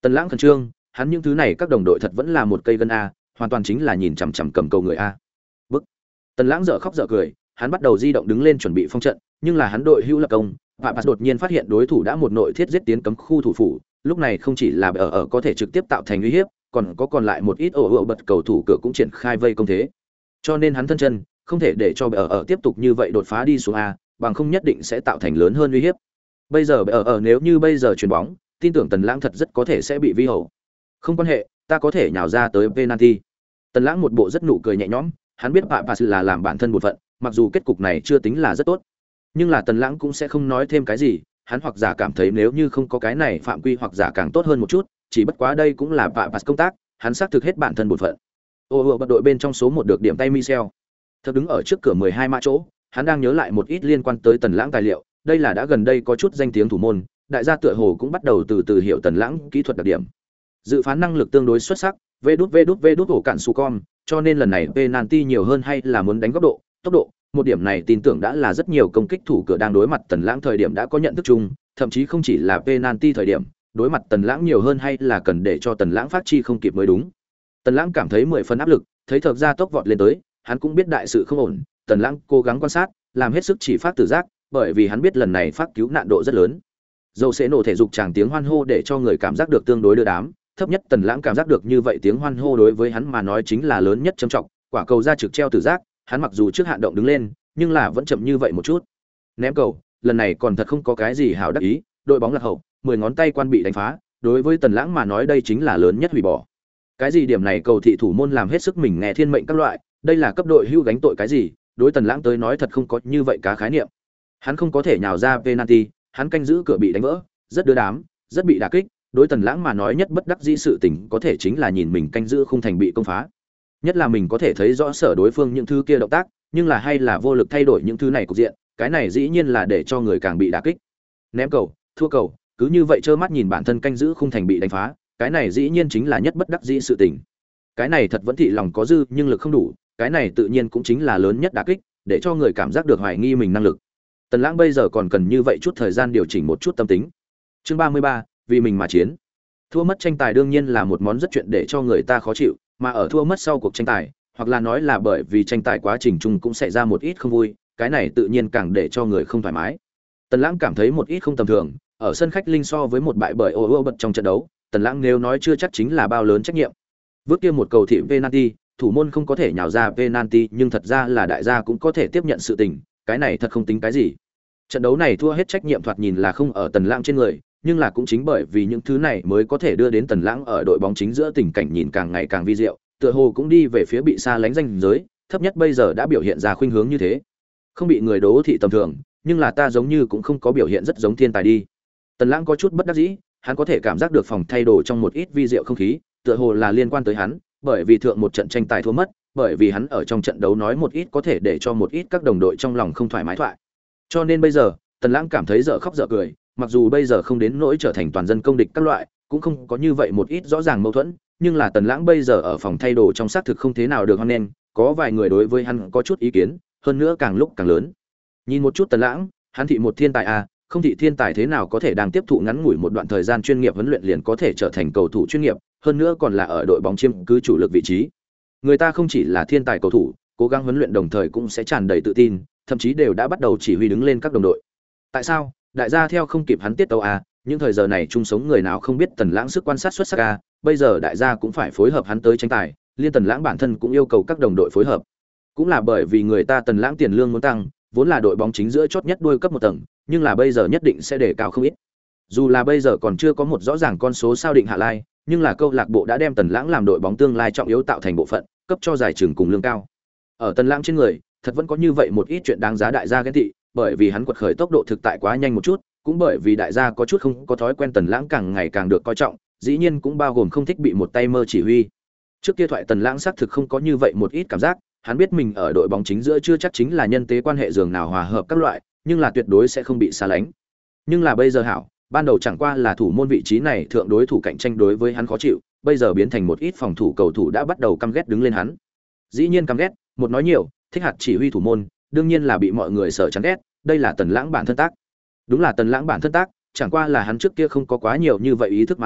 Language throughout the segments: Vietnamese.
Tần Lãng khẩn trương, hắn những thứ này các đồng đội thật vẫn là một cây gân a, hoàn toàn chính là nhìn chằm chằm cầm cầu người a. Bức. Tần Lãng dở khóc dở cười, hắn bắt đầu di động đứng lên chuẩn bị phong trận, nhưng là hắn đội hữu lập công, Papas đột nhiên phát hiện đối thủ đã một nội thiết giết tiến cấm khu thủ phủ, lúc này không chỉ là ở có thể trực tiếp tạo thành uy hiếp, còn lại một ít ổ bật cầu thủ cửa cũng triển khai vây công thế. Cho nên hắn thân chân, không thể để cho ở tiếp tục như vậy đột phá đi xuống a, bằng không nhất định sẽ tạo thành lớn hơn uy hiếp. Bây giờ nếu như bây giờ chuyền bóng, tin tưởng Tần Lãng thật rất có thể sẽ bị vi hậu. Không quan hệ, ta có thể nhào ra tới penalty. Tần Lãng một bộ rất nụ cười nhẹ nhõm, hắn biết Papas là làm bản thân một phận, mặc dù kết cục này chưa tính là rất tốt, nhưng là Tần Lãng cũng sẽ không nói thêm cái gì, hắn hoặc giả cảm thấy nếu như không có cái này phạm quy hoặc giả càng tốt hơn một chút, chỉ bất quá đây cũng là Papas công tác, hắn xác thực hết bản thân một phận. Bật đội bên trong số 1 được điểm tay Michel. Thật đứng ở trước cửa 12 mã chỗ, hắn đang nhớ lại một ít liên quan tới Tần Lãng tài liệu, đây là đã gần đây có chút danh tiếng thủ môn, đại gia tựa hồ cũng bắt đầu từ từ hiểu Tần Lãng kỹ thuật đặc điểm. Dự phán năng lực tương đối xuất sắc, vê đút ổ cạn su con, cho nên lần này penalty nhiều hơn hay là muốn đánh góc độ, tốc độ, một điểm này tin tưởng đã là rất nhiều công kích thủ cửa đang đối mặt Tần Lãng thời điểm đã có nhận thức chung, thậm chí không chỉ là penalty thời điểm, đối mặt Tần Lãng nhiều hơn hay là cần để cho Tần Lãng phát chi không kịp mới đúng. Tần Lãng cảm thấy 10 phần áp lực, thấy thực ra tốc vọt lên tới, hắn cũng biết đại sự không ổn, Tần Lãng cố gắng quan sát, làm hết sức chỉ phát tự giác, bởi vì hắn biết lần này phát cứu nạn độ rất lớn. Dầu sẽ nổ thể dục tràng tiếng hoan hô để cho người cảm giác được tương đối đưa đám, thấp nhất Tần Lãng cảm giác được như vậy tiếng hoan hô đối với hắn mà nói chính là lớn nhất trầm trọng, quả cầu ra trực treo tự giác, hắn mặc dù trước hạn động đứng lên, nhưng là vẫn chậm như vậy một chút. Ném cầu, lần này còn thật không có cái gì hảo đắc ý, đội bóng lạc hậu, 10 ngón tay quan bị đánh phá, đối với Tần Lãng mà nói đây chính là lớn nhất hủy bỏ. Cái gì điểm này cầu thị thủ môn làm hết sức mình nghe thiên mệnh các loại, đây là cấp đội hưu gánh tội cái gì, đối Tần Lãng tới nói thật không có như vậy cá khái niệm. Hắn không có thể nhào ra penalty, hắn canh giữ cửa bị đánh vỡ, rất đưa đám, rất bị đả kích, đối Tần Lãng mà nói nhất bất đắc dĩ sự tình có thể chính là nhìn mình canh giữ khung thành bị công phá. Nhất là mình có thể thấy rõ sở đối phương những thứ kia động tác, nhưng là hay là vô lực thay đổi những thứ này cục diện, cái này dĩ nhiên là để cho người càng bị đả kích. Ném cầu, thua cầu, cứ như vậy trơ mắt nhìn bản thân canh giữ khung thành bị đánh phá, cái này dĩ nhiên chính là nhất bất đắc dĩ sự tình. Cái này thật vẫn thị lòng có dư nhưng lực không đủ, cái này tự nhiên cũng chính là lớn nhất đả kích, để cho người cảm giác được hoài nghi mình năng lực. Tần Lãng bây giờ còn cần như vậy chút thời gian điều chỉnh một chút tâm tính. Chương 33, vì mình mà chiến. Thua mất tranh tài đương nhiên là một món rất chuyện để cho người ta khó chịu, mà ở thua mất sau cuộc tranh tài, hoặc là nói là bởi vì tranh tài quá trình chung cũng xảy ra một ít không vui, cái này tự nhiên càng để cho người không thoải mái. Tần Lãng cảm thấy một ít không tầm thường, ở sân khách linh so với một bại bởi bật trong trận đấu, Tần Lãng nếu nói chưa chắc chính là bao lớn trách nhiệm. Vước kia một cầu thị penalty, thủ môn không có thể nhào ra penalty, nhưng thật ra là đại gia cũng có thể tiếp nhận sự tình, cái này thật không tính cái gì. Trận đấu này thua hết trách nhiệm thoạt nhìn là không ở Tần Lãng trên người, nhưng là cũng chính bởi vì những thứ này mới có thể đưa đến Tần Lãng ở đội bóng chính giữa tình cảnh nhìn càng ngày càng vi diệu, tựa hồ cũng đi về phía bị xa lánh ranh giới, thấp nhất bây giờ đã biểu hiện ra khuynh hướng như thế. Không bị người đố thị tầm thường, nhưng là ta giống như cũng không có biểu hiện rất giống thiên tài đi. Tần Lãng có chút bất đắc dĩ, hắn có thể cảm giác được phòng thay đồ trong một ít vi diệu không khí, tựa hồ là liên quan tới hắn, bởi vì thượng một trận tranh tài thua mất, bởi vì hắn ở trong trận đấu nói một ít có thể để cho một ít các đồng đội trong lòng không thoải mái thoại. Cho nên bây giờ, Tần Lãng cảm thấy dở khóc dở cười, mặc dù bây giờ không đến nỗi trở thành toàn dân công địch các loại, cũng không có như vậy một ít rõ ràng mâu thuẫn, nhưng là Tần Lãng bây giờ ở phòng thay đồ trong xác thực không thế nào được hoan nghênh, có vài người đối với hắn có chút ý kiến, hơn nữa càng lúc càng lớn. Nhìn một chút Tần Lãng, hắn thị một thiên tài à, không thị thiên tài thế nào có thể đang tiếp thụ ngắn ngủi một đoạn thời gian chuyên nghiệp huấn luyện liền có thể trở thành cầu thủ chuyên nghiệp, hơn nữa còn là ở đội bóng chiếm cứ chủ lực vị trí. Người ta không chỉ là thiên tài cầu thủ, cố gắng huấn luyện đồng thời cũng sẽ tràn đầy tự tin, thậm chí đều đã bắt đầu chỉ huy đứng lên các đồng đội. Tại sao? Đại gia theo không kịp hắn tiết tấu à, những thời giờ này chung sống người nào không biết Tần Lãng sức quan sát xuất sắc à, bây giờ đại gia cũng phải phối hợp hắn tới tranh tài, liên Tần Lãng bản thân cũng yêu cầu các đồng đội phối hợp. Cũng là bởi vì người ta Tần Lãng tiền lương muốn tăng, vốn là đội bóng chính giữa chót nhất đuôi cấp một tầng, nhưng là bây giờ nhất định sẽ để cao không ít. Dù là bây giờ còn chưa có một rõ ràng con số sao định hạ lai, nhưng là câu lạc bộ đã đem Tần Lãng làm đội bóng tương lai trọng yếu tạo thành bộ phận, cấp cho giải trường cùng lương cao. Ở Tần Lãng trên người, thật vẫn có như vậy một ít chuyện đáng giá đại gia ghen tị, bởi vì hắn quật khởi tốc độ thực tại quá nhanh một chút, cũng bởi vì đại gia có chút không có thói quen Tần Lãng càng ngày càng được coi trọng, dĩ nhiên cũng bao gồm không thích bị một tay mơ chỉ huy. Trước kia thoại Tần Lãng xác thực không có như vậy một ít cảm giác, hắn biết mình ở đội bóng chính giữa chưa chắc chính là nhân tế quan hệ giường nào hòa hợp các loại, nhưng là tuyệt đối sẽ không bị xa lánh. Nhưng là bây giờ hảo, ban đầu chẳng qua là thủ môn vị trí này thượng đối thủ cạnh tranh đối với hắn khó chịu, bây giờ biến thành một ít phòng thủ cầu thủ đã bắt đầu căm ghét đứng lên hắn. Dĩ nhiên căm ghét, một nói nhiều, thích hạt chỉ huy thủ môn, đương nhiên là bị mọi người sợ chán ghét, đây là Tần Lãng bản thân tác. Đúng là Tần Lãng bản thân tác, chẳng qua là hắn trước kia không có quá nhiều như vậy ý thức mà thôi,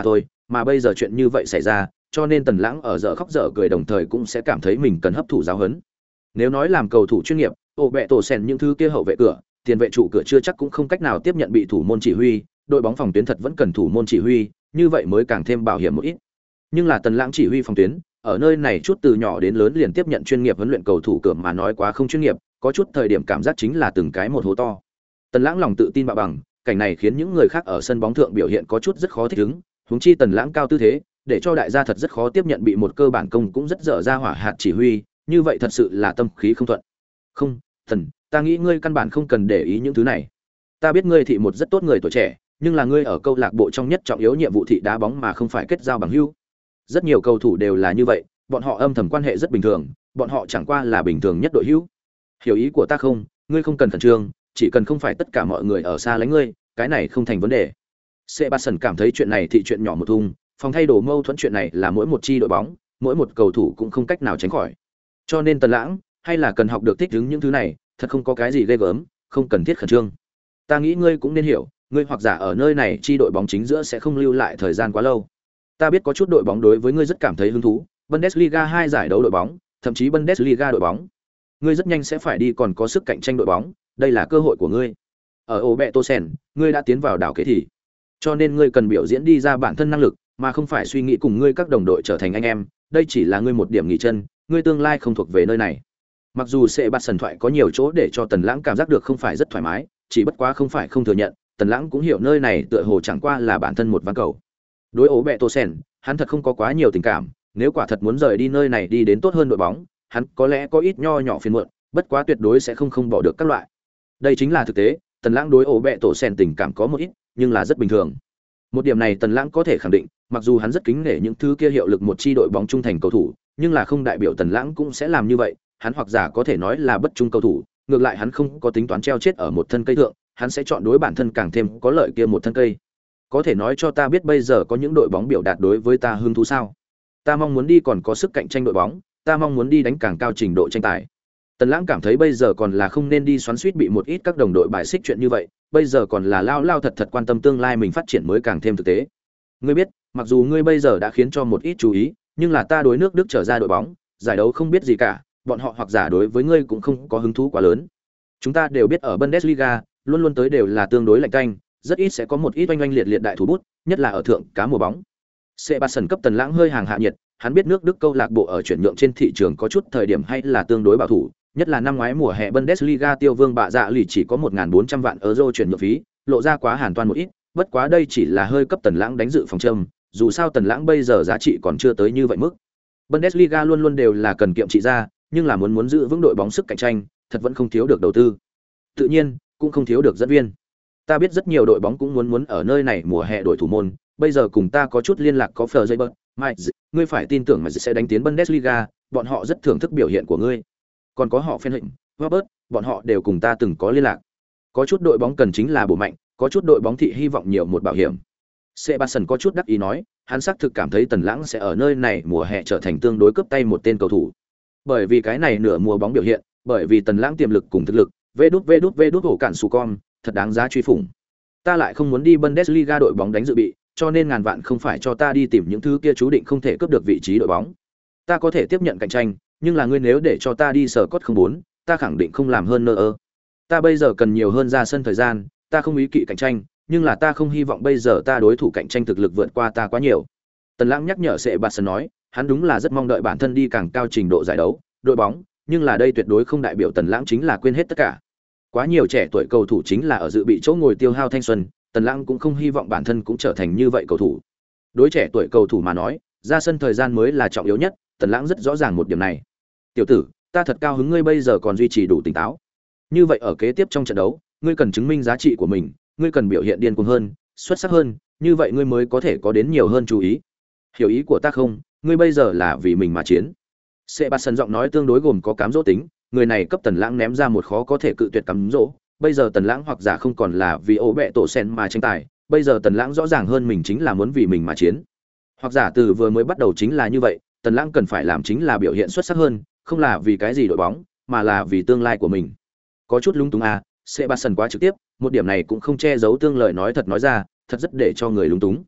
mà bây giờ chuyện như vậy xảy ra, cho nên Tần Lãng ở dở khóc dở cười đồng thời cũng sẽ cảm thấy mình cần hấp thụ giáo huấn. Nếu nói làm cầu thủ chuyên nghiệp, ổ bẹ tổ sen những thứ kia hậu vệ cửa, tiền vệ trụ cửa chưa chắc cũng không cách nào tiếp nhận bị thủ môn chỉ huy, đội bóng phòng tuyến thật vẫn cần thủ môn chỉ huy, như vậy mới càng thêm bảo hiểm một ít. Nhưng là Tần Lãng chỉ huy phòng tuyến, ở nơi này chút từ nhỏ đến lớn liền tiếp nhận chuyên nghiệp huấn luyện cầu thủ cửa mà nói quá không chuyên nghiệp, có chút thời điểm cảm giác chính là từng cái một hố to. Tần Lãng lòng tự tin bạo bằng, cảnh này khiến những người khác ở sân bóng thượng biểu hiện có chút rất khó thích ứng, huống chi Tần Lãng cao tư thế, để cho đại gia thật rất khó tiếp nhận bị một cơ bản công cũng rất dở ra hỏa hạt chỉ huy, như vậy thật sự là tâm khí không thuận. Không, Thần, ta nghĩ ngươi căn bản không cần để ý những thứ này. Ta biết ngươi thị một rất tốt người tuổi trẻ, nhưng là ngươi ở câu lạc bộ trong nhất trọng yếu nhiệm vụ thị đá bóng mà không phải kết giao bằng hữu. Rất nhiều cầu thủ đều là như vậy, bọn họ âm thầm quan hệ rất bình thường, bọn họ chẳng qua là bình thường nhất đội hữu. Hiểu ý của ta không? Ngươi không cần khẩn trương, chỉ cần không phải tất cả mọi người ở xa lánh ngươi, cái này không thành vấn đề. Sebastian cảm thấy chuyện này thị chuyện nhỏ một thùng, phòng thay đồ mâu thuẫn chuyện này là mỗi một chi đội bóng, mỗi một cầu thủ cũng không cách nào tránh khỏi. Cho nên Tần Lãng, hay là cần học được thích ứng những thứ này, thật không có cái gì ghê gớm, không cần thiết khẩn trương. Ta nghĩ ngươi cũng nên hiểu, ngươi hoặc giả ở nơi này chi đội bóng chính giữa sẽ không lưu lại thời gian quá lâu. Ta biết có chút đội bóng đối với ngươi rất cảm thấy hứng thú, Bundesliga 2 giải đấu đội bóng, thậm chí Bundesliga đội bóng. Ngươi rất nhanh sẽ phải đi còn có sức cạnh tranh đội bóng, đây là cơ hội của ngươi. Ở Obertosen, ngươi đã tiến vào đảo kế thì, cho nên ngươi cần biểu diễn đi ra bản thân năng lực, mà không phải suy nghĩ cùng ngươi các đồng đội trở thành anh em, đây chỉ là ngươi một điểm nghỉ chân, ngươi tương lai không thuộc về nơi này. Mặc dù sẽ bắt sần thoại có nhiều chỗ để cho Tần Lãng cảm giác được không phải rất thoải mái, chỉ bất quá không phải không thừa nhận, Tần Lãng cũng hiểu nơi này tựa hồ chẳng qua là bản thân một ván cầu. Đối ố bẹ Tô Sen, hắn thật không có quá nhiều tình cảm, nếu quả thật muốn rời đi nơi này đi đến tốt hơn đội bóng, hắn có lẽ có ít nho nhỏ phiền muộn, bất quá tuyệt đối sẽ không bỏ được các loại. Đây chính là thực tế, Tần Lãng đối ố bẹ Tổ Sen tình cảm có một ít, nhưng là rất bình thường. Một điểm này Tần Lãng có thể khẳng định, mặc dù hắn rất kính nể những thứ kia hiệu lực một chi đội bóng trung thành cầu thủ, nhưng là không đại biểu Tần Lãng cũng sẽ làm như vậy, hắn hoặc giả có thể nói là bất trung cầu thủ, ngược lại hắn không có tính toán treo chết ở một thân cây thượng, hắn sẽ chọn đối bản thân càng thêm có lợi kia một thân cây. Có thể nói cho ta biết bây giờ có những đội bóng biểu đạt đối với ta hứng thú sao? Ta mong muốn đi còn có sức cạnh tranh đội bóng, ta mong muốn đi đánh càng cao trình độ tranh tài. Tần Lãng cảm thấy bây giờ còn là không nên đi xoắn xuýt bị một ít các đồng đội bài xích chuyện như vậy, bây giờ còn là lao thật quan tâm tương lai mình phát triển mới càng thêm thực tế. Ngươi biết, mặc dù ngươi bây giờ đã khiến cho một ít chú ý, nhưng là ta đối nước Đức trở ra đội bóng, giải đấu không biết gì cả, bọn họ hoặc giả đối với ngươi cũng không có hứng thú quá lớn. Chúng ta đều biết ở Bundesliga, luôn luôn tới đều là tương đối lạnh canh, rất ít sẽ có một ít oanh liệt đại thủ bút, nhất là ở thượng cá mùa bóng. Sebastian cấp Tần Lãng hơi hàng hạ nhiệt, hắn biết nước Đức câu lạc bộ ở chuyển nhượng trên thị trường có chút thời điểm hay là tương đối bảo thủ, nhất là năm ngoái mùa hè Bundesliga tiêu vương bạ dạ lì chỉ có 1.400 vạn euro chuyển nhượng phí, lộ ra quá hàn toan một ít, bất quá đây chỉ là hơi cấp Tần Lãng đánh dự phòng châm, dù sao Tần Lãng bây giờ giá trị còn chưa tới như vậy mức. Bundesliga luôn luôn đều là cần kiệm trị ra, nhưng là muốn giữ vững đội bóng sức cạnh tranh, thật vẫn không thiếu được đầu tư. Tự nhiên, cũng không thiếu được dẫn viên. Ta biết rất nhiều đội bóng cũng muốn ở nơi này mùa hè đổi thủ môn, bây giờ cùng ta có chút liên lạc có Fleur Mike, ngươi phải tin tưởng mà sẽ đánh tiến Bundesliga, bọn họ rất thưởng thức biểu hiện của ngươi. Còn có họ Phen Hịnh, Robert, bọn họ đều cùng ta từng có liên lạc. Có chút đội bóng cần chính là bổ mạnh, có chút đội bóng thị hy vọng nhiều một bảo hiểm. Sebastian có chút đắc ý nói, hắn xác thực cảm thấy Tần Lãng sẽ ở nơi này mùa hè trở thành tương đối cướp tay một tên cầu thủ. Bởi vì cái này nửa mùa bóng biểu hiện, bởi vì Tần Lãng tiềm lực cùng thực lực, vê đút hổ cản sù con, thật đáng giá truy phủng. Ta lại không muốn đi Bundesliga đội bóng đánh dự bị, cho nên ngàn vạn không phải cho ta đi tìm những thứ kia chú định không thể cướp được vị trí đội bóng. Ta có thể tiếp nhận cạnh tranh, nhưng là ngươi nếu để cho ta đi sở cốt không muốn, ta khẳng định không làm hơn nữa. Ta bây giờ cần nhiều hơn ra sân thời gian, ta không ý kỵ cạnh tranh, nhưng là ta không hy vọng bây giờ ta đối thủ cạnh tranh thực lực vượt qua ta quá nhiều. Tần Lãng nhắc nhở Sebastian nói, hắn đúng là rất mong đợi bản thân đi càng cao trình độ giải đấu, đội bóng, nhưng là đây tuyệt đối không đại biểu Tần Lãng chính là quên hết tất cả. Quá nhiều trẻ tuổi cầu thủ chính là ở dự bị chỗ ngồi tiêu hao thanh xuân, Tần Lãng cũng không hy vọng bản thân cũng trở thành như vậy cầu thủ. Đối trẻ tuổi cầu thủ mà nói, ra sân thời gian mới là trọng yếu nhất, Tần Lãng rất rõ ràng một điểm này. Tiểu tử, ta thật cao hứng ngươi bây giờ còn duy trì đủ tỉnh táo. Như vậy ở kế tiếp trong trận đấu, ngươi cần chứng minh giá trị của mình, ngươi cần biểu hiện điên cuồng hơn, xuất sắc hơn, như vậy ngươi mới có thể có đến nhiều hơn chú ý. Hiểu ý của ta không? Ngươi bây giờ là vì mình mà chiến. Sebastian giọng nói tương đối gồm có cám dỗ tính, người này cấp Tần Lãng ném ra một khó có thể cự tuyệt cám dỗ. Bây giờ Tần Lãng hoặc giả không còn là vì ố bẹ tổ sen mà tranh tài, bây giờ Tần Lãng rõ ràng hơn mình chính là muốn vì mình mà chiến. Hoặc giả từ vừa mới bắt đầu chính là như vậy, Tần Lãng cần phải làm chính là biểu hiện xuất sắc hơn, không là vì cái gì đội bóng, mà là vì tương lai của mình. Có chút lung túng à, Sebastian quá trực tiếp, một điểm này cũng không che giấu tương lời nói thật nói ra, thật rất để cho người lung túng.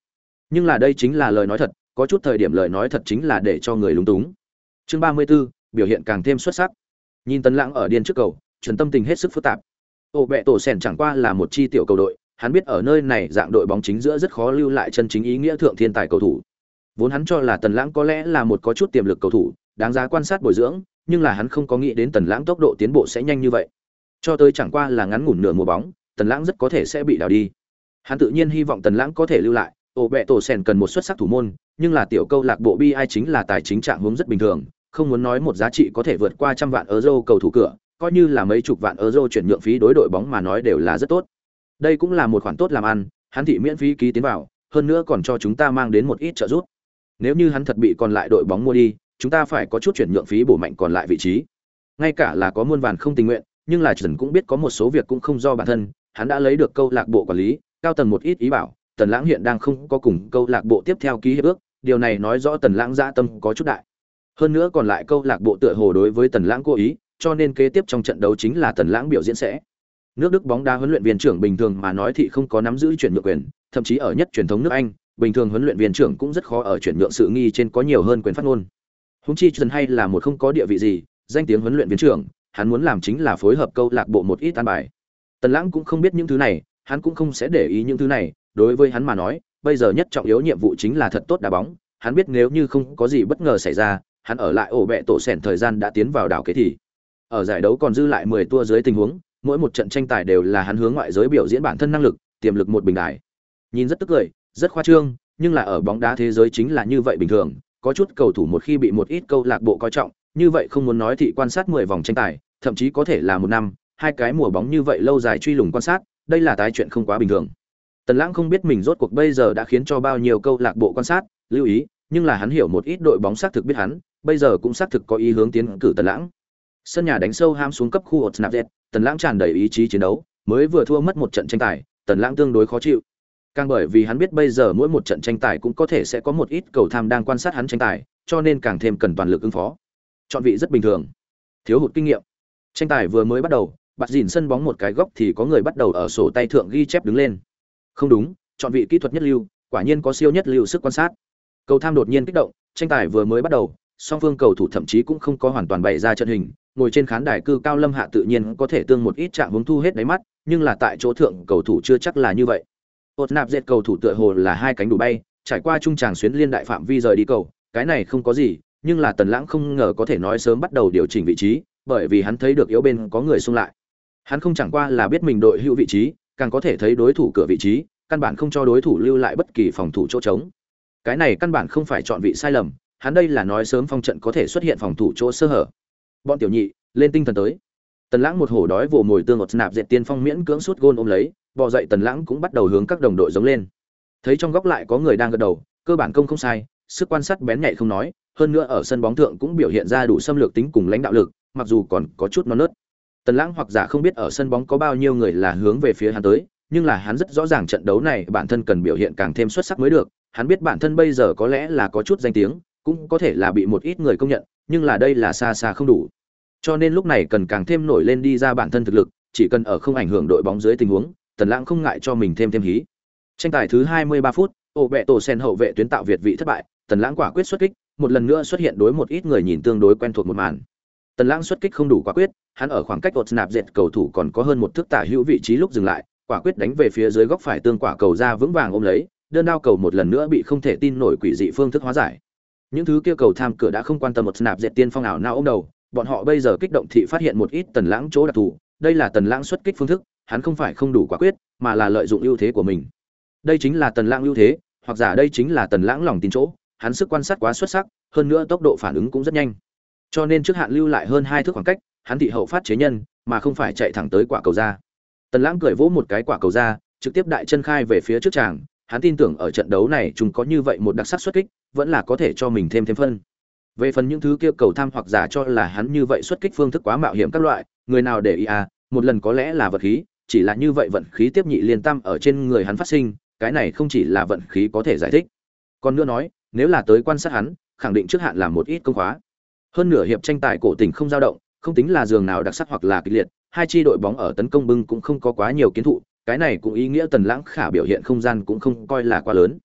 Nhưng là đây chính là lời nói thật, có chút thời điểm lời nói thật chính là để cho người lúng túng. Chương 34, biểu hiện càng thêm xuất sắc. Nhìn Tần Lãng ở điên trước cầu, Trần tâm tình hết sức phức tạp. Ổ bẹ tổ sèn chẳng qua là một chi tiểu cầu đội, hắn biết ở nơi này dạng đội bóng chính giữa rất khó lưu lại chân chính ý nghĩa thượng thiên tài cầu thủ. Vốn hắn cho là Tần Lãng có lẽ là một có chút tiềm lực cầu thủ, đáng giá quan sát bồi dưỡng, nhưng là hắn không có nghĩ đến Tần Lãng tốc độ tiến bộ sẽ nhanh như vậy. Cho tới chẳng qua là ngắn ngủn nửa mùa bóng, Tần Lãng rất có thể sẽ bị đào đi. Hắn tự nhiên hy vọng Tần Lãng có thể lưu lại, ổ bẹ tổ sèn cần một xuất sắc thủ môn, nhưng là tiểu câu lạc bộ BI chính là tài chính trạng huống rất bình thường, không muốn nói một giá trị có thể vượt qua trăm vạn euro cầu thủ cửa, coi như là mấy chục vạn euro chuyển nhượng phí đối đội bóng mà nói đều là rất tốt. Đây cũng là một khoản tốt làm ăn, hắn thị miễn phí ký tiến vào, hơn nữa còn cho chúng ta mang đến một ít trợ giúp. Nếu như hắn thật bị còn lại đội bóng mua đi, chúng ta phải có chút chuyển nhượng phí bổ mạnh còn lại vị trí. Ngay cả là có muôn vàn không tình nguyện, nhưng là Trần cũng biết có một số việc cũng không do bản thân, hắn đã lấy được câu lạc bộ quản lý, cao tầng một ít ý bảo, Tần Lãng hiện đang không có cùng câu lạc bộ tiếp theo ký hiệp ước, điều này nói rõ Tần Lãng dã tâm có chút đại. Hơn nữa còn lại câu lạc bộ tựa hồ đối với Tần Lãng cố ý, cho nên kế tiếp trong trận đấu chính là Tần Lãng biểu diễn sẽ. Nước Đức bóng đá huấn luyện viên trưởng bình thường mà nói thì không có nắm giữ chuyển nhượng quyền, thậm chí ở nhất truyền thống nước Anh, bình thường huấn luyện viên trưởng cũng rất khó ở chuyển nhượng sự nghi trên có nhiều hơn quyền phát ngôn. Huống chi Trần hay là một không có địa vị gì, danh tiếng huấn luyện viên trưởng, hắn muốn làm chính là phối hợp câu lạc bộ một ít an bài. Tần Lãng cũng không biết những thứ này, hắn cũng không sẽ để ý những thứ này, đối với hắn mà nói, bây giờ nhất trọng yếu nhiệm vụ chính là thật tốt đá bóng, hắn biết nếu như không có gì bất ngờ xảy ra, hắn ở lại ổ bẹ tổ sèn thời gian đã tiến vào đảo kế thì. Ở giải đấu còn dư lại 10 tour dưới tình huống, mỗi một trận tranh tài đều là hắn hướng ngoại giới biểu diễn bản thân năng lực, tiềm lực một bình đài. Nhìn rất tức cười, rất khoa trương, nhưng là ở bóng đá thế giới chính là như vậy bình thường, có chút cầu thủ một khi bị một ít câu lạc bộ coi trọng, như vậy không muốn nói thì quan sát 10 vòng tranh tài, thậm chí có thể là một năm, hai cái mùa bóng như vậy lâu dài truy lùng quan sát, đây là tái chuyện không quá bình thường. Tần Lãng không biết mình rốt cuộc bây giờ đã khiến cho bao nhiêu câu lạc bộ quan sát, lưu ý, nhưng là hắn hiểu một ít đội bóng xác thực biết hắn, bây giờ cũng xác thực có ý hướng tiến cử Tần Lãng. Sân nhà đánh sâu ham xuống cấp khu Otnapet, Tần Lãng tràn đầy ý chí chiến đấu, mới vừa thua mất một trận tranh tài, Tần Lãng tương đối khó chịu. Càng bởi vì hắn biết bây giờ mỗi một trận tranh tài cũng có thể sẽ có một ít cầu tham đang quan sát hắn tranh tài, cho nên càng thêm cần toàn lực ứng phó. Chọn vị rất bình thường, thiếu hụt kinh nghiệm. Tranh tài vừa mới bắt đầu, bạt dìn sân bóng một cái góc thì có người bắt đầu ở sổ tay thượng ghi chép đứng lên. Không đúng, chọn vị kỹ thuật nhất lưu, quả nhiên có siêu nhất lưu sức quan sát. Cầu tham đột nhiên kích động, tranh tài vừa mới bắt đầu, song phương cầu thủ thậm chí cũng không có hoàn toàn bày ra trận hình, ngồi trên khán đài cư cao lâm hạ tự nhiên có thể tương một ít trạng hướng thu hết đáy mắt, nhưng là tại chỗ thượng cầu thủ chưa chắc là như vậy. Ột nạp dệt cầu thủ tựa hồ là hai cánh đủ bay, trải qua trung tràng xuyến liên đại phạm vi rời đi cầu, cái này không có gì, nhưng là Tần Lãng không ngờ có thể nói sớm bắt đầu điều chỉnh vị trí, bởi vì hắn thấy được yếu bên có người xung lại. Hắn không chẳng qua là biết mình đội hữu vị trí, càng có thể thấy đối thủ cửa vị trí, căn bản không cho đối thủ lưu lại bất kỳ phòng thủ chỗ trống. Cái này căn bản không phải chọn vị sai lầm, hắn đây là nói sớm phong trận có thể xuất hiện phòng thủ chỗ sơ hở. Bọn tiểu nhị, lên tinh thần tới. Tần Lãng một hổ đói vồ mồi tương ngọt nạp dệt tiên phong miễn cưỡng sút gôn ôm lấy, bò dậy Tần Lãng cũng bắt đầu hướng các đồng đội giống lên. Thấy trong góc lại có người đang gật đầu, cơ bản công không sai, sức quan sát bén nhạy không nói, hơn nữa ở sân bóng thượng cũng biểu hiện ra đủ xâm lược tính cùng lãnh đạo lực, mặc dù còn có chút non nớt. Tần Lãng hoặc giả không biết ở sân bóng có bao nhiêu người là hướng về phía hắn tới, nhưng là hắn rất rõ ràng trận đấu này bản thân cần biểu hiện càng thêm xuất sắc mới được, hắn biết bản thân bây giờ có lẽ là có chút danh tiếng, cũng có thể là bị một ít người công nhận, nhưng là đây là xa xa không đủ. Cho nên lúc này cần càng thêm nổi lên đi ra bản thân thực lực, chỉ cần ở không ảnh hưởng đội bóng dưới tình huống, Tần Lãng không ngại cho mình thêm hí. Tranh tài thứ 23 phút, ổ bẹ tổ sen hậu vệ tuyến tạo việt vị thất bại, Tần Lãng quả quyết xuất kích, một lần nữa xuất hiện đối một ít người nhìn tương đối quen thuộc một màn. Tần Lãng xuất kích không đủ quả quyết, hắn ở khoảng cách đột nạp dệt cầu thủ còn có hơn một thước tả hữu vị trí lúc dừng lại, quả quyết đánh về phía dưới góc phải tương quả cầu ra vững vàng ôm lấy, đơn đao cầu một lần nữa bị không thể tin nổi quỷ dị phương thức hóa giải. Những thứ kia cầu tham cửa đã không quan tâm một nạp dệt tiên phong ảo não ôm đầu, bọn họ bây giờ kích động thị phát hiện một ít Tần Lãng chỗ đặc thù, đây là Tần Lãng xuất kích phương thức, hắn không phải không đủ quả quyết, mà là lợi dụng ưu thế của mình. Đây chính là Tần Lãng ưu thế, hoặc giả đây chính là Tần Lãng lòng tin chỗ, hắn sức quan sát quá xuất sắc, hơn nữa tốc độ phản ứng cũng rất nhanh. Cho nên trước hạn lưu lại hơn 2 thước khoảng cách, hắn thị hậu phát chế nhân, mà không phải chạy thẳng tới quả cầu ra. Tần Lãng cười vỗ một cái quả cầu ra, trực tiếp đại chân khai về phía trước chàng, hắn tin tưởng ở trận đấu này chúng có như vậy một đặc sắc xuất kích, vẫn là có thể cho mình thêm phân. Về phần những thứ kia cầu tham hoặc giả cho là hắn như vậy xuất kích phương thức quá mạo hiểm các loại, người nào để ý à, một lần có lẽ là vật khí, chỉ là như vậy vận khí tiếp nhị liên tam ở trên người hắn phát sinh, cái này không chỉ là vận khí có thể giải thích. Còn nữa nói, nếu là tới quan sát hắn, khẳng định trước hạn làm một ít công khóa. Hơn nửa hiệp tranh tài cổ tình không dao động, không tính là giường nào đặc sắc hoặc là kịch liệt, hai chi đội bóng ở tấn công bưng cũng không có quá nhiều kiến thụ, cái này cũng ý nghĩa Tần Lãng khả biểu hiện không gian cũng không coi là quá lớn.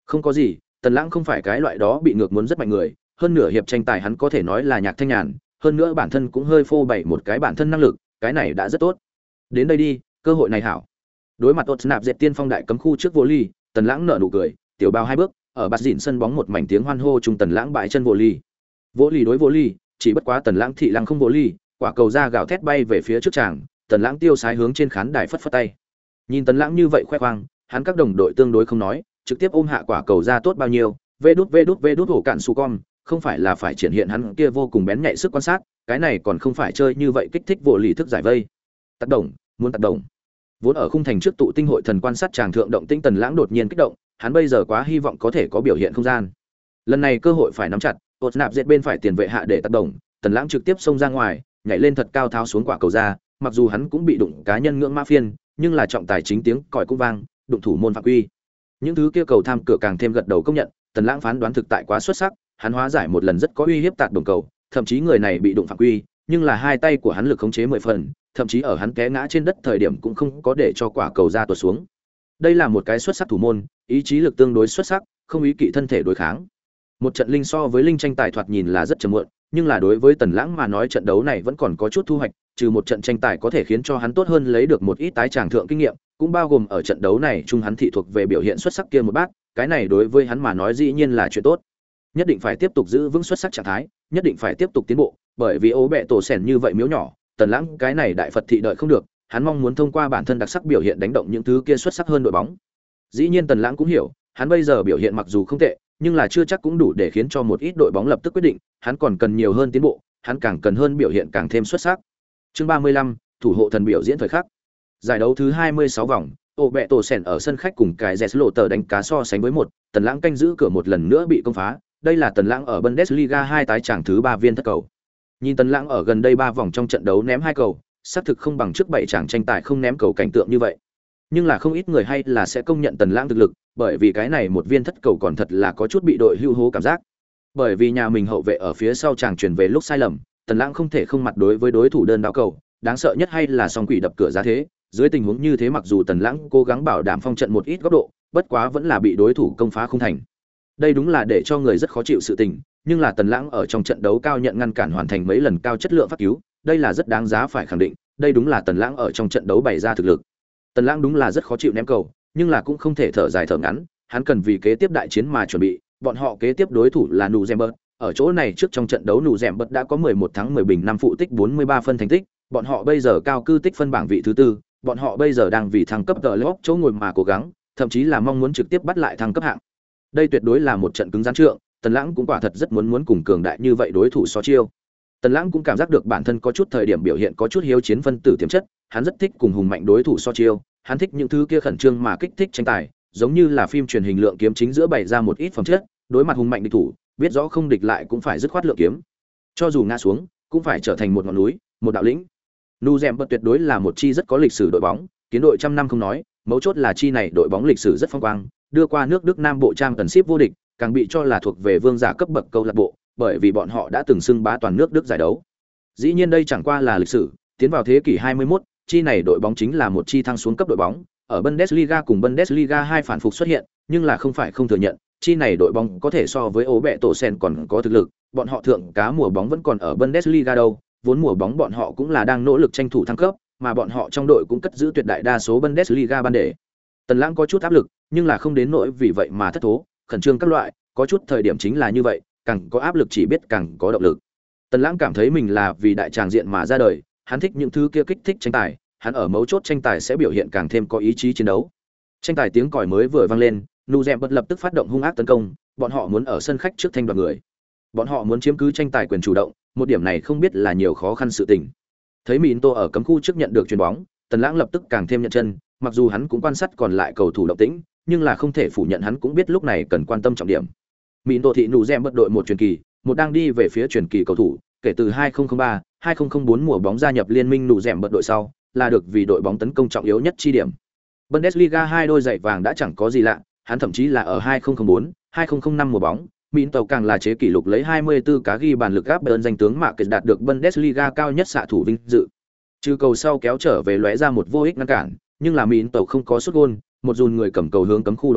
Không có gì, Tần Lãng không phải cái loại đó bị ngược muốn rất mạnh người, hơn nửa hiệp tranh tài hắn có thể nói là nhạc thanh nhàn, hơn nữa bản thân cũng hơi phô bày một cái bản thân năng lực, cái này đã rất tốt. Đến đây đi, cơ hội này hảo. Đối mặt Otnap Dệt tiên phong đại cấm khu trước vô ly, Tần Lãng nở nụ cười, tiểu bao hai bước, ở bạt dịn sân bóng một mảnh tiếng hoan hô trung Tần Lãng bãi chân vô ly. Vô ly đối vô ly, chỉ bất quá Tần Lãng thị lăng không vô ly, quả cầu ra gào thét bay về phía trước chàng, Tần Lãng tiêu sái hướng trên khán đài phất phất tay. Nhìn Tần Lãng như vậy khoe khoang, hắn các đồng đội tương đối không nói, trực tiếp ôm hạ quả cầu ra tốt bao nhiêu, vê đút hổ cạn su con, không phải là phải triển hiện hắn kia vô cùng bén nhạy sức quan sát, cái này còn không phải chơi như vậy kích thích vô lý thức giải vây. Tác động, muốn tác động. Vốn ở khung thành trước tụ tinh hội thần quan sát chàng thượng động tinh Tần Lãng đột nhiên kích động, hắn bây giờ quá hy vọng có thể có biểu hiện không gian. Lần này cơ hội phải nắm chặt, Ốt nạp giết bên phải tiền vệ hạ để tác động, Tần Lãng trực tiếp xông ra ngoài, nhảy lên thật cao tháo xuống quả cầu ra, mặc dù hắn cũng bị đụng cá nhân ngưỡng mã phiên, nhưng là trọng tài chính tiếng còi cũng vang, đụng thủ môn phạm quy. Những thứ kia cầu tham cửa càng thêm gật đầu công nhận, Tần Lãng phán đoán thực tại quá xuất sắc, hắn hóa giải một lần rất có uy hiếp tạt đồng cầu, thậm chí người này bị đụng phạm quy, nhưng là hai tay của hắn lực khống chế 10 phần, thậm chí ở hắn té ngã trên đất thời điểm cũng không có để cho quả cầu ra tuột xuống. Đây là một cái xuất sắc thủ môn, ý chí lực tương đối xuất sắc, không ý kỵ thân thể đối kháng. Một trận linh so với linh tranh tài thoạt nhìn là rất chậm muộn, nhưng là đối với Tần Lãng mà nói trận đấu này vẫn còn có chút thu hoạch, trừ một trận tranh tài có thể khiến cho hắn tốt hơn lấy được một ít tái tràng thượng kinh nghiệm, cũng bao gồm ở trận đấu này chung hắn thị thuộc về biểu hiện xuất sắc kia một bát, cái này đối với hắn mà nói dĩ nhiên là chuyện tốt. Nhất định phải tiếp tục giữ vững xuất sắc trạng thái, nhất định phải tiếp tục tiến bộ, bởi vì ố bẹ tổ sèn như vậy miếu nhỏ, Tần Lãng cái này đại Phật thị đợi không được, hắn mong muốn thông qua bản thân đặc sắc biểu hiện đánh động những thứ kia xuất sắc hơn đội bóng. Dĩ nhiên Tần Lãng cũng hiểu, hắn bây giờ biểu hiện mặc dù không tệ, nhưng là chưa chắc cũng đủ để khiến cho một ít đội bóng lập tức quyết định, hắn còn cần nhiều hơn tiến bộ, hắn càng cần hơn biểu hiện càng thêm xuất sắc. Chương 35, thủ hộ thần biểu diễn thời khắc. Giải đấu thứ 26 vòng, ổ bẹ tổ sèn ở sân khách cùng cái Jes lộ tờ đánh cá so sánh với một, Tần Lãng canh giữ cửa một lần nữa bị công phá, đây là Tần Lãng ở Bundesliga 2 tái chàng thứ 3 viên thất cầu. Nhìn Tần Lãng ở gần đây 3 vòng trong trận đấu ném 2 cầu, xác thực không bằng trước 7 chàng tranh tài không ném cầu cảnh tượng như vậy. Nhưng là không ít người hay là sẽ công nhận Tần Lãng thực lực, bởi vì cái này một viên thất cầu còn thật là có chút bị đội hưu hố cảm giác. Bởi vì nhà mình hậu vệ ở phía sau chàng chuyển về lúc sai lầm, Tần Lãng không thể không mặt đối với đối thủ đơn đao cầu, đáng sợ nhất hay là song quỷ đập cửa ra thế, dưới tình huống như thế mặc dù Tần Lãng cố gắng bảo đảm phong trận một ít góc độ, bất quá vẫn là bị đối thủ công phá không thành. Đây đúng là để cho người rất khó chịu sự tình, nhưng là Tần Lãng ở trong trận đấu cao nhận ngăn cản hoàn thành mấy lần cao chất lượng phát cứu, đây là rất đáng giá phải khẳng định, đây đúng là Tần Lãng ở trong trận đấu bày ra thực lực. Tần Lãng đúng là rất khó chịu ném cầu, nhưng là cũng không thể thở dài thở ngắn, hắn cần vì kế tiếp đại chiến mà chuẩn bị, bọn họ kế tiếp đối thủ là Nuremberg, ở chỗ này trước trong trận đấu Nuremberg đã có 11 thắng 10 bình 5 phụ tích 43 phân thành tích, bọn họ bây giờ cao cư tích phân bảng vị thứ tư, bọn họ bây giờ đang vì thăng cấp playoff chỗ ngồi mà cố gắng, thậm chí là mong muốn trực tiếp bắt lại thăng cấp hạng. Đây tuyệt đối là một trận cứng rắn trượng, Tần Lãng cũng quả thật rất muốn cùng cường đại như vậy đối thủ so chiêu. Tần Lãng cũng cảm giác được bản thân có chút thời điểm biểu hiện có chút hiếu chiến phân tử tiềm chất, hắn rất thích cùng hùng mạnh đối thủ so chiêu, hắn thích những thứ kia khẩn trương mà kích thích tranh tài, giống như là phim truyền hình lượng kiếm chính giữa bày ra một ít phẩm chất, đối mặt hùng mạnh địch thủ, biết rõ không địch lại cũng phải dứt khoát lượng kiếm. Cho dù ngã xuống, cũng phải trở thành một ngọn núi, một đạo lĩnh. Nuremberg tuyệt đối là một chi rất có lịch sử đội bóng, kiến đội trăm năm không nói, mấu chốt là chi này đội bóng lịch sử rất phong quang, đưa qua nước Đức Nam bộ Championship vô địch, càng bị cho là thuộc về vương giả cấp bậc câu lạc bộ, bởi vì bọn họ đã từng xưng bá toàn nước Đức giải đấu. Dĩ nhiên đây chẳng qua là lịch sử, tiến vào thế kỷ 21, chi này đội bóng chính là một chi thăng xuống cấp đội bóng, ở Bundesliga cùng Bundesliga 2 phản phục xuất hiện, nhưng là không phải không thừa nhận, chi này đội bóng có thể so với ố bẹ tổ sen còn có thực lực, bọn họ thượng cá mùa bóng vẫn còn ở Bundesliga đâu, vốn mùa bóng bọn họ cũng là đang nỗ lực tranh thủ thăng cấp, mà bọn họ trong đội cũng cất giữ tuyệt đại đa số Bundesliga ban đề. Tần Lãng có chút áp lực, nhưng là không đến nỗi vì vậy mà thất thố, khẩn trương các loại, có chút thời điểm chính là như vậy, càng có áp lực chỉ biết càng có động lực. Tần Lãng cảm thấy mình là vì đại tràng diện mà ra đời, hắn thích những thứ kia kích thích tranh tài, hắn ở mấu chốt tranh tài sẽ biểu hiện càng thêm có ý chí chiến đấu. Tranh tài tiếng còi mới vừa vang lên, Nuremberg lập tức phát động hung ác tấn công, bọn họ muốn ở sân khách trước thanh đoạt người. Bọn họ muốn chiếm cứ tranh tài quyền chủ động, một điểm này không biết là nhiều khó khăn sự tình. Thấy Minto ở cấm khu trước nhận được chuyền bóng, Tần Lãng lập tức càng thêm nhận chân, mặc dù hắn cũng quan sát còn lại cầu thủ động tĩnh, nhưng là không thể phủ nhận hắn cũng biết lúc này cần quan tâm trọng điểm. Minto thị Nuremberg đội một truyền kỳ, một đang đi về phía truyền kỳ cầu thủ, kể từ 2003-2004 mùa bóng gia nhập liên minh Nuremberg đội sau, là được vì đội bóng tấn công trọng yếu nhất chi điểm. Bundesliga 2 đôi giày vàng đã chẳng có gì lạ, hắn thậm chí là ở 2004-2005 mùa bóng, Minto càng là chế kỷ lục lấy 24 cá ghi bàn lực áp đơn danh tướng mà kết đạt được Bundesliga cao nhất xạ thủ vinh dự. Trừ cầu sau kéo trở về lóe ra một vô ích ngăn cản, nhưng là Minto không có sút gôn, một dùn người cầm cầu hướng cấm khu đột kích,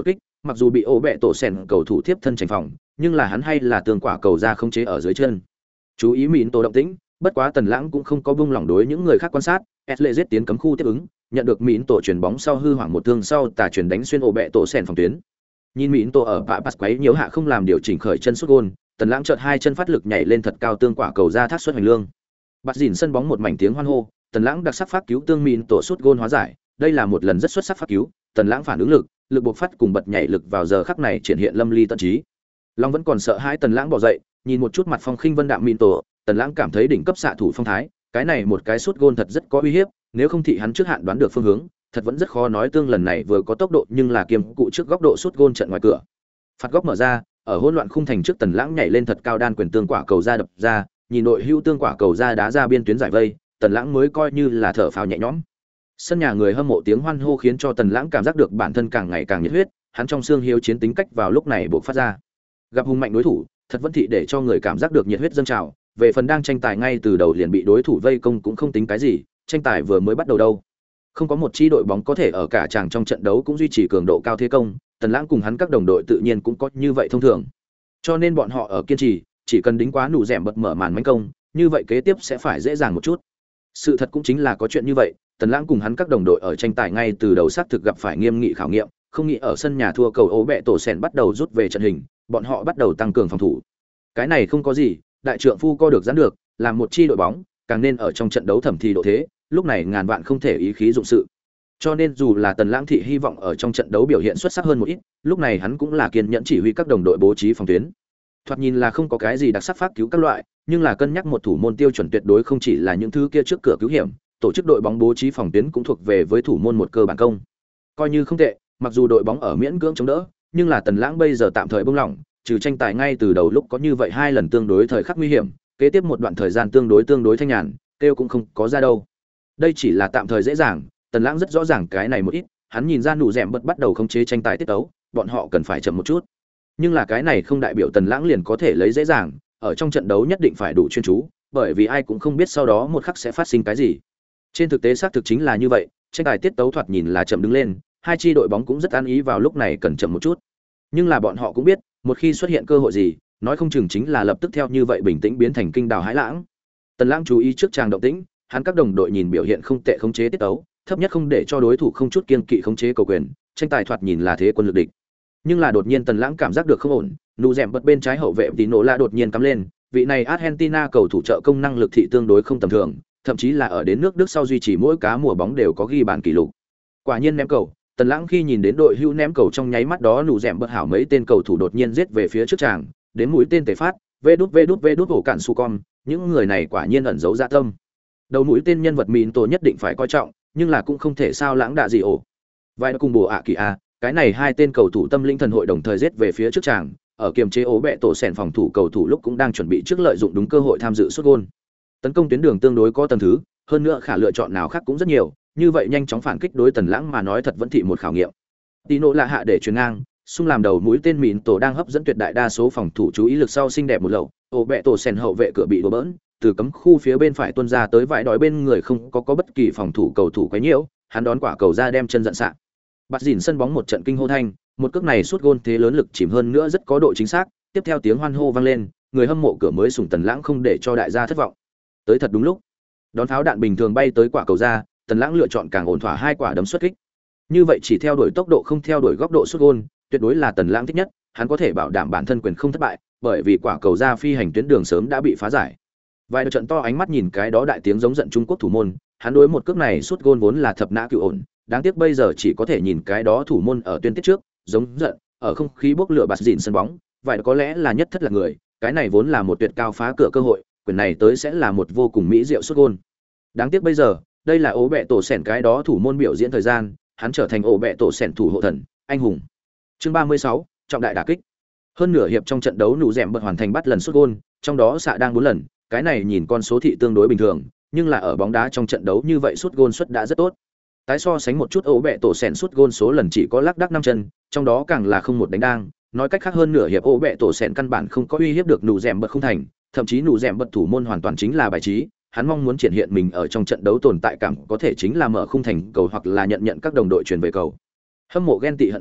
mặc dù bị ổ bẹ tổ sèn cầu thủ tiếp thân tranh phòng, nhưng là hắn hay là tường quả cầu ra không chế ở dưới chân. Chú ý mịn tổ động tĩnh, bất quá Tần Lãng cũng không có buông lỏng đối những người khác quan sát, Esle tiến cấm khu tiếp ứng, nhận được mịn tổ chuyển bóng sau hư hoảng một thương sau tà chuyển đánh xuyên ổ bẹ tổ sèn phòng tuyến. Nhìn mịn tổ ở bạ pass quấy nhiễu hạ không làm điều chỉnh khởi chân sút gôn, Tần Lãng chợt hai chân phát lực nhảy lên thật cao tương quả cầu ra thác xuất hành lương. Bắt dỉn sân bóng một mảnh tiếng hoan hô, Tần Lãng đặc sắc phát cứu tương mịn tổ sút gôn hóa giải, đây là một lần rất xuất sắc phát cứu, Tần Lãng phản ứng lực buộc phát cùng bật nhảy lực vào giờ khắc này triển hiện lâm ly tận trí. Long vẫn còn sợ hãi Tần Lãng bỏ dậy, nhìn một chút mặt phong khinh vân đạm mịn tổ, Tần Lãng cảm thấy đỉnh cấp xạ thủ phong thái, cái này một cái sút gôn thật rất có uy hiếp, nếu không thị hắn trước hạn đoán được phương hướng, thật vẫn rất khó nói tương lần này vừa có tốc độ nhưng là kiềm cụ trước góc độ sút gôn trận ngoài cửa. Phạt góc mở ra, ở hỗn loạn khung thành trước Tần Lãng nhảy lên thật cao đan quyền tương quả cầu ra đập ra, nhìn đội hưu tương quả cầu ra đá ra biên tuyến giải vây, Tần Lãng mới coi như là thở phào nhẹ nhõm. Sân nhà người hâm mộ tiếng hoan hô khiến cho Tần Lãng cảm giác được bản thân càng ngày càng nhiệt huyết, hắn trong xương hiếu chiến tính cách vào lúc này bộc phát ra. Gặp hùng mạnh đối thủ, thật vẫn thị để cho người cảm giác được nhiệt huyết dâng trào, về phần đang tranh tài ngay từ đầu liền bị đối thủ vây công cũng không tính cái gì, tranh tài vừa mới bắt đầu đâu. Không có một chi đội bóng có thể ở cả chàng trong trận đấu cũng duy trì cường độ cao thế công, Tần Lãng cùng hắn các đồng đội tự nhiên cũng có như vậy thông thường. Cho nên bọn họ ở kiên trì, chỉ cần đính quá nụ rèm bật mở màn mãnh công, như vậy kế tiếp sẽ phải dễ dàng một chút. Sự thật cũng chính là có chuyện như vậy, Tần Lãng cùng hắn các đồng đội ở tranh tài ngay từ đầu xác thực gặp phải nghiêm nghị khảo nghiệm, không nghĩ ở sân nhà thua cầu ố bẹ tổ sèn bắt đầu rút về trận hình, bọn họ bắt đầu tăng cường phòng thủ. Cái này không có gì, đại trượng phu co được giãn được, làm một chi đội bóng, càng nên ở trong trận đấu thẩm thì độ thế, lúc này ngàn vạn không thể ý khí dụng sự. Cho nên dù là Tần Lãng thị hy vọng ở trong trận đấu biểu hiện xuất sắc hơn một ít, lúc này hắn cũng là kiên nhẫn chỉ huy các đồng đội bố trí phòng tuyến. Thoạt nhìn là không có cái gì đặc sắc phát cứu các loại, nhưng là cân nhắc một thủ môn tiêu chuẩn tuyệt đối không chỉ là những thứ kia trước cửa cứu hiểm, tổ chức đội bóng bố trí phòng tuyến cũng thuộc về với thủ môn một cơ bản công. Coi như không tệ, mặc dù đội bóng ở miễn cưỡng chống đỡ, nhưng là Tần Lãng bây giờ tạm thời buông lỏng, trừ tranh tài ngay từ đầu lúc có như vậy hai lần tương đối thời khắc nguy hiểm, kế tiếp một đoạn thời gian tương đối thanh nhàn, kêu cũng không có ra đâu. Đây chỉ là tạm thời dễ dàng, Tần Lãng rất rõ ràng cái này một ít, hắn nhìn ra nụ rèm bật bắt đầu khống chế tranh tài tiết tấu, bọn họ cần phải chậm một chút. Nhưng là cái này không đại biểu Tần Lãng liền có thể lấy dễ dàng, ở trong trận đấu nhất định phải đủ chuyên chú, bởi vì ai cũng không biết sau đó một khắc sẽ phát sinh cái gì. Trên thực tế xác thực chính là như vậy, tranh tài tiết tấu thoạt nhìn là chậm đứng lên, hai chi đội bóng cũng rất an ý vào lúc này cần chậm một chút. Nhưng là bọn họ cũng biết, một khi xuất hiện cơ hội gì, nói không chừng chính là lập tức theo như vậy bình tĩnh biến thành kinh đào hãi lãng. Tần Lãng chú ý trước tràng động tĩnh, hắn các đồng đội nhìn biểu hiện không tệ khống chế tiết tấu, thấp nhất không để cho đối thủ không chút kiên kỵ khống chế cầu quyền, tranh tài thoạt nhìn là thế quân lực địch. Nhưng là đột nhiên Tần Lãng cảm giác được không ổn, nụ rèm bật bên trái hậu vệ Tino La đột nhiên cắm lên, vị này Argentina cầu thủ trợ công năng lực thị tương đối không tầm thường, thậm chí là ở đến nước Đức sau duy trì mỗi cá mùa bóng đều có ghi bàn kỷ lục. Quả nhiên ném cầu, Tần Lãng khi nhìn đến đội hưu ném cầu trong nháy mắt đó nụ rèm bật hảo mấy tên cầu thủ đột nhiên giết về phía trước tràng, đến mũi tên tề phát, vê đút ổ cản su con, những người này quả nhiên ẩn giấu dạ tâm. Đầu mũi tên nhân vật mịn tổ nhất định phải coi trọng, nhưng là cũng không thể sao lãng đạ gì ổ. Vai cùng bồ ạ kỳ a, cái này hai tên cầu thủ tâm linh thần hội đồng thời giết về phía trước tràng, ở kiềm chế ố bẹ tổ sèn phòng thủ cầu thủ lúc cũng đang chuẩn bị trước lợi dụng đúng cơ hội tham dự sút gôn. Tấn công tuyến đường tương đối có tầng thứ, hơn nữa khả lựa chọn nào khác cũng rất nhiều, như vậy nhanh chóng phản kích đối Tần Lãng mà nói thật vẫn thị một khảo nghiệm. Tino là hạ để chuyền ngang, xung làm đầu mũi tên mịn tổ đang hấp dẫn tuyệt đại đa số phòng thủ chú ý lực sau xinh đẹp một lậu, ổ bẹ tổ sèn hậu vệ cửa bị đổ bỡn, từ cấm khu phía bên phải tuôn ra tới vải đói bên người không có bất kỳ phòng thủ cầu thủ quấy nhiễu, hắn đón quả cầu ra đem chân giận sạ. Bắt dỉn sân bóng một trận kinh hô thanh, một cước này sút gôn thế lớn lực chìm hơn nữa rất có độ chính xác, tiếp theo tiếng hoan hô vang lên, người hâm mộ cửa mới sủng Tần Lãng không để cho đại gia thất vọng. Tới thật đúng lúc. Đón pháo đạn bình thường bay tới quả cầu ra, Tần Lãng lựa chọn càng ổn thỏa hai quả đấm xuất kích. Như vậy chỉ theo đuổi tốc độ không theo đuổi góc độ sút gôn, tuyệt đối là Tần Lãng thích nhất, hắn có thể bảo đảm bản thân quyền không thất bại, bởi vì quả cầu ra phi hành tuyến đường sớm đã bị phá giải. Vài trận to ánh mắt nhìn cái đó đại tiếng giống giận Trung Quốc thủ môn, hắn đối một cước này sút gôn vốn là thập nã cửu ổn, đáng tiếc bây giờ chỉ có thể nhìn cái đó thủ môn ở tuyến tiết trước, giống giận, ở không khí bốc lửa bạt dịn sân bóng, vậy có lẽ là nhất thất là người, cái này vốn là một tuyệt cao phá cửa cơ hội, quyền này tới sẽ là một vô cùng mỹ diệu sút gôn. Đáng tiếc bây giờ, đây là ố bẹ tổ sèn cái đó thủ môn biểu diễn thời gian, hắn trở thành ố bẹ tổ sèn thủ hộ thần, anh hùng. Chương 36, trọng đại đả kích. Hơn nửa hiệp trong trận đấu nụ rèm bật hoàn thành bắt lần sút gôn, trong đó xạ đang 4 lần, cái này nhìn con số thị tương đối bình thường, nhưng là ở bóng đá trong trận đấu như vậy sút gôn suất đã rất tốt. Tái so sánh một chút ố bẹ tổ sèn sút gôn số lần chỉ có lác đác 5 chân, trong đó càng là không một đánh đang, nói cách khác hơn nửa hiệp ố bẹ tổ sèn căn bản không có uy hiếp được nụ rèm bật không thành, thậm chí nụ rèm bật thủ môn hoàn toàn chính là bài trí, hắn mong muốn triển hiện mình ở trong trận đấu tồn tại cảm có thể chính là mở khung thành cầu hoặc là nhận các đồng đội truyền về cầu. Hâm mộ ghen tị hận a,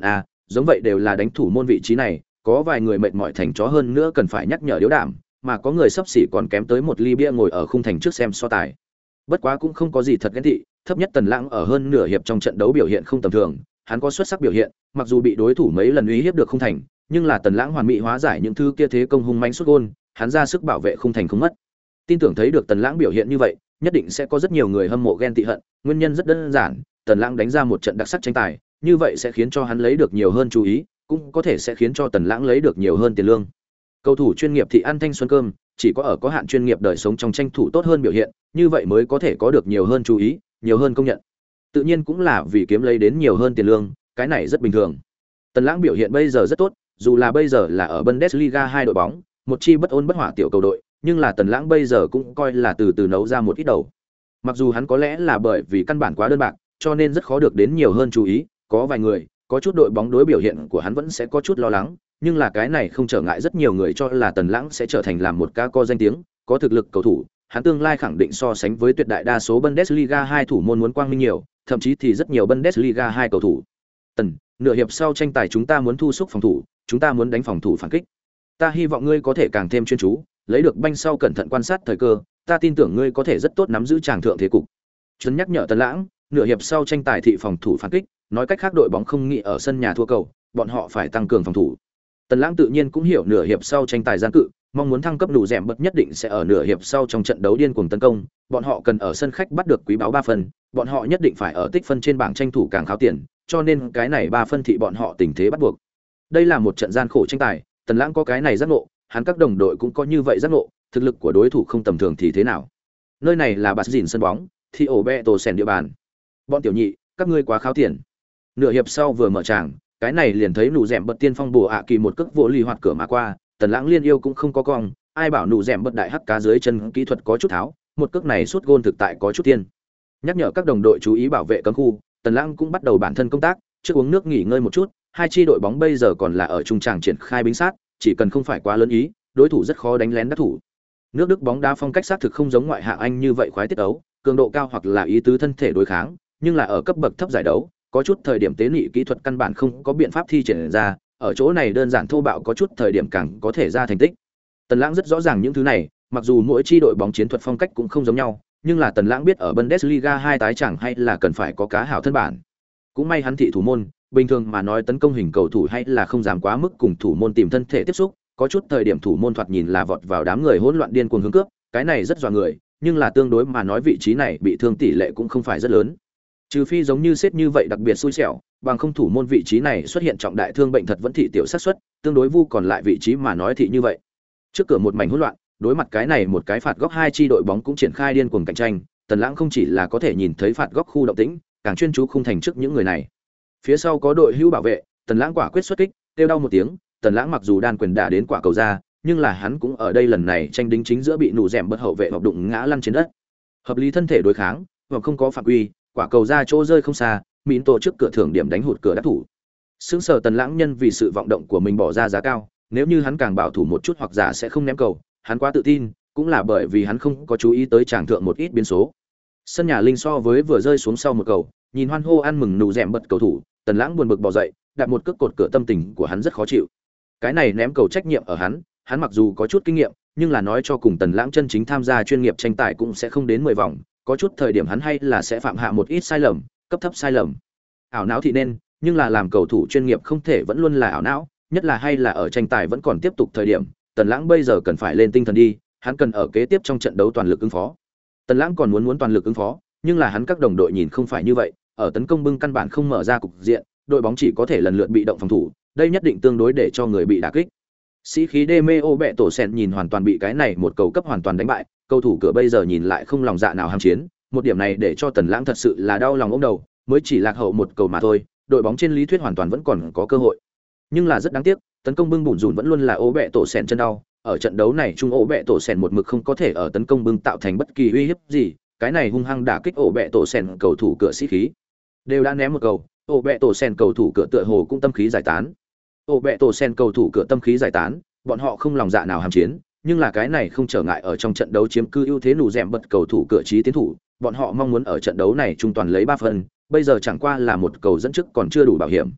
giống vậy đều là đánh thủ môn vị trí này, có vài người mệt mỏi thành chó hơn nữa cần phải nhắc nhở điếu đảm, mà có người sắp xỉ còn kém tới một ly bia ngồi ở khung thành trước xem so tài. Bất quá cũng không có gì thật ghen tị, thấp nhất Tần Lãng ở hơn nửa hiệp trong trận đấu biểu hiện không tầm thường, hắn có xuất sắc biểu hiện, mặc dù bị đối thủ mấy lần uy hiếp được khung thành, nhưng là Tần Lãng hoàn mỹ hóa giải những thứ kia thế công hung mãnh sút gol, hắn ra sức bảo vệ khung thành không mất. Tin tưởng thấy được Tần Lãng biểu hiện như vậy, nhất định sẽ có rất nhiều người hâm mộ ghen tị hận, nguyên nhân rất đơn giản, Tần Lãng đánh ra một trận đặc sắc tranh tài, như vậy sẽ khiến cho hắn lấy được nhiều hơn chú ý, cũng có thể sẽ khiến cho Tần Lãng lấy được nhiều hơn tiền lương. Cầu thủ chuyên nghiệp thì ăn thanh xuân cơm, chỉ có ở có hạn chuyên nghiệp đời sống trong tranh thủ tốt hơn biểu hiện, như vậy mới có thể có được nhiều hơn chú ý, nhiều hơn công nhận. Tự nhiên cũng là vì kiếm lấy đến nhiều hơn tiền lương, cái này rất bình thường. Tần Lãng biểu hiện bây giờ rất tốt, dù là bây giờ là ở Bundesliga 2 đội bóng, một chi bất ôn bất hỏa tiểu cầu đội, nhưng là Tần Lãng bây giờ cũng coi là từ từ nấu ra một ít đầu. Mặc dù hắn có lẽ là bởi vì căn bản quá đơn bạc, cho nên rất khó được đến nhiều hơn chú ý, có vài người, có chút đội bóng đối biểu hiện của hắn vẫn sẽ có chút lo lắng, nhưng là cái này không trở ngại rất nhiều người cho là Tần Lãng sẽ trở thành làm một ca co danh tiếng, có thực lực cầu thủ, hắn tương lai khẳng định so sánh với tuyệt đại đa số Bundesliga 2 thủ môn muốn quang minh nhiều, thậm chí thì rất nhiều Bundesliga 2 cầu thủ. Tần, nửa hiệp sau tranh tài chúng ta muốn thu xúc phòng thủ, chúng ta muốn đánh phòng thủ phản kích. Ta hy vọng ngươi có thể càng thêm chuyên chú, lấy được banh sau cẩn thận quan sát thời cơ, ta tin tưởng ngươi có thể rất tốt nắm giữ tràng thượng thế cục. Trấn nhắc nhở Tần Lãng, nửa hiệp sau tranh tài thị phòng thủ phản kích, nói cách khác đội bóng không nghĩ ở sân nhà thua cầu, bọn họ phải tăng cường phòng thủ. Tần Lãng tự nhiên cũng hiểu nửa hiệp sau tranh tài gian cự, mong muốn thăng cấp đủ rèm bật nhất định sẽ ở nửa hiệp sau trong trận đấu điên cuồng tấn công, bọn họ cần ở sân khách bắt được quý báu 3 phần, bọn họ nhất định phải ở tích phân trên bảng tranh thủ càng kháo tiền, cho nên cái này 3 phân thị bọn họ tình thế bắt buộc. Đây là một trận gian khổ tranh tài, Tần Lãng có cái này giác ngộ, hắn các đồng đội cũng có như vậy giác ngộ, thực lực của đối thủ không tầm thường thì thế nào? Nơi này là bạt dìn sân bóng, thì ổ bẹ tổ sèn địa bàn. Bọn tiểu nhị, các ngươi quá kháo tiền. Nửa hiệp sau vừa mở tràng, cái này liền thấy nụ rèm bật tiên phong bổ ạ kỳ một cước vỗ lì hoạt cửa mà qua, Tần Lãng liên yêu cũng không có cong, ai bảo nụ rèm bật đại hắc cá dưới chân kỹ thuật có chút tháo, một cước này sút gôn thực tại có chút tiên. Nhắc nhở các đồng đội chú ý bảo vệ cấm khu, Tần Lãng cũng bắt đầu bản thân công tác, trước uống nước nghỉ ngơi một chút, hai chi đội bóng bây giờ còn là ở trung tràng triển khai binh sát, chỉ cần không phải quá lớn ý, đối thủ rất khó đánh lén đắc thủ. Nước Đức bóng đá phong cách xác thực không giống ngoại hạng Anh như vậy khoái tiết đấu, cường độ cao hoặc là ý tứ thân thể đối kháng, nhưng là ở cấp bậc thấp giải đấu, có chút thời điểm tế nhị kỹ thuật căn bản không có biện pháp thi triển ra, ở chỗ này đơn giản thô bạo có chút thời điểm càng có thể ra thành tích. Tần Lãng rất rõ ràng những thứ này, mặc dù mỗi chi đội bóng chiến thuật phong cách cũng không giống nhau, nhưng là Tần Lãng biết ở Bundesliga 2 tái chẳng hay là cần phải có cá hảo thân bản. Cũng may hắn thị thủ môn, bình thường mà nói tấn công hình cầu thủ hay là không dám quá mức cùng thủ môn tìm thân thể tiếp xúc, có chút thời điểm thủ môn thoạt nhìn là vọt vào đám người hỗn loạn điên cuồng hướng cướp, cái này rất dọa người, nhưng là tương đối mà nói vị trí này bị thương tỷ lệ cũng không phải rất lớn. Trừ phi giống như xếp như vậy đặc biệt xui xẻo, bằng không thủ môn vị trí này xuất hiện trọng đại thương bệnh thật vẫn thị tiểu xác suất, tương đối vu còn lại vị trí mà nói thị như vậy. Trước cửa một mảnh hỗn loạn, đối mặt cái này một cái phạt góc hai chi đội bóng cũng triển khai điên cuồng cạnh tranh, Tần Lãng không chỉ là có thể nhìn thấy phạt góc khu động tĩnh, càng chuyên chú khung thành trước những người này. Phía sau có đội hữu bảo vệ, Tần Lãng quả quyết xuất kích, kêu đau một tiếng, Tần Lãng mặc dù đan quyền đả đến quả cầu ra, nhưng là hắn cũng ở đây lần này tranh đính chính giữa bị nụ rèm bật hậu vệ hoặc đụng ngã lăn trên đất. Hợp lý thân thể đối kháng, hoặc không có phạm quy, quả cầu ra chỗ rơi không xa, Mịn tổ trước cửa thưởng điểm đánh hụt cửa đắc thủ. Sững sờ Tần Lãng nhân vì sự vọng động của mình bỏ ra giá cao, nếu như hắn càng bảo thủ một chút hoặc giả sẽ không ném cầu, hắn quá tự tin, cũng là bởi vì hắn không có chú ý tới tràng thượng một ít biến số. Sân nhà linh so với vừa rơi xuống sau một cầu, nhìn hoan hô ăn mừng nụ rèm bật cầu thủ, Tần Lãng buồn bực bò dậy, đặt một cước cột cửa tâm tình của hắn rất khó chịu. Cái này ném cầu trách nhiệm ở hắn mặc dù có chút kinh nghiệm, nhưng là nói cho cùng Tần Lãng chân chính tham gia chuyên nghiệp tranh tài cũng sẽ không đến 10 vòng, có chút thời điểm hắn hay là sẽ phạm hạ một ít sai lầm, cấp thấp sai lầm. Ảo não thì nên, nhưng là làm cầu thủ chuyên nghiệp không thể vẫn luôn là ảo não, nhất là hay là ở tranh tài vẫn còn tiếp tục thời điểm, Tần Lãng bây giờ cần phải lên tinh thần đi, hắn cần ở kế tiếp trong trận đấu toàn lực ứng phó. Tần Lãng còn muốn toàn lực ứng phó, nhưng là hắn các đồng đội nhìn không phải như vậy, ở tấn công bưng căn bản không mở ra cục diện, đội bóng chỉ có thể lần lượt bị động phòng thủ, đây nhất định tương đối để cho người bị đả kích. Sĩ khí Demeo bẹ tổ sen nhìn hoàn toàn bị cái này một cầu cấp hoàn toàn đánh bại, cầu thủ cửa bây giờ nhìn lại không lòng dạ nào ham chiến, một điểm này để cho Tần Lãng thật sự là đau lòng ôm đầu, mới chỉ lạc hậu một cầu mà thôi, đội bóng trên lý thuyết hoàn toàn vẫn còn có cơ hội. Nhưng là rất đáng tiếc, tấn công bưng bủn rủn vẫn luôn là ố bẹ tổ sen chân đau, ở trận đấu này trung ố bẹ tổ sen một mực không có thể ở tấn công bưng tạo thành bất kỳ uy hiếp gì, cái này hung hăng đả kích ổ bẹ tổ sen cầu thủ cửa sĩ khí. Đều đã ném một cầu, ổ bẹ tổ sen cầu thủ cửa tựa hồ cũng tâm khí giải tán. Ổ bẹ tổ sen cầu thủ cửa tâm khí giải tán, bọn họ không lòng dạ nào ham chiến, nhưng là cái này không trở ngại ở trong trận đấu chiếm cư ưu thế nụ rèm bật cầu thủ cửa trí tiến thủ, bọn họ mong muốn ở trận đấu này trung toàn lấy 3 phần, bây giờ chẳng qua là một cầu dẫn trước còn chưa đủ bảo hiểm.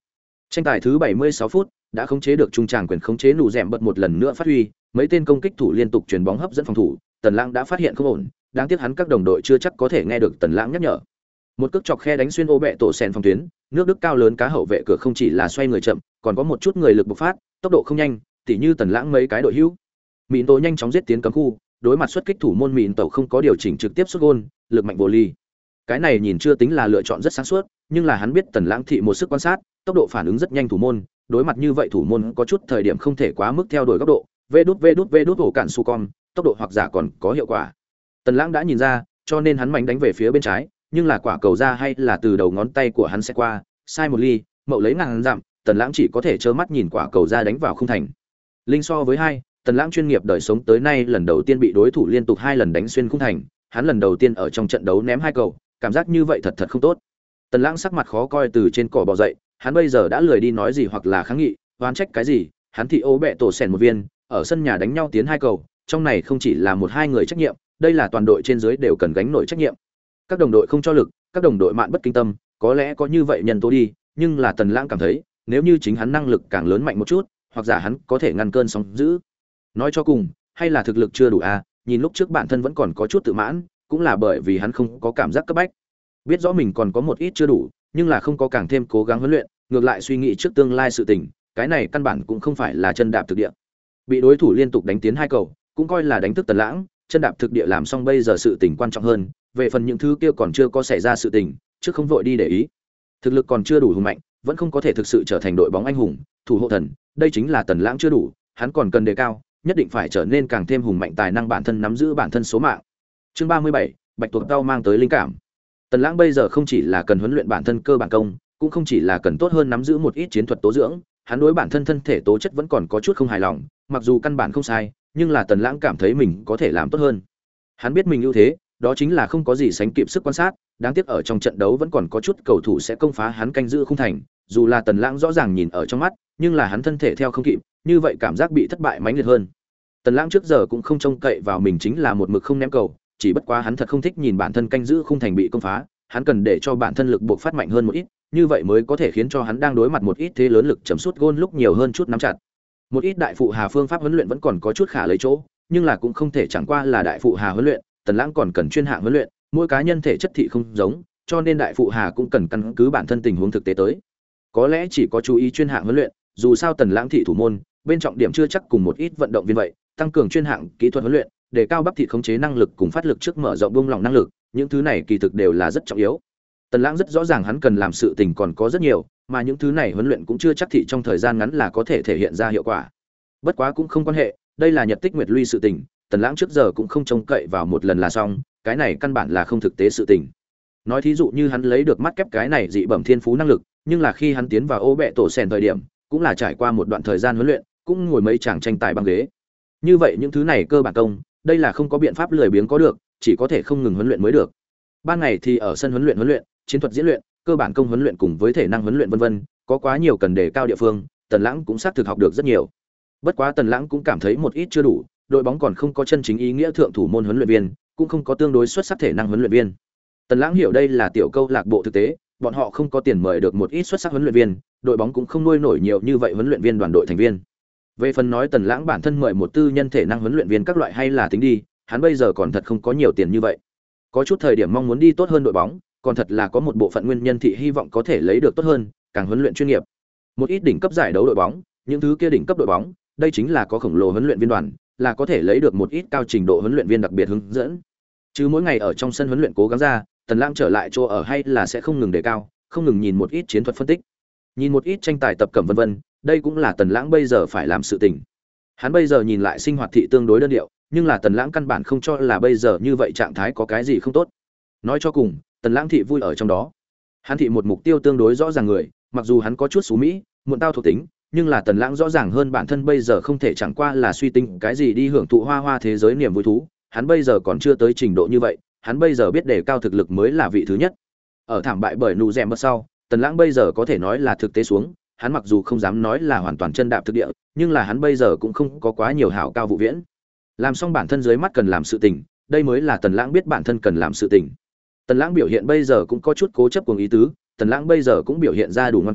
Tranh tài thứ 76 phút, đã khống chế được trung tràng quyền khống chế nụ rèm bật một lần nữa phát huy, mấy tên công kích thủ liên tục chuyền bóng hấp dẫn phòng thủ, Tần Lãng đã phát hiện không ổn, đáng tiếc hắn các đồng đội chưa chắc có thể nghe được Tần Lãng nhắc nhở. Một cước chọc khe đánh xuyên ô bẹ tổ sen phòng tuyến, nước Đức cao lớn cá hậu vệ cửa không chỉ là xoay người chậm, còn có một chút người lực bộc phát, tốc độ không nhanh, tỉ như Tần Lãng mấy cái đội hữu. Mịn Tổ nhanh chóng giết tiến cấm khu, đối mặt xuất kích thủ môn Mịn Tổ không có điều chỉnh trực tiếp sút gol, lực mạnh vô ly. Cái này nhìn chưa tính là lựa chọn rất sáng suốt, nhưng là hắn biết Tần Lãng thị một sức quan sát, tốc độ phản ứng rất nhanh thủ môn, đối mặt như vậy thủ môn có chút thời điểm không thể quá mức theo đuổi góc độ, vê đút ổ cản su con, tốc độ hoặc giả còn có hiệu quả. Tần Lãng đã nhìn ra, cho nên hắn mạnh đánh về phía bên trái, nhưng là quả cầu ra hay là từ đầu ngón tay của hắn sẽ qua, sai một ly, mậu lấy ngàn dặm, Tần Lãng chỉ có thể trơ mắt nhìn quả cầu ra đánh vào không thành. Linh so với 2, Tần Lãng chuyên nghiệp đời sống tới nay lần đầu tiên bị đối thủ liên tục 2 lần đánh xuyên khung thành, hắn lần đầu tiên ở trong trận đấu ném 2 cầu, cảm giác như vậy thật không tốt. Tần Lãng sắc mặt khó coi từ trên cỏ bò dậy, hắn bây giờ đã lười đi nói gì hoặc là kháng nghị, oán trách cái gì, hắn thị ô bẹ tổ sèn một viên, ở sân nhà đánh nhau tiến 2 cầu, trong này không chỉ là 1-2 người trách nhiệm, đây là toàn đội trên dưới đều cần gánh nổi trách nhiệm. Các đồng đội không cho lực, các đồng đội mạn bất kinh tâm, có lẽ có như vậy nhân tố đi, nhưng là Tần Lãng cảm thấy, nếu như chính hắn năng lực càng lớn mạnh một chút, hoặc giả hắn có thể ngăn cơn sóng dữ. Nói cho cùng, hay là thực lực chưa đủ à, nhìn lúc trước bản thân vẫn còn có chút tự mãn, cũng là bởi vì hắn không có cảm giác cấp bách. Biết rõ mình còn có một ít chưa đủ, nhưng là không có càng thêm cố gắng huấn luyện, ngược lại suy nghĩ trước tương lai sự tình, cái này căn bản cũng không phải là chân đạp thực địa. Bị đối thủ liên tục đánh tiến 2 cầu, cũng coi là đánh thức Tần Lãng, chân đạp thực địa làm xong bây giờ sự tình quan trọng hơn, về phần những thứ kia còn chưa có xảy ra sự tình, trước không vội đi để ý. Thực lực còn chưa đủ hùng mạnh, vẫn không có thể thực sự trở thành đội bóng anh hùng, thủ hộ thần, đây chính là Tần Lãng chưa đủ, hắn còn cần đề cao, nhất định phải trở nên càng thêm hùng mạnh, tài năng bản thân nắm giữ bản thân số mạng. Chương 37, Bạch tuộc đau mang tới linh cảm. Tần Lãng bây giờ không chỉ là cần huấn luyện bản thân cơ bản công, cũng không chỉ là cần tốt hơn nắm giữ một ít chiến thuật tố dưỡng, hắn đối bản thân thân thể tố chất vẫn còn có chút không hài lòng, mặc dù căn bản không sai, nhưng là Tần Lãng cảm thấy mình có thể làm tốt hơn. Hắn biết mình ưu thế, đó chính là không có gì sánh kịp sức quan sát, đáng tiếc ở trong trận đấu vẫn còn có chút cầu thủ sẽ công phá hắn canh giữ khung thành, dù là Tần Lãng rõ ràng nhìn ở trong mắt, nhưng là hắn thân thể theo không kịp, như vậy cảm giác bị thất bại mãnh liệt hơn. Tần Lãng trước giờ cũng không trông cậy vào mình chính là một mực không ném cầu, chỉ bất quá hắn thật không thích nhìn bản thân canh giữ khung thành bị công phá, hắn cần để cho bản thân lực buộc phát mạnh hơn một ít, như vậy mới có thể khiến cho hắn đang đối mặt một ít thế lớn lực chấm sút gôn lúc nhiều hơn chút nắm chặt. Một ít đại phụ hà phương pháp huấn luyện vẫn còn có chút khả lấy chỗ, nhưng là cũng không thể chẳng qua là đại phụ hà huấn luyện, Tần Lãng còn cần chuyên hạng huấn luyện, mỗi cá nhân thể chất thị không giống, cho nên đại phụ hà cũng cần căn cứ bản thân tình huống thực tế tới. Có lẽ chỉ có chú ý chuyên hạng huấn luyện, dù sao Tần Lãng thị thủ môn, bên trọng điểm chưa chắc cùng một ít vận động viên vậy, tăng cường chuyên hạng kỹ thuật huấn luyện, để cao bắp thịt khống chế năng lực cùng phát lực trước mở rộng buông lỏng năng lực, những thứ này kỳ thực đều là rất trọng yếu. Tần Lãng rất rõ ràng hắn cần làm sự tình còn có rất nhiều, mà những thứ này huấn luyện cũng chưa chắc thị trong thời gian ngắn là có thể thể hiện ra hiệu quả. Bất quá cũng không quan hệ, đây là nhật tích nguyệt luy sự tình, Tần Lãng trước giờ cũng không trông cậy vào một lần là xong, cái này căn bản là không thực tế sự tình. Nói thí dụ như hắn lấy được mắt kép cái này dị bẩm thiên phú năng lực, nhưng là khi hắn tiến vào ô bẹ tổ sèn thời điểm, cũng là trải qua một đoạn thời gian huấn luyện, cũng ngồi mấy chàng tranh tài băng ghế. Như vậy những thứ này cơ bản công, đây là không có biện pháp lười biếng có được, chỉ có thể không ngừng huấn luyện mới được. Ban ngày thì ở sân huấn luyện, chiến thuật diễn luyện, cơ bản công huấn luyện cùng với thể năng huấn luyện vân vân, có quá nhiều cần đề cao địa phương, Tần Lãng cũng xác thực học được rất nhiều. Bất quá Tần Lãng cũng cảm thấy một ít chưa đủ, đội bóng còn không có chân chính ý nghĩa thượng thủ môn huấn luyện viên, cũng không có tương đối xuất sắc thể năng huấn luyện viên. Tần Lãng hiểu đây là tiểu câu lạc bộ thực tế, bọn họ không có tiền mời được một ít xuất sắc huấn luyện viên, đội bóng cũng không nuôi nổi nhiều như vậy huấn luyện viên đoàn đội thành viên. Về phần nói Tần Lãng bản thân mời một tư nhân thể năng huấn luyện viên các loại hay là tính đi, hắn bây giờ còn thật không có nhiều tiền như vậy. Có chút thời điểm mong muốn đi tốt hơn đội bóng, còn thật là có một bộ phận nguyên nhân thị hy vọng có thể lấy được tốt hơn, càng huấn luyện chuyên nghiệp. Một ít đỉnh cấp giải đấu đội bóng, những thứ kia đỉnh cấp đội bóng, đây chính là có khổng lồ huấn luyện viên đoàn, là có thể lấy được một ít cao trình độ huấn luyện viên đặc biệt hướng dẫn. Chứ mỗi ngày ở trong sân huấn luyện cố gắng ra, Tần Lãng trở lại chỗ ở hay là sẽ không ngừng đề cao, không ngừng nhìn một ít chiến thuật phân tích, nhìn một ít tranh tài tập cẩm vân vân, đây cũng là Tần Lãng bây giờ phải làm sự tình. Hắn bây giờ nhìn lại sinh hoạt thị tương đối đơn điệu, nhưng là Tần Lãng căn bản không cho là bây giờ như vậy trạng thái có cái gì không tốt. Nói cho cùng, Tần Lãng thị vui ở trong đó. Hắn thị một mục tiêu tương đối rõ ràng người, mặc dù hắn có chút xú mỹ, muộn tao thuộc tính, nhưng là Tần Lãng rõ ràng hơn bản thân bây giờ không thể chẳng qua là suy tính cái gì đi hưởng thụ hoa hoa thế giới niềm vui thú, hắn bây giờ còn chưa tới trình độ như vậy, hắn bây giờ biết đề cao thực lực mới là vị thứ nhất. Ở thảm bại bởi nụ rèm bất sau, Tần Lãng bây giờ có thể nói là thực tế xuống, hắn mặc dù không dám nói là hoàn toàn chân đạp thực địa, nhưng là hắn bây giờ cũng không có quá nhiều hảo cao vụ viễn. Làm xong bản thân dưới mắt cần làm sự tình, đây mới là Tần Lãng biết bản thân cần làm sự tình. Tần Lãng biểu hiện bây giờ cũng có chút cố chấp cuồng ý tứ, Tần Lãng bây giờ cũng biểu hiện ra đủ ngoan kính,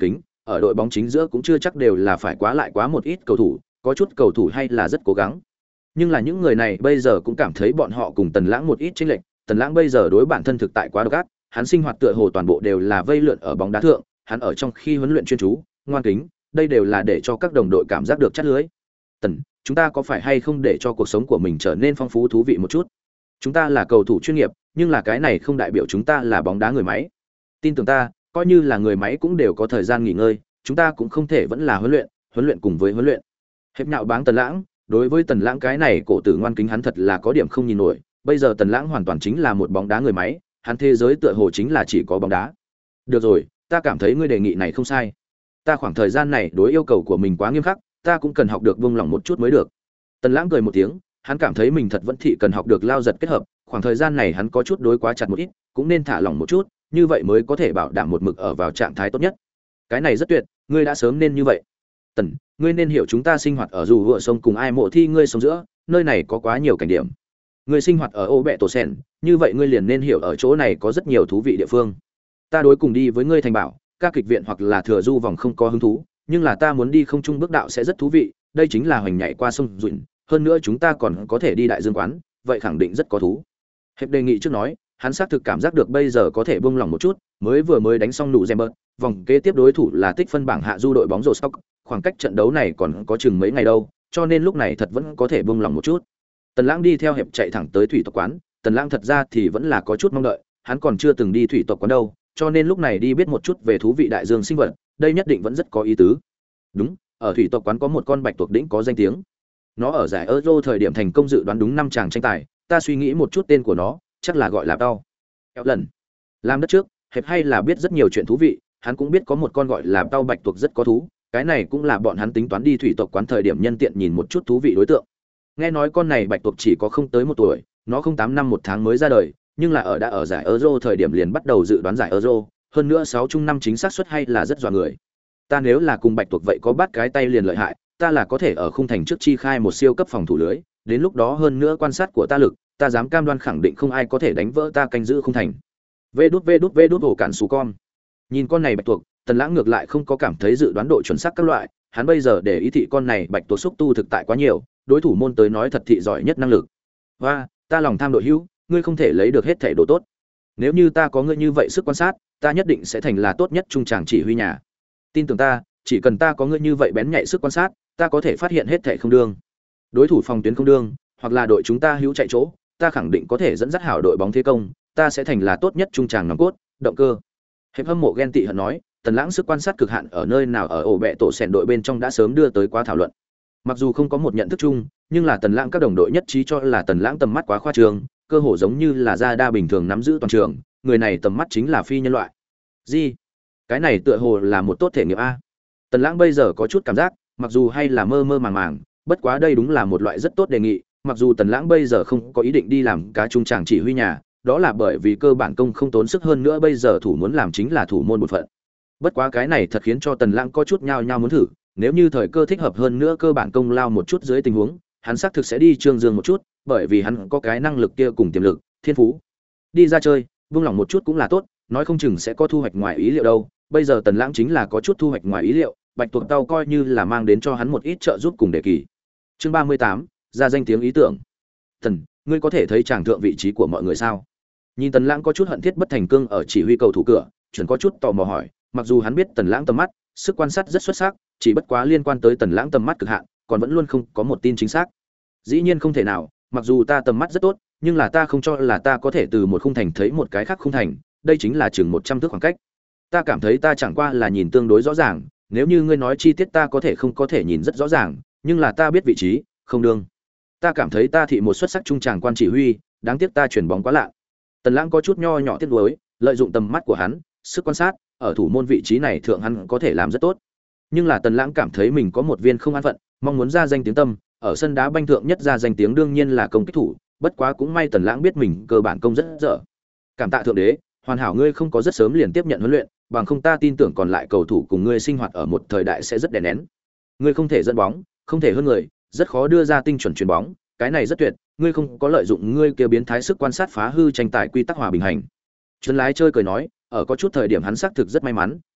ở đội bóng chính giữa cũng chưa chắc đều là phải quá lại quá một ít cầu thủ, có chút cầu thủ hay là rất cố gắng. Nhưng là những người này bây giờ cũng cảm thấy bọn họ cùng Tần Lãng một ít chênh lệch, Tần Lãng bây giờ đối bản thân thực tại quá độc ác, hắn sinh hoạt tựa hồ toàn bộ đều là vây lượn ở bóng đá thượng, hắn ở trong khi huấn luyện chuyên chú, ngoan kính, đây đều là để cho các đồng đội cảm giác được chát lưới. Tần, chúng ta có phải hay không để cho cuộc sống của mình trở nên phong phú thú vị một chút? Chúng ta là cầu thủ chuyên nghiệp, nhưng là cái này không đại biểu chúng ta là bóng đá người máy. Tin tưởng ta, coi như là người máy cũng đều có thời gian nghỉ ngơi, chúng ta cũng không thể vẫn là huấn luyện cùng với huấn luyện. Hẹp nhạo báng Tần Lãng, đối với Tần Lãng cái này cổ tử ngoan kính hắn thật là có điểm không nhìn nổi, bây giờ Tần Lãng hoàn toàn chính là một bóng đá người máy, hắn thế giới tựa hồ chính là chỉ có bóng đá. Được rồi, ta cảm thấy ngươi đề nghị này không sai. Ta khoảng thời gian này đối yêu cầu của mình quá nghiêm khắc, ta cũng cần học được buông lỏng một chút mới được. Tần Lãng cười một tiếng, hắn cảm thấy mình thật vẫn thị cần học được lao giật kết hợp, khoảng thời gian này hắn có chút đối quá chặt một ít, cũng nên thả lỏng một chút, như vậy mới có thể bảo đảm một mực ở vào trạng thái tốt nhất. Cái này rất tuyệt, ngươi đã sớm nên như vậy. Tần, ngươi nên hiểu chúng ta sinh hoạt ở dù vựa sông cùng ai mộ thi ngươi sống giữa, nơi này có quá nhiều cảnh điểm. Ngươi sinh hoạt ở ô bẹ tổ sen, như vậy ngươi liền nên hiểu ở chỗ này có rất nhiều thú vị địa phương. Ta đối cùng đi với ngươi thành bảo, ca kịch viện hoặc là thừa du vòng không có hứng thú, nhưng là ta muốn đi không trung bước đạo sẽ rất thú vị, đây chính là hoành nhảy qua sông Duyện, hơn nữa chúng ta còn có thể đi đại dương quán, vậy khẳng định rất có thú. Hẹp đề nghị trước nói, hắn xác thực cảm giác được bây giờ có thể buông lỏng một chút, mới đánh xong nụ Zember, vòng kế tiếp đối thủ là tích phân bảng hạ du đội bóng rổ Stock, khoảng cách trận đấu này còn có chừng mấy ngày đâu, cho nên lúc này thật vẫn có thể buông lỏng một chút. Tần Lãng đi theo Hẹp chạy thẳng tới thủy tộc quán, Tần Lãng thật ra thì vẫn là có chút mong đợi, hắn còn chưa từng đi thủy tộc quán đâu, cho nên lúc này đi biết một chút về thú vị đại dương sinh vật, đây nhất định vẫn rất có ý tứ. Đúng, ở thủy tộc quán có một con bạch tuộc đỉnh có danh tiếng. Nó ở giải Euro thời điểm thành công dự đoán đúng 5 chàng tranh tài, ta suy nghĩ một chút tên của nó, chắc là gọi là Tao. Kéo lần. Làm đất trước, Hẹp hay là biết rất nhiều chuyện thú vị, hắn cũng biết có một con gọi là Tao bạch tuộc rất có thú, cái này cũng là bọn hắn tính toán đi thủy tộc quán thời điểm nhân tiện nhìn một chút thú vị đối tượng. Nghe nói con này bạch tuộc chỉ có không tới 1 tuổi, nó không 8 năm 1 tháng mới ra đời, nhưng là đã ở giải Euro thời điểm liền bắt đầu dự đoán giải Euro, hơn nữa 6 chung 5 chính xác suất hay là rất dọa người. Ta nếu là cùng bạch tuộc vậy có bắt cái tay liền lợi hại, ta là có thể ở khung thành trước chi khai một siêu cấp phòng thủ lưới, đến lúc đó hơn nữa quan sát của ta lực, ta dám cam đoan khẳng định không ai có thể đánh vỡ ta canh giữ khung thành. Vê đút ổ cản sú con. Nhìn con này bạch tuộc, Tần Lãng ngược lại không có cảm thấy dự đoán độ chuẩn xác các loại, hắn bây giờ để ý thị con này bạch tuộc xúc tu thực tại quá nhiều, đối thủ môn tới nói thật thị giỏi nhất năng lực. Và, ta lòng tham đội hữu, ngươi không thể lấy được hết thể độ tốt. Nếu như ta có ngươi như vậy sức quan sát, ta nhất định sẽ thành là tốt nhất trung tràng chỉ huy nhà. Tin tưởng ta, chỉ cần ta có ngươi như vậy bén nhạy sức quan sát, ta có thể phát hiện hết thể không đương. Đối thủ phòng tuyến không đương, hoặc là đội chúng ta hữu chạy chỗ, ta khẳng định có thể dẫn dắt hảo đội bóng thế công, ta sẽ thành là tốt nhất trung tràng nòng cốt, động cơ. Hẹp hâm mộ ghen tị hận nói, Tần Lãng sức quan sát cực hạn ở nơi nào ở ổ bẹ tổ sèn đội bên trong đã sớm đưa tới quá thảo luận. Mặc dù không có một nhận thức chung, nhưng là Tần Lãng các đồng đội nhất trí cho là Tần Lãng tầm mắt quá khoa trương, cơ hồ giống như là gia đa bình thường nắm giữ toàn trường, người này tầm mắt chính là phi nhân loại. Gì? Cái này tựa hồ là một tốt thể nghiệm a. Tần Lãng bây giờ có chút cảm giác, mặc dù hay là mơ mơ màng màng, bất quá đây đúng là một loại rất tốt đề nghị, mặc dù Tần Lãng bây giờ không có ý định đi làm cá trung tràng chỉ huy nhà, đó là bởi vì cơ bản công không tốn sức hơn nữa bây giờ thủ muốn làm chính là thủ môn một phận. Bất quá cái này thật khiến cho Tần Lãng có chút nhao nhao muốn thử, nếu như thời cơ thích hợp hơn nữa cơ bản công lao một chút dưới tình huống, hắn xác thực sẽ đi Trương Dương một chút, bởi vì hắn có cái năng lực kia cùng tiềm lực, thiên phú. Đi ra chơi, buông lỏng một chút cũng là tốt, nói không chừng sẽ có thu hoạch ngoài ý liệu đâu. Bây giờ Tần Lãng chính là có chút thu hoạch ngoài ý liệu, bạch tuộc tao coi như là mang đến cho hắn một ít trợ giúp cùng đề kỳ. Chương 38, ra danh tiếng ý tưởng. Tần, ngươi có thể thấy chàng thượng vị trí của mọi người sao? Nhìn Tần Lãng có chút hận thiết bất thành cương ở chỉ huy cầu thủ cửa, chuẩn có chút tò mò hỏi, mặc dù hắn biết Tần Lãng tầm mắt, sức quan sát rất xuất sắc, chỉ bất quá liên quan tới Tần Lãng tầm mắt cực hạn, còn vẫn luôn không có một tin chính xác. Dĩ nhiên không thể nào, mặc dù ta tầm mắt rất tốt, nhưng là ta không cho là ta có thể từ một khung thành thấy một cái khác khung thành, đây chính là chừng 100 thước khoảng cách. Ta cảm thấy ta chẳng qua là nhìn tương đối rõ ràng, nếu như ngươi nói chi tiết ta không có thể nhìn rất rõ ràng, nhưng là ta biết vị trí, không đương. Ta cảm thấy ta thị một xuất sắc trung tràng quan chỉ huy, đáng tiếc ta chuyển bóng quá lạ. Tần Lãng có chút nho nhỏ tiếc nuối, lợi dụng tầm mắt của hắn, sức quan sát, ở thủ môn vị trí này thượng hắn có thể làm rất tốt. Nhưng là Tần Lãng cảm thấy mình có một viên không an phận, mong muốn ra danh tiếng tâm, ở sân đá banh thượng nhất ra danh tiếng đương nhiên là công kích thủ, bất quá cũng may Tần Lãng biết mình cơ bản công rất dở. Cảm tạ thượng đế, hoàn hảo ngươi không có rất sớm liền tiếp nhận huấn luyện, bằng không ta tin tưởng còn lại cầu thủ cùng ngươi sinh hoạt ở một thời đại sẽ rất đè nén. Ngươi không thể dẫn bóng, không thể hơn người, rất khó đưa ra tinh chuẩn chuyền bóng, cái này rất tuyệt, ngươi không có lợi dụng ngươi kia biến thái sức quan sát phá hư tranh tài quy tắc hòa bình hành. Trấn lái chơi cười nói, ở có chút thời điểm hắn xác thực rất may mắn,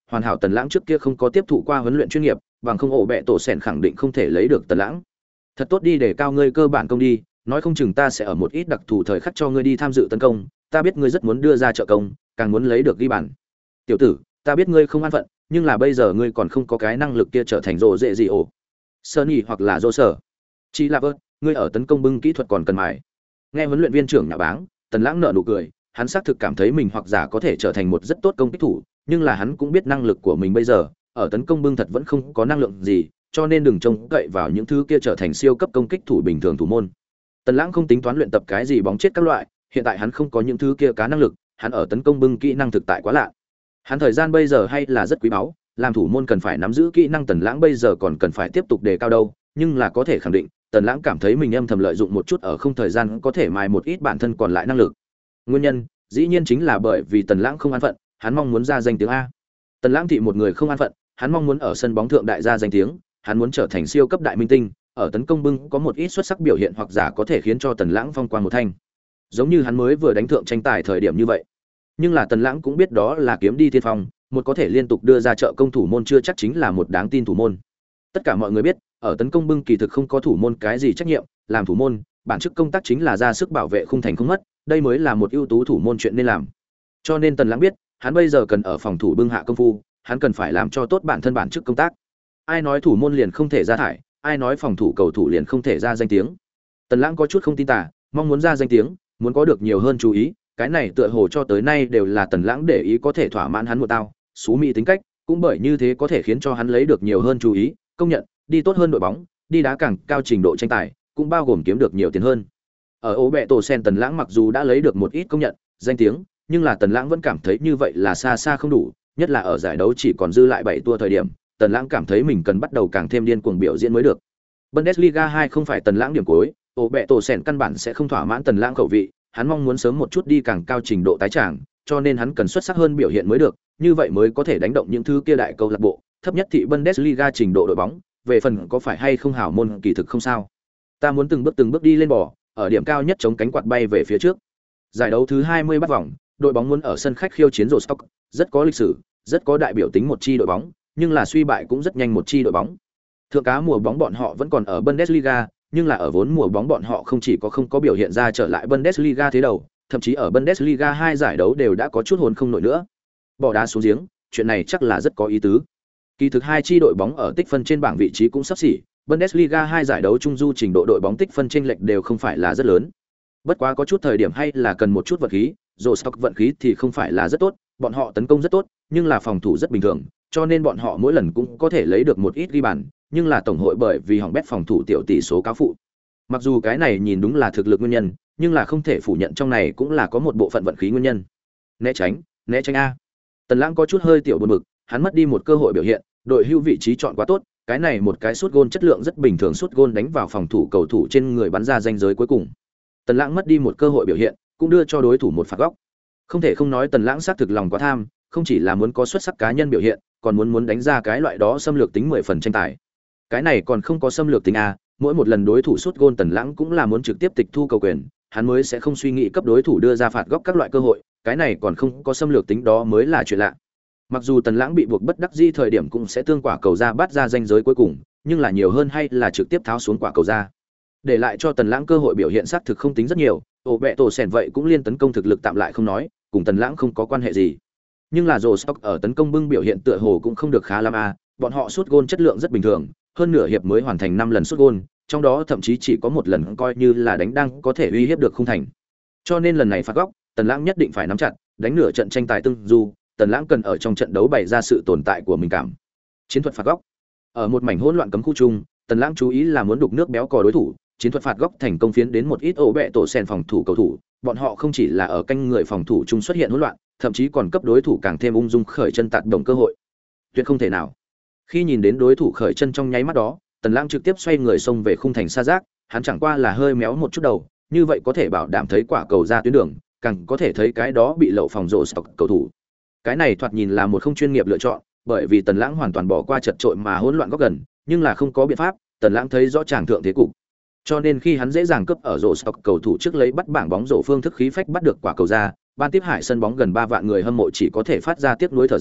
hoàn hảo Tần Lãng trước kia không có tiếp thụ qua huấn luyện chuyên nghiệp, bằng không ổ bẹ tổ sèn khẳng định không thể lấy được Tần Lãng. Thật tốt đi để cao ngươi cơ bản công đi, nói không chừng ta sẽ ở một ít đặc thù thời khắc cho ngươi đi tham dự tấn công, ta biết ngươi rất muốn đưa ra trợ công, càng muốn lấy được ghi bàn. Tiểu tử, ta biết ngươi không an phận, nhưng là bây giờ ngươi còn không có cái năng lực kia trở thành rồ dễ gì ổ. Sunny hoặc là rồ sở. Chỉ là vớt, ngươi ở tấn công bưng kỹ thuật còn cần mài. Nghe huấn luyện viên trưởng nhạo báng, Tần Lãng nở nụ cười, hắn xác thực cảm thấy mình hoặc giả có thể trở thành một rất tốt công kích thủ, nhưng là hắn cũng biết năng lực của mình bây giờ, ở tấn công bưng thật vẫn không có năng lượng gì, cho nên đừng trông cậy vào những thứ kia trở thành siêu cấp công kích thủ bình thường thủ môn. Tần Lãng không tính toán luyện tập cái gì bóng chết các loại, hiện tại hắn không có những thứ kia cá năng lực, hắn ở tấn công bưng kỹ năng thực tại quá lạ. Hắn thời gian bây giờ hay là rất quý báu, làm thủ môn cần phải nắm giữ kỹ năng Tần Lãng bây giờ còn cần phải tiếp tục đề cao đâu, nhưng là có thể khẳng định, Tần Lãng cảm thấy mình âm thầm lợi dụng một chút ở không thời gian có thể mài một ít bản thân còn lại năng lực. Nguyên nhân, dĩ nhiên chính là bởi vì Tần Lãng không an phận, hắn mong muốn ra danh tiếng a. Tần Lãng thị một người không an phận, hắn mong muốn ở sân bóng thượng đại gia danh tiếng, hắn muốn trở thành siêu cấp đại minh tinh, ở tấn công bưng có một ít xuất sắc biểu hiện hoặc giả có thể khiến cho Tần Lãng phong quang một thanh. Giống như hắn mới vừa đánh thượng tranh tài thời điểm như vậy. Nhưng là Tần Lãng cũng biết đó là kiếm đi thiên phong, một có thể liên tục đưa ra trợ công thủ môn chưa chắc chính là một đáng tin thủ môn. Tất cả mọi người biết, ở tấn công bưng kỳ thực không có thủ môn cái gì trách nhiệm, làm thủ môn, bản chức công tác chính là ra sức bảo vệ khung thành không mất, đây mới là một ưu tú thủ môn chuyện nên làm. Cho nên Tần Lãng biết, hắn bây giờ cần ở phòng thủ bưng hạ công phu, hắn cần phải làm cho tốt bản thân bản chức công tác. Ai nói thủ môn liền không thể ra thải, ai nói phòng thủ cầu thủ liền không thể ra danh tiếng. Tần Lãng có chút không tin tả, mong muốn ra danh tiếng, muốn có được nhiều hơn chú ý, cái này tựa hồ cho tới nay đều là Tần Lãng để ý có thể thỏa mãn hắn một tao, xú mỹ tính cách, cũng bởi như thế có thể khiến cho hắn lấy được nhiều hơn chú ý, công nhận, đi tốt hơn đội bóng, đi đá càng cao trình độ tranh tài, cũng bao gồm kiếm được nhiều tiền hơn. Ở ố bẹ tổ sen Tần Lãng mặc dù đã lấy được một ít công nhận, danh tiếng, nhưng là Tần Lãng vẫn cảm thấy như vậy là xa xa không đủ, nhất là ở giải đấu chỉ còn dư lại 7 tour thời điểm, Tần Lãng cảm thấy mình cần bắt đầu càng thêm điên cuồng biểu diễn mới được. Bundesliga 2 không phải Tần Lãng điểm cuối, ổ bẹ tổ sèn căn bản sẽ không thỏa mãn Tần Lãng khẩu vị, hắn mong muốn sớm một chút đi càng cao trình độ tái tràng, cho nên hắn cần xuất sắc hơn biểu hiện mới được, như vậy mới có thể đánh động những thứ kia đại câu lạc bộ, thấp nhất thị Bundesliga trình độ đội bóng, về phần có phải hay không hảo môn kỳ thực không sao. Ta muốn từng bước đi lên bò, ở điểm cao nhất chống cánh quạt bay về phía trước. Giải đấu thứ 20 bắt vòng, đội bóng muốn ở sân khách khiêu chiến Rostock, rất có lịch sử, rất có đại biểu tính một chi đội bóng, nhưng là suy bại cũng rất nhanh một chi đội bóng. Thượng cá mùa bóng bọn họ vẫn còn ở Bundesliga, nhưng là ở vốn mùa bóng bọn họ không chỉ có không có biểu hiện ra trở lại Bundesliga thế đầu, thậm chí ở Bundesliga 2 giải đấu đều đã có chút hồn không nổi nữa. Bỏ đá xuống giếng, chuyện này chắc là rất có ý tứ. Kỳ thực hai chi đội bóng ở tích phân trên bảng vị trí cũng sắp xỉ, Bundesliga 2 giải đấu trung du trình độ đội bóng tích phân chênh lệch đều không phải là rất lớn. Bất quá có chút thời điểm hay là cần một chút vận khí, Rostock vận khí thì không phải là rất tốt, bọn họ tấn công rất tốt, nhưng là phòng thủ rất bình thường, cho nên bọn họ mỗi lần cũng có thể lấy được một ít ghi bàn, nhưng là tổng hội bởi vì hỏng bét phòng thủ tiểu tỷ số cáo phụ. Mặc dù cái này nhìn đúng là thực lực nguyên nhân, nhưng là không thể phủ nhận trong này cũng là có một bộ phận vận khí nguyên nhân. Né tránh a. Tần Lãng có chút hơi tiểu buồn bực, hắn mất đi một cơ hội biểu hiện, đội hưu vị trí chọn quá tốt, cái này một cái sút gôn chất lượng rất bình thường, sút gôn đánh vào phòng thủ cầu thủ trên người bắn ra ranh giới cuối cùng. Tần Lãng mất đi một cơ hội biểu hiện, cũng đưa cho đối thủ một phạt góc. Không thể không nói Tần Lãng xác thực lòng quá tham, không chỉ là muốn có xuất sắc cá nhân biểu hiện, còn muốn đánh ra cái loại đó xâm lược tính 10 phần tranh tài. Cái này còn không có xâm lược tính a, mỗi một lần đối thủ sút gôn Tần Lãng cũng là muốn trực tiếp tịch thu cầu quyền, hắn mới sẽ không suy nghĩ cấp đối thủ đưa ra phạt góc các loại cơ hội, cái này còn không có xâm lược tính đó mới là chuyện lạ. Mặc dù Tần Lãng bị buộc bất đắc dĩ thời điểm cũng sẽ tương quả cầu ra bắt ra ranh giới cuối cùng, nhưng là nhiều hơn hay là trực tiếp tháo xuống quả cầu ra. Để lại cho Tần Lãng cơ hội biểu hiện xác thực không tính rất nhiều, ổ bẹ tổ sèn vậy cũng liên tấn công thực lực tạm lại không nói, cùng Tần Lãng không có quan hệ gì. Nhưng là Rostock ở tấn công bưng biểu hiện tựa hồ cũng không được khá lắm a, bọn họ sút gôn chất lượng rất bình thường, hơn nửa hiệp mới hoàn thành 5 lần sút gôn, trong đó thậm chí chỉ có một lần coi như là đánh đang có thể uy hiếp được khung thành. Cho nên lần này phạt góc, Tần Lãng nhất định phải nắm chặt, đánh nửa trận tranh tài tương du, Tần Lãng cần ở trong trận đấu bày ra sự tồn tại của mình cảm. Chiến thuật phạt góc. Ở một mảnh hỗn loạn cấm khu chung, Tần Lãng chú ý là muốn đục nước béo cò đối thủ, chiến thuật phạt góc thành công phiến đến một ít ổ bẹ tổ sen phòng thủ cầu thủ, bọn họ không chỉ là ở canh người phòng thủ chung xuất hiện hỗn loạn, thậm chí còn cấp đối thủ càng thêm ung dung khởi chân tạt đồng cơ hội. Tuyệt không thể nào. Khi nhìn đến đối thủ khởi chân trong nháy mắt đó, Tần Lãng trực tiếp xoay người xông về khung thành xa giác, hắn chẳng qua là hơi méo một chút đầu, như vậy có thể bảo đảm thấy quả cầu ra tuyến đường, càng có thể thấy cái đó bị lậu phòng rổ stock cầu thủ. Cái này thoạt nhìn là một không chuyên nghiệp lựa chọn, bởi vì Tần Lãng hoàn toàn bỏ qua chật trội mà hỗn loạn góc gần, nhưng là không có biện pháp, Tần Lãng thấy rõ tràng thượng thế cục. Cho nên khi hắn dễ dàng cướp ở rổ stock cầu thủ trước lấy bắt bảng bóng rổ phương thức khí phách bắt được quả cầu ra, ban tiếp hải sân bóng gần 3 vạn người hâm mộ chỉ có thể phát ra tiếc nuối thở dài,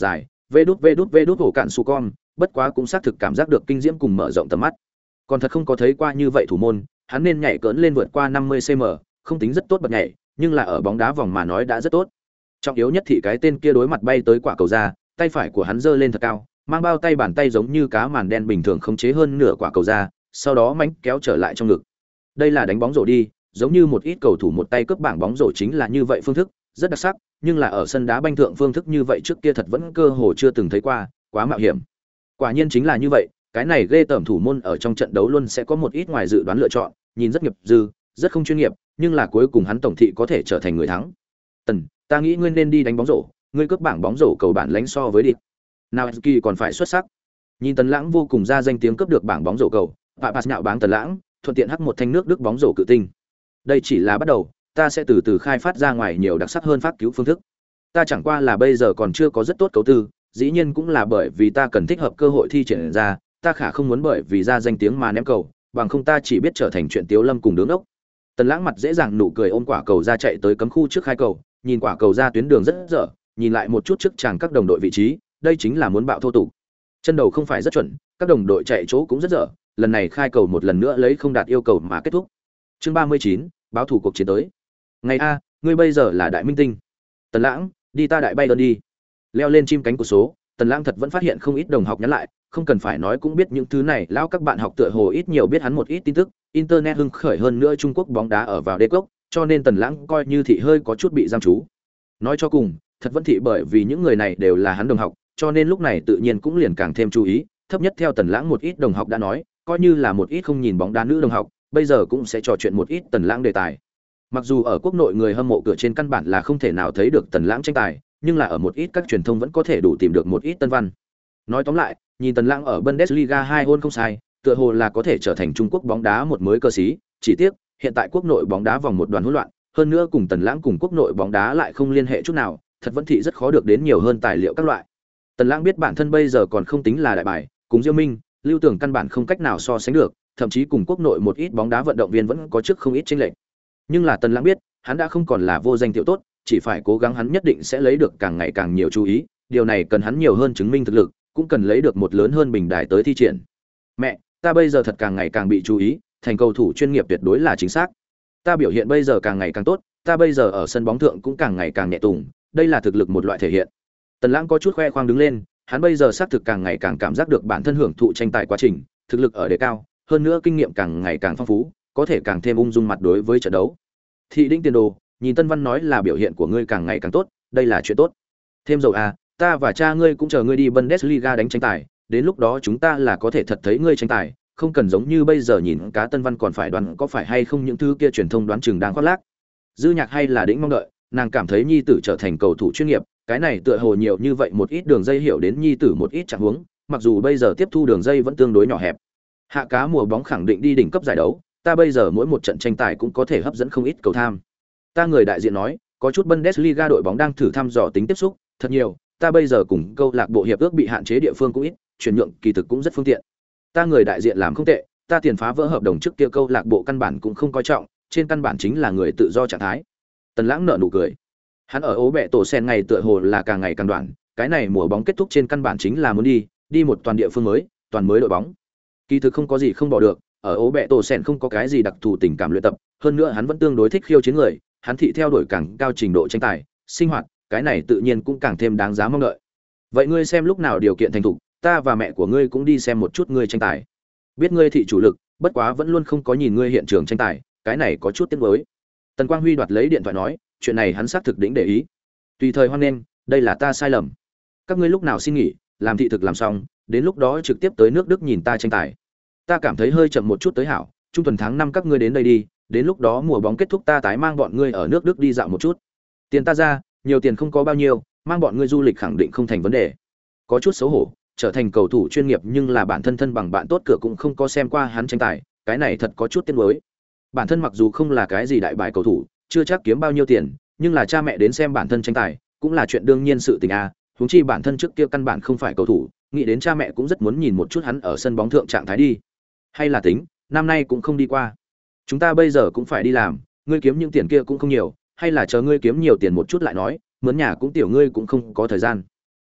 vê đút hổ cạn su con, bất quá cũng xác thực cảm giác được kinh diễm cùng mở rộng tầm mắt. Còn thật không có thấy qua như vậy thủ môn, hắn nên nhảy cỡn lên vượt qua 50 cm, không tính rất tốt bật nhảy, nhưng là ở bóng đá vòng mà nói đã rất tốt. Trọng yếu nhất thì cái tên kia đối mặt bay tới quả cầu ra, tay phải của hắn giơ lên thật cao, mang bao tay bàn tay giống như cá màn đen bình thường khống chế hơn nửa quả cầu ra, sau đó mánh kéo trở lại trong ngực. Đây là đánh bóng rổ đi, giống như một ít cầu thủ một tay cướp bảng bóng rổ chính là như vậy phương thức, rất đặc sắc, nhưng là ở sân đá banh thượng phương thức như vậy trước kia thật vẫn cơ hồ chưa từng thấy qua, quá mạo hiểm. Quả nhiên chính là như vậy, cái này ghê tởm thủ môn ở trong trận đấu luôn sẽ có một ít ngoài dự đoán lựa chọn, nhìn rất nghiệp dư, rất không chuyên nghiệp, nhưng là cuối cùng hắn tổng thị có thể trở thành người thắng. Tần, ta nghĩ ngươi nên đi đánh bóng rổ, ngươi cướp bảng bóng rổ cầu bản lãnh so với địch. Naoki còn phải xuất sắc. Nhìn Tần Lãng vô cùng ra danh tiếng cướp được bảng bóng rổ cầu, Papas nhạo báng Tần Lãng, thuận tiện hắc một thanh nước Đức bóng rổ cự tinh. Đây chỉ là bắt đầu, ta sẽ từ từ khai phát ra ngoài nhiều đặc sắc hơn phát cứu phương thức. Ta chẳng qua là bây giờ còn chưa có rất tốt cấu tư, dĩ nhiên cũng là bởi vì ta cần thích hợp cơ hội thi triển ra, ta khả không muốn bởi vì ra danh tiếng mà ném cầu, bằng không ta chỉ biết trở thành chuyện tiếu lâm cùng đứng ốc. Tần Lãng mặt dễ dàng nụ cười ôm quả cầu ra chạy tới cấm khu trước khai cầu, nhìn quả cầu ra tuyến đường rất dở, nhìn lại một chút trước chàng các đồng đội vị trí, đây chính là muốn bạo thô tục. Chân đầu không phải rất chuẩn, các đồng đội chạy chỗ cũng rất dở, lần này khai cầu một lần nữa lấy không đạt yêu cầu mà kết thúc. Chương 39, báo thủ cuộc chiến tới. Ngày a, ngươi bây giờ là đại minh tinh. Tần Lãng, đi ta đại bay đơn đi. Leo lên chim cánh của số, Tần Lãng thật vẫn phát hiện không ít đồng học nhắn lại, không cần phải nói cũng biết những thứ này, lão các bạn học tựa hồ ít nhiều biết hắn một ít tin tức, internet hưng khởi hơn nữa Trung Quốc bóng đá ở vào đế quốc, cho nên Tần Lãng coi như thị hơi có chút bị giam chú. Nói cho cùng, thật vẫn thị bởi vì những người này đều là hắn đồng học, cho nên lúc này tự nhiên cũng liền càng thêm chú ý, thấp nhất theo Tần Lãng một ít đồng học đã nói, coi như là một ít không nhìn bóng đá nữ đồng học, bây giờ cũng sẽ trò chuyện một ít Tần Lãng đề tài. Mặc dù ở quốc nội người hâm mộ cửa trên căn bản là không thể nào thấy được Tần Lãng tranh tài, nhưng là ở một ít các truyền thông vẫn có thể đủ tìm được một ít tân văn. Nói tóm lại, nhìn Tần Lãng ở Bundesliga 2 hôn không sai, tựa hồ là có thể trở thành Trung Quốc bóng đá một mới cơ sĩ, chỉ tiếc, hiện tại quốc nội bóng đá vòng một đoàn hỗn loạn, hơn nữa cùng Tần Lãng cùng quốc nội bóng đá lại không liên hệ chút nào, thật vẫn thị rất khó được đến nhiều hơn tài liệu các loại. Tần Lãng biết bản thân bây giờ còn không tính là đại bài, cùng Diêu Minh, Lưu Tưởng căn bản không cách nào so sánh được, thậm chí cùng quốc nội một ít bóng đá vận động viên vẫn có trước không ít chênh lệch. Nhưng là Tần Lãng biết, hắn đã không còn là vô danh tiểu tốt, chỉ phải cố gắng hắn nhất định sẽ lấy được càng ngày càng nhiều chú ý, điều này cần hắn nhiều hơn chứng minh thực lực, cũng cần lấy được một lớn hơn bình đài tới thi triển. Mẹ, ta bây giờ thật càng ngày càng bị chú ý, thành cầu thủ chuyên nghiệp tuyệt đối là chính xác. Ta biểu hiện bây giờ càng ngày càng tốt, ta bây giờ ở sân bóng thượng cũng càng ngày càng nhẹ tùng, đây là thực lực một loại thể hiện. Tần Lãng có chút khoe khoang đứng lên, hắn bây giờ xác thực càng ngày càng cảm giác được bản thân hưởng thụ tranh tài quá trình, thực lực ở đề cao, hơn nữa kinh nghiệm càng ngày càng phong phú, có thể càng thêm ung dung mặt đối với trận đấu. Thị Đinh Tiền Đồ, nhìn Tân Văn nói là biểu hiện của ngươi càng ngày càng tốt, đây là chuyện tốt. Thêm dầu à, ta và cha ngươi cũng chờ ngươi đi Bundesliga đánh tranh tài, đến lúc đó chúng ta là có thể thật thấy ngươi tranh tài, không cần giống như bây giờ nhìn cá Tân Văn còn phải đoán có phải hay không những thứ kia truyền thông đoán chừng đang khoác lác. Dư Nhạc hay là Đĩnh mong đợi, nàng cảm thấy nhi tử trở thành cầu thủ chuyên nghiệp, cái này tựa hồ nhiều như vậy một ít đường dây hiểu đến nhi tử một ít trạng huống, mặc dù bây giờ tiếp thu đường dây vẫn tương đối nhỏ hẹp. Hạ cá mùa bóng khẳng định đi đỉnh cấp giải đấu, ta bây giờ mỗi một trận tranh tài cũng có thể hấp dẫn không ít cầu tham. Ta người đại diện nói, có chút Bundesliga đội bóng đang thử thăm dò tính tiếp xúc, thật nhiều, ta bây giờ cùng câu lạc bộ hiệp ước bị hạn chế địa phương cũng ít, chuyển nhượng kỳ thực cũng rất phương tiện. Ta người đại diện làm không tệ, ta tiền phá vỡ hợp đồng trước kia câu lạc bộ căn bản cũng không coi trọng, trên căn bản chính là người tự do trạng thái. Tần Lãng nở nụ cười. Hắn ở ố bẹ tổ sen ngày tựa hồ là càng ngày càng đoạn, cái này mùa bóng kết thúc trên căn bản chính là muốn đi một toàn địa phương mới, toàn mới đội bóng. Kỳ thực không có gì không bỏ được, ở ố bẹ tổ sen không có cái gì đặc thù tình cảm luyện tập, hơn nữa hắn vẫn tương đối thích khiêu chiến người, hắn thị theo đuổi càng cao trình độ tranh tài, sinh hoạt, cái này tự nhiên cũng càng thêm đáng giá mong đợi. Vậy ngươi xem lúc nào điều kiện thành thục, ta và mẹ của ngươi cũng đi xem một chút ngươi tranh tài. Biết ngươi thị chủ lực, bất quá vẫn luôn không có nhìn ngươi hiện trường tranh tài, cái này có chút tiếc nuối. Tần Quang Huy đoạt lấy điện thoại nói, chuyện này hắn xác thực đỉnh để ý. Tùy thời hoan nghênh, đây là ta sai lầm. Các ngươi lúc nào xin nghỉ, làm thị thực làm xong, đến lúc đó trực tiếp tới nước Đức nhìn ta tranh tài. Ta cảm thấy hơi chậm một chút tới hảo, trung tuần tháng 5 các ngươi đến đây đi, đến lúc đó mùa bóng kết thúc ta tái mang bọn ngươi ở nước Đức đi dạo một chút. Tiền ta ra, nhiều tiền không có bao nhiêu, mang bọn ngươi du lịch khẳng định không thành vấn đề. Có chút xấu hổ, trở thành cầu thủ chuyên nghiệp nhưng là bản thân thân bằng bạn tốt cửa cũng không có xem qua hắn tranh tài, cái này thật có chút tiếc nuối. Bản thân mặc dù không là cái gì đại bài cầu thủ, chưa chắc kiếm bao nhiêu tiền, nhưng là cha mẹ đến xem bản thân tranh tài, cũng là chuyện đương nhiên sự tình a, huống chi bản thân trước kia căn bản không phải cầu thủ, nghĩ đến cha mẹ cũng rất muốn nhìn một chút hắn ở sân bóng thượng trạng thái đi. Hay là tính, năm nay cũng không đi qua. Chúng ta bây giờ cũng phải đi làm, ngươi kiếm những tiền kia cũng không nhiều, hay là chờ ngươi kiếm nhiều tiền một chút lại nói, mướn nhà cũng tiểu ngươi cũng không có thời gian.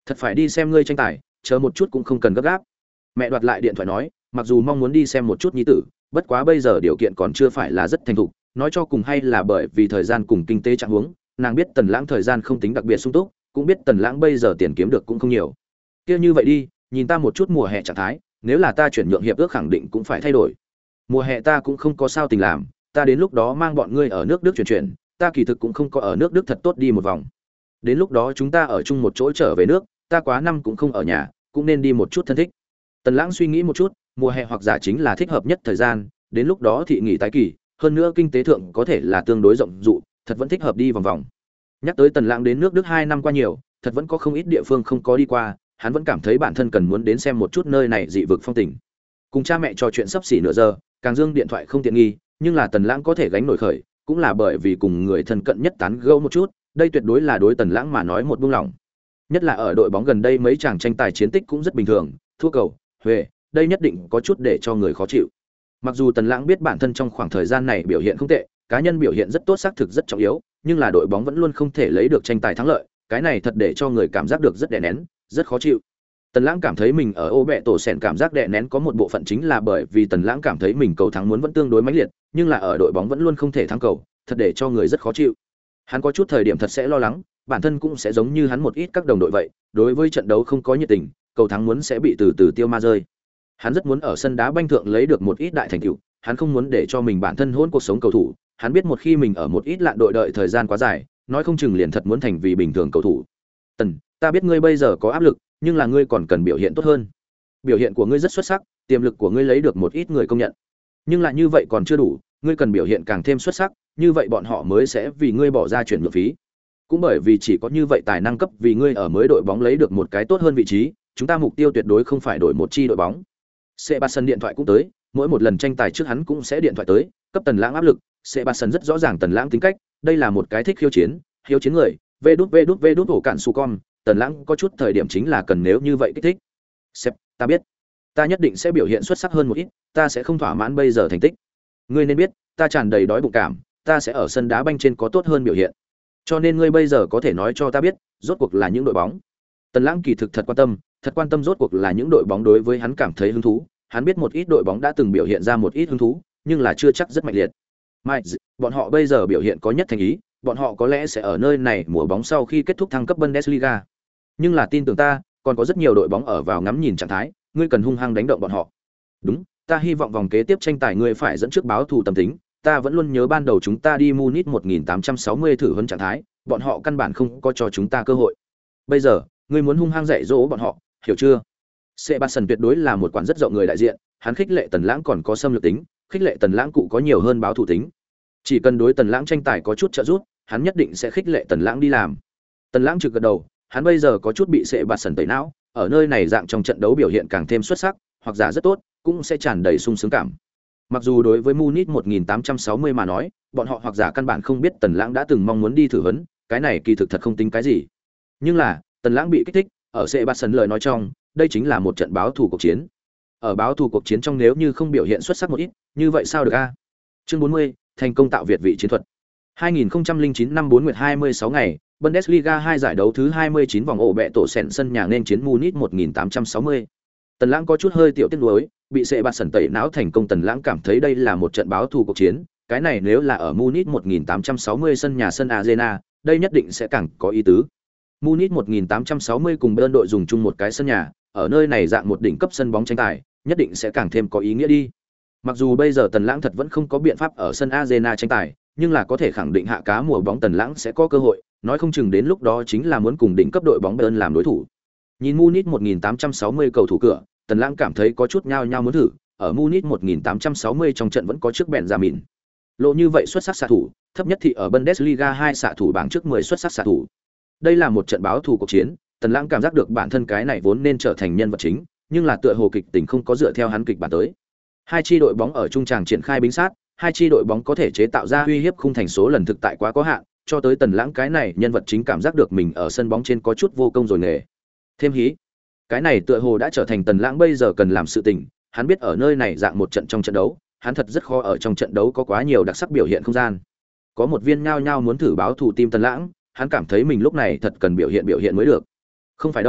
Thật phải đi xem ngươi tranh tài, chờ một chút cũng không cần gấp gáp. Mẹ đoạt lại điện thoại nói, mặc dù mong muốn đi xem một chút nhi tử, bất quá bây giờ điều kiện còn chưa phải là rất thành thục, nói cho cùng hay là bởi vì thời gian cùng kinh tế trạng huống, nàng biết Tần Lãng thời gian không tính đặc biệt sung túc, cũng biết Tần Lãng bây giờ tiền kiếm được cũng không nhiều. Kia như vậy đi, nhìn ta một chút mùa hè trạng thái, nếu là ta chuyển nhượng hiệp ước khẳng định cũng phải thay đổi. Mùa hè ta cũng không có sao tình làm, ta đến lúc đó mang bọn ngươi ở nước Đức chuyển, ta kỳ thực cũng không có ở nước Đức thật tốt đi một vòng. Đến lúc đó chúng ta ở chung một chỗ trở về nước, ta quá năm cũng không ở nhà, cũng nên đi một chút thân thích. Tần Lãng suy nghĩ một chút, mùa hè hoặc giả chính là thích hợp nhất thời gian, đến lúc đó thị nghỉ tái kỳ, hơn nữa kinh tế thượng có thể là tương đối rộng dụ, thật vẫn thích hợp đi vòng vòng. Nhắc tới Tần Lãng đến nước Đức 2 năm qua nhiều, thật vẫn có không ít địa phương không có đi qua, hắn vẫn cảm thấy bản thân cần muốn đến xem một chút nơi này dị vực phong tình. Cùng cha mẹ trò chuyện sắp xỉ nửa giờ, Càng Dương điện thoại không tiện nghi, nhưng là Tần Lãng có thể gánh nổi khởi, cũng là bởi vì cùng người thân cận nhất tán gẫu một chút, đây tuyệt đối là đối Tần Lãng mà nói một buông lỏng. Nhất là ở đội bóng gần đây mấy chàng tranh tài chiến tích cũng rất bình thường, thua cầu, huề, đây nhất định có chút để cho người khó chịu. Mặc dù Tần Lãng biết bản thân trong khoảng thời gian này biểu hiện không tệ, cá nhân biểu hiện rất tốt xác thực rất trọng yếu, nhưng là đội bóng vẫn luôn không thể lấy được tranh tài thắng lợi, cái này thật để cho người cảm giác được rất đè nén, rất khó chịu. Tần Lãng cảm thấy mình ở ô bẹ tổ sèn cảm giác đè nén có một bộ phận chính là bởi vì Tần Lãng cảm thấy mình cầu thắng muốn vẫn tương đối mãnh liệt, nhưng là ở đội bóng vẫn luôn không thể thắng cầu, thật để cho người rất khó chịu. Hắn có chút thời điểm thật sẽ lo lắng, bản thân cũng sẽ giống như hắn một ít các đồng đội vậy, đối với trận đấu không có nhiệt tình, cầu thắng muốn sẽ bị từ từ tiêu ma rơi. Hắn rất muốn ở sân đá banh thượng lấy được một ít đại thành tựu, hắn không muốn để cho mình bản thân hỗn cuộc sống cầu thủ, hắn biết một khi mình ở một ít lạn đội đợi thời gian quá dài, nói không chừng liền thật muốn thành vì bình thường cầu thủ. Tần, ta biết ngươi bây giờ có áp lực, nhưng là ngươi còn cần biểu hiện tốt hơn. Biểu hiện của ngươi rất xuất sắc, tiềm lực của ngươi lấy được một ít người công nhận. Nhưng lại như vậy còn chưa đủ, ngươi cần biểu hiện càng thêm xuất sắc, như vậy bọn họ mới sẽ vì ngươi bỏ ra chuyển nhượng phí. Cũng bởi vì chỉ có như vậy tài năng cấp vì ngươi ở mới đội bóng lấy được một cái tốt hơn vị trí, chúng ta mục tiêu tuyệt đối không phải đổi một chi đội bóng. Sebastian điện thoại cũng tới, mỗi một lần tranh tài trước hắn cũng sẽ điện thoại tới, cấp Tần Lãng áp lực. Sebastian rất rõ ràng Tần Lãng tính cách, đây là một cái thích khiêu chiến người. Vê đút hổ cản su con, Tần Lãng có chút thời điểm chính là cần nếu như vậy kích thích. Sếp, ta biết, ta nhất định sẽ biểu hiện xuất sắc hơn một ít, ta sẽ không thỏa mãn bây giờ thành tích. Ngươi nên biết, ta tràn đầy đói bụng cảm, ta sẽ ở sân đá banh trên có tốt hơn biểu hiện. Cho nên ngươi bây giờ có thể nói cho ta biết, rốt cuộc là những đội bóng. Tần Lãng kỳ thực thật quan tâm rốt cuộc là những đội bóng đối với hắn cảm thấy hứng thú. Hắn biết một ít đội bóng đã từng biểu hiện ra một ít hứng thú, nhưng là chưa chắc rất mạnh liệt. Mike, bọn họ bây giờ biểu hiện có nhất thành ý, bọn họ có lẽ sẽ ở nơi này mùa bóng sau khi kết thúc thăng cấp Bundesliga. Nhưng là tin tưởng ta, còn có rất nhiều đội bóng ở vào ngắm nhìn trạng thái, ngươi cần hung hăng đánh động bọn họ. Đúng, ta hy vọng vòng kế tiếp tranh tài ngươi phải dẫn trước báo thù tâm tính, ta vẫn luôn nhớ ban đầu chúng ta đi Munich 1860 thử huấn trạng thái, bọn họ căn bản không có cho chúng ta cơ hội. Bây giờ, ngươi muốn hung hăng dạy dỗ bọn họ, hiểu chưa? Sebastian tuyệt đối là một quản rất rộng người đại diện, hắn khích lệ Tần Lãng còn có xâm lược tính, khích lệ Tần Lãng cụ có nhiều hơn báo thù tính. Chỉ cần đối Tần Lãng tranh tài có chút trợ giúp, hắn nhất định sẽ khích lệ Tần Lãng đi làm. Tần Lãng trực gật đầu, hắn bây giờ có chút bị Sebastian tẩy não, ở nơi này dạng trong trận đấu biểu hiện càng thêm xuất sắc, hoặc giả rất tốt, cũng sẽ tràn đầy sung sướng cảm. Mặc dù đối với Munich 1860 mà nói, bọn họ hoặc giả căn bản không biết Tần Lãng đã từng mong muốn đi thử huấn, cái này kỳ thực thật không tính cái gì. Nhưng là, Tần Lãng bị kích thích, ở Sebastian lời nói trong, đây chính là một trận báo thù cuộc chiến. Ở báo thù cuộc chiến trong nếu như không biểu hiện xuất sắc một ít, như vậy sao được a? Chương 40, thành công tạo Việt vị chiến thuật. 2009 năm 4 nguyệt 26 ngày, Bundesliga 2 giải đấu thứ 29 vòng ổ bẹ tổ sèn sân nhà nên chiến Munich 1860. Tần Lãng có chút hơi tiểu tiếc nuối, bị Sebastian tẩy não thành công. Tần Lãng cảm thấy đây là một trận báo thù cuộc chiến, cái này nếu là ở Munich 1860 sân nhà sân Arena, đây nhất định sẽ càng có ý tứ. Munich 1860 cùng Bayern đội dùng chung một cái sân nhà, ở nơi này dạng một đỉnh cấp sân bóng tranh tài, nhất định sẽ càng thêm có ý nghĩa đi. Mặc dù bây giờ Tần Lãng thật vẫn không có biện pháp ở sân Arena tranh tài, nhưng là có thể khẳng định hạ cá mùa bóng Tần Lãng sẽ có cơ hội, nói không chừng đến lúc đó chính là muốn cùng đỉnh cấp đội bóng Bayern làm đối thủ. Nhìn Munich 1860 cầu thủ cửa, Tần Lãng cảm thấy có chút nhao nhao muốn thử, ở Munich 1860 trong trận vẫn có trước bèn ra mìn. Lộ như vậy xuất sắc xạ thủ, thấp nhất thì ở Bundesliga 2 xạ thủ bảng trước 10 xuất sắc xạ thủ. Đây là một trận báo thù cuộc chiến, Tần Lãng cảm giác được bản thân cái này vốn nên trở thành nhân vật chính, nhưng là tựa hồ kịch tình không có dựa theo hắn kịch bản tới. Hai chi đội bóng ở trung tràng triển khai binh sát, hai chi đội bóng có thể chế tạo ra uy hiếp khung thành số lần thực tại quá có hạn, cho tới Tần Lãng cái này nhân vật chính cảm giác được mình ở sân bóng trên có chút vô công rồi nghề. Thêm hí, cái này tựa hồ đã trở thành Tần Lãng bây giờ cần làm sự tình, hắn biết ở nơi này dạng một trận trong trận đấu, hắn thật rất khó ở trong trận đấu có quá nhiều đặc sắc biểu hiện không gian. Có một viên nhao nhao muốn thử báo thù tim Tần Lãng, hắn cảm thấy mình lúc này thật cần biểu hiện mới được. Không phải đâu,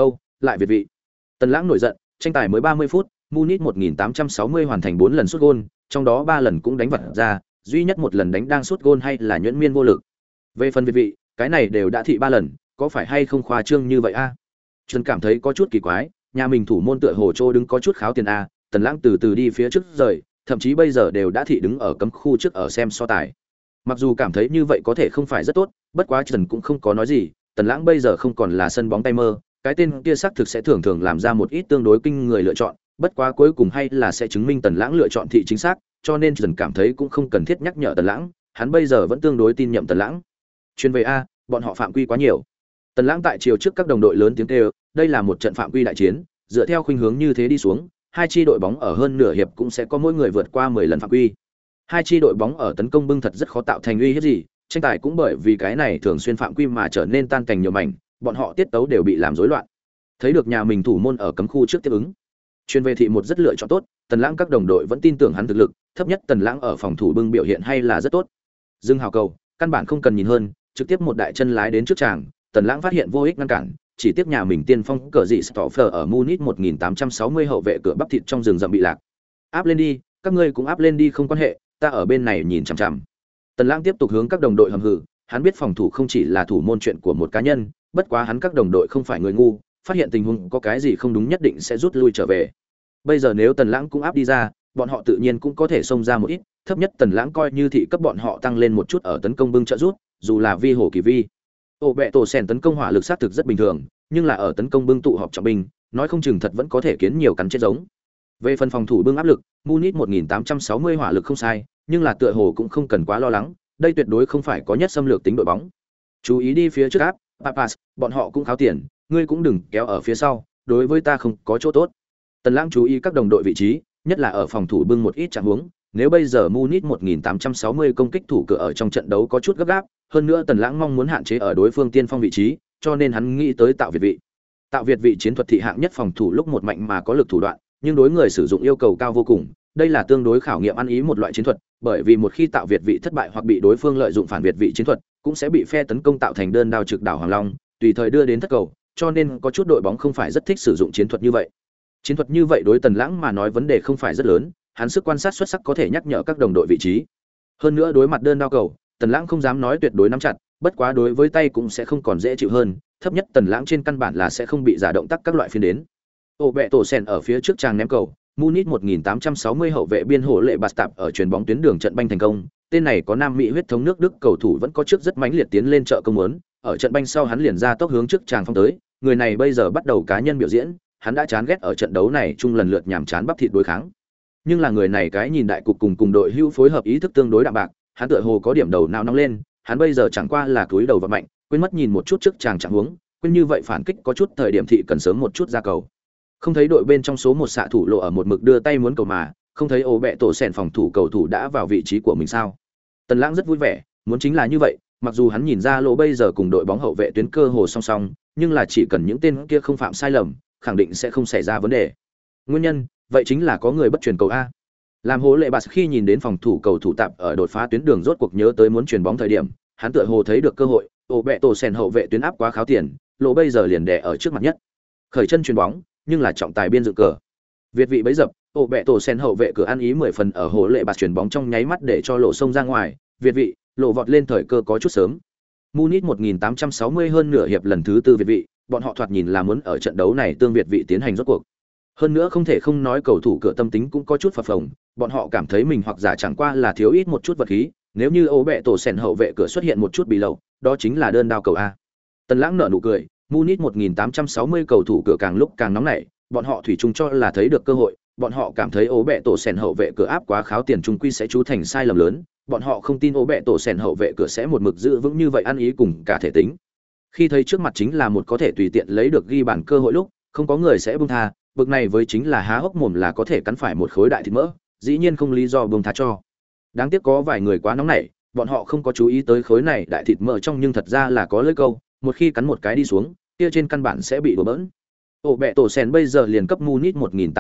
lại việt vị. Tần Lãng nổi giận, tranh tài mới 30 phút, Munich 1860 hoàn thành 4 lần sút gôn, trong đó 3 lần cũng đánh vật ra, duy nhất một lần đánh đang sút gôn hay là nhuyễn miên vô lực. Về phần việt vị, cái này đều đã thị 3 lần, có phải hay không khoa trương như vậy a? Trần cảm thấy có chút kỳ quái, nhà mình thủ môn tựa hồ trô đứng có chút kháo tiền a, Tần Lãng từ từ đi phía trước rời, thậm chí bây giờ đều đã thị đứng ở cấm khu trước ở xem so tài. Mặc dù cảm thấy như vậy có thể không phải rất tốt, bất quá Trần cũng không có nói gì, Tần Lãng bây giờ không còn là sân bóng tay mơ, cái tên kia xác thực sẽ thường thường làm ra một ít tương đối kinh người lựa chọn, bất quá cuối cùng hay là sẽ chứng minh Tần Lãng lựa chọn thị chính xác, cho nên Trần cảm thấy cũng không cần thiết nhắc nhở Tần Lãng, hắn bây giờ vẫn tương đối tin nhậm Tần Lãng. Chuyên về a, bọn họ phạm quy quá nhiều. Tần Lãng tại chiều trước các đồng đội lớn tiếng kêu, đây là một trận phạm quy đại chiến, dựa theo khuynh hướng như thế đi xuống, hai chi đội bóng ở hơn nửa hiệp cũng sẽ có mỗi người vượt qua 10 lần phạm quy. Hai chi đội bóng ở tấn công bưng thật rất khó tạo thành uy hiếp gì, tranh tài cũng bởi vì cái này thường xuyên phạm quy mà trở nên tan cảnh nhiều mảnh, bọn họ tiết tấu đều bị làm rối loạn. Thấy được nhà mình thủ môn ở cấm khu trước tiếp ứng, chuyên về thị một rất lựa chọn tốt, Tần Lãng các đồng đội vẫn tin tưởng hắn thực lực, thấp nhất Tần Lãng ở phòng thủ bưng biểu hiện hay là rất tốt. Dương hào cầu, căn bản không cần nhìn hơn, trực tiếp một đại chân lái đến trước tràng, Tần Lãng phát hiện vô ích ngăn cản, chỉ tiếc nhà mình tiên phong cờ dị Stoffer ở Munich 1860 hậu vệ cửa bắp thịt trong rừng rậm bị lạc. Áp lên đi, các ngươi cũng áp lên đi không quan hệ, ta ở bên này nhìn chằm chằm. Tần Lãng tiếp tục hướng các đồng đội hầm hừ, hắn biết phòng thủ không chỉ là thủ môn chuyện của một cá nhân, bất quá hắn các đồng đội không phải người ngu, phát hiện tình huống có cái gì không đúng nhất định sẽ rút lui trở về. Bây giờ nếu Tần Lãng cũng áp đi ra, bọn họ tự nhiên cũng có thể xông ra một ít, thấp nhất Tần Lãng coi như thị cấp bọn họ tăng lên một chút ở tấn công bưng trợ rút, dù là vi hồ kỳ vi. Ổ bẹ tổ sen tấn công hỏa lực sát thực rất bình thường, nhưng là ở tấn công bưng tụ họp trọng binh, nói không chừng thật vẫn có thể kiến nhiều cắn chết giống. Về phần phòng thủ bưng áp lực, Munich 1860 hỏa lực không sai, nhưng là tựa hồ cũng không cần quá lo lắng, đây tuyệt đối không phải có nhất xâm lược tính đội bóng. Chú ý đi phía trước áp, Papas, bọn họ cũng kháo tiền, ngươi cũng đừng kéo ở phía sau, đối với ta không có chỗ tốt. Tần Lãng chú ý các đồng đội vị trí, nhất là ở phòng thủ bưng một ít trạng huống, nếu bây giờ Munich 1860 công kích thủ cửa ở trong trận đấu có chút gấp gáp, hơn nữa Tần Lãng mong muốn hạn chế ở đối phương tiên phong vị trí, cho nên hắn nghĩ tới tạo việt vị. Tạo việt vị chiến thuật thị hạng nhất phòng thủ lúc một mạnh mà có lực thủ đoạn, nhưng đối người sử dụng yêu cầu cao vô cùng, đây là tương đối khảo nghiệm ăn ý một loại chiến thuật, bởi vì một khi tạo việt vị thất bại hoặc bị đối phương lợi dụng phản việt vị chiến thuật, cũng sẽ bị phe tấn công tạo thành đơn đao trực đảo Hoàng Long, tùy thời đưa đến thất cầu, cho nên có chút đội bóng không phải rất thích sử dụng chiến thuật như vậy. Chiến thuật như vậy đối Tần Lãng mà nói vấn đề không phải rất lớn, hắn sức quan sát xuất sắc có thể nhắc nhở các đồng đội vị trí. Hơn nữa đối mặt đơn đao cầu, Tần Lãng không dám nói tuyệt đối nắm chặt, bất quá đối với tay cũng sẽ không còn dễ chịu hơn, thấp nhất Tần Lãng trên căn bản là sẽ không bị giả động tác các loại phiên đến. Ổ bẹ tổ sen ở phía trước tràng ném cầu, Munich 1860 hậu vệ biên hổ lệ bạt tạp ở chuyền bóng tuyến đường trận banh thành công, tên này có Nam Mỹ huyết thống nước Đức cầu thủ vẫn có trước rất mãnh liệt tiến lên trợ công muốn, ở trận banh sau hắn liền ra tốc hướng trước tràng phong tới, người này bây giờ bắt đầu cá nhân biểu diễn, hắn đã chán ghét ở trận đấu này chung lần lượt nhàm chán bắp thịt đối kháng. Nhưng là người này cái nhìn đại cục cùng đội hữu phối hợp ý thức tương đối đạm bạc, hắn tựa hồ có điểm đầu não nóng lên, hắn bây giờ chẳng qua là cúi đầu và mạnh, quên mất nhìn một chút trước chàng trạng huống, quên như vậy phản kích có chút thời điểm thị cần sớm một chút ra cầu. Không thấy đội bên trong số một xạ thủ lộ ở một mực đưa tay muốn cầu mà, không thấy ổ bẹ tổ sèn phòng thủ cầu thủ đã vào vị trí của mình sao? Tần Lãng rất vui vẻ, muốn chính là như vậy, mặc dù hắn nhìn ra lỗ bây giờ cùng đội bóng hậu vệ tuyến cơ hồ song song, nhưng là chỉ cần những tên kia không phạm sai lầm, khẳng định sẽ không xảy ra vấn đề. Nguyên nhân, vậy chính là có người bất truyền cầu a. Làm hố lệ bạt khi nhìn đến phòng thủ cầu thủ tạp ở đột phá tuyến đường rốt cuộc nhớ tới muốn truyền bóng thời điểm, hắn tựa hồ thấy được cơ hội, ổ bẹ tổ sèn hậu vệ tuyến áp quá kháo tiền, lỗ bây giờ liền đè ở trước mặt nhất. Khởi chân truyền bóng, nhưng là trọng tài biên dựng cờ. Việt vị bấy dập, ổ bẹ tổ sen hậu vệ cửa ăn ý 10 phần ở hồ lệ bạt chuyển bóng trong nháy mắt để cho lộ sông ra ngoài, Việt vị, lộ vọt lên thời cơ có chút sớm. Munich 1860 hơn nửa hiệp lần thứ tư Việt vị, bọn họ thoạt nhìn là muốn ở trận đấu này tương Việt vị tiến hành rốt cuộc. Hơn nữa không thể không nói cầu thủ cửa tâm tính cũng có chút phập phồng, bọn họ cảm thấy mình hoặc giả chẳng qua là thiếu ít một chút vật khí, nếu như ổ bẹ tổ sen hậu vệ cửa xuất hiện một chút bị lậu, đó chính là đơn đao cầu a. Tần Lãng nở nụ cười, Munich 1860 cầu thủ cửa càng lúc càng nóng nảy, bọn họ thủy chung cho là thấy được cơ hội, bọn họ cảm thấy ố bẹ tổ sèn hậu vệ cửa áp quá kháo tiền trung quy sẽ chú thành sai lầm lớn, bọn họ không tin ố bẹ tổ sèn hậu vệ cửa sẽ một mực giữ vững như vậy ăn ý cùng cả thể tính. Khi thấy trước mặt chính là một có thể tùy tiện lấy được ghi bàn cơ hội lúc, không có người sẽ buông tha, bực này với chính là há hốc mồm là có thể cắn phải một khối đại thịt mỡ, dĩ nhiên không lý do buông tha cho. Đáng tiếc có vài người quá nóng nảy, bọn họ không có chú ý tới khối này đại thịt mỡ trong nhưng thật ra là có lưỡi câu, một khi cắn một cái đi xuống, kia trên căn bản sẽ bị đổ bỡn. Ổ bẹ tổ sen bây giờ liền cấp Munich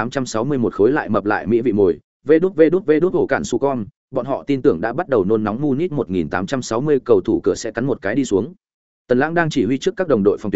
1861 khối lại mập lại mỹ vị mồi, vê đút ổ cạn su con, bọn họ tin tưởng đã bắt đầu nôn nóng Munich 1860 cầu thủ cửa sẽ cắn một cái đi xuống. Tần Lãng đang chỉ huy trước các đồng đội phòng tuyến,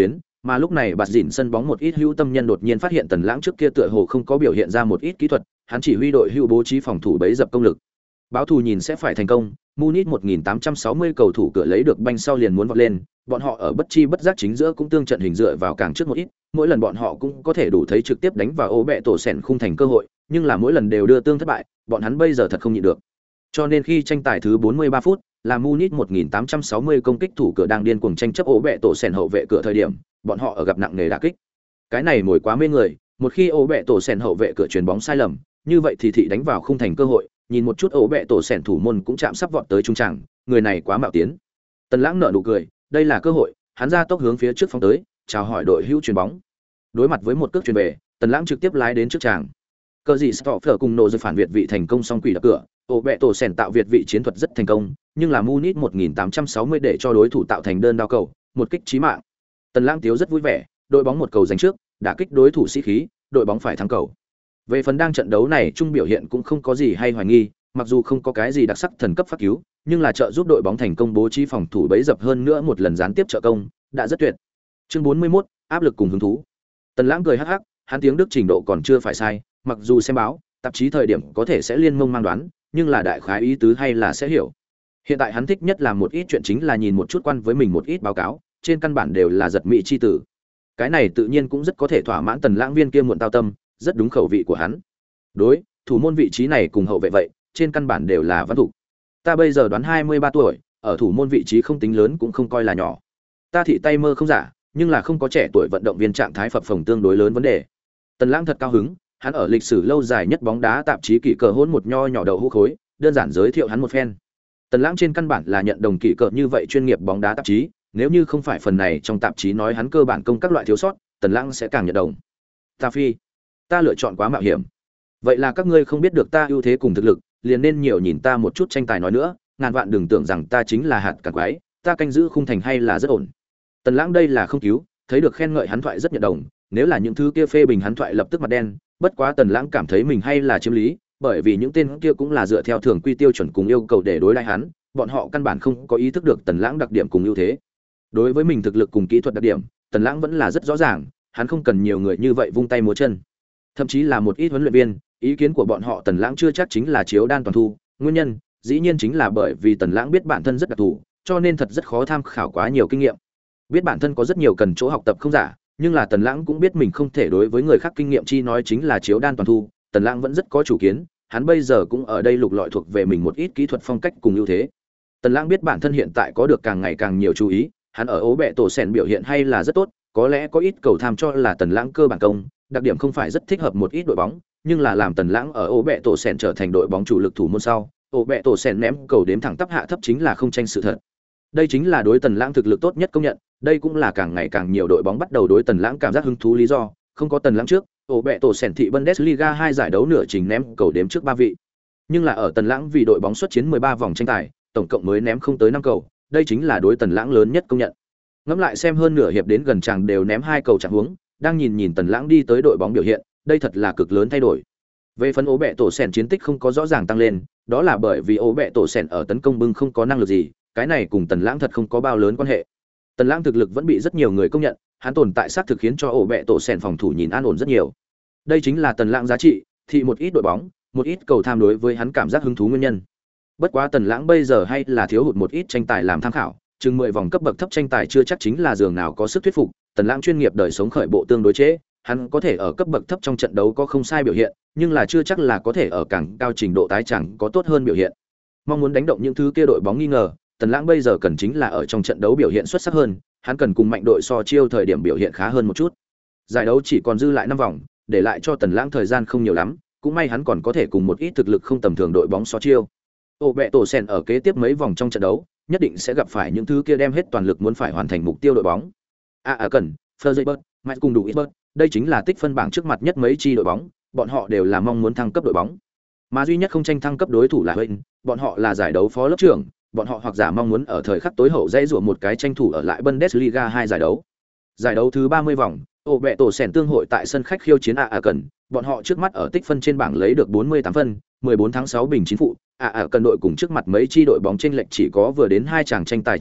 Mà lúc này bạt dỉn sân bóng một ít hữu tâm nhân đột nhiên phát hiện Tần Lãng trước kia tựa hồ không có biểu hiện ra một ít kỹ thuật, hắn chỉ huy đội hữu bố trí phòng thủ bấy dập công lực. Báo thù nhìn sẽ phải thành công, Munich 1860 cầu thủ cửa lấy được banh sau liền muốn vọt lên, bọn họ ở bất chi bất giác chính giữa cũng tương trận hình dựa vào càng trước một ít, mỗi lần bọn họ cũng có thể đủ thấy trực tiếp đánh vào ố bẹ tổ sèn khung thành cơ hội, nhưng là mỗi lần đều đưa tương thất bại, bọn hắn bây giờ thật không nhịn được. Cho nên khi tranh tài thứ 43 phút, là Munich 1860 công kích thủ cửa đang điên cuồng tranh chấp ố bẹ tổ sèn hậu vệ cửa thời điểm, bọn họ ở gặp nặng nề đả kích. Cái này mồi quá mê người, một khi ố bẹ tổ sèn hậu vệ cửa chuyền bóng sai lầm, như vậy thì thị đánh vào khung thành cơ hội, nhìn một chút ố bẹ tổ sèn thủ môn cũng chạm sắp vọt tới trung tràng, người này quá mạo tiến. Tần Lãng nở nụ cười, đây là cơ hội, hắn ra tốc hướng phía trước phóng tới, chào hỏi đội hữu chuyền bóng. Đối mặt với một cước chuyền về, Tần Lãng trực tiếp lái đến trước tràng. Cờ gì Stoffer cùng nổ rồi phản việt vị thành công song quỷ đập cửa, ổ bẹ tổ sèn tạo việt vị chiến thuật rất thành công, nhưng là Munich 1860 để cho đối thủ tạo thành đơn đao cầu, một kích chí mạng. Tần Lãng tiếu rất vui vẻ, đội bóng một cầu giành trước, đả kích đối thủ sĩ khí, đội bóng phải thắng cầu. Về phần đang trận đấu này trung biểu hiện cũng không có gì hay hoài nghi, mặc dù không có cái gì đặc sắc thần cấp phát cứu, nhưng là trợ giúp đội bóng thành công bố trí phòng thủ bấy dập hơn nữa một lần gián tiếp trợ công, đã rất tuyệt. Chương 41, áp lực cùng hứng thú. Tần Lãng cười hắc hắc, hắn tiếng Đức trình độ còn chưa phải sai, mặc dù xem báo, tạp chí thời điểm có thể sẽ liên mông mang đoán, nhưng là đại khái ý tứ hay là sẽ hiểu. Hiện tại hắn thích nhất làm một ít chuyện chính là nhìn một chút quan với mình một ít báo cáo, trên căn bản đều là giật mỹ chi tử. Cái này tự nhiên cũng rất có thể thỏa mãn Tần Lãng viên kia muộn tao tâm, rất đúng khẩu vị của hắn. Đối, thủ môn vị trí này cùng hậu vệ vậy, trên căn bản đều là văn thủ. Ta bây giờ đoán 23 tuổi, ở thủ môn vị trí không tính lớn cũng không coi là nhỏ. Ta thị tay mơ không giả, nhưng là không có trẻ tuổi vận động viên trạng thái phập phồng tương đối lớn vấn đề. Tần Lãng thật cao hứng, hắn ở lịch sử lâu dài nhất bóng đá tạp chí kỷ cờ hôn một nho nhỏ đầu hũ khối, đơn giản giới thiệu hắn một phen. Tần Lãng trên căn bản là nhận đồng kỷ cờ như vậy chuyên nghiệp bóng đá tạp chí, nếu như không phải phần này trong tạp chí nói hắn cơ bản công các loại thiếu sót, Tần Lãng sẽ càng nhận đồng. Ta phi, ta lựa chọn quá mạo hiểm. Vậy là các ngươi không biết được ta ưu thế cùng thực lực, liền nên nhiều nhìn ta một chút tranh tài nói nữa, ngàn vạn đừng tưởng rằng ta chính là hạt cát quái, ta canh giữ khung thành hay là rất ổn. Tần Lãng đây là không cứu, thấy được khen ngợi hắn thoại rất nhận đồng, nếu là những thứ kia phê bình hắn thoại lập tức mặt đen, bất quá Tần Lãng cảm thấy mình hay là chiếm lý, bởi vì những tên kia cũng là dựa theo thường quy tiêu chuẩn cùng yêu cầu để đối đãi hắn, bọn họ căn bản không có ý thức được Tần Lãng đặc điểm cùng ưu thế. Đối với mình thực lực cùng kỹ thuật đặc điểm, Tần Lãng vẫn là rất rõ ràng, hắn không cần nhiều người như vậy vung tay múa chân. Thậm chí là một ít huấn luyện viên, ý kiến của bọn họ Tần Lãng chưa chắc chính là chiếu đan toàn thu, nguyên nhân dĩ nhiên chính là bởi vì Tần Lãng biết bản thân rất đặc thù, cho nên thật rất khó tham khảo quá nhiều kinh nghiệm. Biết bản thân có rất nhiều cần chỗ học tập không giả, nhưng là Tần Lãng cũng biết mình không thể đối với người khác kinh nghiệm chi nói chính là chiếu đan toàn thu, Tần Lãng vẫn rất có chủ kiến, hắn bây giờ cũng ở đây lục lọi thuộc về mình một ít kỹ thuật phong cách cùng ưu thế. Tần Lãng biết bản thân hiện tại có được càng ngày càng nhiều chú ý, hắn ở ố bẹ tổ sèn biểu hiện hay là rất tốt, có lẽ có ít cầu tham cho là Tần Lãng cơ bản công, đặc điểm không phải rất thích hợp một ít đội bóng, nhưng là làm Tần Lãng ở ố bẹ tổ sèn trở thành đội bóng chủ lực thủ môn sau, ố bẹ tổ sèn ném cầu đếm thẳng tắp hạ thấp chính là không tranh sự thật. Đây chính là đối Tần Lãng thực lực tốt nhất công nhận, đây cũng là càng ngày càng nhiều đội bóng bắt đầu đối Tần Lãng cảm giác hứng thú lý do, không có Tần Lãng trước, ổ bẹ tổ sèn thị Bundesliga 2 giải đấu nửa trình ném cầu đếm trước 3 vị. Nhưng là ở Tần Lãng vì đội bóng xuất chiến 13 vòng tranh tài, tổng cộng mới ném không tới 5 cầu, đây chính là đối Tần Lãng lớn nhất công nhận. Ngẫm lại xem hơn nửa hiệp đến gần chàng đều ném 2 cầu chẳng huống, đang nhìn Tần Lãng đi tới đội bóng biểu hiện, đây thật là cực lớn thay đổi. Về phần ổ bẹ tổ sèn chiến tích không có rõ ràng tăng lên, đó là bởi vì ổ bẹ tổ sèn ở tấn công bưng không có năng lực gì, cái này cùng Tần Lãng thật không có bao lớn quan hệ. Tần Lãng thực lực vẫn bị rất nhiều người công nhận, hắn tồn tại xác thực khiến cho ổ bẹ tổ sèn phòng thủ nhìn an ổn rất nhiều. Đây chính là Tần Lãng giá trị, thì một ít đội bóng, một ít cầu tham đối với hắn cảm giác hứng thú nguyên nhân. Bất quá Tần Lãng bây giờ hay là thiếu hụt một ít tranh tài làm tham khảo, chừng 10 vòng cấp bậc thấp tranh tài chưa chắc chính là giường nào có sức thuyết phục, Tần Lãng chuyên nghiệp đời sống khởi bộ tương đối chế, hắn có thể ở cấp bậc thấp trong trận đấu có không sai biểu hiện, nhưng là chưa chắc là có thể ở càng cao trình độ tái chẳng có tốt hơn biểu hiện. Mong muốn đánh động những thứ kia đội bóng nghi ngờ, Tần Lãng bây giờ cần chính là ở trong trận đấu biểu hiện xuất sắc hơn, hắn cần cùng mạnh đội so chiêu thời điểm biểu hiện khá hơn một chút. Giải đấu chỉ còn dư lại 5 vòng, để lại cho Tần Lãng thời gian không nhiều lắm, cũng may hắn còn có thể cùng một ít thực lực không tầm thường đội bóng so chiêu. Ổ bẹ tổ sèn ở kế tiếp mấy vòng trong trận đấu, nhất định sẽ gặp phải những thứ kia đem hết toàn lực muốn phải hoàn thành mục tiêu đội bóng. Cần, Freiburg, Mainz cùng đủ Isberg, đây chính là tích phân bảng trước mặt nhất mấy chi đội bóng, bọn họ đều là mong muốn thăng cấp đội bóng. Mà duy nhất không tranh thăng cấp đối thủ là Huynh, bọn họ là giải đấu phó lớp trưởng, bọn họ hoặc giả mong muốn ở thời khắc tối hậu dễ dụa một cái tranh thủ ở lại Bundesliga 2 giải đấu. Giải đấu thứ 30 vòng, ổ bẹ tổ sèn tương hội tại sân khách khiêu chiến Cần, bọn họ trước mắt ở tích phân trên bảng lấy được 48 phân, 14 thắng 6 bình 9 phụ, Cần đội cùng trước mặt mấy chi đội bóng chênh lệch chỉ có vừa đến 2 chàng tranh tài chênh lệch,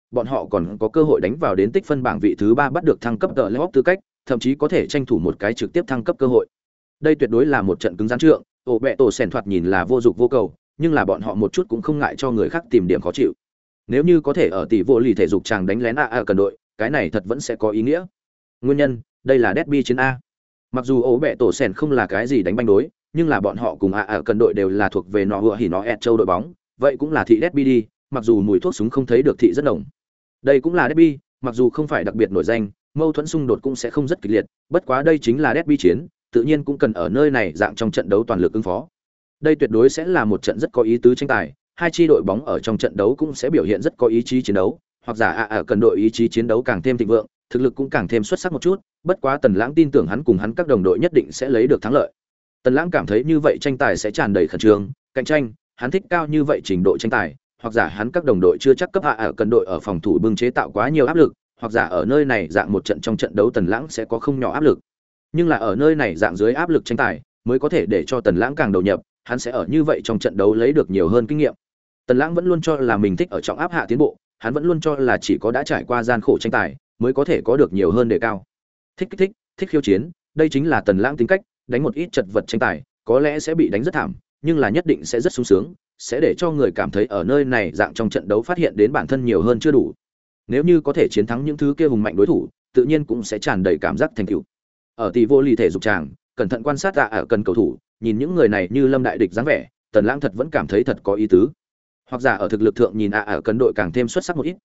bọn họ còn có cơ hội đánh vào đến tích phân bảng vị thứ 3 bắt được thăng cấp tờ playoff tư cách, thậm chí có thể tranh thủ một cái trực tiếp thăng cấp cơ hội. Đây tuyệt đối là một trận cứng rắn trượng, ổ bẹ tổ sèn thoạt nhìn là vô dụng vô cầu, nhưng là bọn họ một chút cũng không ngại cho người khác tìm điểm khó chịu. Nếu như có thể ở tỷ vô lì thể dục chàng đánh lén cần đội, cái này thật vẫn sẽ có ý nghĩa. Nguyên nhân, đây là derby chiến A. Mặc dù ổ bẹ tổ sèn không là cái gì đánh banh đối, nhưng là bọn họ cùng cần đội đều là thuộc về nó vừa hỉ nó ẹt châu đội bóng, vậy cũng là thị derby đi, mặc dù mùi thuốc súng không thấy được thị rất nồng. Đây cũng là derby, mặc dù không phải đặc biệt nổi danh, mâu thuẫn xung đột cũng sẽ không rất kịch liệt, bất quá đây chính là derby chiến, tự nhiên cũng cần ở nơi này dạng trong trận đấu toàn lực ứng phó. Đây tuyệt đối sẽ là một trận rất có ý tứ tranh tài, hai chi đội bóng ở trong trận đấu cũng sẽ biểu hiện rất có ý chí chiến đấu, hoặc giả cần đội ý chí chiến đấu càng thêm thịnh vượng, thực lực cũng càng thêm xuất sắc một chút, bất quá Tần Lãng tin tưởng hắn cùng hắn các đồng đội nhất định sẽ lấy được thắng lợi. Tần Lãng cảm thấy như vậy tranh tài sẽ tràn đầy khẩn trương, cạnh tranh, hắn thích cao như vậy trình độ tranh tài, hoặc giả hắn các đồng đội chưa chắc cấp cần đội ở phòng thủ bưng chế tạo quá nhiều áp lực, hoặc giả ở nơi này dạng một trận trong trận đấu Tần Lãng sẽ có không nhỏ áp lực. Nhưng là ở nơi này dạng dưới áp lực tranh tài, mới có thể để cho Tần Lãng càng đầu nhập, hắn sẽ ở như vậy trong trận đấu lấy được nhiều hơn kinh nghiệm. Tần Lãng vẫn luôn cho là mình thích ở trọng áp hạ tiến bộ, hắn vẫn luôn cho là chỉ có đã trải qua gian khổ tranh tài, mới có thể có được nhiều hơn đề cao. Thích kích thích, thích khiêu chiến, đây chính là Tần Lãng tính cách, đánh một ít chật vật tranh tài, có lẽ sẽ bị đánh rất thảm, nhưng là nhất định sẽ rất sung sướng, sẽ để cho người cảm thấy ở nơi này dạng trong trận đấu phát hiện đến bản thân nhiều hơn chưa đủ. Nếu như có thể chiến thắng những thứ kia hùng mạnh đối thủ, tự nhiên cũng sẽ tràn đầy cảm giác thành tựu. Ở tỷ vô lì thể dục tràng, cẩn thận quan sát cần cầu thủ, nhìn những người này như lâm đại địch dáng vẻ, Tần Lãng thật vẫn cảm thấy thật có ý tứ. Hoặc giả ở thực lực thượng nhìn cần đội càng thêm xuất sắc một ít,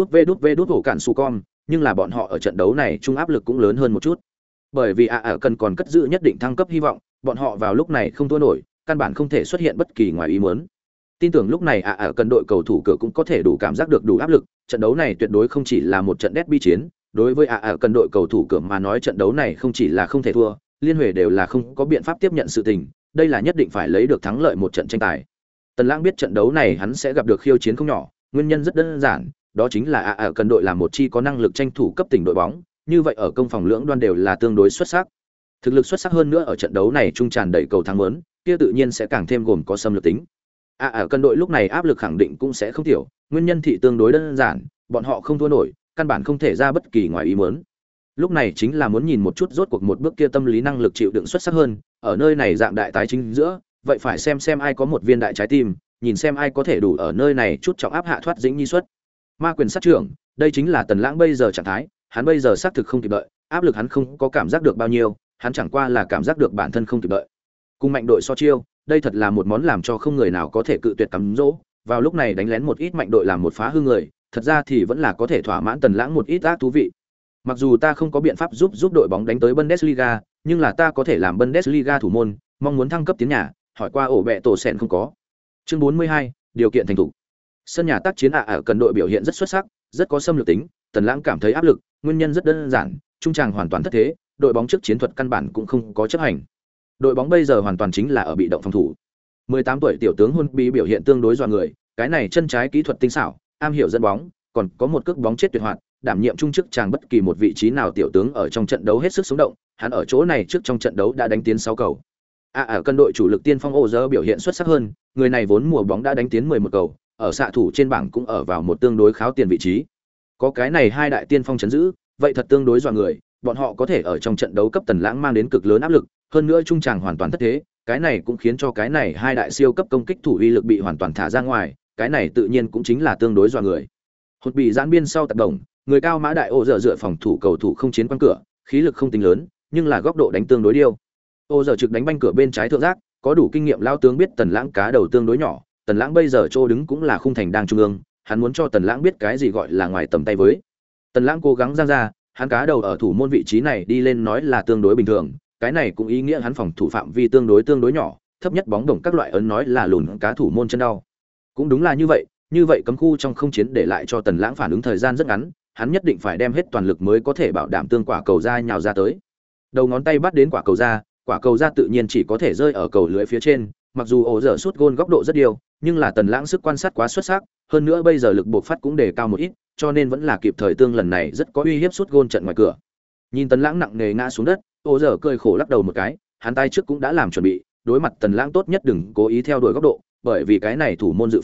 vê đút hổ cản su con, nhưng là bọn họ ở trận đấu này chung áp lực cũng lớn hơn một chút. Bởi vì cần còn cất giữ nhất định thăng cấp hy vọng, bọn họ vào lúc này không thua nổi, căn bản không thể xuất hiện bất kỳ ngoài ý muốn. Tin tưởng lúc này cần đội cầu thủ cửa cũng có thể đủ cảm giác được đủ áp lực, trận đấu này tuyệt đối không chỉ là một trận derby chiến, đối với cần đội cầu thủ cửa mà nói trận đấu này không chỉ là không thể thua, liên huề đều là không có biện pháp tiếp nhận sự tình, đây là nhất định phải lấy được thắng lợi một trận tranh tài. Tần Lãng biết trận đấu này hắn sẽ gặp được khiêu chiến không nhỏ, nguyên nhân rất đơn giản, đó chính là cần đội là một chi có năng lực tranh thủ cấp tỉnh đội bóng, như vậy ở công phòng lưỡng đoan đều là tương đối xuất sắc. Thực lực xuất sắc hơn nữa ở trận đấu này trung tràn đầy cầu thắng lớn, kia tự nhiên sẽ càng thêm gồm có xâm lược tính. Cần đội lúc này áp lực khẳng định cũng sẽ không tiểu, nguyên nhân thị tương đối đơn giản, bọn họ không thua nổi, căn bản không thể ra bất kỳ ngoài ý muốn. Lúc này chính là muốn nhìn một chút rốt cuộc một bước kia tâm lý năng lực chịu đựng xuất sắc hơn, ở nơi này dạng đại tái chính giữa, vậy phải xem ai có một viên đại trái tim, nhìn xem ai có thể đủ ở nơi này chút trọng áp hạ thoát dĩnh nhi xuất. Ma quyền sát trưởng, đây chính là Tần Lãng bây giờ trạng thái, hắn bây giờ xác thực không kịp đợi, áp lực hắn không có cảm giác được bao nhiêu, hắn chẳng qua là cảm giác được bản thân không kịp đợi. Cùng mạnh đội so chiêu, đây thật là một món làm cho không người nào có thể cự tuyệt cắm dỗ, vào lúc này đánh lén một ít mạnh đội làm một phá hư người, thật ra thì vẫn là có thể thỏa mãn Tần Lãng một ít ác thú vị. Mặc dù ta không có biện pháp giúp đội bóng đánh tới Bundesliga, nhưng là ta có thể làm Bundesliga thủ môn, mong muốn thăng cấp tiến nhà, hỏi qua ổ bẹ tổ sèn không có. Chương 42, điều kiện thành thủ. Sân nhà tác chiến cần đội biểu hiện rất xuất sắc, rất có xâm lược tính, Tần Lãng cảm thấy áp lực, nguyên nhân rất đơn giản, trung tràng hoàn toàn thất thế, đội bóng trước chiến thuật căn bản cũng không có chấp hành. Đội bóng bây giờ hoàn toàn chính là ở bị động phòng thủ. 18 tuổi tiểu tướng Hôn Bí biểu hiện tương đối dọa người, cái này chân trái kỹ thuật tinh xảo, am hiểu dẫn bóng, còn có một cước bóng chết tuyệt hoạt, đảm nhiệm trung chức chàng bất kỳ một vị trí nào tiểu tướng ở trong trận đấu hết sức sống động, hắn ở chỗ này trước trong trận đấu đã đánh tiến 6 cầu. Cân đội chủ lực tiên phong Ozer biểu hiện xuất sắc hơn, người này vốn mùa bóng đã đánh tiến 11 cầu, ở xạ thủ trên bảng cũng ở vào một tương đối khá tiền vị trí. Có cái này hai đại tiên phong chấn giữ, vậy thật tương đối dọa người, bọn họ có thể ở trong trận đấu cấp Tần Lãng mang đến cực lớn áp lực, hơn nữa trung tràng hoàn toàn thất thế, cái này cũng khiến cho cái này hai đại siêu cấp công kích thủ uy lực bị hoàn toàn thả ra ngoài, cái này tự nhiên cũng chính là tương đối dọa người. Hụt bị giãn biên sau tập động, người cao mã đại ô dở phòng thủ cầu thủ không chiến quan cửa, khí lực không tính lớn, nhưng là góc độ đánh tương đối điêu. Ô dở trực đánh banh cửa bên trái thượng giác, có đủ kinh nghiệm lao tướng biết Tần Lãng cá đầu tương đối nhỏ, Tần Lãng bây giờ chỗ đứng cũng là khung thành đang trung ương, hắn muốn cho Tần Lãng biết cái gì gọi là ngoài tầm tay với. Tần Lãng cố gắng giang ra, hắn cá đầu ở thủ môn vị trí này đi lên nói là tương đối bình thường, cái này cũng ý nghĩa hắn phòng thủ phạm vi tương đối nhỏ, thấp nhất bóng đồng các loại ấn nói là lùn cá thủ môn chân đau. Cũng đúng là như vậy cấm khu trong không chiến để lại cho Tần Lãng phản ứng thời gian rất ngắn, hắn nhất định phải đem hết toàn lực mới có thể bảo đảm tương quả cầu ra nhào ra tới. Đầu ngón tay bắt đến quả cầu ra tự nhiên chỉ có thể rơi ở cầu lưới phía trên, mặc dù ổ dở sút gôn góc độ rất điều, nhưng là Tần Lãng sức quan sát quá xuất sắc, hơn nữa bây giờ lực buộc phát cũng đề cao một ít, cho nên vẫn là kịp thời tương lần này rất có uy hiếp sút gôn trận ngoài cửa. Nhìn Tần Lãng nặng nề ngã xuống đất, ổ dở cười khổ lắc đầu một cái, hắn tay trước cũng đã làm chuẩn bị, đối mặt Tần Lãng tốt nhất đừng cố ý theo đuổi góc độ, bởi vì cái này thủ môn dự phán,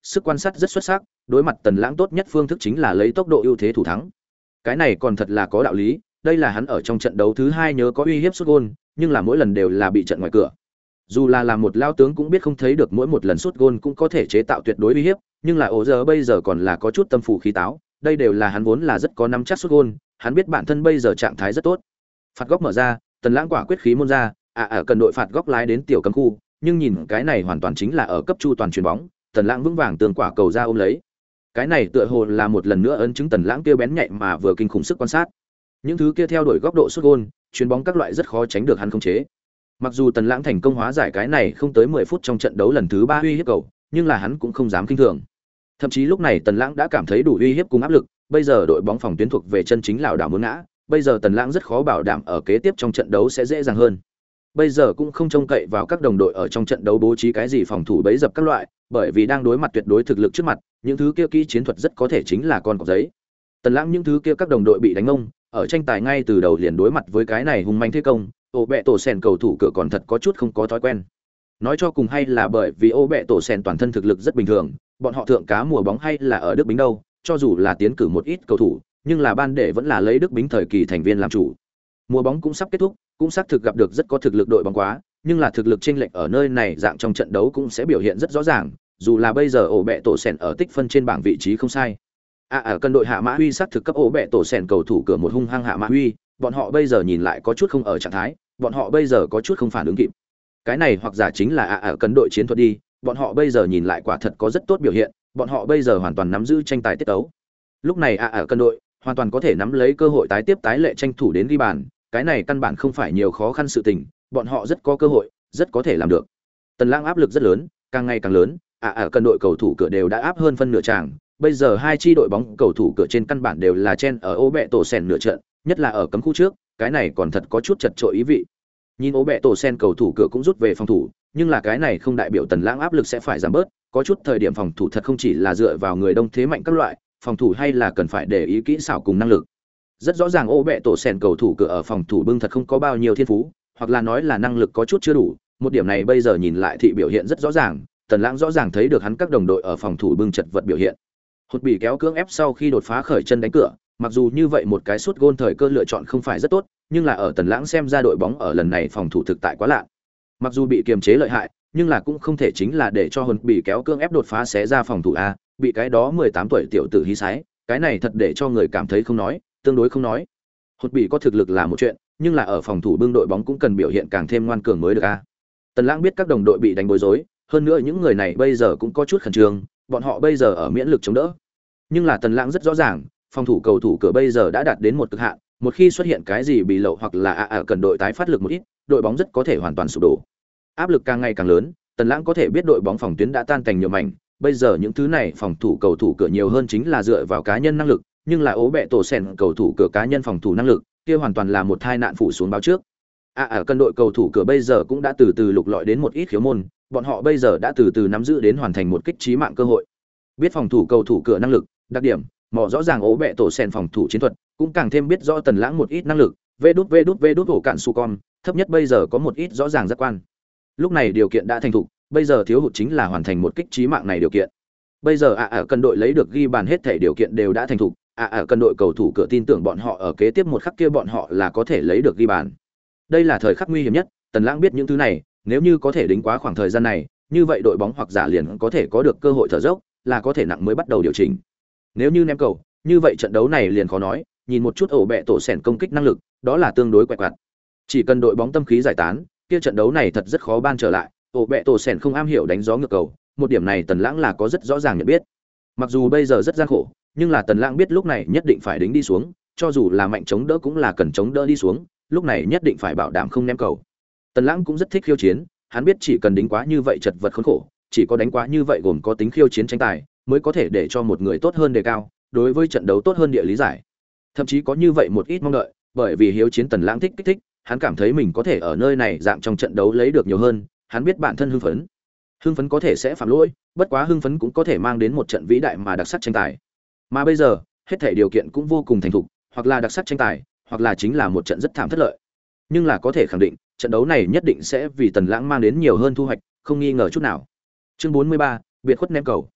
sức quan sát rất xuất sắc, đối mặt Tần Lãng tốt nhất phương thức chính là lấy tốc độ ưu thế thủ thắng. Cái này còn thật là có đạo lý, đây là hắn ở trong trận đấu thứ 2 nhớ có uy hiếp sút gôn, nhưng là mỗi lần đều là bị trận ngoài cửa. Dù là làm một lao tướng cũng biết không thấy được mỗi một lần sút gôn cũng có thể chế tạo tuyệt đối uy hiếp, nhưng là ổ giờ bây giờ còn là có chút tâm phủ khí táo, đây đều là hắn vốn là rất có nắm chắc sút gôn, hắn biết bản thân bây giờ trạng thái rất tốt. Phạt góc mở ra, Tần Lãng quả quyết khí môn ra, cần đội phạt góc lái đến tiểu cấm khu, nhưng nhìn cái này hoàn toàn chính là ở cấp chu toàn chuyền bóng, Tần Lãng vững vàng tường quả cầu ra ôm lấy. Cái này tựa hồ là một lần nữa ấn chứng Tần Lãng kia bén nhạy mà vừa kinh khủng sức quan sát. Những thứ kia theo đuổi góc độ sút gôn, chuyền bóng các loại rất khó tránh được hắn khống chế. Mặc dù Tần Lãng thành công hóa giải cái này không tới 10 phút trong trận đấu lần thứ 3 uy hiếp cầu, nhưng là hắn cũng không dám khinh thường. Thậm chí lúc này Tần Lãng đã cảm thấy đủ uy hiếp cùng áp lực, bây giờ đội bóng phòng tuyến thuộc về chân chính lão đảo muốn ngã, bây giờ Tần Lãng rất khó bảo đảm ở kế tiếp trong trận đấu sẽ dễ dàng hơn. Bây giờ cũng không trông cậy vào các đồng đội ở trong trận đấu bố trí cái gì phòng thủ bẫy dập các loại, bởi vì đang đối mặt tuyệt đối thực lực trước mặt, những thứ kia kỹ chiến thuật rất có thể chính là con cọp giấy. Tần Lãng những thứ kia các đồng đội bị đánh ông, ở tranh tài ngay từ đầu liền đối mặt với cái này hung manh thế công, ô bẹ tổ sen cầu thủ cửa còn thật có chút không có thói quen. Nói cho cùng hay là bởi vì ô bẹ tổ sen toàn thân thực lực rất bình thường, bọn họ thượng cá mùa bóng hay là ở Đức Bính đâu, cho dù là tiến cử một ít cầu thủ, nhưng là ban để vẫn là lấy Đức Bính thời kỳ thành viên làm chủ. Mùa bóng cũng sắp kết thúc, cũng xác thực gặp được rất có thực lực đội bóng quá, nhưng là thực lực chênh lệch ở nơi này dạng trong trận đấu cũng sẽ biểu hiện rất rõ ràng, dù là bây giờ ổ bẹ tổ sen ở tích phân trên bảng vị trí không sai. Cân đội Hạ Mã Huy xác thực cấp ổ bẹ tổ sen cầu thủ cửa một hung hăng Hạ Mã Huy, bọn họ bây giờ nhìn lại có chút không ở trạng thái, bọn họ bây giờ có chút không phản ứng kịp. Cái này hoặc giả chính là cân đội chiến thuật đi, bọn họ bây giờ nhìn lại quả thật có rất tốt biểu hiện, bọn họ bây giờ hoàn toàn nắm giữ tranh tài tiết tấu. Lúc này cân đội hoàn toàn có thể nắm lấy cơ hội tái tiếp tái lệ tranh thủ đến ghi bàn, cái này căn bản không phải nhiều khó khăn sự tình, bọn họ rất có cơ hội, rất có thể làm được. Tần Lãng áp lực rất lớn, càng ngày càng lớn, cân đội cầu thủ cửa đều đã áp hơn phân nửa tràng, bây giờ hai chi đội bóng cầu thủ cửa trên căn bản đều là chen ở ô bẹ tổ sen nửa trận, nhất là ở cấm khu trước, cái này còn thật có chút chật chội ý vị. Nhìn ô bẹ tổ sen cầu thủ cửa cũng rút về phòng thủ, nhưng là cái này không đại biểu Tần Lãng áp lực sẽ phải giảm bớt, có chút thời điểm phòng thủ thật không chỉ là dựa vào người đông thế mạnh các loại, phòng thủ hay là cần phải để ý kỹ xảo cùng năng lực. Rất rõ ràng ô bẹ tổ sen cầu thủ cửa ở phòng thủ bưng thật không có bao nhiêu thiên phú, hoặc là nói là năng lực có chút chưa đủ, một điểm này bây giờ nhìn lại thị biểu hiện rất rõ ràng, Tần Lãng rõ ràng thấy được hắn các đồng đội ở phòng thủ bưng chật vật biểu hiện. Hụt bị kéo cưỡng ép sau khi đột phá khởi chân đánh cửa, mặc dù như vậy một cái sút gôn thời cơ lựa chọn không phải rất tốt, nhưng là ở Tần Lãng xem ra đội bóng ở lần này phòng thủ thực tại quá lạ. Mặc dù bị kiềm chế lợi hại, nhưng là cũng không thể chính là để cho Hụt bị kéo cưỡng ép đột phá xé ra phòng thủ a, bị cái đó 18 tuổi tiểu tử hí sái, cái này thật để cho người cảm thấy không nói, tương đối không nói. Hụt bị có thực lực là một chuyện, nhưng là ở phòng thủ bưng đội bóng cũng cần biểu hiện càng thêm ngoan cường mới được a. Tần Lãng biết các đồng đội bị đánh bối rối, hơn nữa những người này bây giờ cũng có chút khẩn trương, bọn họ bây giờ ở miễn lực chống đỡ. Nhưng là Tần Lãng rất rõ ràng, phòng thủ cầu thủ cửa bây giờ đã đạt đến một cực hạn, một khi xuất hiện cái gì bị lậu hoặc là cần đội tái phát lực một ít, đội bóng rất có thể hoàn toàn sụp đổ. Áp lực càng ngày càng lớn, Tần Lãng có thể biết đội bóng phòng tuyến đã tan thành nhiều mảnh, bây giờ những thứ này phòng thủ cầu thủ cửa nhiều hơn chính là dựa vào cá nhân năng lực, nhưng là ố bẹ tổ sen cầu thủ cửa cá nhân phòng thủ năng lực, kia hoàn toàn là một tai nạn phủ xuống báo trước. Cân đội cầu thủ cửa bây giờ cũng đã từ từ lục lọi đến một ít khiếu môn, bọn họ bây giờ đã từ từ nắm giữ đến hoàn thành một kích chí mạng cơ hội. Biết phòng thủ cầu thủ cửa năng lực, đặc điểm, mò rõ ràng ố bẹ tổ sen phòng thủ chiến thuật, cũng càng thêm biết rõ Tần Lãng một ít năng lực, vê đút ổ cạn su con, thấp nhất bây giờ có một ít rõ ràng giác quan. Lúc này điều kiện đã thành thục, bây giờ thiếu hụt chính là hoàn thành một kích chí mạng này điều kiện. Bây giờ cân đội lấy được ghi bàn hết thể điều kiện đều đã thành thục, cân đội cầu thủ cửa tin tưởng bọn họ ở kế tiếp một khắc kia bọn họ là có thể lấy được ghi bàn. Đây là thời khắc nguy hiểm nhất, Tần Lãng biết những thứ này, nếu như có thể đính quá khoảng thời gian này, như vậy đội bóng hoặc giả liền có thể có được cơ hội thở dốc, là có thể nặng mới bắt đầu điều chỉnh. Nếu như ném cầu, như vậy trận đấu này liền khó nói, nhìn một chút ổ bẹ tổ sèn công kích năng lực, đó là tương đối quẹt quạt. Chỉ cần đội bóng tâm khí giải tán, kia trận đấu này thật rất khó ban trở lại, ổ bẹ tổ sèn không am hiểu đánh gió ngược cầu, một điểm này Tần Lãng là có rất rõ ràng nhận biết. Mặc dù bây giờ rất gian khổ, nhưng là Tần Lãng biết lúc này nhất định phải đính đi xuống, cho dù là mạnh chống đỡ cũng là cần chống đỡ đi xuống, lúc này nhất định phải bảo đảm không ném cầu. Tần Lãng cũng rất thích khiêu chiến, hắn biết chỉ cần đánh quá như vậy chật vật khốn khổ, chỉ có đánh quá như vậy gồm có tính khiêu chiến tranh tài, mới có thể để cho một người tốt hơn đề cao, đối với trận đấu tốt hơn địa lý giải. Thậm chí có như vậy một ít mong đợi, bởi vì hiếu chiến Tần Lãng thích kích thích, hắn cảm thấy mình có thể ở nơi này dạng trong trận đấu lấy được nhiều hơn, hắn biết bản thân hưng phấn. Hưng phấn có thể sẽ phạm lỗi, bất quá hưng phấn cũng có thể mang đến một trận vĩ đại mà đặc sắc tranh tài. Mà bây giờ, hết thảy điều kiện cũng vô cùng thành thục, hoặc là đặc sắc tranh tài, hoặc là chính là một trận rất thảm thất lợi. Nhưng là có thể khẳng định, trận đấu này nhất định sẽ vì Tần Lãng mang đến nhiều hơn thu hoạch, không nghi ngờ chút nào. Chương 43, biệt khuất ném cầu.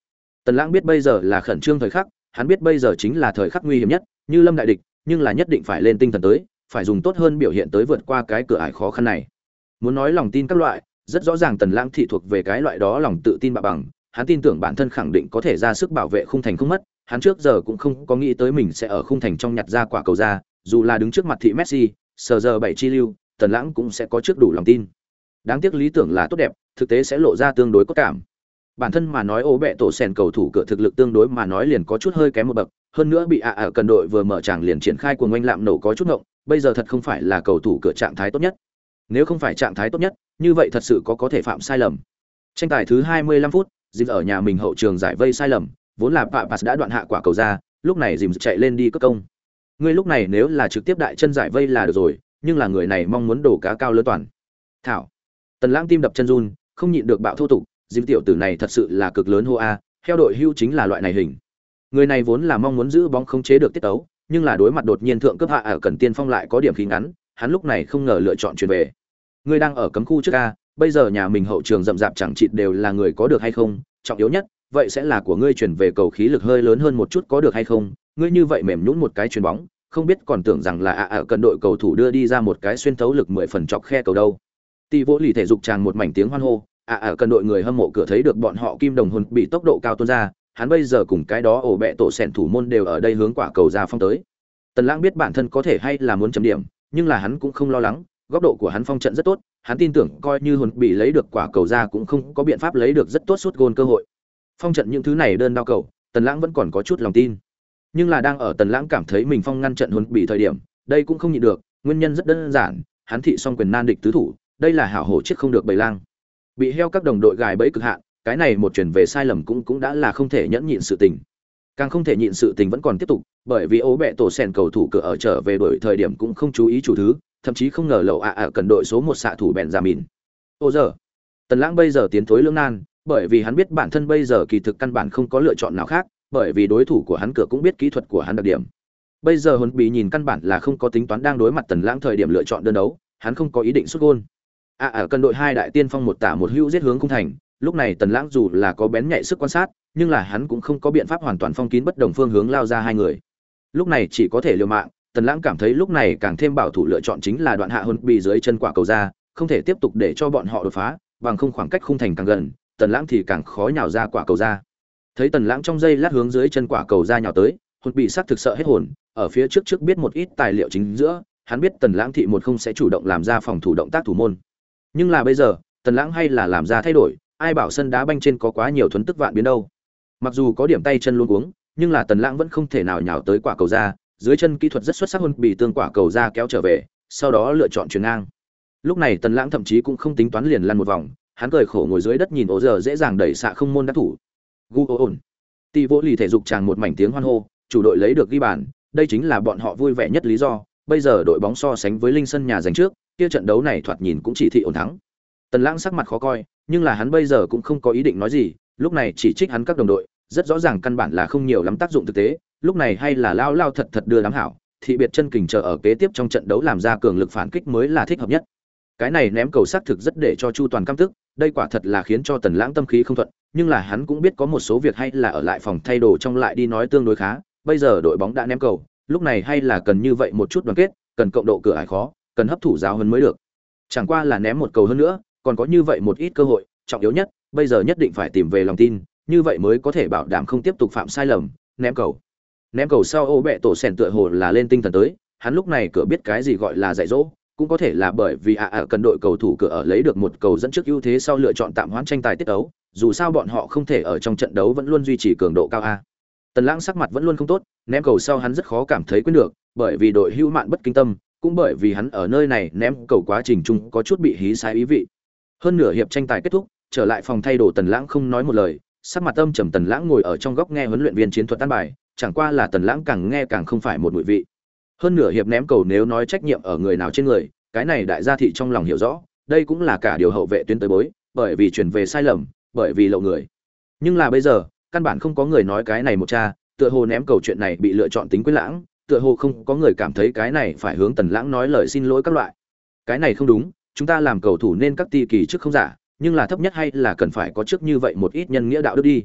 Tần Lãng biết bây giờ là khẩn trương thời khắc, hắn biết bây giờ chính là thời khắc nguy hiểm nhất, như lâm đại địch, nhưng là nhất định phải lên tinh thần tới, phải dùng tốt hơn biểu hiện tới vượt qua cái cửa ải khó khăn này. Muốn nói lòng tin các loại, rất rõ ràng Tần Lãng thị thuộc về cái loại đó lòng tự tin bạ bằng, hắn tin tưởng bản thân khẳng định có thể ra sức bảo vệ khung thành không mất, hắn trước giờ cũng không có nghĩ tới mình sẽ ở khung thành trong nhặt ra quả cầu ra, dù là đứng trước mặt thị Messi, sờ giờ 7 chi lưu, Tần Lãng cũng sẽ có trước đủ lòng tin. Đáng tiếc lý tưởng là tốt đẹp, thực tế sẽ lộ ra tương đối có cảm. Bản thân mà nói ố bẹ tổ sen cầu thủ cửa thực lực tương đối mà nói liền có chút hơi kém một bậc, hơn nữa bị ở cần đội vừa mở tràng liền triển khai cuồng oanh lạm nổ có chút ngộng, bây giờ thật không phải là cầu thủ cửa trạng thái tốt nhất. Nếu không phải trạng thái tốt nhất, như vậy thật sự có thể phạm sai lầm. Tranh tài thứ 25 phút, Dìm ở nhà mình hậu trường giải vây sai lầm, vốn là Papas đã đoạn hạ quả cầu ra, lúc này Dìm chạy lên đi cướp công. Người lúc này nếu là trực tiếp đại chân giải vây là được rồi, nhưng là người này mong muốn đổ cá cao lớn toàn. Thảo. Tần Lãng tim đập chân run, không nhịn được bạo thô tục, Dìm tiểu tử này thật sự là cực lớn hô a, theo đội hưu chính là loại này hình. Người này vốn là mong muốn giữ bóng không chế được tiết tấu, nhưng là đối mặt đột nhiên thượng cấp hạ ở cần tiên phong lại có điểm khí ngắn, hắn lúc này không ngờ lựa chọn chuyển về. Người đang ở cấm khu trước a, bây giờ nhà mình hậu trường rậm rạp chẳng chịt đều là người có được hay không, trọng yếu nhất, vậy sẽ là của ngươi chuyển về cầu khí lực hơi lớn hơn một chút có được hay không, ngươi như vậy mềm nhũn một cái chuyền bóng, không biết còn tưởng rằng là ở cần đội cầu thủ đưa đi ra một cái xuyên thấu lực 10 phần chọc khe cầu đâu. Tỷ vỗ lì thể dục tràng một mảnh tiếng hoan hô, ở cần đội người hâm mộ cửa thấy được bọn họ kim đồng hồn bị tốc độ cao tuôn ra, hắn bây giờ cùng cái đó ổ bẹ tổ sẹn thủ môn đều ở đây hướng quả cầu ra phong tới. Tần Lãng biết bản thân có thể hay là muốn chấm điểm, nhưng là hắn cũng không lo lắng, góc độ của hắn phong trận rất tốt, hắn tin tưởng coi như hồn bị lấy được quả cầu ra cũng không có biện pháp lấy được rất tốt sút gôn cơ hội. Phong trận những thứ này đơn đao cầu, Tần Lãng vẫn còn có chút lòng tin. Nhưng là đang ở Tần Lãng cảm thấy mình phong ngăn trận hồn bị thời điểm, đây cũng không nhịn được, nguyên nhân rất đơn giản, hắn thị song quyền nan địch tứ thủ, đây là hảo hổ chết không được bầy lang. Bị heo các đồng đội gài bẫy cực hạn, cái này một chuyển về sai lầm cũng đã là không thể nhẫn nhịn sự tình. Càng không thể nhịn sự tình vẫn còn tiếp tục, bởi vì ố bẹ tổ sen cầu thủ cửa ở trở về đổi thời điểm cũng không chú ý chủ thứ, thậm chí không ngờ lậu cần đội số 1 xạ thủ bèn ra mìn. Ô giờ, Tần Lãng bây giờ tiến thối lưỡng nan, bởi vì hắn biết bản thân bây giờ kỳ thực căn bản không có lựa chọn nào khác, bởi vì đối thủ của hắn cửa cũng biết kỹ thuật của hắn đặc điểm. Bây giờ Huấn bị nhìn căn bản là không có tính toán đang đối mặt Tần Lãng thời điểm lựa chọn đơn đấu, hắn không có ý định sút gol. Ở cần đội hai đại tiên phong một tả một hữu giết hướng khung thành, lúc này Tần Lãng dù là có bén nhạy sức quan sát, nhưng là hắn cũng không có biện pháp hoàn toàn phong kín bất đồng phương hướng lao ra hai người. Lúc này chỉ có thể liều mạng, Tần Lãng cảm thấy lúc này càng thêm bảo thủ lựa chọn chính là đoạn hạ Huấn bị dưới chân quả cầu ra, không thể tiếp tục để cho bọn họ đột phá, bằng không khoảng cách khung thành càng gần, Tần Lãng thì càng khó nhào ra quả cầu ra. Thấy Tần Lãng trong giây lát hướng dưới chân quả cầu ra nhào tới, Huấn bị sát thực sợ hết hồn, ở phía trước biết một ít tài liệu chính giữa, hắn biết Tần Lãng thị một không sẽ chủ động làm ra phòng thủ động tác thủ môn. Nhưng là bây giờ, Tần Lãng hay là làm ra thay đổi, ai bảo sân đá banh trên có quá nhiều thuần tức vạn biến đâu. Mặc dù có điểm tay chân luống cuống, nhưng là Tần Lãng vẫn không thể nào nhào tới quả cầu ra, dưới chân kỹ thuật rất xuất sắc hơn bị tương quả cầu ra kéo trở về, sau đó lựa chọn chuyền ngang. Lúc này Tần Lãng thậm chí cũng không tính toán liền lăn một vòng, hắn cười khổ ngồi dưới đất nhìn ổ giờ dễ dàng đẩy xạ không môn đá thủ. Gu ổn. Tỷ vỗ lì thể dục tràn một mảnh tiếng hoan hô, chủ đội lấy được ghi bàn, đây chính là bọn họ vui vẻ nhất lý do. Bây giờ đội bóng so sánh với Linh sân nhà giành trước, kia trận đấu này thoạt nhìn cũng chỉ thị ổn thắng. Tần Lãng sắc mặt khó coi, nhưng là hắn bây giờ cũng không có ý định nói gì, lúc này chỉ trích hắn các đồng đội, rất rõ ràng căn bản là không nhiều lắm tác dụng thực tế, lúc này hay là lao thật đưa đám hảo, thị biệt chân kình chờ ở kế tiếp trong trận đấu làm ra cường lực phản kích mới là thích hợp nhất. Cái này ném cầu xác thực rất để cho Chu Toàn căm tức, đây quả thật là khiến cho Tần Lãng tâm khí không thuận, nhưng là hắn cũng biết có một số việc hay là ở lại phòng thay đồ trong lại đi nói tương đối khá, bây giờ đội bóng đã ném cầu, lúc này hay là cần như vậy một chút đoàn kết, cần cộng độ cửa ải khó, cần hấp thụ giáo hơn mới được. Chẳng qua là ném một cầu hơn nữa, còn có như vậy một ít cơ hội, trọng yếu nhất, bây giờ nhất định phải tìm về lòng tin, như vậy mới có thể bảo đảm không tiếp tục phạm sai lầm, ném cầu. Ném cầu sau ô bẹ tổ sèn tựa hồ là lên tinh thần tới, hắn lúc này cửa biết cái gì gọi là dạy dỗ, cũng có thể là bởi vì cần đội cầu thủ cửa ở lấy được một cầu dẫn trước ưu thế sau lựa chọn tạm hoãn tranh tài tiết đấu, dù sao bọn họ không thể ở trong trận đấu vẫn luôn duy trì cường độ cao a. Tần Lãng sắc mặt vẫn luôn không tốt, ném cầu sau hắn rất khó cảm thấy quên được, bởi vì đội hữu mạn bất kinh tâm, cũng bởi vì hắn ở nơi này ném cầu quá trình chung có chút bị hí sai ý vị. Hơn nửa hiệp tranh tài kết thúc, trở lại phòng thay đồ Tần Lãng không nói một lời, sắc mặt âm trầm Tần Lãng ngồi ở trong góc nghe huấn luyện viên chiến thuật tan bài, chẳng qua là Tần Lãng càng nghe càng không phải một mùi vị. Hơn nửa hiệp ném cầu nếu nói trách nhiệm ở người nào trên người, cái này đại gia thị trong lòng hiểu rõ, đây cũng là cả điều hậu vệ tuyến tới bối, bởi vì chuyển về sai lầm, bởi vì lậu người. Nhưng là bây giờ, căn bản không có người nói cái này một cha, tựa hồ ném cầu chuyện này bị lựa chọn tính quyết lãng, tựa hồ không có người cảm thấy cái này phải hướng Tần Lãng nói lời xin lỗi các loại. Cái này không đúng, chúng ta làm cầu thủ nên các ti kỳ trước không giả, nhưng là thấp nhất hay là cần phải có trước như vậy một ít nhân nghĩa đạo đức đi.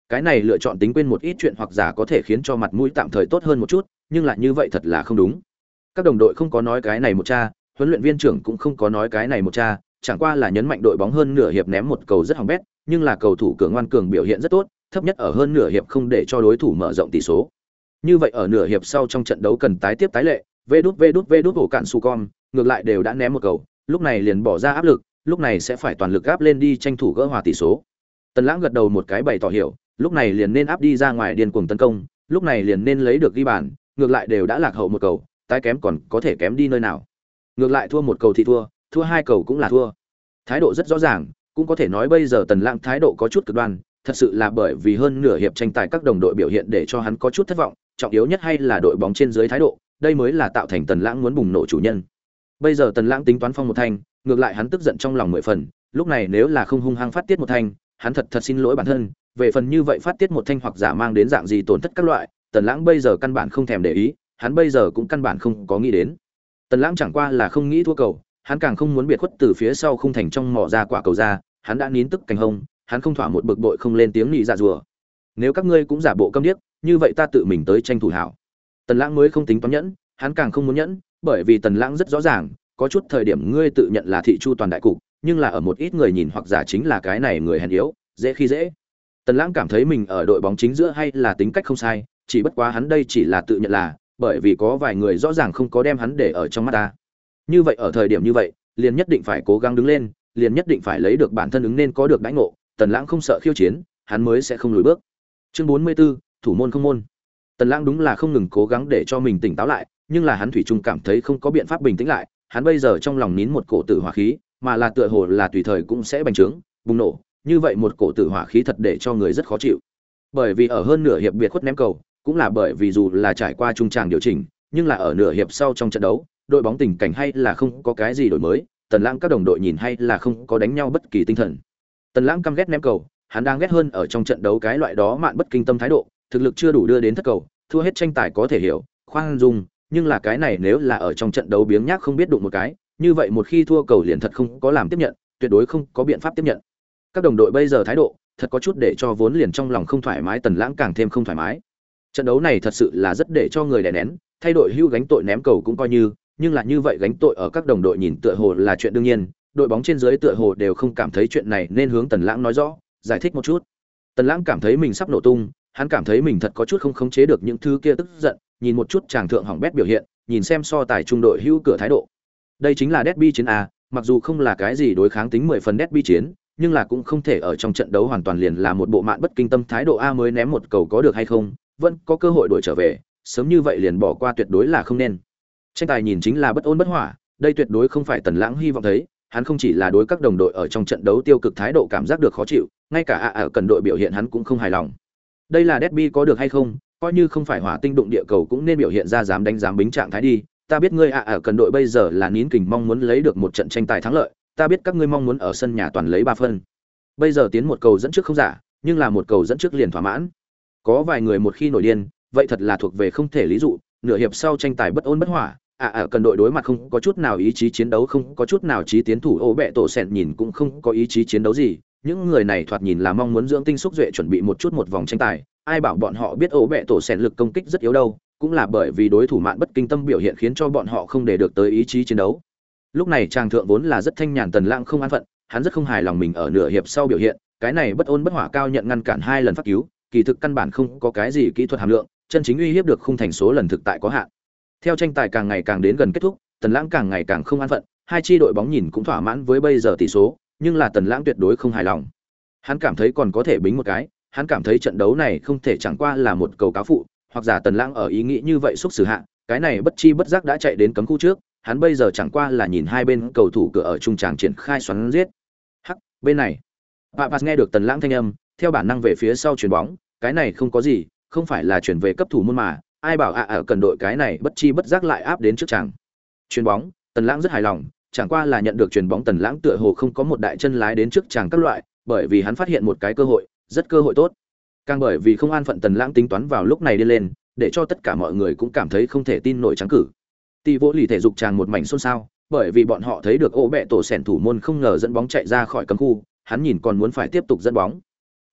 Cái này lựa chọn tính quên một ít chuyện hoặc giả có thể khiến cho mặt mũi tạm thời tốt hơn một chút, nhưng lại như vậy thật là không đúng. Các đồng đội không có nói cái này một cha, huấn luyện viên trưởng cũng không có nói cái này một cha, chẳng qua là nhấn mạnh đội bóng hơn nửa hiệp ném một cầu rất hỏng bét, nhưng là cầu thủ cường ngoan cường biểu hiện rất tốt, thấp nhất ở hơn nửa hiệp không để cho đối thủ mở rộng tỷ số. Như vậy ở nửa hiệp sau trong trận đấu cần tái tiếp tái lệ, vê đút ổ cạn su con, ngược lại đều đã ném một cầu, lúc này liền bỏ ra áp lực, lúc này sẽ phải toàn lực áp lên đi tranh thủ gỡ hòa tỷ số. Tần Lãng gật đầu một cái bày tỏ hiểu, lúc này liền nên áp đi ra ngoài điên cuồng tấn công, lúc này liền nên lấy được ghi bàn, ngược lại đều đã lạc hậu một cầu, tái kém còn có thể kém đi nơi nào. Ngược lại thua một cầu thì thua, thua hai cầu cũng là thua. Thái độ rất rõ ràng, cũng có thể nói bây giờ Tần Lãng thái độ có chút cực đoan, thật sự là bởi vì hơn nửa hiệp tranh tài các đồng đội biểu hiện để cho hắn có chút thất vọng, trọng yếu nhất hay là đội bóng trên dưới thái độ, đây mới là tạo thành Tần Lãng muốn bùng nổ chủ nhân. Bây giờ Tần Lãng tính toán phong một thanh, ngược lại hắn tức giận trong lòng 10 phần, lúc này nếu là không hung hăng phát tiết một thanh, hắn thật xin lỗi bản thân, về phần như vậy phát tiết một thanh hoặc giả mang đến dạng gì tổn thất các loại, Tần Lãng bây giờ căn bản không thèm để ý, hắn bây giờ cũng căn bản không có nghĩ đến. Tần Lãng chẳng qua là không nghĩ thua cầu, hắn càng không muốn biệt khuất từ phía sau khung thành trong mò ra quả cầu ra, hắn đã nín tức cành hông, hắn không thỏa một bực bội không lên tiếng nị dạ rùa. Nếu các ngươi cũng giả bộ câm điếc, như vậy ta tự mình tới tranh thủ hảo. Tần Lãng mới không tính toán nhẫn, hắn càng không muốn nhẫn, bởi vì Tần Lãng rất rõ ràng, có chút thời điểm ngươi tự nhận là thị chu toàn đại cục, nhưng là ở một ít người nhìn hoặc giả chính là cái này người hèn yếu, dễ khi dễ. Tần Lãng cảm thấy mình ở đội bóng chính giữa hay là tính cách không sai, chỉ bất quá hắn đây chỉ là tự nhận là, bởi vì có vài người rõ ràng không có đem hắn để ở trong mắt ta. Như vậy ở thời điểm như vậy, liền nhất định phải cố gắng đứng lên, liền nhất định phải lấy được bản thân ứng nên có được đãi ngộ, Tần Lãng không sợ khiêu chiến, hắn mới sẽ không lùi bước. Chương 44, thủ môn không môn. Tần Lãng đúng là không ngừng cố gắng để cho mình tỉnh táo lại, nhưng là hắn thủy chung cảm thấy không có biện pháp bình tĩnh lại, hắn bây giờ trong lòng nín một cổ tử hỏa khí, mà là tựa hồ là tùy thời cũng sẽ bành trướng, bùng nổ, như vậy một cổ tử hỏa khí thật để cho người rất khó chịu. Bởi vì ở hơn nửa hiệp biệt khuất ném cầu, cũng là bởi vì dù là trải qua trung tràng điều chỉnh, nhưng là ở nửa hiệp sau trong trận đấu, đội bóng tình cảnh hay là không có cái gì đổi mới, Tần Lãng các đồng đội nhìn hay là không có đánh nhau bất kỳ tinh thần. Tần Lãng căm ghét ném cầu, hắn đang ghét hơn ở trong trận đấu cái loại đó mạn bất kinh tâm thái độ, thực lực chưa đủ đưa đến thất cầu, thua hết tranh tài có thể hiểu, khoan dung, nhưng là cái này nếu là ở trong trận đấu biếng nhác không biết đụng một cái, như vậy một khi thua cầu liền thật không có làm tiếp nhận, tuyệt đối không có biện pháp tiếp nhận. Các đồng đội bây giờ thái độ, thật có chút để cho vốn liền trong lòng không thoải mái Tần Lãng càng thêm không thoải mái. Trận đấu này thật sự là rất để cho người đè nén, thay đổi hưu gánh tội ném cầu cũng coi như, nhưng là như vậy gánh tội ở các đồng đội nhìn tựa hồ là chuyện đương nhiên, đội bóng trên dưới tựa hồ đều không cảm thấy chuyện này nên hướng Tần Lãng nói rõ, giải thích một chút. Tần Lãng cảm thấy mình sắp nổ tung, hắn cảm thấy mình thật có chút không khống chế được những thứ kia tức giận, nhìn một chút chàng thượng hỏng bét biểu hiện, nhìn xem so tài trung đội hưu cửa thái độ. Đây chính là derby chiến a, mặc dù không là cái gì đối kháng tính 10 phần derby chiến, nhưng là cũng không thể ở trong trận đấu hoàn toàn liền là một bộ mạn bất kinh tâm thái độ a mới ném một cầu có được hay không, vẫn có cơ hội đuổi trở về, sớm như vậy liền bỏ qua tuyệt đối là không nên. Tranh tài nhìn chính là bất ổn bất hỏa, đây tuyệt đối không phải Tần Lãng hy vọng thấy, hắn không chỉ là đối các đồng đội ở trong trận đấu tiêu cực thái độ cảm giác được khó chịu, ngay cả ở cần đội biểu hiện hắn cũng không hài lòng. Đây là derby có được hay không, coi như không phải hỏa tinh đụng địa cầu cũng nên biểu hiện ra dám đánh dám bính trạng thái đi. Ta biết ngươi ở cần đội bây giờ là nín kình mong muốn lấy được một trận tranh tài thắng lợi, ta biết các ngươi mong muốn ở sân nhà toàn lấy 3 phân. Bây giờ tiến một cầu dẫn trước không giả, nhưng là một cầu dẫn trước liền thỏa mãn. Có vài người một khi nổi điên, vậy thật là thuộc về không thể lý dụ, nửa hiệp sau tranh tài bất ổn bất hỏa, cần đội đối mặt không có chút nào ý chí chiến đấu, không có chút nào chí tiến thủ, ô bẹ tổ sẹn nhìn cũng không có ý chí chiến đấu gì, những người này thoạt nhìn là mong muốn dưỡng tinh xúc duệ chuẩn bị một chút một vòng tranh tài, ai bảo bọn họ biết ô bẹ tổ sẹn lực công kích rất yếu đâu, cũng là bởi vì đối thủ mạn bất kinh tâm biểu hiện khiến cho bọn họ không để được tới ý chí chiến đấu. Lúc này Trang thượng vốn là rất thanh nhàn Tần Lãng không an phận, hắn rất không hài lòng mình ở nửa hiệp sau biểu hiện, cái này bất ổn bất hỏa cao nhận ngăn cản 2 lần phát cứu, kỳ thực căn bản không có cái gì kỹ thuật hàm lượng, chân chính uy hiếp được khung thành số lần thực tại có hạn. Theo tranh tài càng ngày càng đến gần kết thúc, Tần Lãng càng ngày càng không an phận, hai chi đội bóng nhìn cũng thỏa mãn với bây giờ tỷ số, nhưng là Tần Lãng tuyệt đối không hài lòng. Hắn cảm thấy còn có thể bính một cái, hắn cảm thấy trận đấu này không thể chẳng qua là một cầu cáo phụ, hoặc giả Tần Lãng ở ý nghĩ như vậy xúc xử hạ, cái này bất chi bất giác đã chạy đến cấm khu trước, hắn bây giờ chẳng qua là nhìn hai bên cầu thủ cửa ở trung tràng triển khai xoắn giết. Hắc, bên này. Papas nghe được Tần Lãng thanh âm, theo bản năng về phía sau chuyền bóng, cái này không có gì, không phải là chuyển về cấp thủ môn mà, ai bảo ở cần đội cái này bất chi bất giác lại áp đến trước chàng. Chuyền bóng, Tần Lãng rất hài lòng, chẳng qua là nhận được chuyền bóng Tần Lãng tựa hồ không có một đại chân lái đến trước chàng các loại, bởi vì hắn phát hiện một cái cơ hội, rất cơ hội tốt. Càng bởi vì không an phận Tần Lãng tính toán vào lúc này đi lên, để cho tất cả mọi người cũng cảm thấy không thể tin nổi trắng cử. Tỷ vỗ lì thể dục chàng một mảnh xôn xao, bởi vì bọn họ thấy được ô bẹ tổ sèn thủ môn không ngờ dẫn bóng chạy ra khỏi cấm khu, hắn nhìn còn muốn phải tiếp tục dẫn bóng.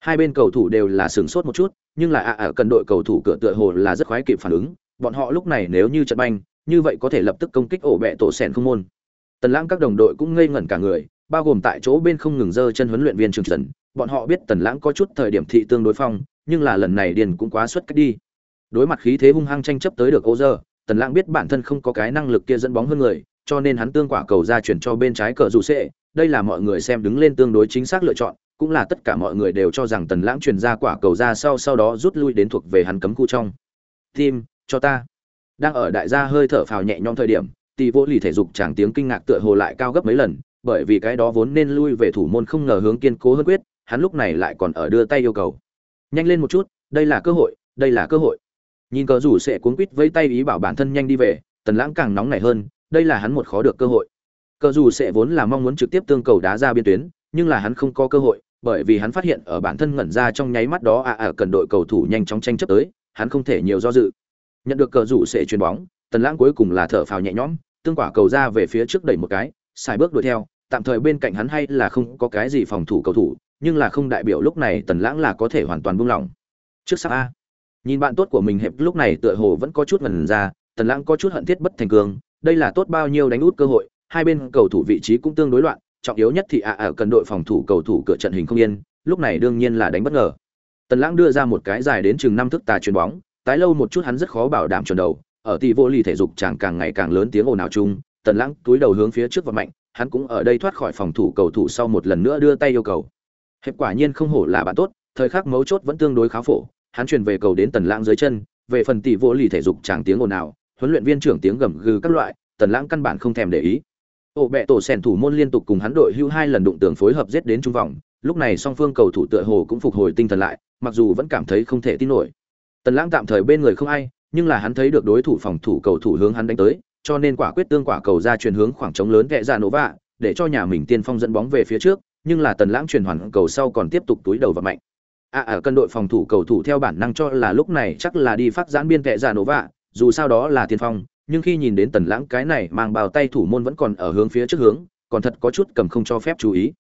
Hai bên cầu thủ đều là sửng sốt một chút, nhưng là ở cần đội cầu thủ cửa tựa hồ là rất khoái kịp phản ứng, bọn họ lúc này nếu như trận banh, như vậy có thể lập tức công kích ổ bẹ tổ sèn không môn. Tần Lãng các đồng đội cũng ngây ngẩn cả người, bao gồm tại chỗ bên không ngừng giơ chân huấn luyện viên Trường Trần, bọn họ biết Tần Lãng có chút thời điểm thị tương đối phong, nhưng là lần này điền cũng quá xuất cách đi. Đối mặt khí thế hung hăng tranh chấp tới được ô giờ, Tần Lãng biết bản thân không có cái năng lực kia dẫn bóng hơn người, cho nên hắn tương quả cầu ra chuyển cho bên trái cờ rủ sệ, đây là mọi người xem đứng lên tương đối chính xác lựa chọn, cũng là tất cả mọi người đều cho rằng Tần Lãng chuyển ra quả cầu ra sau đó rút lui đến thuộc về hắn cấm khu trong. Tim, cho ta. Đang ở đại gia hơi thở phào nhẹ nhõm thời điểm, tỷ vô lì thể dục chẳng tiếng kinh ngạc tựa hồ lại cao gấp mấy lần, bởi vì cái đó vốn nên lui về thủ môn không ngờ hướng kiên cố hơn quyết, hắn lúc này lại còn ở đưa tay yêu cầu. Nhanh lên một chút, đây là cơ hội, đây là cơ hội. Nhìn cờ rủ sẽ cuống quýt vẫy tay ý bảo bản thân nhanh đi về, Tần Lãng càng nóng nảy hơn, đây là hắn một khó được cơ hội. Cờ rủ sẽ vốn là mong muốn trực tiếp tương cầu đá ra biên tuyến, nhưng là hắn không có cơ hội, bởi vì hắn phát hiện ở bản thân ngẩn ra trong nháy mắt đó cần đội cầu thủ nhanh chóng tranh chấp tới, hắn không thể nhiều do dự. Nhận được cờ rủ sẽ chuyền bóng, Tần Lãng cuối cùng là thở phào nhẹ nhõm, tương quả cầu ra về phía trước đẩy một cái, xài bước đuổi theo, tạm thời bên cạnh hắn hay là không có cái gì phòng thủ cầu thủ, nhưng là không đại biểu lúc này Tần Lãng là có thể hoàn toàn buông lỏng. Trước sắp a. Nhìn bạn tốt của mình hẹp lúc này tựa hồ vẫn có chút ngần ra, Tần Lãng có chút hận thiết bất thành cường, đây là tốt bao nhiêu đánh út cơ hội, hai bên cầu thủ vị trí cũng tương đối loạn, trọng yếu nhất thì cần đội phòng thủ cầu thủ cửa trận hình không yên, lúc này đương nhiên là đánh bất ngờ. Tần Lãng đưa ra một cái dài đến chừng 5 thước tà chuyền bóng, tái lâu một chút hắn rất khó bảo đảm chuẩn đầu, ở tỷ vô lì thể dục chẳng càng ngày càng lớn tiếng ồn ào chung, Tần Lãng túi đầu hướng phía trước và mạnh, hắn cũng ở đây thoát khỏi phòng thủ cầu thủ sau một lần nữa đưa tay yêu cầu. Hẹp quả nhiên không hổ là bạn tốt, thời khắc mấu chốt vẫn tương đối khá phổ, hắn truyền về cầu đến Tần Lãng dưới chân, về phần tỷ vô lì thể dục chẳng tiếng ồn ào, huấn luyện viên trưởng tiếng gầm gừ các loại, Tần Lãng căn bản không thèm để ý. Ổ bẹ tổ sèn thủ môn liên tục cùng hắn đội hưu 2 lần đụng tường phối hợp giết đến trung vòng, lúc này song phương cầu thủ tựa hồ cũng phục hồi tinh thần lại, mặc dù vẫn cảm thấy không thể tin nổi. Tần Lãng tạm thời bên người không ai, nhưng là hắn thấy được đối thủ phòng thủ cầu thủ hướng hắn đánh tới, cho nên quả quyết tương quả cầu ra chuyển hướng khoảng trống lớn kẹ ra nổ vạ, để cho nhà mình tiên phong dẫn bóng về phía trước, nhưng là Tần Lãng chuyển hoàn cầu sau còn tiếp tục túi đầu và mạnh. Ở cân đội phòng thủ cầu thủ theo bản năng cho là lúc này chắc là đi phát giãn biên kẹ ra nổ vạ, dù sao đó là tiên phong, nhưng khi nhìn đến Tần Lãng cái này mang bao tay thủ môn vẫn còn ở hướng phía trước hướng, còn thật có chút cầm không cho phép chú ý.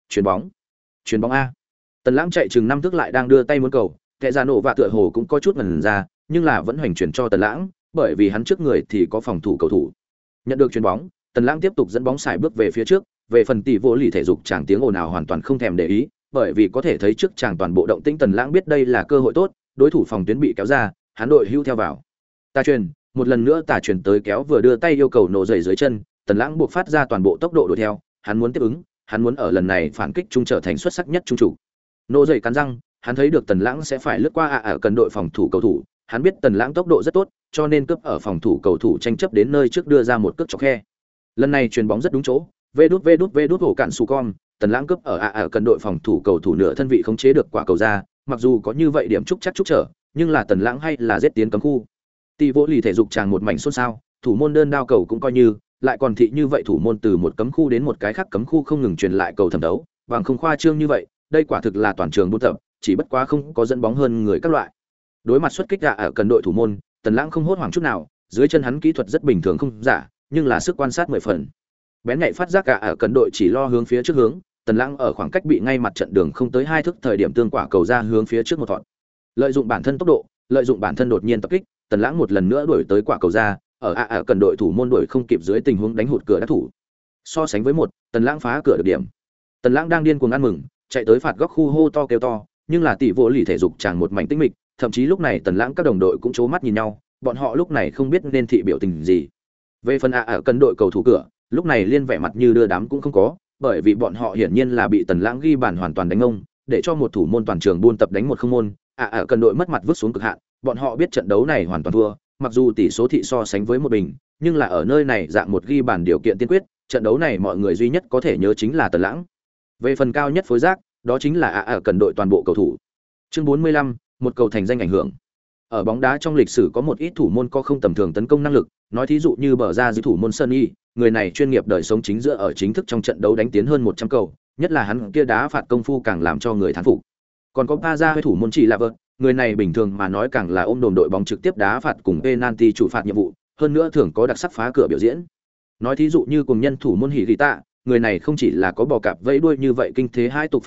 Chuyền bóng a. Tần Lãng chạy chừng 5 thước lại đang đưa tay muốn cầu, kẻ ra nổ vạ tựa hồ cũng có chút ngần ra, nhưng là vẫn hoành chuyển cho Tần Lãng, bởi vì hắn trước người thì có phòng thủ cầu thủ. Nhận được chuyền bóng, Tần Lãng tiếp tục dẫn bóng xài bước về phía trước, về phần tỷ vô lì thể dục chàng tiếng ồn ào hoàn toàn không thèm để ý, bởi vì có thể thấy trước chàng toàn bộ động tĩnh Tần Lãng biết đây là cơ hội tốt, đối thủ phòng tuyến bị kéo ra, hắn đội hưu theo vào. Ta truyền, một lần nữa tả truyền tới kéo vừa đưa tay yêu cầu nổ dày dưới chân, Tần Lãng buộc phát ra toàn bộ tốc độ đuổi theo, hắn muốn tiếp ứng, hắn muốn ở lần này phản kích trung trở thành xuất sắc nhất trung chủ. Nổ dày cắn răng, hắn thấy được Tần Lãng sẽ phải lướt qua ở cần đội phòng thủ cầu thủ, hắn biết Tần Lãng tốc độ rất tốt, cho nên cướp ở phòng thủ cầu thủ tranh chấp đến nơi trước đưa ra một cước chọc khe. Lần này chuyền bóng rất đúng chỗ, vê đút hổ cạn sù con, Tần Lãng cướp ở cần đội phòng thủ cầu thủ nửa thân vị khống chế được quả cầu ra, mặc dù có như vậy điểm trúc chắc trúc trở, nhưng là Tần Lãng hay là giết tiến cấm khu. Tỷ vô lì thể dục chàng một mảnh xôn xao, thủ môn đơn đao cầu cũng coi như, lại còn thị như vậy thủ môn từ một cấm khu đến một cái khác cấm khu không ngừng truyền lại cầu thẩm đấu, vàng không khoa trương như vậy, đây quả thực là toàn trường buôn tập, chỉ bất quá không có dẫn bóng hơn người các loại. Đối mặt xuất kích ở cần đội thủ môn, Tần Lãng không hốt hoảng chút nào, dưới chân hắn kỹ thuật rất bình thường không giả, nhưng là sức quan sát 10 phần. Bén nhạy phát giác ở cần đội chỉ lo hướng phía trước hướng, Tần Lãng ở khoảng cách bị ngay mặt trận đường không tới 2 thước thời điểm tương quả cầu ra hướng phía trước một thọn. Lợi dụng bản thân tốc độ, lợi dụng bản thân đột nhiên tập kích, Tần Lãng một lần nữa đuổi tới quả cầu ra, ở cần đội thủ môn đuổi không kịp dưới tình huống đánh hụt cửa đá thủ. So sánh với một, Tần Lãng phá cửa được điểm. Tần Lãng đang điên cuồng ăn mừng, chạy tới phạt góc khu hô to kêu to, nhưng là tỷ vô lì thể dục chàng một mảnh tĩnh mịch, thậm chí lúc này Tần Lãng các đồng đội cũng chố mắt nhìn nhau, bọn họ lúc này không biết nên thị biểu tình gì. Về phần ở cần đội cầu thủ cửa, lúc này liên vẻ mặt như đưa đám cũng không có, bởi vì bọn họ hiển nhiên là bị Tần Lãng ghi bàn hoàn toàn đánh ông, để cho một thủ môn toàn trường buôn tập đánh một không môn, ở cần đội mất mặt vứt xuống cực hạn, bọn họ biết trận đấu này hoàn toàn thua, mặc dù tỷ số thị so sánh với một bình, nhưng là ở nơi này dạng một ghi bàn điều kiện tiên quyết, trận đấu này mọi người duy nhất có thể nhớ chính là Tần Lãng. Về phần cao nhất phối giác, đó chính là ở cần đội toàn bộ cầu thủ. Chương 45, một cầu thành danh ảnh hưởng. Ở bóng đá trong lịch sử có một ít thủ môn có không tầm thường tấn công năng lực, nói thí dụ như bờ ra giữ thủ môn Sunny, người này chuyên nghiệp đời sống chính giữa ở chính thức trong trận đấu đánh tiến hơn 100 cầu, nhất là hắn kia đá phạt công phu càng làm cho người thán phục. Còn có Pa ra với thủ môn chỉ là vợt, người này bình thường mà nói càng là ôm đồm đội bóng trực tiếp đá phạt cùng penalty chủ phạt nhiệm vụ, hơn nữa thường có đặc sắc phá cửa biểu diễn. Nói thí dụ như cùng nhân thủ môn Hỉ Tạ, người này không chỉ là có bò cạp vẫy đuôi như vậy kinh thế hai tục phát cứu,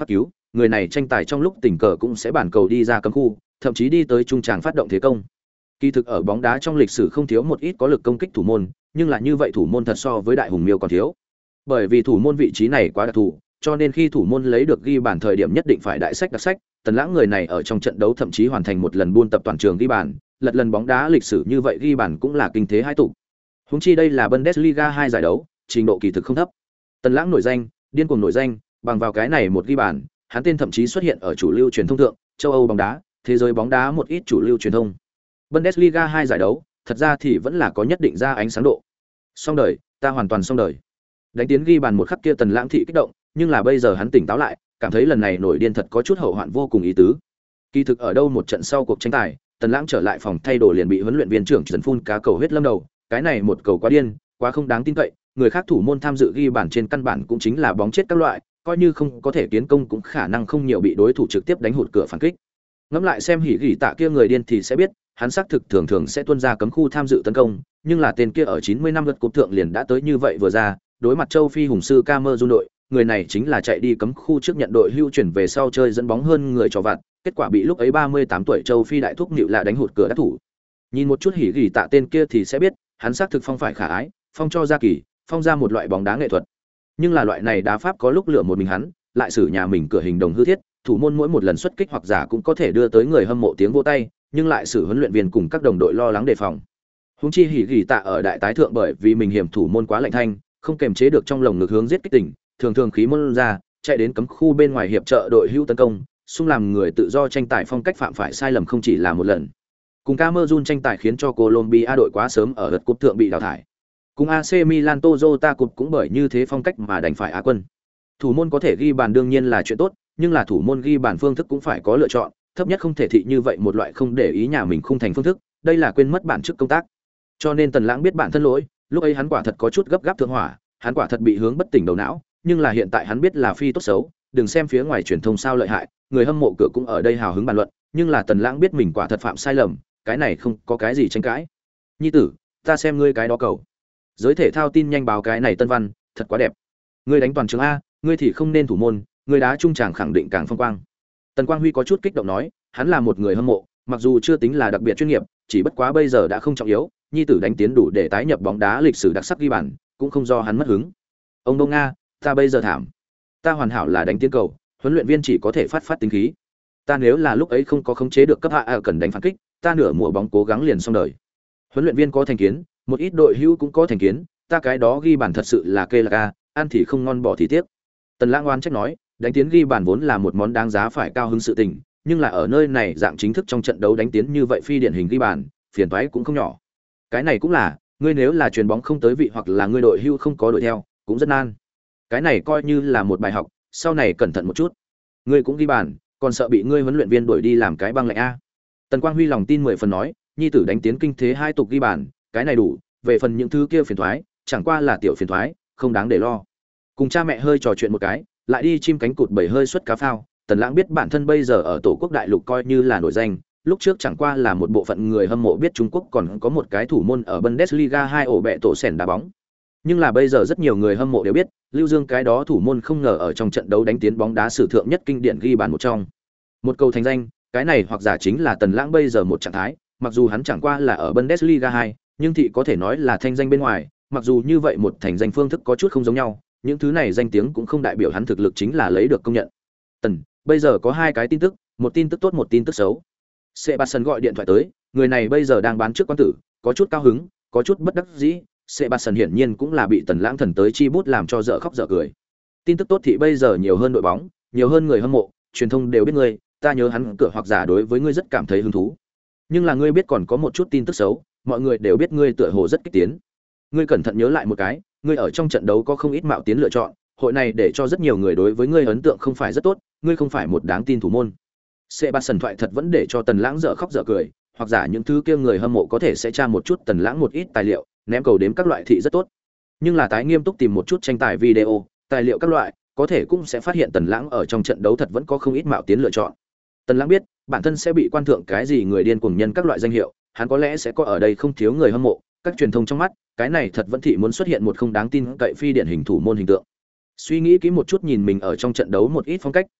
người này tranh tài trong lúc tình cờ cũng sẽ bản cầu đi ra cấm khu, thậm chí đi tới trung tràng phát động thế công. Kỳ thực ở bóng đá trong lịch sử không thiếu một ít có lực công kích thủ môn, nhưng là như vậy thủ môn thật so với đại hùng miêu còn thiếu. Bởi vì thủ môn vị trí này quá đặc thù, cho nên khi thủ môn lấy được ghi bàn thời điểm nhất định phải đại sách đặc sách. Tần Lãng người này ở trong trận đấu thậm chí hoàn thành một lần buôn tập toàn trường ghi bàn, lật lần bóng đá lịch sử như vậy ghi bàn cũng là kinh thế hai tụ. Huống chi đây là Bundesliga 2 giải đấu, trình độ kỳ thực không thấp. Tần Lãng nổi danh, điên cuồng nổi danh, bằng vào cái này một ghi bàn, hắn tên thậm chí xuất hiện ở chủ lưu truyền thông thượng, châu Âu bóng đá, thế giới bóng đá một ít chủ lưu truyền thông. Bundesliga 2 giải đấu, thật ra thì vẫn là có nhất định ra ánh sáng độ. Xong đời, ta hoàn toàn xong đời. Đánh tiến ghi bàn một khắc kia Tần Lãng thị kích động, nhưng là bây giờ hắn tỉnh táo lại, cảm thấy lần này nổi điên thật có chút hậu hoạn vô cùng ý tứ. Kỳ thực ở đâu một trận sau cuộc tranh tài, Tần Lãng trở lại phòng thay đồ liền bị huấn luyện viên trưởng Trần phun cá cầu huyết lâm đầu, cái này một cầu quá điên, quá không đáng tin cậy, người khác thủ môn tham dự ghi bàn trên căn bản cũng chính là bóng chết các loại, coi như không có thể kiến công cũng khả năng không nhiều bị đối thủ trực tiếp đánh hụt cửa phản kích. Ngẫm lại xem Hỉ Gỉ Tạ kia người điên thì sẽ biết, hắn xác thực thường thường sẽ tuôn ra cấm khu tham dự tấn công, nhưng là tên kia ở 90 năm lượt cúp thượng liền đã tới như vậy vừa ra, đối mặt châu Phi hùng sư Cameroon đội, người này chính là chạy đi cấm khu trước nhận đội hưu chuyển về sau chơi dẫn bóng hơn người cho vặt, kết quả bị lúc ấy 38 tuổi châu Phi đại thúc Nịu là đánh hụt cửa đắc thủ. Nhìn một chút Hỉ Gỉ Tạ tên kia thì sẽ biết, hắn xác thực phong phải khả ái, phong cho ra kỳ, phong ra một loại bóng đá nghệ thuật. Nhưng là loại này đá pháp có lúc lựa một mình hắn, lại xử nhà mình cửa hình đồng hư thiết, thủ môn mỗi một lần xuất kích hoặc giả cũng có thể đưa tới người hâm mộ tiếng vỗ tay, nhưng lại xử huấn luyện viên cùng các đồng đội lo lắng đề phòng. Huống chi Hỉ Gỉ Tạ ở đại tái thượng bởi vì mình hiểm thủ môn quá lạnh thanh, không kềm chế được trong lồng ngực hướng giết kích tỉnh, thường thường khí môn ra, chạy đến cấm khu bên ngoài hiệp trợ đội hữu tấn công, xung làm người tự do tranh tài phong cách phạm phải sai lầm không chỉ là một lần. Cùng Cameroon tranh tài khiến cho Colombia đội quá sớm ở lượt cúp thượng bị đào thải. Cùng AC Milan Toyota Cup cũng bởi như thế phong cách mà đành phải Á quân. Thủ môn có thể ghi bàn đương nhiên là chuyện tốt, nhưng là thủ môn ghi bàn phương thức cũng phải có lựa chọn, thấp nhất không thể thị như vậy một loại không để ý nhà mình khung thành phương thức, đây là quên mất bản chức công tác. Cho nên Tần Lãng biết bản thân lỗi, lúc ấy hắn quả thật có chút gấp gáp thượng hỏa, hắn quả thật bị hướng bất tỉnh đầu não, nhưng là hiện tại hắn biết là phi tốt xấu, đừng xem phía ngoài truyền thông sao lợi hại, người hâm mộ cửa cũng ở đây hào hứng bàn luận, nhưng là Tần Lãng biết mình quả thật phạm sai lầm, cái này không có cái gì tranh cãi. Nhi tử, ta xem ngươi cái đó cầu. Giới thể thao tin nhanh báo cái này tân văn, thật quá đẹp. Ngươi đánh toàn trường a, ngươi thì không nên thủ môn, ngươi đá trung tràng khẳng định càng phong quang. Tần Quang Huy có chút kích động nói, hắn là một người hâm mộ, mặc dù chưa tính là đặc biệt chuyên nghiệp, chỉ bất quá bây giờ đã không trọng yếu, nhi tử đánh tiến đủ để tái nhập bóng đá lịch sử đặc sắc ghi bàn, cũng không do hắn mất hứng. Ông Đông Nga, ta bây giờ thảm. Ta hoàn hảo là đánh tiến cầu, huấn luyện viên chỉ có thể phát tính khí. Ta nếu là lúc ấy không có khống chế được cấp hạ cần đánh phản kích, ta nửa mùa bóng cố gắng liền xong đời. Huấn luyện viên có thành kiến, một ít đội hữu cũng có thành kiến, ta cái đó ghi bàn thật sự là kê là ca, ăn thì không ngon bỏ thì tiếc. Tần Lãng oan trách nói, đánh tiến ghi bàn vốn là một món đáng giá phải cao hứng sự tình, nhưng là ở nơi này dạng chính thức trong trận đấu đánh tiến như vậy phi điển hình ghi bàn, phiền toái cũng không nhỏ. Cái này cũng là, ngươi nếu là chuyền bóng không tới vị hoặc là ngươi đội hưu không có đội theo, cũng rất nan. Cái này coi như là một bài học, sau này cẩn thận một chút. Ngươi cũng ghi bàn, còn sợ bị ngươi huấn luyện viên đuổi đi làm cái băng lạnh a. Tần Quang Huy lòng tin 10 phần nói, nhi tử đánh tiến kinh thế hai tục ghi bàn, cái này đủ, về phần những thứ kia phiền toái, chẳng qua là tiểu phiền toái, không đáng để lo. Cùng cha mẹ hơi trò chuyện một cái, lại đi chim cánh cụt bầy hơi xuất cá phao. Tần Lãng biết bản thân bây giờ ở tổ quốc đại lục coi như là nổi danh, lúc trước chẳng qua là một bộ phận người hâm mộ biết Trung Quốc còn có một cái thủ môn ở Bundesliga 2 ổ bẹ tổ sèn đá bóng. Nhưng là bây giờ rất nhiều người hâm mộ đều biết, Lưu Dương cái đó thủ môn không ngờ ở trong trận đấu đánh tiến bóng đá sử thượng nhất kinh điển ghi bàn một trong. Một câu thành danh, cái này hoặc giả chính là Tần Lãng bây giờ một trạng thái, mặc dù hắn chẳng qua là ở Bundesliga 2, nhưng thì có thể nói là thanh danh bên ngoài, mặc dù như vậy một thành danh phương thức có chút không giống nhau, những thứ này danh tiếng cũng không đại biểu hắn thực lực chính là lấy được công nhận. Tần, bây giờ có hai cái tin tức, một tin tức tốt một tin tức xấu. Sebastian gọi điện thoại tới, người này bây giờ đang bán trước quán tử, có chút cao hứng, có chút bất đắc dĩ. Sebastian hiển nhiên cũng là bị Tần Lãng thần tới chi bút làm cho dở khóc dở cười. Tin tức tốt thì bây giờ nhiều hơn đội bóng, nhiều hơn người hâm mộ, truyền thông đều biết ngươi, ta nhớ hắn cửa hoặc giả đối với ngươi rất cảm thấy hứng thú. Nhưng là ngươi biết còn có một chút tin tức xấu, mọi người đều biết ngươi tựa hồ rất kích tiến. Ngươi cẩn thận nhớ lại một cái, ngươi ở trong trận đấu có không ít mạo tiến lựa chọn, hội này để cho rất nhiều người đối với ngươi ấn tượng không phải rất tốt, ngươi không phải một đáng tin thủ môn. Sebastian thoại thật vẫn để cho Tần Lãng dở khóc dở cười, hoặc giả những thứ kia người hâm mộ có thể sẽ tra một chút Tần Lãng một ít tài liệu, ném cầu đếm các loại thị rất tốt. Nhưng là tái nghiêm túc tìm một chút tranh tài video, tài liệu các loại, có thể cũng sẽ phát hiện Tần Lãng ở trong trận đấu thật vẫn có không ít mạo tiến lựa chọn. Tần Lãng biết, bản thân sẽ bị quan thượng cái gì người điên cuồng nhân các loại danh hiệu, hắn có lẽ sẽ có ở đây không thiếu người hâm mộ, các truyền thông trong mắt, cái này thật vẫn thị muốn xuất hiện một không đáng tin cậy phi điển hình thủ môn hình tượng. Suy nghĩ kỹ một chút nhìn mình ở trong trận đấu một ít phong cách,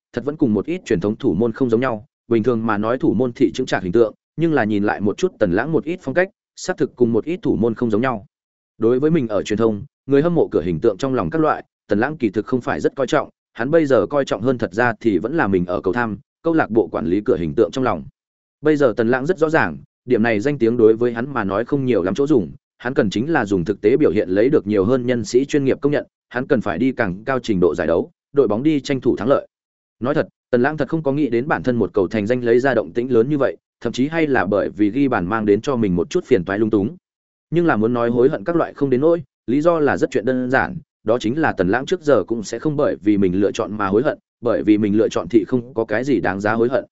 thật vẫn cùng một ít truyền thống thủ môn không giống nhau, bình thường mà nói thủ môn thị chứng trạc hình tượng, nhưng là nhìn lại một chút Tần Lãng một ít phong cách, xác thực cùng một ít thủ môn không giống nhau. Đối với mình ở truyền thông, người hâm mộ cửa hình tượng trong lòng các loại, Tần Lãng kỳ thực không phải rất coi trọng, hắn bây giờ coi trọng hơn thật ra thì vẫn là mình ở cầu tham, câu lạc bộ quản lý cửa hình tượng trong lòng. Bây giờ Tần Lãng rất rõ ràng, điểm này danh tiếng đối với hắn mà nói không nhiều lắm chỗ dùng, hắn cần chính là dùng thực tế biểu hiện lấy được nhiều hơn nhân sĩ chuyên nghiệp công nhận, hắn cần phải đi càng cao trình độ giải đấu, đội bóng đi tranh thủ thắng lợi. Nói thật, Tần Lãng thật không có nghĩ đến bản thân một cầu thành danh lấy ra động tĩnh lớn như vậy, thậm chí hay là bởi vì ghi bàn mang đến cho mình một chút phiền toái lung túng. Nhưng là muốn nói hối hận các loại không đến nỗi, lý do là rất chuyện đơn giản, đó chính là Tần Lãng trước giờ cũng sẽ không bởi vì mình lựa chọn mà hối hận, bởi vì mình lựa chọn thì không có cái gì đáng giá hối hận.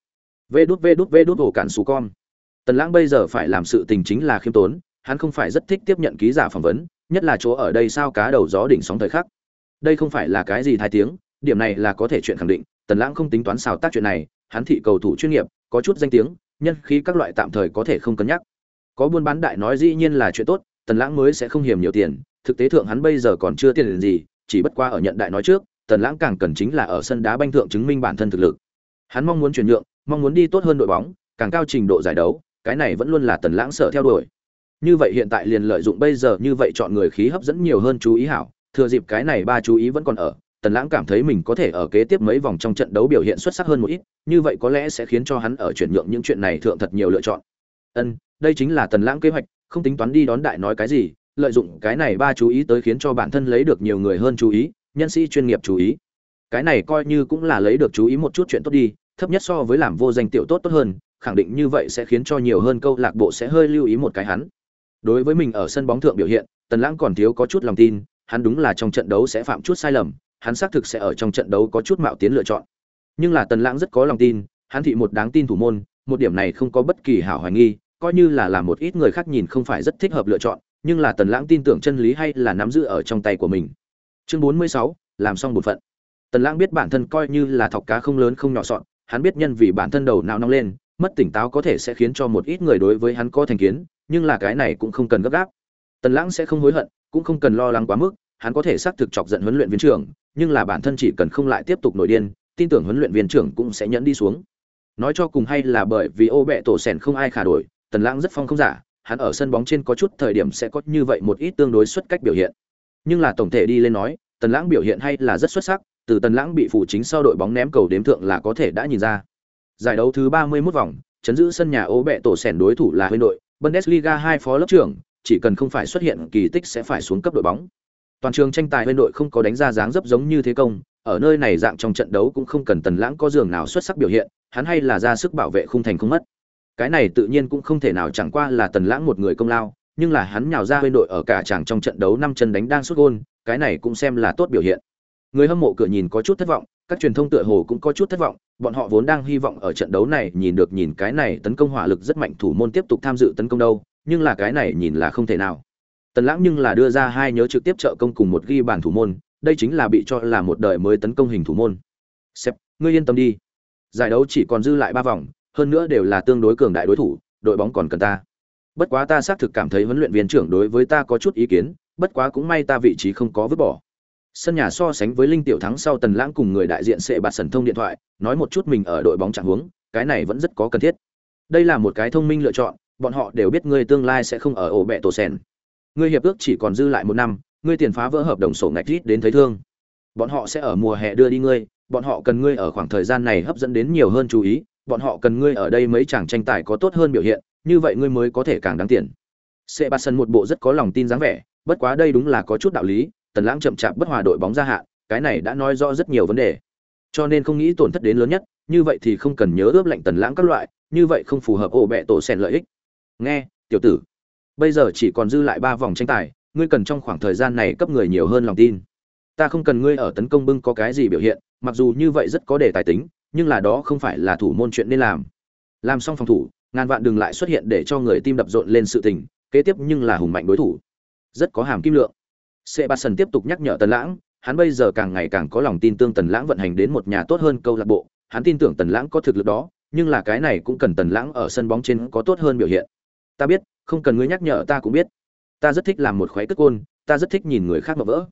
Vê đút ổ cản sú con. Tần Lãng bây giờ phải làm sự tình chính là khiêm tốn, hắn không phải rất thích tiếp nhận ký giả phỏng vấn, nhất là chỗ ở đây sao cá đầu gió đỉnh sóng thời khắc. Đây không phải là cái gì thái tiếng, điểm này là có thể chuyện khẳng định, Tần Lãng không tính toán xào tác chuyện này, hắn thị cầu thủ chuyên nghiệp, có chút danh tiếng, nhân khí các loại tạm thời có thể không cân nhắc. Có buôn bán đại nói dĩ nhiên là chuyện tốt, Tần Lãng mới sẽ không hiểm nhiều tiền, thực tế thượng hắn bây giờ còn chưa tiền gì, chỉ bất qua ở nhận đại nói trước, Tần Lãng càng cần chính là ở sân đá banh thượng chứng minh bản thân thực lực. Hắn mong muốn chuyển nhượng, mong muốn đi tốt hơn đội bóng, càng cao trình độ giải đấu, cái này vẫn luôn là Tần Lãng sợ theo đuổi. Như vậy hiện tại liền lợi dụng bây giờ như vậy chọn người khí hấp dẫn nhiều hơn chú ý hảo, thừa dịp cái này ba chú ý vẫn còn ở, Tần Lãng cảm thấy mình có thể ở kế tiếp mấy vòng trong trận đấu biểu hiện xuất sắc hơn một ít, như vậy có lẽ sẽ khiến cho hắn ở chuyển nhượng những chuyện này thượng thật nhiều lựa chọn. Đây chính là Tần Lãng kế hoạch, không tính toán đi đón đại nói cái gì, lợi dụng cái này ba chú ý tới khiến cho bản thân lấy được nhiều người hơn chú ý, nhân sĩ chuyên nghiệp chú ý. Cái này coi như cũng là lấy được chú ý một chút chuyện tốt đi, thấp nhất so với làm vô danh tiểu tốt hơn, khẳng định như vậy sẽ khiến cho nhiều hơn câu lạc bộ sẽ hơi lưu ý một cái hắn. Đối với mình ở sân bóng thượng biểu hiện, Tần Lãng còn thiếu có chút lòng tin, hắn đúng là trong trận đấu sẽ phạm chút sai lầm, hắn xác thực sẽ ở trong trận đấu có chút mạo tiến lựa chọn. Nhưng là Tần Lãng rất có lòng tin, hắn thị một đáng tin thủ môn, một điểm này không có bất kỳ hảo hoài nghi, coi như là làm một ít người khác nhìn không phải rất thích hợp lựa chọn, nhưng là Tần Lãng tin tưởng chân lý hay là nắm giữ ở trong tay của mình. Chương 46, làm xong bổn phận. Tần Lãng biết bản thân coi như là thọc cá không lớn không nhỏ sọn, hắn biết nhân vì bản thân đầu não nóng lên, mất tỉnh táo có thể sẽ khiến cho một ít người đối với hắn có thành kiến, nhưng là cái này cũng không cần gấp gáp. Tần Lãng sẽ không hối hận, cũng không cần lo lắng quá mức, hắn có thể xác thực chọc giận huấn luyện viên trưởng, nhưng là bản thân chỉ cần không lại tiếp tục nổi điên, tin tưởng huấn luyện viên trưởng cũng sẽ nhẫn đi xuống. Nói cho cùng hay là bởi vì ô bẹ tổ sèn không ai khả đổi, Tần Lãng rất phong không giả, hắn ở sân bóng trên có chút thời điểm sẽ có như vậy một ít tương đối xuất cách biểu hiện. Nhưng là tổng thể đi lên nói, Tần Lãng biểu hiện hay là rất xuất sắc, từ Tần Lãng bị phụ chính sau đội bóng ném cầu đếm thượng là có thể đã nhìn ra. Giải đấu thứ 31 vòng, chấn giữ sân nhà ô bẹ tổ sèn đối thủ là Huyên đội, Bundesliga 2 phó lớp trưởng, chỉ cần không phải xuất hiện kỳ tích sẽ phải xuống cấp đội bóng. Toàn trường tranh tài Huyên đội không có đánh ra dáng dấp giống như thế công, ở nơi này dạng trong trận đấu cũng không cần Tần Lãng có giường nào xuất sắc biểu hiện, hắn hay là ra sức bảo vệ khung thành không mất. Cái này tự nhiên cũng không thể nào chẳng qua là Tần Lãng một người công lao, nhưng là hắn nhào ra Huyên đội ở cả chàng trong trận đấu 5 chân đánh đang sút gol, cái này cũng xem là tốt biểu hiện. Người hâm mộ cửa nhìn có chút thất vọng, các truyền thông tựa hồ cũng có chút thất vọng, bọn họ vốn đang hy vọng ở trận đấu này nhìn cái này tấn công hỏa lực rất mạnh thủ môn tiếp tục tham dự tấn công đâu, nhưng là cái này nhìn là không thể nào. Tần Lãng nhưng là đưa ra hai nhớ trực tiếp trợ công cùng một ghi bàn thủ môn, đây chính là bị cho là một đời mới tấn công hình thủ môn. Sếp, ngươi yên tâm đi. Giải đấu chỉ còn dư lại 3 vòng, hơn nữa đều là tương đối cường đại đối thủ, đội bóng còn cần ta. Bất quá ta xác thực cảm thấy huấn luyện viên trưởng đối với ta có chút ý kiến, bất quá cũng may ta vị trí không có vứt bỏ. Sân nhà so sánh với Linh Tiểu thắng sau Tần Lãng cùng người đại diện sẽ bạt sần thông điện thoại, nói một chút mình ở đội bóng trạng huống, cái này vẫn rất có cần thiết. Đây là một cái thông minh lựa chọn, bọn họ đều biết ngươi tương lai sẽ không ở ổ bẹ tổ sen. Ngươi hiệp ước chỉ còn dư lại 1 năm, ngươi tiền phá vỡ hợp đồng sổ ngạch rít đến thấy thương. Bọn họ sẽ ở mùa hè đưa đi ngươi, bọn họ cần ngươi ở khoảng thời gian này hấp dẫn đến nhiều hơn chú ý, bọn họ cần ngươi ở đây mấy chàng tranh tài có tốt hơn biểu hiện, như vậy ngươi mới có thể càng đáng tiền. Sebastian một bộ rất có lòng tin dáng vẻ, bất quá đây đúng là có chút đạo lý, Tần Lãng chậm chạp bất hòa đội bóng gia hạn, cái này đã nói rõ rất nhiều vấn đề. Cho nên không nghĩ tổn thất đến lớn nhất, như vậy thì không cần nhớ ướp lệnh Tần Lãng các loại, như vậy không phù hợp ổ bẹ tổ sen lợi ích. Nghe, tiểu tử, bây giờ chỉ còn dư lại 3 vòng tranh tài, ngươi cần trong khoảng thời gian này cấp người nhiều hơn lòng tin. Ta không cần ngươi ở tấn công bưng có cái gì biểu hiện, mặc dù như vậy rất có đề tài tính, nhưng là đó không phải là thủ môn chuyện nên làm. Làm xong phòng thủ, ngàn vạn đừng lại xuất hiện để cho người tim đập rộn lên sự tình, kế tiếp nhưng là hùng mạnh đối thủ. Rất có hàm kim lượng. Sebastian tiếp tục nhắc nhở Tần Lãng, hắn bây giờ càng ngày càng có lòng tin tương Tần Lãng vận hành đến một nhà tốt hơn câu lạc bộ, hắn tin tưởng Tần Lãng có thực lực đó, nhưng là cái này cũng cần Tần Lãng ở sân bóng trên có tốt hơn biểu hiện. Ta biết, không cần ngươi nhắc nhở ta cũng biết. Ta rất thích làm một khoái cất côn, ta rất thích nhìn người khác mà vỡ.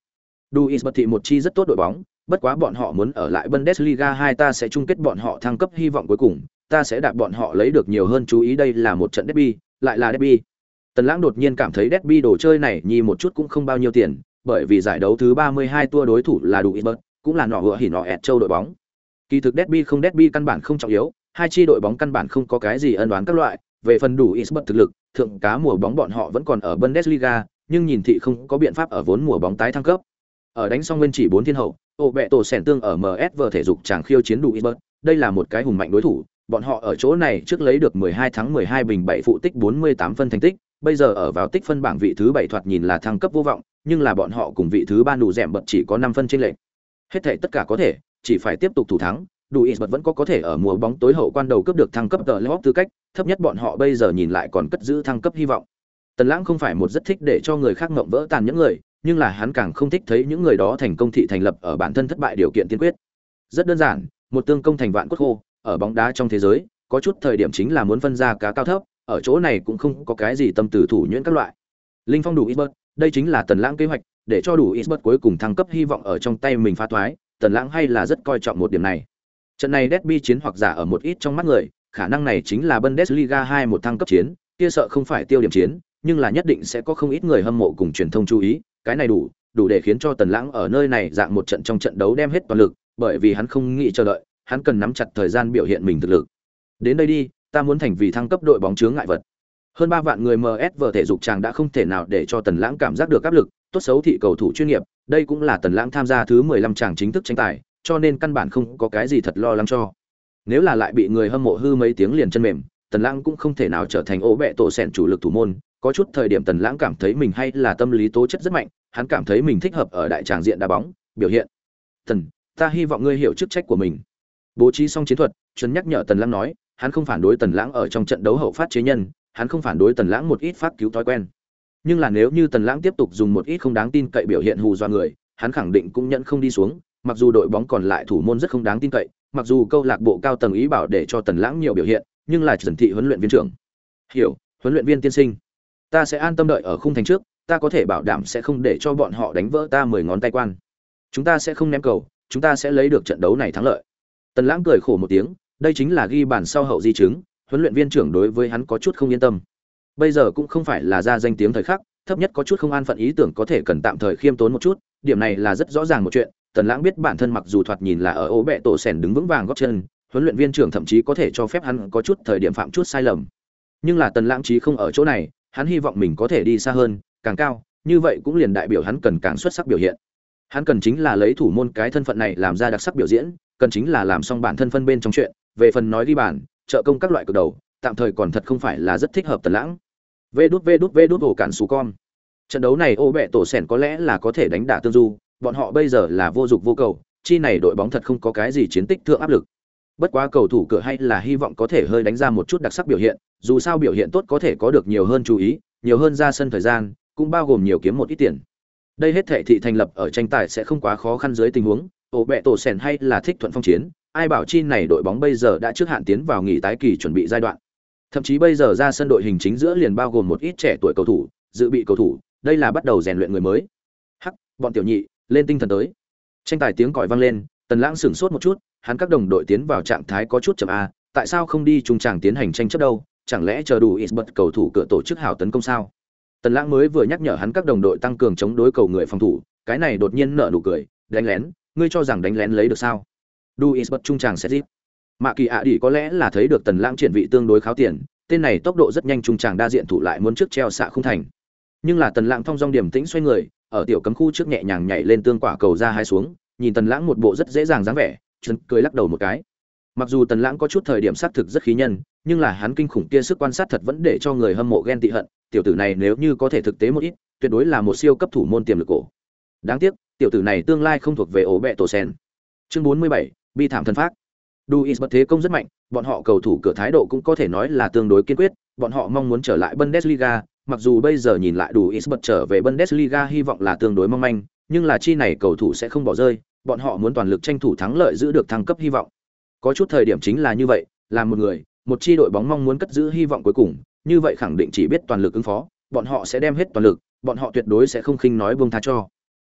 Duisburg thị một chi rất tốt đội bóng, bất quá bọn họ muốn ở lại Bundesliga 2 ta sẽ chung kết bọn họ thăng cấp hy vọng cuối cùng, ta sẽ đạp bọn họ lấy được nhiều hơn chú ý đây là một trận derby, lại là derby. Tần Lãng đột nhiên cảm thấy derby đồ chơi này nhi một chút cũng không bao nhiêu tiền, bởi vì giải đấu thứ 32 tour đối thủ là Duisburg, cũng là nọ hựa hỉ nọ ẹt châu đội bóng. Kỳ thực derby không derby căn bản không trọng yếu, hai chi đội bóng căn bản không có cái gì ân oán các loại, về phần Duisburg thực lực, thượng cá mùa bóng bọn họ vẫn còn ở Bundesliga, nhưng nhìn thị không có biện pháp ở vốn mùa bóng tái thăng cấp. Ở đánh xong nguyên chỉ 4 thiên hậu, ổ bẹ tổ sèn tương ở MS vở thể dục chàng khiêu chiến Duisburg, đây là một cái hùng mạnh đối thủ, bọn họ ở chỗ này trước lấy được 12 thắng 12 bình 7 phụ tích 48 phân thành tích, bây giờ ở vào tích phân bảng vị thứ 7 thoạt nhìn là thăng cấp vô vọng, nhưng là bọn họ cùng vị thứ 3 đủ dẻm bật chỉ có 5 phân chênh lệch. Hết thảy tất cả có thể, chỉ phải tiếp tục thủ thắng, Duisburg vẫn có thể ở mùa bóng tối hậu quan đầu cướp được thăng cấp playoff tư cách, thấp nhất bọn họ bây giờ nhìn lại còn cất giữ thăng cấp hy vọng. Tần Lãng không phải một rất thích để cho người khác ngậm vỡ tàn những người, nhưng là hắn càng không thích thấy những người đó thành công thị thành lập ở bản thân thất bại điều kiện tiên quyết. Rất đơn giản, một tương công thành vạn cốt khô, ở bóng đá trong thế giới, có chút thời điểm chính là muốn phân ra cá cao thấp, ở chỗ này cũng không có cái gì tâm tử thủ nhuyễn các loại. Linh phong đủ Isbert, đây chính là Tần Lãng kế hoạch, để cho đủ Isbert cuối cùng thăng cấp hy vọng ở trong tay mình phá toái, Tần Lãng hay là rất coi trọng một điểm này. Trận này derby chiến hoặc giả ở một ít trong mắt người, khả năng này chính là Bundesliga 2 một thăng cấp chiến, kia sợ không phải tiêu điểm chiến, nhưng là nhất định sẽ có không ít người hâm mộ cùng truyền thông chú ý, cái này đủ để khiến cho Tần Lãng ở nơi này dạng một trận trong trận đấu đem hết toàn lực, bởi vì hắn không nghĩ chờ đợi, hắn cần nắm chặt thời gian biểu hiện mình thực lực. Đến đây đi, ta muốn thành vì thăng cấp đội bóng chướng ngại vật. Hơn 3 vạn người MS vở thể dục chàng đã không thể nào để cho Tần Lãng cảm giác được áp lực, tốt xấu thị cầu thủ chuyên nghiệp, đây cũng là Tần Lãng tham gia thứ 15 chàng chính thức tranh tài, cho nên căn bản không có cái gì thật lo lắng cho. Nếu là lại bị người hâm mộ hư mấy tiếng liền chân mềm, Tần Lãng cũng không thể nào trở thành ổ bẹ tổ sèn chủ lực thủ môn, có chút thời điểm Tần Lãng cảm thấy mình hay là tâm lý tố chất rất mạnh, hắn cảm thấy mình thích hợp ở đại tràng diện đá bóng, biểu hiện. "Tần, ta hy vọng ngươi hiểu chức trách của mình." Bố trí xong chiến thuật, Trần nhắc nhở Tần Lãng nói, hắn không phản đối Tần Lãng ở trong trận đấu hậu phát chế nhân, hắn không phản đối Tần Lãng một ít phát cứu thói quen. Nhưng là nếu như Tần Lãng tiếp tục dùng một ít không đáng tin cậy biểu hiện hù dọa người, hắn khẳng định cũng nhận không đi xuống, mặc dù đội bóng còn lại thủ môn rất không đáng tin cậy, mặc dù câu lạc bộ cao tầng ý bảo để cho Tần Lãng nhiều biểu hiện, nhưng là Trần thị huấn luyện viên trưởng. "Hiểu, huấn luyện viên tiên sinh. Ta sẽ an tâm đợi ở khung thành trước, ta có thể bảo đảm sẽ không để cho bọn họ đánh vỡ ta 10 ngón tay quan. Chúng ta sẽ không ném cầu, chúng ta sẽ lấy được trận đấu này thắng lợi." Tần Lãng cười khổ một tiếng, đây chính là ghi bàn sau hậu di chứng, huấn luyện viên trưởng đối với hắn có chút không yên tâm. Bây giờ cũng không phải là ra danh tiếng thời khắc, thấp nhất có chút không an phận ý tưởng có thể cần tạm thời khiêm tốn một chút, điểm này là rất rõ ràng một chuyện. Tần Lãng biết bản thân mặc dù thoạt nhìn là ở ố bẹ tổ sèn đứng vững vàng gót chân, huấn luyện viên trưởng thậm chí có thể cho phép hắn có chút thời điểm phạm chút sai lầm. Nhưng là Tần Lãng chí không ở chỗ này, hắn hy vọng mình có thể đi xa hơn, càng cao, như vậy cũng liền đại biểu hắn cần càng xuất sắc biểu hiện. Hắn cần chính là lấy thủ môn cái thân phận này làm ra đặc sắc biểu diễn, cần chính là làm xong bản thân phân bên trong chuyện, về phần nói ghi bàn, trợ công các loại cực đầu, tạm thời còn thật không phải là rất thích hợp Tần Lãng. Vê đút ổ cản sù con. Trận đấu này ô bẹ tổ sèn có lẽ là có thể đánh đả tương du, bọn họ bây giờ là vô dục vô cầu, chi này đội bóng thật không có cái gì chiến tích thượng áp lực. Bất quá cầu thủ cửa hay là hy vọng có thể hơi đánh ra một chút đặc sắc biểu hiện, dù sao biểu hiện tốt có thể có được nhiều hơn chú ý, nhiều hơn ra sân thời gian, cũng bao gồm nhiều kiếm một ít tiền. Đây hết thảy thị thành lập ở tranh tài sẽ không quá khó khăn dưới tình huống, ổ bẹ tổ sèn hay là thích thuận phong chiến, ai bảo chi này đội bóng bây giờ đã trước hạn tiến vào nghỉ tái kỳ chuẩn bị giai đoạn. Thậm chí bây giờ ra sân đội hình chính giữa liền bao gồm một ít trẻ tuổi cầu thủ, dự bị cầu thủ, đây là bắt đầu rèn luyện người mới. Hắc, bọn tiểu nhị, lên tinh thần tới. Tranh tài tiếng còi vang lên, Tần Lãng sửng sốt một chút, hắn các đồng đội tiến vào trạng thái có chút chậm a, tại sao không đi trung tràng tiến hành tranh chấp đâu, chẳng lẽ chờ đủ ít bật cầu thủ cửa tổ chức hào tấn công sao? Tần Lãng mới vừa nhắc nhở hắn các đồng đội tăng cường chống đối cầu người phòng thủ, cái này đột nhiên nở nụ cười, đánh lén, ngươi cho rằng đánh lén lấy được sao? Duis bật trung tràng sẽ giết. Mạ Kỳ ạ đi có lẽ là thấy được Tần Lãng triển vị tương đối kháo tiền, tên này tốc độ rất nhanh trung tràng đa diện thủ lại muốn trước treo xạ không thành. Nhưng là Tần Lãng thong dong điềm tĩnh xoay người, ở tiểu cấm khu trước nhẹ nhàng nhảy lên tương quả cầu ra hai xuống, nhìn Tần Lãng một bộ rất dễ dàng dáng vẻ, chân cười lắc đầu một cái. Mặc dù Tần Lãng có chút thời điểm sát thực rất khí nhân, nhưng là hắn kinh khủng kia sức quan sát thật vẫn để cho người hâm mộ ghen tị hận, tiểu tử này nếu như có thể thực tế một ít, tuyệt đối là một siêu cấp thủ môn tiềm lực cổ. Đáng tiếc, tiểu tử này tương lai không thuộc về ổ bẹ tổ sen. Chương 47, bi thảm thân phác. Duis bật thế công rất mạnh, bọn họ cầu thủ cửa thái độ cũng có thể nói là tương đối kiên quyết, bọn họ mong muốn trở lại Bundesliga, mặc dù bây giờ nhìn lại Duis bật trở về Bundesliga hy vọng là tương đối mong manh, nhưng là chi này cầu thủ sẽ không bỏ rơi, bọn họ muốn toàn lực tranh thủ thắng lợi giữ được thăng cấp hy vọng. Có chút thời điểm chính là như vậy, là một người, một chi đội bóng mong muốn cất giữ hy vọng cuối cùng, như vậy khẳng định chỉ biết toàn lực ứng phó, bọn họ sẽ đem hết toàn lực, bọn họ tuyệt đối sẽ không khinh nói buông tha cho.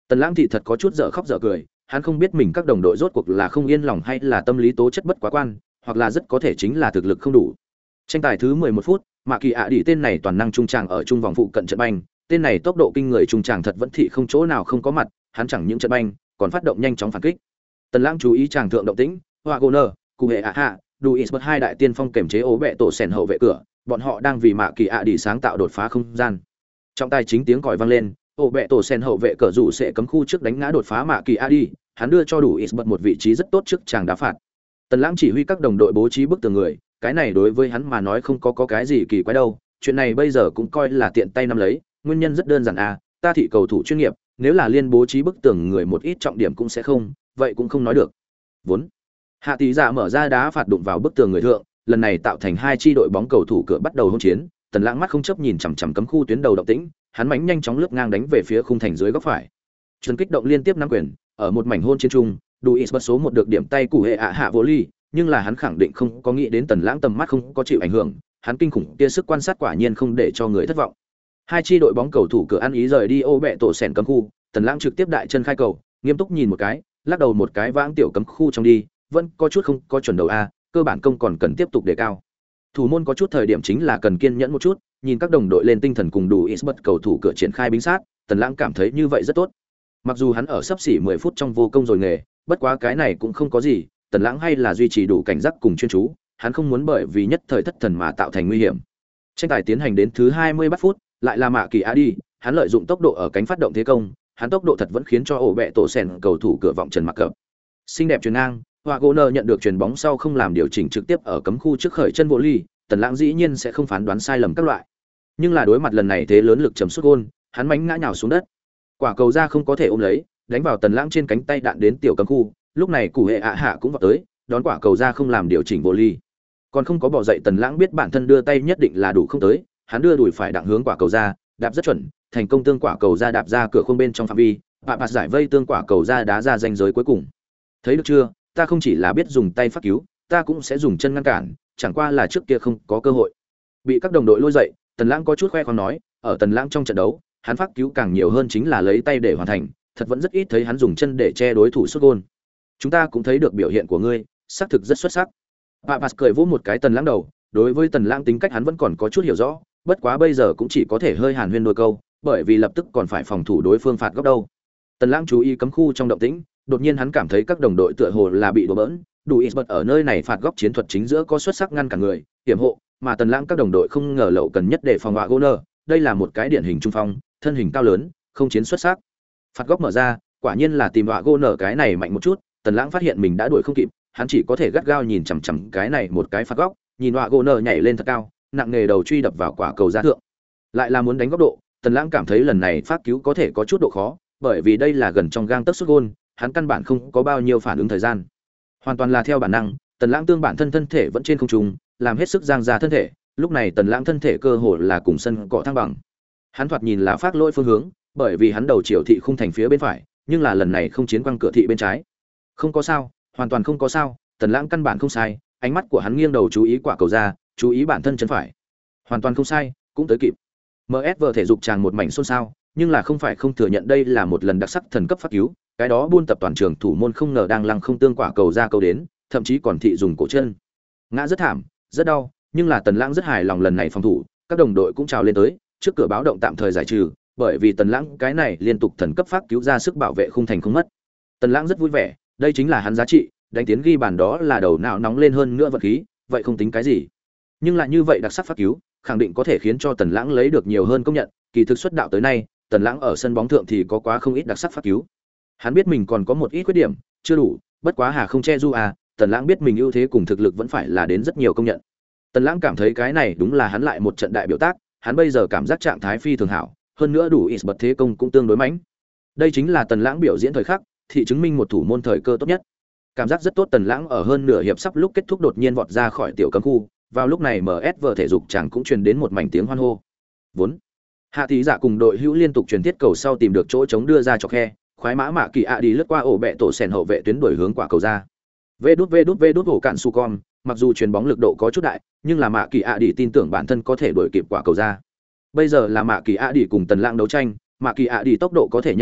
Tần Lãng thì thật có chút dở khóc dở cười, hắn không biết mình các đồng đội rốt cuộc là không yên lòng hay là tâm lý tố chất bất quá quan, hoặc là rất có thể chính là thực lực không đủ. Tranh tài thứ 11 phút, Mạ Kỳ ạ đi tên này toàn năng trung tràng ở trung vòng phụ cận trận banh, tên này tốc độ kinh người trung tràng thật vẫn thị không chỗ nào không có mặt, hắn chẳng những trận banh, còn phát động nhanh chóng phản kích. Tần Lãng chú ý tràng thượng động tĩnh, Wagner, Cụ Hệ Hạ, Luis bật hai đại tiên phong kiểm chế ố bẹ tổ sèn hậu vệ cửa, bọn họ đang vì Mạ Kỳ ạ đi sáng tạo đột phá không gian. Trong tai chính tiếng còi vang lên, ổ bẹ tổ sen hậu vệ cờ rủ sẽ cấm khu trước đánh ngã đột phá Mạ Kỳ Adi, hắn đưa cho đủ Isbert một vị trí rất tốt trước chàng đá phạt. Tần Lãng chỉ huy các đồng đội bố trí bức tường người, cái này đối với hắn mà nói không có cái gì kỳ quái đâu, chuyện này bây giờ cũng coi là tiện tay nắm lấy, nguyên nhân rất đơn giản à, ta thị cầu thủ chuyên nghiệp, nếu là liên bố trí bức tường người một ít trọng điểm cũng sẽ không, vậy cũng không nói được. Vốn Hạ Tỷ Dạ mở ra đá phạt đụng vào bức tường người thượng, lần này tạo thành hai chi đội bóng cầu thủ cửa bắt đầu hỗn chiến, Tần Lãng mắt không chấp nhìn chằm chằm cấm khu tuyến đầu động tĩnh, hắn mánh nhanh chóng lướt ngang đánh về phía khung thành dưới góc phải. Chân kích động liên tiếp nắm quyền, ở một mảnh hôn chiến trung, Luis bật số một được điểm tay Cụ Hệ hạ vô ly, nhưng là hắn khẳng định không có nghĩ đến Tần Lãng tầm mắt không có chịu ảnh hưởng, hắn kinh khủng kia sức quan sát quả nhiên không để cho người thất vọng. Hai chi đội bóng cầu thủ cửa ăn ý rời đi ô bẹ tổ sèn cấm khu, Tần Lãng trực tiếp đại chân khai cầu, nghiêm túc nhìn một cái, lắc đầu một cái vãng tiểu cấm khu trong đi, vẫn có chút không có chuẩn đầu a, cơ bản công còn cần tiếp tục đề cao. Thủ môn có chút thời điểm chính là cần kiên nhẫn một chút, nhìn các đồng đội lên tinh thần cùng đủ Isbert cầu thủ cửa triển khai bính sát, Tần Lãng cảm thấy như vậy rất tốt. Mặc dù hắn ở sấp xỉ 10 phút trong vô công rồi nghề, bất quá cái này cũng không có gì, Tần Lãng hay là duy trì đủ cảnh giác cùng chuyên chú, hắn không muốn bởi vì nhất thời thất thần mà tạo thành nguy hiểm. Tranh tài tiến hành đến thứ 23 phút, lại là Mạ Kỳ Adi, hắn lợi dụng tốc độ ở cánh phát động thế công, hắn tốc độ thật vẫn khiến cho ổ bẹ tổ sèn cầu thủ cửa vọng trần mặc cập. Xinh đẹp chuyền ngang, Wagner nhận được chuyền bóng sau không làm điều chỉnh trực tiếp ở cấm khu trước khởi chân vô ly, Tần Lãng dĩ nhiên sẽ không phán đoán sai lầm các loại. Nhưng là đối mặt lần này thế lớn lực chấm sút gôn, hắn mánh ngã nhào xuống đất. Quả cầu ra không có thể ôm lấy, đánh vào Tần Lãng trên cánh tay đạn đến tiểu cấm khu, lúc này Cụ Hệ hạ cũng vào tới, đón quả cầu ra không làm điều chỉnh vô ly. Còn không có bỏ dậy Tần Lãng biết bản thân đưa tay nhất định là đủ không tới, hắn đưa đùi phải đặng hướng quả cầu ra, đạp rất chuẩn, thành công tương quả cầu ra đạp ra cửa khung bên trong phạm vi, Papa giải vây tương quả cầu ra đá ra ranh giới cuối cùng. Thấy được chưa, ta không chỉ là biết dùng tay phát cứu, ta cũng sẽ dùng chân ngăn cản, chẳng qua là trước kia không có cơ hội. Bị các đồng đội lôi dậy, Tần Lãng có chút khoe khoang nói, ở Tần Lãng trong trận đấu, hắn phát cứu càng nhiều hơn chính là lấy tay để hoàn thành, thật vẫn rất ít thấy hắn dùng chân để che đối thủ sút gôn. Chúng ta cũng thấy được biểu hiện của ngươi, xác thực rất xuất sắc. Papas cười vỗ một cái Tần Lãng đầu, đối với Tần Lãng tính cách hắn vẫn còn có chút hiểu rõ, bất quá bây giờ cũng chỉ có thể hơi hàn huyên đôi câu, bởi vì lập tức còn phải phòng thủ đối phương phạt góc đâu. Tần Lãng chú ý cấm khu trong động tĩnh, đột nhiên hắn cảm thấy các đồng đội tựa hồ là bị đổ bỡn, đủ Isbert ở nơi này phạt góc chiến thuật chính giữa có xuất sắc ngăn cả người, hiểm hộ, mà Tần Lãng các đồng đội không ngờ lậu cần nhất để phòng Wagner, đây là một cái điển hình trung phong, thân hình cao lớn, không chiến xuất sắc. Phạt góc mở ra, quả nhiên là tìm Wagner cái này mạnh một chút, Tần Lãng phát hiện mình đã đuổi không kịp, hắn chỉ có thể gắt gao nhìn chằm chằm cái này một cái phạt góc, nhìn Wagner nhảy lên thật cao, nặng nghề đầu truy đập vào quả cầu ra thượng. Lại là muốn đánh góc độ, Tần Lãng cảm thấy lần này phát cứu có thể có chút độ khó, bởi vì đây là gần trong gang tấc sút gôn, hắn căn bản không có bao nhiêu phản ứng thời gian. Hoàn toàn là theo bản năng, Tần Lãng tương bản thân thể vẫn trên không trung, làm hết sức giang ra thân thể, lúc này Tần Lãng thân thể cơ hồ là cùng sân cỏ thăng bằng. Hắn thoạt nhìn là phát lỗi phương hướng, bởi vì hắn đầu chiều thị khung thành phía bên phải, nhưng là lần này không chiến quang cửa thị bên trái. Không có sao, hoàn toàn không có sao, Tần Lãng căn bản không sai, ánh mắt của hắn nghiêng đầu chú ý quả cầu ra, chú ý bản thân chân phải. Hoàn toàn không sai, cũng tới kịp. MSV thể dục tràng một mảnh xôn xao, nhưng là không phải không thừa nhận đây là một lần đặc sắc thần cấp phát cứu, cái đó buôn tập toàn trường thủ môn không ngờ đang lăng không tương quả cầu ra cầu đến, thậm chí còn thị dùng cổ chân. Ngã rất thảm, rất đau, nhưng là Tần Lãng rất hài lòng lần này phòng thủ, các đồng đội cũng trào lên tới, trước cửa báo động tạm thời giải trừ, bởi vì Tần Lãng cái này liên tục thần cấp phát cứu ra sức bảo vệ khung thành không mất. Tần Lãng rất vui vẻ, đây chính là hắn giá trị, đánh tiến ghi bàn đó là đầu não nóng lên hơn nữa vật khí, vậy không tính cái gì. Nhưng lại như vậy đặc sắc phát cứu, khẳng định có thể khiến cho Tần Lãng lấy được nhiều hơn công nhận, kỳ thực xuất đạo tới nay, Tần Lãng ở sân bóng thượng thì có quá không ít đặc sắc phát cứu. Hắn biết mình còn có một ít khuyết điểm, chưa đủ, bất quá hà không che du à, Tần Lãng biết mình ưu thế cùng thực lực vẫn phải là đến rất nhiều công nhận. Tần Lãng cảm thấy cái này đúng là hắn lại một trận đại biểu tác, hắn bây giờ cảm giác trạng thái phi thường hảo, hơn nữa đủ ít bật thế công cũng tương đối mãnh. Đây chính là Tần Lãng biểu diễn thời khắc, thị chứng minh một thủ môn thời cơ tốt nhất. Cảm giác rất tốt, Tần Lãng ở hơn nửa hiệp sắp lúc kết thúc đột nhiên vọt ra khỏi tiểu cấm khu, vào lúc này MSV thể dục chẳng cũng truyền đến một mảnh tiếng hoan hô. Vốn Hạ Tỷ Dạ cùng đội hữu liên tục truyền thiết cầu sau tìm được chỗ trống đưa ra cho khe, khoái mã Mạ Kỳ ạ đi lướt qua ổ bẹ tổ sèn hậu vệ tuyến đuổi hướng quả cầu ra. Vê đút ổ cạn su con, mặc dù chuyền bóng lực độ có chút đại, nhưng là Mạ Kỳ ạ đi tin tưởng bản thân có thể đuổi kịp quả cầu ra. Bây giờ là Mạ Kỳ ạ đi cùng Tần Lãng đấu tranh, Mạ Kỳ ạ đi tốc độ có thể nhanh hơn,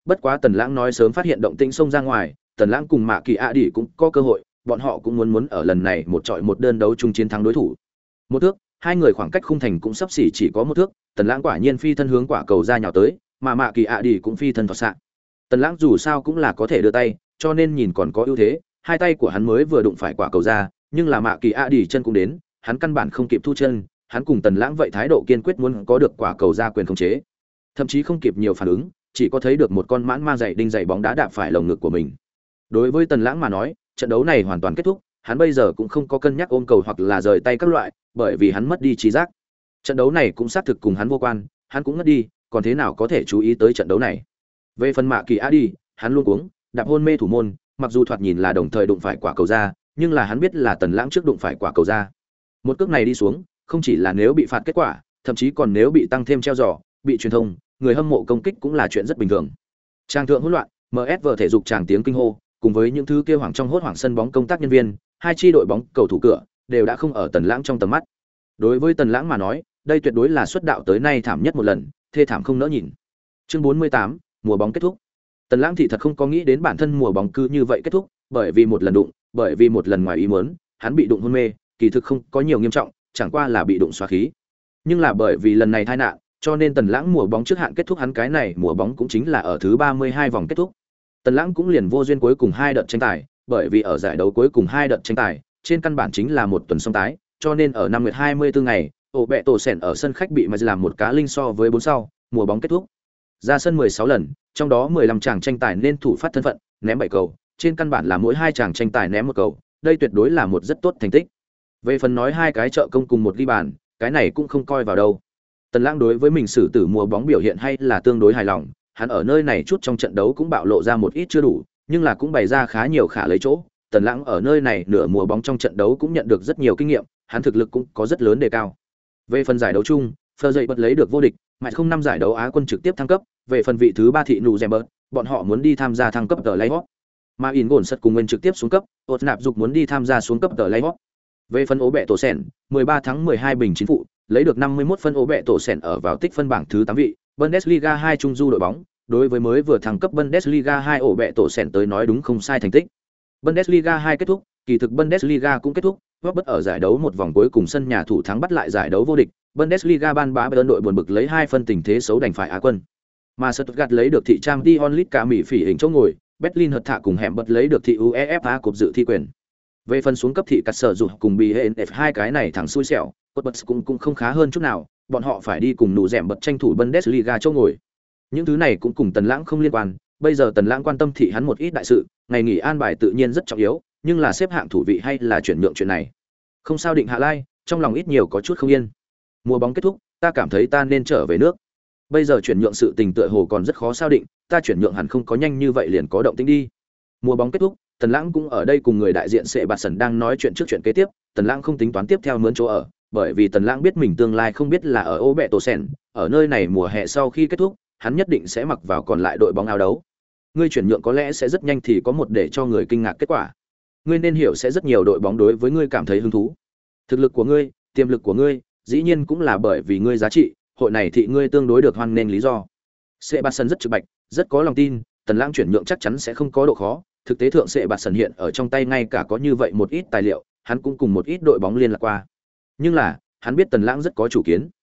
Bất quá Tần Lãng nói sớm phát hiện động tĩnh xông ra ngoài, Tần Lãng cùng Mạ Kỳ ạ Đi cũng có cơ hội, bọn họ cũng muốn ở lần này một trọi một đơn đấu chung chiến thắng đối thủ. Một thước, hai người khoảng cách khung thành cũng sắp xỉ chỉ có một thước, Tần Lãng quả nhiên phi thân hướng quả cầu ra nhào tới, mà Mạ Kỳ ạ Đi cũng phi thân thoát xạ. Tần Lãng dù sao cũng là có thể đưa tay, cho nên nhìn còn có ưu thế, hai tay của hắn mới vừa đụng phải quả cầu ra, nhưng là Mạ Kỳ ạ Đi chân cũng đến, hắn căn bản không kịp thu chân, hắn cùng Tần Lãng vậy thái độ kiên quyết muốn có được quả cầu ra quyền khống chế. Thậm chí không kịp nhiều phản ứng, chỉ có thấy được một con mãn mang giày đinh giày bóng đá đạp phải lồng ngực của mình. Đối với Tần Lãng mà nói, trận đấu này hoàn toàn kết thúc, hắn bây giờ cũng không có cân nhắc ôm cầu hoặc là rời tay các loại, bởi vì hắn mất đi trí giác. Trận đấu này cũng xác thực cùng hắn vô quan, hắn cũng ngất đi, còn thế nào có thể chú ý tới trận đấu này. Về phần Mạ Kỳ A đi, hắn luôn cuống, đạp hôn mê thủ môn, mặc dù thoạt nhìn là đồng thời đụng phải quả cầu ra, nhưng là hắn biết là Tần Lãng trước đụng phải quả cầu ra. Một cước này đi xuống, không chỉ là nếu bị phạt kết quả, thậm chí còn nếu bị tăng thêm treo giò, bị truyền thông, người hâm mộ công kích cũng là chuyện rất bình thường. Trang thượng hỗn loạn, MS vở thể dục tràng tiếng kinh hô, cùng với những thứ kêu hoảng trong hốt hoảng sân bóng công tác nhân viên, hai chi đội bóng cầu thủ cửa đều đã không ở Tần Lãng trong tầm mắt. Đối với Tần Lãng mà nói, đây tuyệt đối là xuất đạo tới nay thảm nhất một lần, thê thảm không nỡ nhìn. Chương 48, mùa bóng kết thúc. Tần Lãng thì thật không có nghĩ đến bản thân mùa bóng cứ như vậy kết thúc, bởi vì một lần đụng, bởi vì một lần ngoài ý muốn, hắn bị đụng hôn mê, kỳ thực không có nhiều nghiêm trọng, chẳng qua là bị đụng xóa khí. Nhưng là bởi vì lần này tai nạn, cho nên Tần Lãng mùa bóng trước hạn kết thúc, hắn cái này mùa bóng cũng chính là ở thứ 32 vòng kết thúc. Tần Lãng cũng liền vô duyên cuối cùng hai đợt tranh tài, bởi vì ở giải đấu cuối cùng hai đợt tranh tài, trên căn bản chính là một tuần song tái, cho nên ở năm nguyệt 24 ngày, ổ bẹ tổ sèn ở sân khách bị mà làm một cá linh so với 4 sau, mùa bóng kết thúc. Ra sân 16 lần, trong đó 15 chàng tranh tài nên thủ phát thân phận, ném 7 cầu, trên căn bản là mỗi hai chàng tranh tài ném một cầu, đây tuyệt đối là một rất tốt thành tích. Về phần nói hai cái trợ công cùng một ghi bàn, cái này cũng không coi vào đâu. Tần Lãng đối với mình xử tử mùa bóng biểu hiện hay là tương đối hài lòng, hắn ở nơi này chút trong trận đấu cũng bạo lộ ra một ít chưa đủ, nhưng là cũng bày ra khá nhiều khả lấy chỗ. Tần Lãng ở nơi này nửa mùa bóng trong trận đấu cũng nhận được rất nhiều kinh nghiệm, hắn thực lực cũng có rất lớn đề cao. Về phần giải đấu chung, Phơ dậy bật lấy được vô địch, mãi không năm giải đấu Á quân trực tiếp thăng cấp, về phần vị thứ 3 thị nụ Zember, bọn họ muốn đi tham gia thăng cấp tờ Playoff. Mà In Gồn sật cùng nguyên trực tiếp xuống cấp, Ốt Nạp dục muốn đi tham gia xuống cấp tờ Playoff. Về phần ố bẹ tổ sèn, 13 thắng 12 bình 9 phụ, lấy được 51 phân ố bẹ tổ sèn ở vào tích phân bảng thứ 8 vị, Bundesliga 2 trung du đội bóng, đối với mới vừa thăng cấp Bundesliga 2 ổ bẹ tổ sèn tới nói đúng không sai thành tích. Bundesliga 2 kết thúc, kỳ thực Bundesliga cũng kết thúc, Wolfsburg ở giải đấu một vòng cuối cùng sân nhà thủ thắng bắt lại giải đấu vô địch, Bundesliga ban bá Bayern đội buồn bực lấy 2 phân tình thế xấu đành phải Á quân. Mà Stuttgart lấy được thị Champions League cả Mỹ phỉ hình chỗ ngồi, Berlin hợt thạ cùng hẻm bật lấy được thị UEFA cúp dự thi quyền. Về phần xuống cấp thị cắt sở dục cùng BNF hai cái này thẳng xui xẻo, bật cũng không khá hơn chút nào, bọn họ phải đi cùng nụ rèm bật tranh thủ Bundesliga chỗ ngồi. Những thứ này cũng cùng Tần Lãng không liên quan, bây giờ Tần Lãng quan tâm thị hắn một ít đại sự, ngày nghỉ an bài tự nhiên rất trọng yếu, nhưng là xếp hạng thủ vị hay là chuyển nhượng chuyện này. Không sao định hạ lai, trong lòng ít nhiều có chút không yên. Mùa bóng kết thúc, ta cảm thấy ta nên trở về nước. Bây giờ chuyển nhượng sự tình tựa hồ còn rất khó sao định, ta chuyển nhượng hẳn không có nhanh như vậy liền có động tĩnh đi. Mùa bóng kết thúc, Tần Lãng cũng ở đây cùng người đại diện Sệ Bạt Sẩn đang nói chuyện trước chuyện kế tiếp, Tần Lãng không tính toán tiếp theo mướn chỗ ở, bởi vì Tần Lãng biết mình tương lai không biết là ở Ô Bẹ Tổ Sen, ở nơi này mùa hè sau khi kết thúc, hắn nhất định sẽ mặc vào còn lại đội bóng áo đấu. Ngươi chuyển nhượng có lẽ sẽ rất nhanh thì có một để cho người kinh ngạc kết quả. Ngươi nên hiểu sẽ rất nhiều đội bóng đối với ngươi cảm thấy hứng thú. Thực lực của ngươi, tiềm lực của ngươi, dĩ nhiên cũng là bởi vì ngươi giá trị, hội này thì ngươi tương đối được hoan nghênh lý do. Sệ Bạt Sẩn rất trực bạch, rất có lòng tin, Tần Lãng chuyển nhượng chắc chắn sẽ không có độ khó. Thực tế thượng Sệ Bạt Sẩn hiện ở trong tay ngay cả có như vậy một ít tài liệu, hắn cũng cùng một ít đội bóng liên lạc qua. Nhưng là, hắn biết Tần Lãng rất có chủ kiến.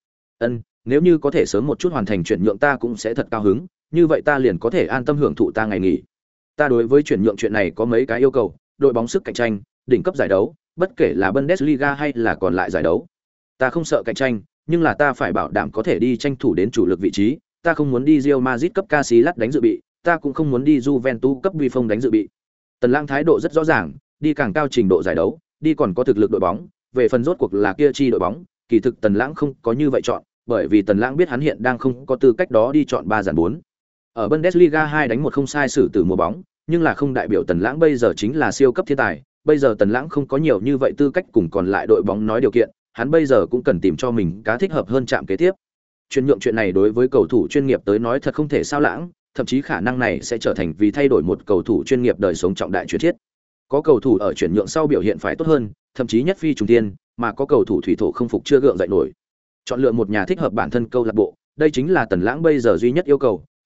Nếu như có thể sớm một chút hoàn thành chuyển nhượng ta cũng sẽ thật cao hứng, như vậy ta liền có thể an tâm hưởng thụ ta ngày nghỉ. Ta đối với chuyển nhượng chuyện này có mấy cái yêu cầu, đội bóng sức cạnh tranh, đỉnh cấp giải đấu, bất kể là Bundesliga hay là còn lại giải đấu. Ta không sợ cạnh tranh, nhưng là ta phải bảo đảm có thể đi tranh thủ đến chủ lực vị trí, ta không muốn đi Real Madrid cấp Casillas đánh dự bị, ta cũng không muốn đi Juventus cấp Buffon đánh dự bị. Tần Lãng thái độ rất rõ ràng, đi càng cao trình độ giải đấu, đi còn có thực lực đội bóng, về phần rốt cuộc là kia chi đội bóng, kỳ thực Tần Lãng không có như vậy chọn, bởi vì Tần Lãng biết hắn hiện đang không có tư cách đó đi chọn 3 dàn 4. Ở Bundesliga 2 đánh một không sai xử tử mùa bóng, nhưng là không đại biểu Tần Lãng bây giờ chính là siêu cấp thiên tài, bây giờ Tần Lãng không có nhiều như vậy tư cách cùng còn lại đội bóng nói điều kiện, hắn bây giờ cũng cần tìm cho mình cá thích hợp hơn chạm kế tiếp. Chuyển nhượng chuyện này đối với cầu thủ chuyên nghiệp tới nói thật không thể sao lãng, thậm chí khả năng này sẽ trở thành vì thay đổi một cầu thủ chuyên nghiệp đời sống trọng đại chuyển thiết. Có cầu thủ ở chuyển nhượng sau biểu hiện phải tốt hơn, thậm chí nhất phi trùng thiên, mà có cầu thủ thủy thổ không phục chưa gượng dậy nổi. Chọn lựa một nhà thích hợp bản thân câu lạc bộ, đây chính là Tần Lãng bây giờ duy nhất yêu cầu,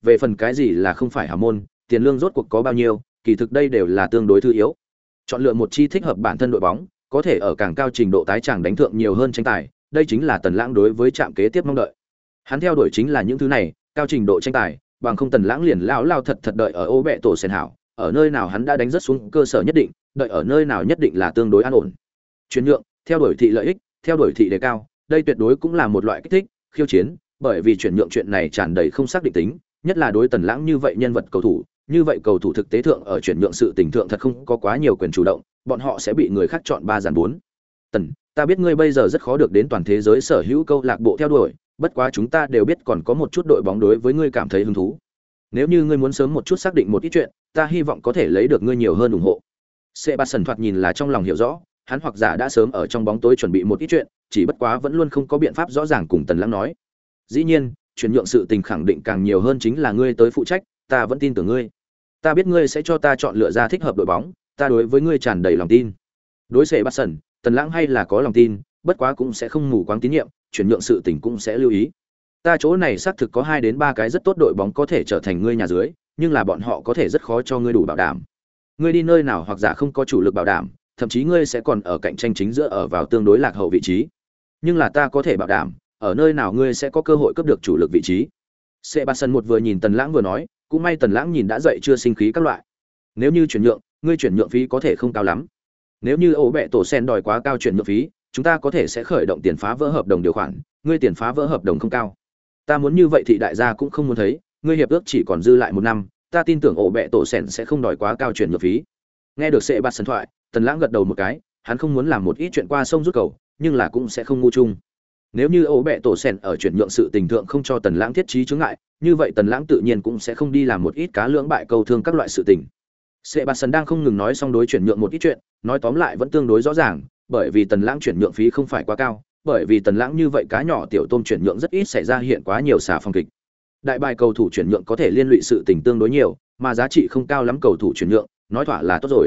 về phần cái gì là không phải hào môn, tiền lương rốt cuộc có bao nhiêu, kỳ thực đây đều là tương đối thứ yếu. Chọn lựa một chi thích hợp bản thân đội bóng, có thể ở càng cao trình độ tái tràng đánh thượng nhiều hơn tranh tài, đây chính là Tần Lãng đối với trạm kế tiếp mong đợi. Hắn theo đuổi chính là những thứ này, cao trình độ tranh tài, bằng không Tần Lãng liền lao thật đợi ở ô bẹ tổ sen hảo, ở nơi nào hắn đã đánh rất xuống cơ sở nhất định, đợi ở nơi nào nhất định là tương đối an ổn. Chuyển nhượng, theo đuổi thị lợi ích, theo đuổi thị đề cao, đây tuyệt đối cũng là một loại kích thích, khiêu chiến, bởi vì chuyển nhượng chuyện này tràn đầy không xác định tính, nhất là đối Tần Lãng như vậy nhân vật cầu thủ, như vậy cầu thủ thực tế thượng ở chuyển nhượng sự tình thượng thật không có quá nhiều quyền chủ động, bọn họ sẽ bị người khác chọn 3 dàn 4. Tần, ta biết ngươi bây giờ rất khó được đến toàn thế giới sở hữu câu lạc bộ theo đuổi, bất quá chúng ta đều biết còn có một chút đội bóng đối với ngươi cảm thấy hứng thú. Nếu như ngươi muốn sớm một chút xác định một ít chuyện, ta hy vọng có thể lấy được ngươi nhiều hơn ủng hộ. Sebastian thoạt nhìn là trong lòng hiểu rõ, hắn hoặc giả đã sớm ở trong bóng tối chuẩn bị một ít chuyện, chỉ bất quá vẫn luôn không có biện pháp rõ ràng cùng Tần Lãng nói. Dĩ nhiên, chuyển nhượng sự tình khẳng định càng nhiều hơn chính là ngươi tới phụ trách, ta vẫn tin tưởng ngươi. Ta biết ngươi sẽ cho ta chọn lựa ra thích hợp đội bóng, ta đối với ngươi tràn đầy lòng tin. Đối Sebastian, Tần Lãng hay là có lòng tin, bất quá cũng sẽ không mù quáng tín nhiệm, chuyển nhượng sự tình cũng sẽ lưu ý. Ta chỗ này xác thực có 2 đến 3 cái rất tốt đội bóng có thể trở thành ngươi nhà dưới, nhưng là bọn họ có thể rất khó cho ngươi đủ bảo đảm. Ngươi đi nơi nào hoặc giả không có chủ lực bảo đảm, thậm chí ngươi sẽ còn ở cạnh tranh chính giữa ở vào tương đối lạc hậu vị trí. Nhưng là ta có thể bảo đảm, ở nơi nào ngươi sẽ có cơ hội cướp được chủ lực vị trí. Sebastian một vừa nhìn Tần Lãng vừa nói, cũng may Tần Lãng nhìn đã dậy chưa sinh khí các loại. Nếu như chuyển nhượng, ngươi chuyển nhượng phí có thể không cao lắm. Nếu như ổ bẹ tổ sen đòi quá cao chuyển nhượng phí, chúng ta có thể sẽ khởi động tiền phá vỡ hợp đồng điều khoản, ngươi tiền phá vỡ hợp đồng không cao. Ta muốn như vậy thì đại gia cũng không muốn thấy, ngươi hiệp ước chỉ còn dư lại 1 năm, ta tin tưởng ổ bẹ tổ sen sẽ không đòi quá cao chuyển nhượng phí. Nghe được Sebastian thoại, Tần Lãng gật đầu một cái, hắn không muốn làm một ít chuyện qua sông rút cầu, nhưng là cũng sẽ không ngu chung. Nếu như ổ bẹ tổ sen ở chuyển nhượng sự tình thượng không cho Tần Lãng thiết trí chướng ngại, như vậy Tần Lãng tự nhiên cũng sẽ không đi làm một ít cá lưỡng bại câu thương các loại sự tình. Sebastian đang không ngừng nói xong đối chuyển nhượng một ít chuyện, nói tóm lại vẫn tương đối rõ ràng, bởi vì Tần Lãng chuyển nhượng phí không phải quá cao, bởi vì Tần Lãng như vậy cá nhỏ tiểu tôm chuyển nhượng rất ít xảy ra hiện quá nhiều xả phong kịch. Đại bài cầu thủ chuyển nhượng có thể liên lụy sự tình tương đối nhiều, mà giá trị không cao lắm cầu thủ chuyển nhượng, nói thỏa là tốt rồi.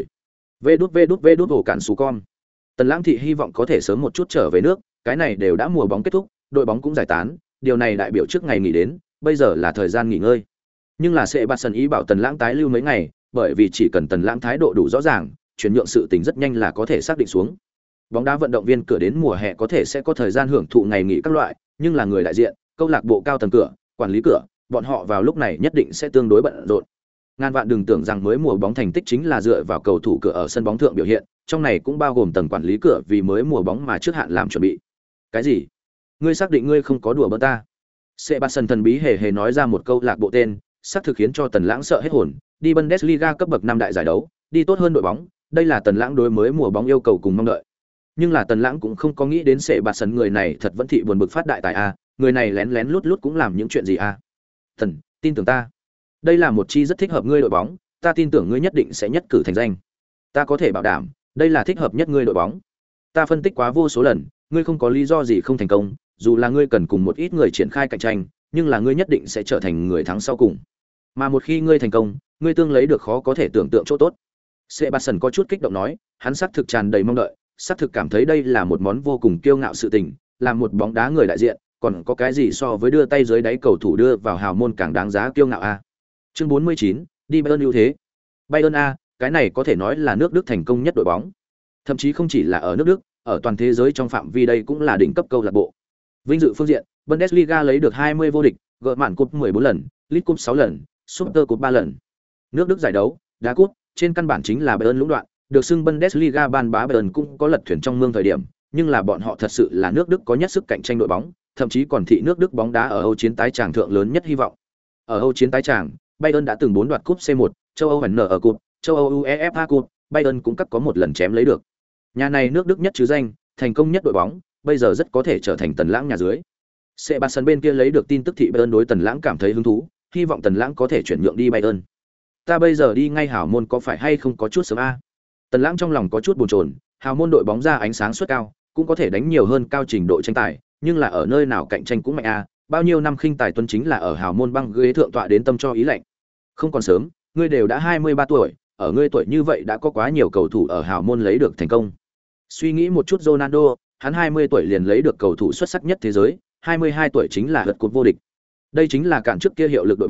Vê đút ổ cản sú con. Tần Lãng thị hy vọng có thể sớm một chút trở về nước, cái này đều đã mùa bóng kết thúc, đội bóng cũng giải tán, điều này đại biểu trước ngày nghỉ đến, bây giờ là thời gian nghỉ ngơi. Nhưng là Sebastian ý bảo Tần Lãng tái lưu mấy ngày, bởi vì chỉ cần Tần Lãng thái độ đủ rõ ràng, chuyển nhượng sự tình rất nhanh là có thể xác định xuống. Bóng đá vận động viên cửa đến mùa hè có thể sẽ có thời gian hưởng thụ ngày nghỉ các loại, nhưng là người đại diện, câu lạc bộ cao tầng cửa, quản lý cửa, bọn họ vào lúc này nhất định sẽ tương đối bận rộn. Ngàn vạn đừng tưởng rằng mới mùa bóng thành tích chính là dựa vào cầu thủ cửa ở sân bóng thượng biểu hiện, trong này cũng bao gồm tầng quản lý cửa vì mới mùa bóng mà trước hạn làm chuẩn bị. Cái gì? Ngươi xác định ngươi không có đùa bỡn ta? Sebastian thần bí hề hề nói ra một câu lạc bộ tên, xác thực khiến cho Tần Lãng sợ hết hồn, đi Bundesliga cấp bậc 5 đại giải đấu, đi tốt hơn đội bóng, đây là Tần Lãng đối mới mùa bóng yêu cầu cùng mong đợi. Nhưng là Tần Lãng cũng không có nghĩ đến Sebastian người này thật vẫn thị buồn bực phát đại tài a, người này lén lén lút lút cũng làm những chuyện gì a? Thần, tin tưởng ta. Đây là một chi rất thích hợp ngươi đội bóng, ta tin tưởng ngươi nhất định sẽ nhất cử thành danh. Ta có thể bảo đảm, đây là thích hợp nhất ngươi đội bóng. Ta phân tích quá vô số lần, ngươi không có lý do gì không thành công, dù là ngươi cần cùng một ít người triển khai cạnh tranh, nhưng là ngươi nhất định sẽ trở thành người thắng sau cùng. Mà một khi ngươi thành công, ngươi tương lấy được khó có thể tưởng tượng chỗ tốt. Sebastian có chút kích động nói, hắn xác thực tràn đầy mong đợi, xác thực cảm thấy đây là một món vô cùng kiêu ngạo sự tình, là một bóng đá người đại diện, còn có cái gì so với đưa tay dưới đáy cầu thủ đưa vào hào môn càng đáng giá kiêu ngạo a. Chương 49, đi Bayern ưu thế. Bayern a, cái này có thể nói là nước Đức thành công nhất đội bóng. Thậm chí không chỉ là ở nước Đức, ở toàn thế giới trong phạm vi đây cũng là đỉnh cấp câu lạc bộ. Vinh dự phương diện, Bundesliga lấy được 20 vô địch, gỡ mạn cúp 14 lần, League Cup 6 lần, Super Cup 3 lần. Nước Đức giải đấu, đá cúp, trên căn bản chính là Bayern lũng đoạn, được xưng Bundesliga ban bá Bayern cũng có lật thuyền trong mương thời điểm, nhưng là bọn họ thật sự là nước Đức có nhất sức cạnh tranh đội bóng, thậm chí còn thị nước Đức bóng đá ở Âu chiến tái tràng thượng lớn nhất hy vọng. Ở Âu chiến tái tràng, Bayern đã từng 4 đoạt cúp C1, châu Âu hẳn nở ở cúp, châu Âu UEFA Cup, Bayern cũng cắt có một lần chém lấy được. Nhà này nước Đức nhất chứ danh, thành công nhất đội bóng, bây giờ rất có thể trở thành Tần Lãng nhà dưới. Sebastian bên kia lấy được tin tức thị Bayern đối Tần Lãng cảm thấy hứng thú, hy vọng Tần Lãng có thể chuyển nhượng đi Bayern. Ta bây giờ đi ngay hảo môn có phải hay không có chút sớm a? Tần Lãng trong lòng có chút bồn chồn, hào môn đội bóng ra ánh sáng suất cao, cũng có thể đánh nhiều hơn cao trình độ tranh tài, nhưng là ở nơi nào cạnh tranh cũng mạnh a, bao nhiêu năm khinh tài tuấn chính là ở hào môn băng ghế thượng tọa đến tâm cho ý lạnh. Không còn sớm, ngươi đều đã 23 tuổi, ở ngươi tuổi như vậy đã có quá nhiều cầu thủ ở hào môn lấy được thành công. Suy nghĩ một chút Ronaldo, hắn 20 tuổi liền lấy được cầu thủ xuất sắc nhất thế giới, 22 tuổi chính là lượt cúp vô địch. Đây chính là cản trước kia hiệu lực đội bóng,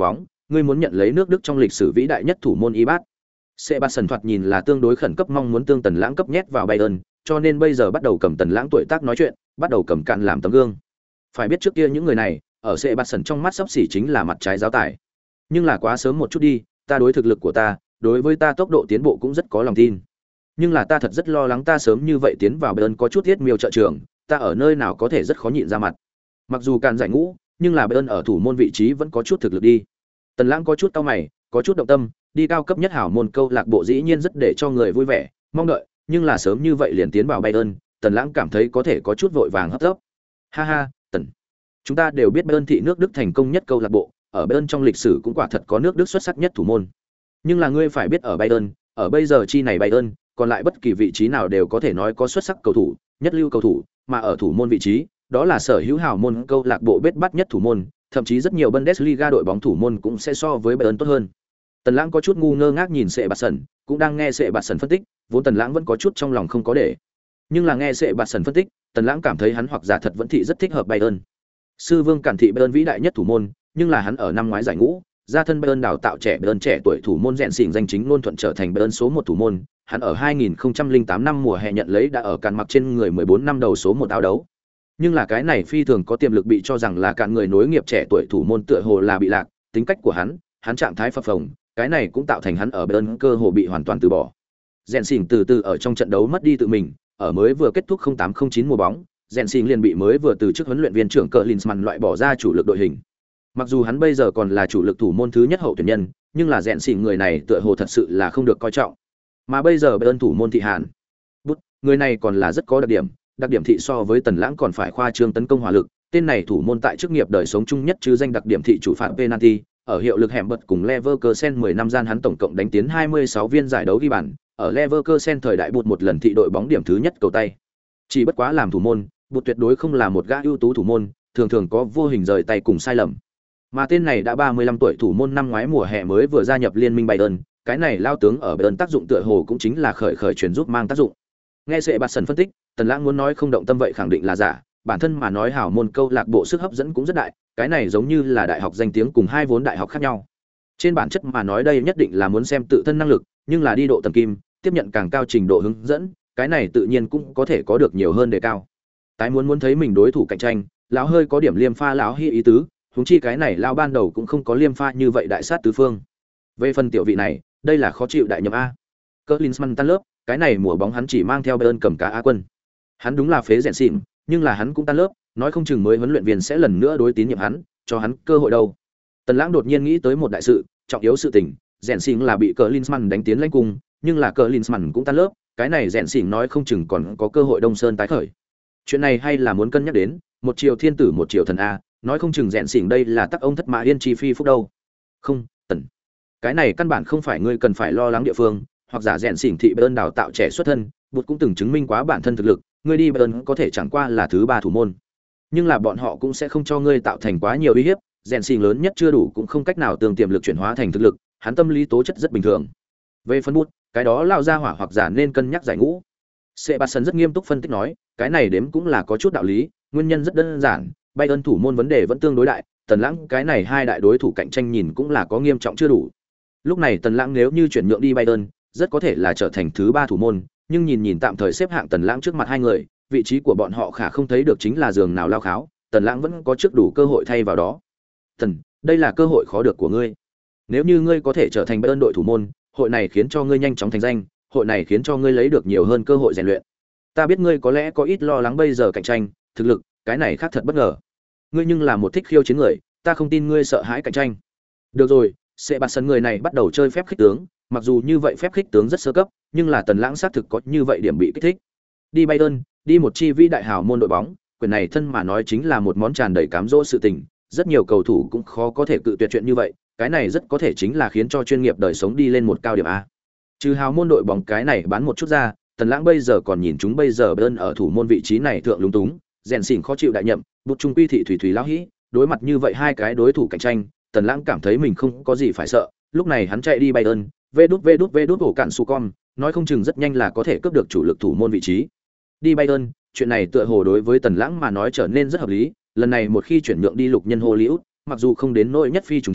ngươi muốn nhận lấy nước Đức trong lịch sử vĩ đại nhất thủ môn Ibát. Sebastian thoạt nhìn là tương đối khẩn cấp mong muốn tương Tần Lãng cấp nhét vào Bayern, cho nên bây giờ bắt đầu cầm Tần Lãng tuổi tác nói chuyện, bắt đầu cầm cạn làm tấm gương. Phải biết trước kia những người này, ở Sebastian trong mắt sắp xỉ chính là mặt trái giáo tài. Nhưng là quá sớm một chút đi, ta đối thực lực của ta, đối với ta tốc độ tiến bộ cũng rất có lòng tin. Nhưng là ta thật rất lo lắng ta sớm như vậy tiến vào Bayern có chút thiết miêu trợ trưởng, ta ở nơi nào có thể rất khó nhịn ra mặt. Mặc dù cạn giải ngũ, nhưng là Bayern ở thủ môn vị trí vẫn có chút thực lực đi. Tần Lãng có chút cau mày, có chút động tâm, đi cao cấp nhất hảo môn câu lạc bộ dĩ nhiên rất để cho người vui vẻ, mong đợi, nhưng là sớm như vậy liền tiến vào Bayern, Tần Lãng cảm thấy có thể có chút vội vàng hấp tấp. Ha ha, Tần. Chúng ta đều biết Bayern thị nước Đức thành công nhất câu lạc bộ, ở Bayern trong lịch sử cũng quả thật có nước Đức xuất sắc nhất thủ môn. Nhưng là ngươi phải biết ở Bayern, ở bây giờ chi này Bayern, còn lại bất kỳ vị trí nào đều có thể nói có xuất sắc cầu thủ, nhất lưu cầu thủ, mà ở thủ môn vị trí, đó là sở hữu hảo môn câu lạc bộ bết bắt nhất thủ môn, thậm chí rất nhiều Bundesliga đội bóng thủ môn cũng sẽ so với Bayern tốt hơn. Tần Lãng có chút ngu ngơ ngác nhìn Sebastian, cũng đang nghe Sebastian phân tích, vốn Tần Lãng vẫn có chút trong lòng không có để. Nhưng là nghe Sebastian phân tích, Tần Lãng cảm thấy hắn hoặc giả thật vẫn thị rất thích hợp Bayern. Sư Vương Cản thị Bayern vĩ đại nhất thủ môn, nhưng là hắn ở năm ngoái giải ngũ, ra thân Bayern đào tạo trẻ Bayern trẻ tuổi thủ môn rèn xỉn danh chính ngôn thuận trở thành Bayern số 1 thủ môn, hắn ở 2008 năm mùa hè nhận lấy đã ở cản mặc trên người 14 năm đầu số 1 áo đấu. Nhưng là cái này phi thường có tiềm lực bị cho rằng là cản người nối nghiệp trẻ tuổi thủ môn tựa hồ là bị lạc, tính cách của hắn trạng thái phập phồng, cái này cũng tạo thành hắn ở Bayern cơ hồ bị hoàn toàn từ bỏ. Rèn xỉn từ từ ở trong trận đấu mất đi tự mình, ở mới vừa kết thúc 0809 mùa bóng, rèn xỉn liền bị mới vừa từ chức huấn luyện viên trưởng Klinsmann loại bỏ ra chủ lực đội hình. Mặc dù hắn bây giờ còn là chủ lực thủ môn thứ nhất hậu tuyển nhân, nhưng là rèn xỉn người này tựa hồ thật sự là không được coi trọng. Mà bây giờ Bayern thủ môn thị Hàn, người này còn là rất có đặc điểm thị so với Tần Lãng còn phải khoa trương tấn công hỏa lực, tên này thủ môn tại chức nghiệp đời sống chung nhất chứ danh đặc điểm thị chủ phạt penalty, ở hiệu lực hẻm bật cùng Leverkusen 10 năm gian hắn tổng cộng đánh tiến 26 viên giải đấu ghi bàn, ở Leverkusen thời đại bụt một lần thị đội bóng điểm thứ nhất cầu tay. Chỉ bất quá làm thủ môn, bụt tuyệt đối không là một gã ưu tú thủ môn, thường thường có vô hình rời tay cùng sai lầm. Mà tên này đã 35 tuổi thủ môn năm ngoái mùa hè mới vừa gia nhập liên minh Bayern, cái này lao tướng ở Bayern tác dụng tựa hồ cũng chính là khởi chuyển giúp mang tác dụng. Nghe Sebastian phân tích, Tần Lãng muốn nói không động tâm vậy khẳng định là giả, bản thân mà nói hảo môn câu lạc bộ sức hấp dẫn cũng rất đại, cái này giống như là đại học danh tiếng cùng hai vốn đại học khác nhau. Trên bản chất mà nói đây nhất định là muốn xem tự thân năng lực, nhưng là đi độ tầm kim, tiếp nhận càng cao trình độ hướng dẫn, cái này tự nhiên cũng có thể có được nhiều hơn đề cao. Tái muốn thấy mình đối thủ cạnh tranh, lão hơi có điểm liêm pha lão hy ý tứ, huống chi cái này lao ban đầu cũng không có liêm pha như vậy đại sát tứ phương. Về phần tiểu vị này, đây là khó chịu đại nhập a. Klinsmann tan lớp, cái này mùa bóng hắn chỉ mang theo Bayern cầm cá Á quân. Hắn đúng là phế rèn xỉn, nhưng là hắn cũng tan lớp, nói không chừng mới huấn luyện viên sẽ lần nữa đối tín nhiệm hắn, cho hắn cơ hội đâu. Tần Lãng đột nhiên nghĩ tới một đại sự, trọng yếu sự tình, rèn xỉn là bị Klinsmann đánh tiến lãnh cung, nhưng là Klinsmann cũng tan lớp, cái này rèn xỉn nói không chừng còn có cơ hội Đông Sơn tái khởi. Chuyện này hay là muốn cân nhắc đến, một triều thiên tử một triều thần a, nói không chừng rèn xỉn đây là tắc ông thất mã yên chi phi phúc đâu. Không, Tần, cái này căn bản không phải ngươi cần phải lo lắng địa phương, hoặc giả rèn xỉn thị Bayern đào tạo trẻ xuất thân, bụt cũng từng chứng minh quá bản thân thực lực, ngươi đi Bayern có thể chẳng qua là thứ ba thủ môn. Nhưng là bọn họ cũng sẽ không cho ngươi tạo thành quá nhiều uy hiếp, rèn xỉn lớn nhất chưa đủ cũng không cách nào tương tiềm lực chuyển hóa thành thực lực, hắn tâm lý tố chất rất bình thường. Về phân bút, cái đó lao ra hỏa hoặc giả nên cân nhắc giải ngũ. Sebastian rất nghiêm túc phân tích nói, cái này đếm cũng là có chút đạo lý, nguyên nhân rất đơn giản, Bayern thủ môn vấn đề vẫn tương đối đại, Tần Lãng cái này hai đại đối thủ cạnh tranh nhìn cũng là có nghiêm trọng chưa đủ. Lúc này Tần Lãng nếu như chuyển nhượng đi Bayern, rất có thể là trở thành thứ ba thủ môn, nhưng nhìn tạm thời xếp hạng Tần Lãng trước mặt hai người, vị trí của bọn họ khả không thấy được chính là giường nào lao kháo, Tần Lãng vẫn có trước đủ cơ hội thay vào đó. Tần, đây là cơ hội khó được của ngươi. Nếu như ngươi có thể trở thành Bayern đội thủ môn, hội này khiến cho ngươi nhanh chóng thành danh, hội này khiến cho ngươi lấy được nhiều hơn cơ hội rèn luyện. Ta biết ngươi có lẽ có ít lo lắng bây giờ cạnh tranh, thực lực, cái này khác thật bất ngờ. Ngươi nhưng là một thích khiêu chiến người, ta không tin ngươi sợ hãi cạnh tranh. Được rồi, Sebastian người này bắt đầu chơi phép khích tướng, mặc dù như vậy phép khích tướng rất sơ cấp, nhưng là Tần Lãng xác thực có như vậy điểm bị kích thích. Đi Bayern, đi một chi vĩ đại hào môn đội bóng, quyền này thân mà nói chính là một món tràn đầy cám dỗ sự tình, rất nhiều cầu thủ cũng khó có thể cự tuyệt chuyện như vậy, cái này rất có thể chính là khiến cho chuyên nghiệp đời sống đi lên một cao điểm a. Trừ hào môn đội bóng cái này bán một chút ra, Tần Lãng bây giờ còn nhìn chúng bây giờ Bayern ở thủ môn vị trí này thượng lúng túng, rèn xỉn khó chịu đại nhậm, bút trung quy thị thủy lão hĩ, đối mặt như vậy hai cái đối thủ cạnh tranh, Tần Lãng cảm thấy mình không có gì phải sợ, lúc này hắn chạy đi Bayern, vê đút ổ cạn su con, nói không chừng rất nhanh là có thể cướp được chủ lực thủ môn vị trí. Đi Bayern, chuyện này tựa hồ đối với Tần Lãng mà nói trở nên rất hợp lý, lần này một khi chuyển nhượng đi lục nhân Hollywood, mặc dù không đến nỗi nhất phi trùng thiên,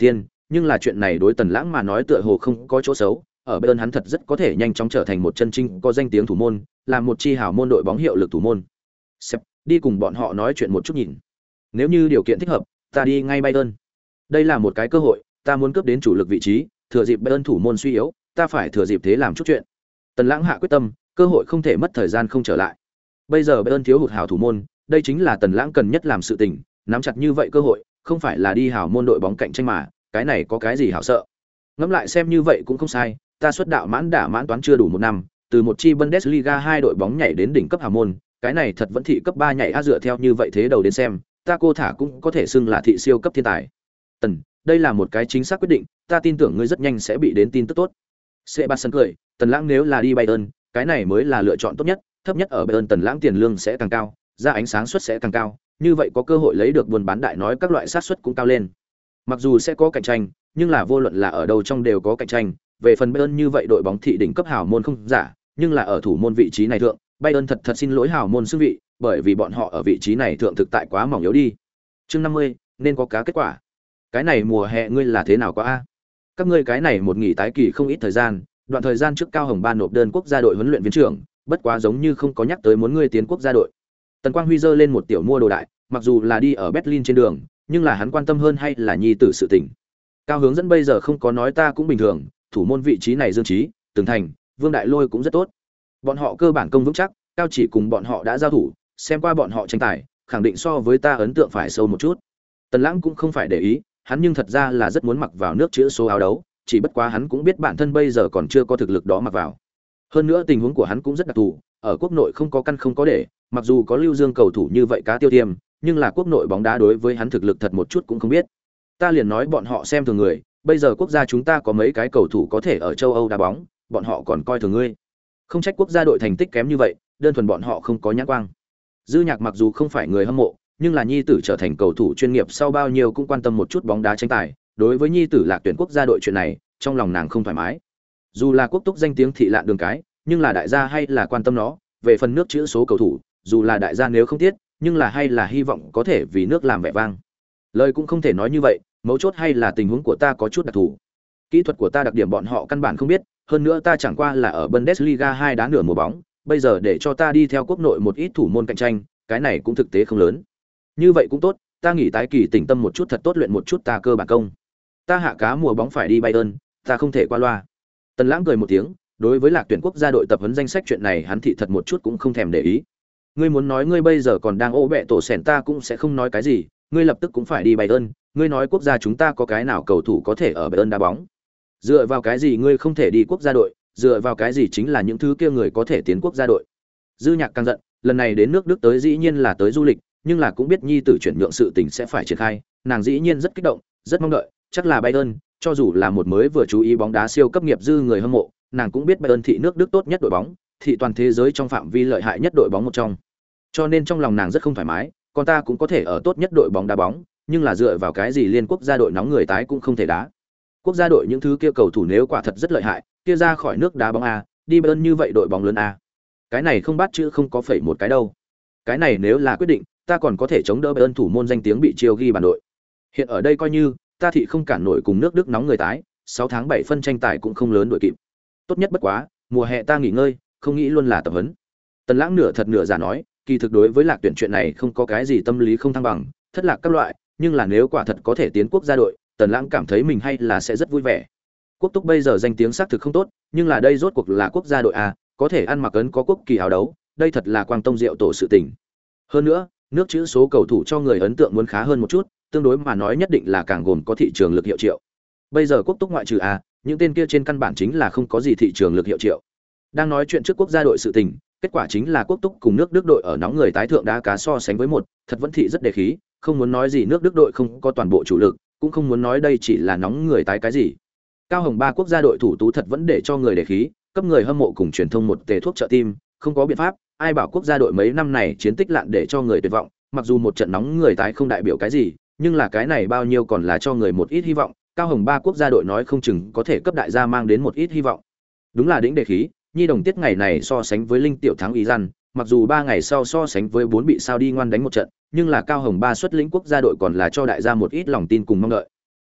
nhưng là chuyện này đối Tần Lãng mà nói tựa hồ không có chỗ xấu, ở Bayern hắn thật rất có thể nhanh chóng trở thành một chân chính có danh tiếng thủ môn, làm một chi hào môn đội bóng hiệu lực thủ môn. Sếp, đi cùng bọn họ nói chuyện một chút nhìn. Nếu như điều kiện thích hợp, ta đi ngay Bayern. Đây là một cái cơ hội, ta muốn cướp đến chủ lực vị trí, thừa dịp Bayern thủ môn suy yếu, ta phải thừa dịp thế làm chút chuyện. Tần Lãng hạ quyết tâm, cơ hội không thể mất thời gian không trở lại. Bây giờ Bayern thiếu hụt hảo thủ môn, đây chính là Tần Lãng cần nhất làm sự tình, nắm chặt như vậy cơ hội, không phải là đi hảo môn đội bóng cạnh tranh mà, cái này có cái gì hảo sợ. Ngẫm lại xem như vậy cũng không sai, ta xuất đạo đả mãn toán chưa đủ một năm, từ một chi Bundesliga 2 đội bóng nhảy đến đỉnh cấp hào môn, cái này thật vẫn thị cấp 3 nhảy dựa theo như vậy thế đầu đến xem, ta cô thả cũng có thể xưng là thị siêu cấp thiên tài. Tần, đây là một cái chính xác quyết định, ta tin tưởng ngươi rất nhanh sẽ bị đến tin tức tốt. Sebastian cười, Tần Lãng nếu là đi Bayern, cái này mới là lựa chọn tốt nhất, thấp nhất ở Bayern Tần Lãng tiền lương sẽ càng cao, ra ánh sáng suất sẽ càng cao, như vậy có cơ hội lấy được buôn bán đại nói các loại sát suất cũng cao lên. Mặc dù sẽ có cạnh tranh, nhưng là vô luận là ở đâu trong đều có cạnh tranh, về phần Bayern như vậy đội bóng thị đỉnh cấp hào môn không giả, nhưng là ở thủ môn vị trí này thượng, Bayern thật xin lỗi hào môn xưng vị, bởi vì bọn họ ở vị trí này thượng thực tại quá mỏng yếu đi. Chương 50, nên có cá kết quả. Cái này mùa hè ngươi là thế nào quá a? Các ngươi cái này một nghỉ tái kỳ không ít thời gian, đoạn thời gian trước Cao Hồng Ba nộp đơn quốc gia đội huấn luyện viên trưởng, bất quá giống như không có nhắc tới muốn ngươi tiến quốc gia đội. Tần Quang Huy giơ lên một tiểu mua đồ đại, mặc dù là đi ở Berlin trên đường, nhưng là hắn quan tâm hơn hay là nhi tử sự tình. Cao Hướng dẫn bây giờ không có nói ta cũng bình thường, thủ môn vị trí này Dương Chí, Tường Thành, Vương Đại Lôi cũng rất tốt. Bọn họ cơ bản công vững chắc, Cao chỉ cùng bọn họ đã giao thủ, xem qua bọn họ tranh tài, khẳng định so với ta ấn tượng phải sâu một chút. Tần Lãng cũng không phải để ý, hắn nhưng thật ra là rất muốn mặc vào nước chữ số áo đấu, chỉ bất quá hắn cũng biết bản thân bây giờ còn chưa có thực lực đó mặc vào. Hơn nữa tình huống của hắn cũng rất đặc thù, ở quốc nội không có căn không có để, mặc dù có Lưu Dương cầu thủ như vậy cá tiêu tiêm, nhưng là quốc nội bóng đá đối với hắn thực lực thật một chút cũng không biết. Ta liền nói bọn họ xem thường người, bây giờ quốc gia chúng ta có mấy cái cầu thủ có thể ở châu Âu đá bóng, bọn họ còn coi thường ngươi. Không trách quốc gia đội thành tích kém như vậy, đơn thuần bọn họ không có nhãn quang. Dư Nhạc mặc dù không phải người hâm mộ, nhưng là nhi tử trở thành cầu thủ chuyên nghiệp sau bao nhiêu cũng quan tâm một chút bóng đá tranh tài, đối với nhi tử lạc tuyển quốc gia đội chuyện này, trong lòng nàng không thoải mái. Dù là quốc túc danh tiếng thị lạn đường cái, nhưng là đại gia hay là quan tâm nó, về phần nước chữ số cầu thủ, dù là đại gia nếu không tiếc, nhưng là hay là hy vọng có thể vì nước làm vẻ vang. Lời cũng không thể nói như vậy, mấu chốt hay là tình huống của ta có chút đặc thù. Kỹ thuật của ta đặc điểm bọn họ căn bản không biết, hơn nữa ta chẳng qua là ở Bundesliga 2 đá nửa mùa bóng, bây giờ để cho ta đi theo quốc nội một ít thủ môn cạnh tranh, cái này cũng thực tế không lớn. Như vậy cũng tốt, ta nghỉ tái kỳ tỉnh tâm một chút thật tốt luyện một chút ta cơ bản công. Ta hạ cá mùa bóng phải đi Bayern, ta không thể qua loa. Tần Lãng cười một tiếng, đối với lạc tuyển quốc gia đội tập huấn danh sách chuyện này hắn thị thật một chút cũng không thèm để ý. Ngươi muốn nói ngươi bây giờ còn đang ô bẹ tổ sèn ta cũng sẽ không nói cái gì, ngươi lập tức cũng phải đi Bayern, ngươi nói quốc gia chúng ta có cái nào cầu thủ có thể ở Bayern đá bóng? Dựa vào cái gì ngươi không thể đi quốc gia đội, dựa vào cái gì chính là những thứ kia người có thể tiến quốc gia đội? Dư Nhạc càng giận, lần này đến nước Đức tới dĩ nhiên là tới du lịch, nhưng là cũng biết nhi tử chuyển nhượng sự tình sẽ phải triển khai, nàng dĩ nhiên rất kích động, rất mong đợi, chắc là Bayern, cho dù là một mới vừa chú ý bóng đá siêu cấp nghiệp dư người hâm mộ, nàng cũng biết Bayern thị nước Đức tốt nhất đội bóng, thị toàn thế giới trong phạm vi lợi hại nhất đội bóng một trong. Cho nên trong lòng nàng rất không thoải mái, con ta cũng có thể ở tốt nhất đội bóng đá bóng, nhưng là dựa vào cái gì liên quốc gia đội nóng người tái cũng không thể đá. Quốc gia đội những thứ kia cầu thủ nếu quả thật rất lợi hại, kia ra khỏi nước đá bóng a, đi Bayern như vậy đội bóng lớn a. Cái này không bắt chữ không có phẩy một cái đâu. Cái này nếu là quyết định, ta còn có thể chống đỡ Bayern thủ môn danh tiếng bị chiêu ghi bản đội. Hiện ở đây coi như, ta thị không cản nổi cùng nước Đức nóng người tái, 6 tháng 7 phân tranh tài cũng không lớn đội kịp. Tốt nhất bất quá, mùa hè ta nghỉ ngơi, không nghĩ luôn là tập huấn. Tần Lãng nửa thật nửa giả nói, kỳ thực đối với lạc tuyển chuyện này không có cái gì tâm lý không thăng bằng, thất lạc các loại, nhưng là nếu quả thật có thể tiến quốc gia đội, Tần Lãng cảm thấy mình hay là sẽ rất vui vẻ. Quốc túc bây giờ danh tiếng xác thực không tốt, nhưng là đây rốt cuộc là quốc gia đội a, có thể ăn mặc ấn có quốc kỳ áo đấu, đây thật là quang tông diệu tổ sự tình. Hơn nữa, nước chữ số cầu thủ cho người ấn tượng muốn khá hơn một chút, tương đối mà nói nhất định là càng gồm có thị trường lực hiệu triệu. Bây giờ quốc túc ngoại trừ a, những tên kia trên căn bản chính là không có gì thị trường lực hiệu triệu. Đang nói chuyện trước quốc gia đội sự tình, kết quả chính là quốc túc cùng nước Đức đội ở nóng người tái thượng đá cá so sánh với một, thật vẫn thị rất đề khí, không muốn nói gì nước Đức đội không có toàn bộ chủ lực, cũng không muốn nói đây chỉ là nóng người tái cái gì. Cao Hồng Ba quốc gia đội thủ tú thật vẫn để cho người đề khí, cấp người hâm mộ cùng truyền thông một tề thuốc trợ tim, không có biện pháp, ai bảo quốc gia đội mấy năm này chiến tích lạn để cho người tuyệt vọng, mặc dù một trận nóng người tái không đại biểu cái gì, nhưng là cái này bao nhiêu còn là cho người một ít hy vọng, Cao Hồng Ba quốc gia đội nói không chừng có thể cấp đại gia mang đến một ít hy vọng. Đúng là đỉnh đề khí, Nhi đồng tiết ngày này so sánh với Linh tiểu thắng ý răn, mặc dù 3 ngày sau so sánh với 4 bị sao đi ngoan đánh một trận, nhưng là Cao Hồng Ba xuất lĩnh quốc gia đội còn là cho đại gia một ít lòng tin cùng mong đợi.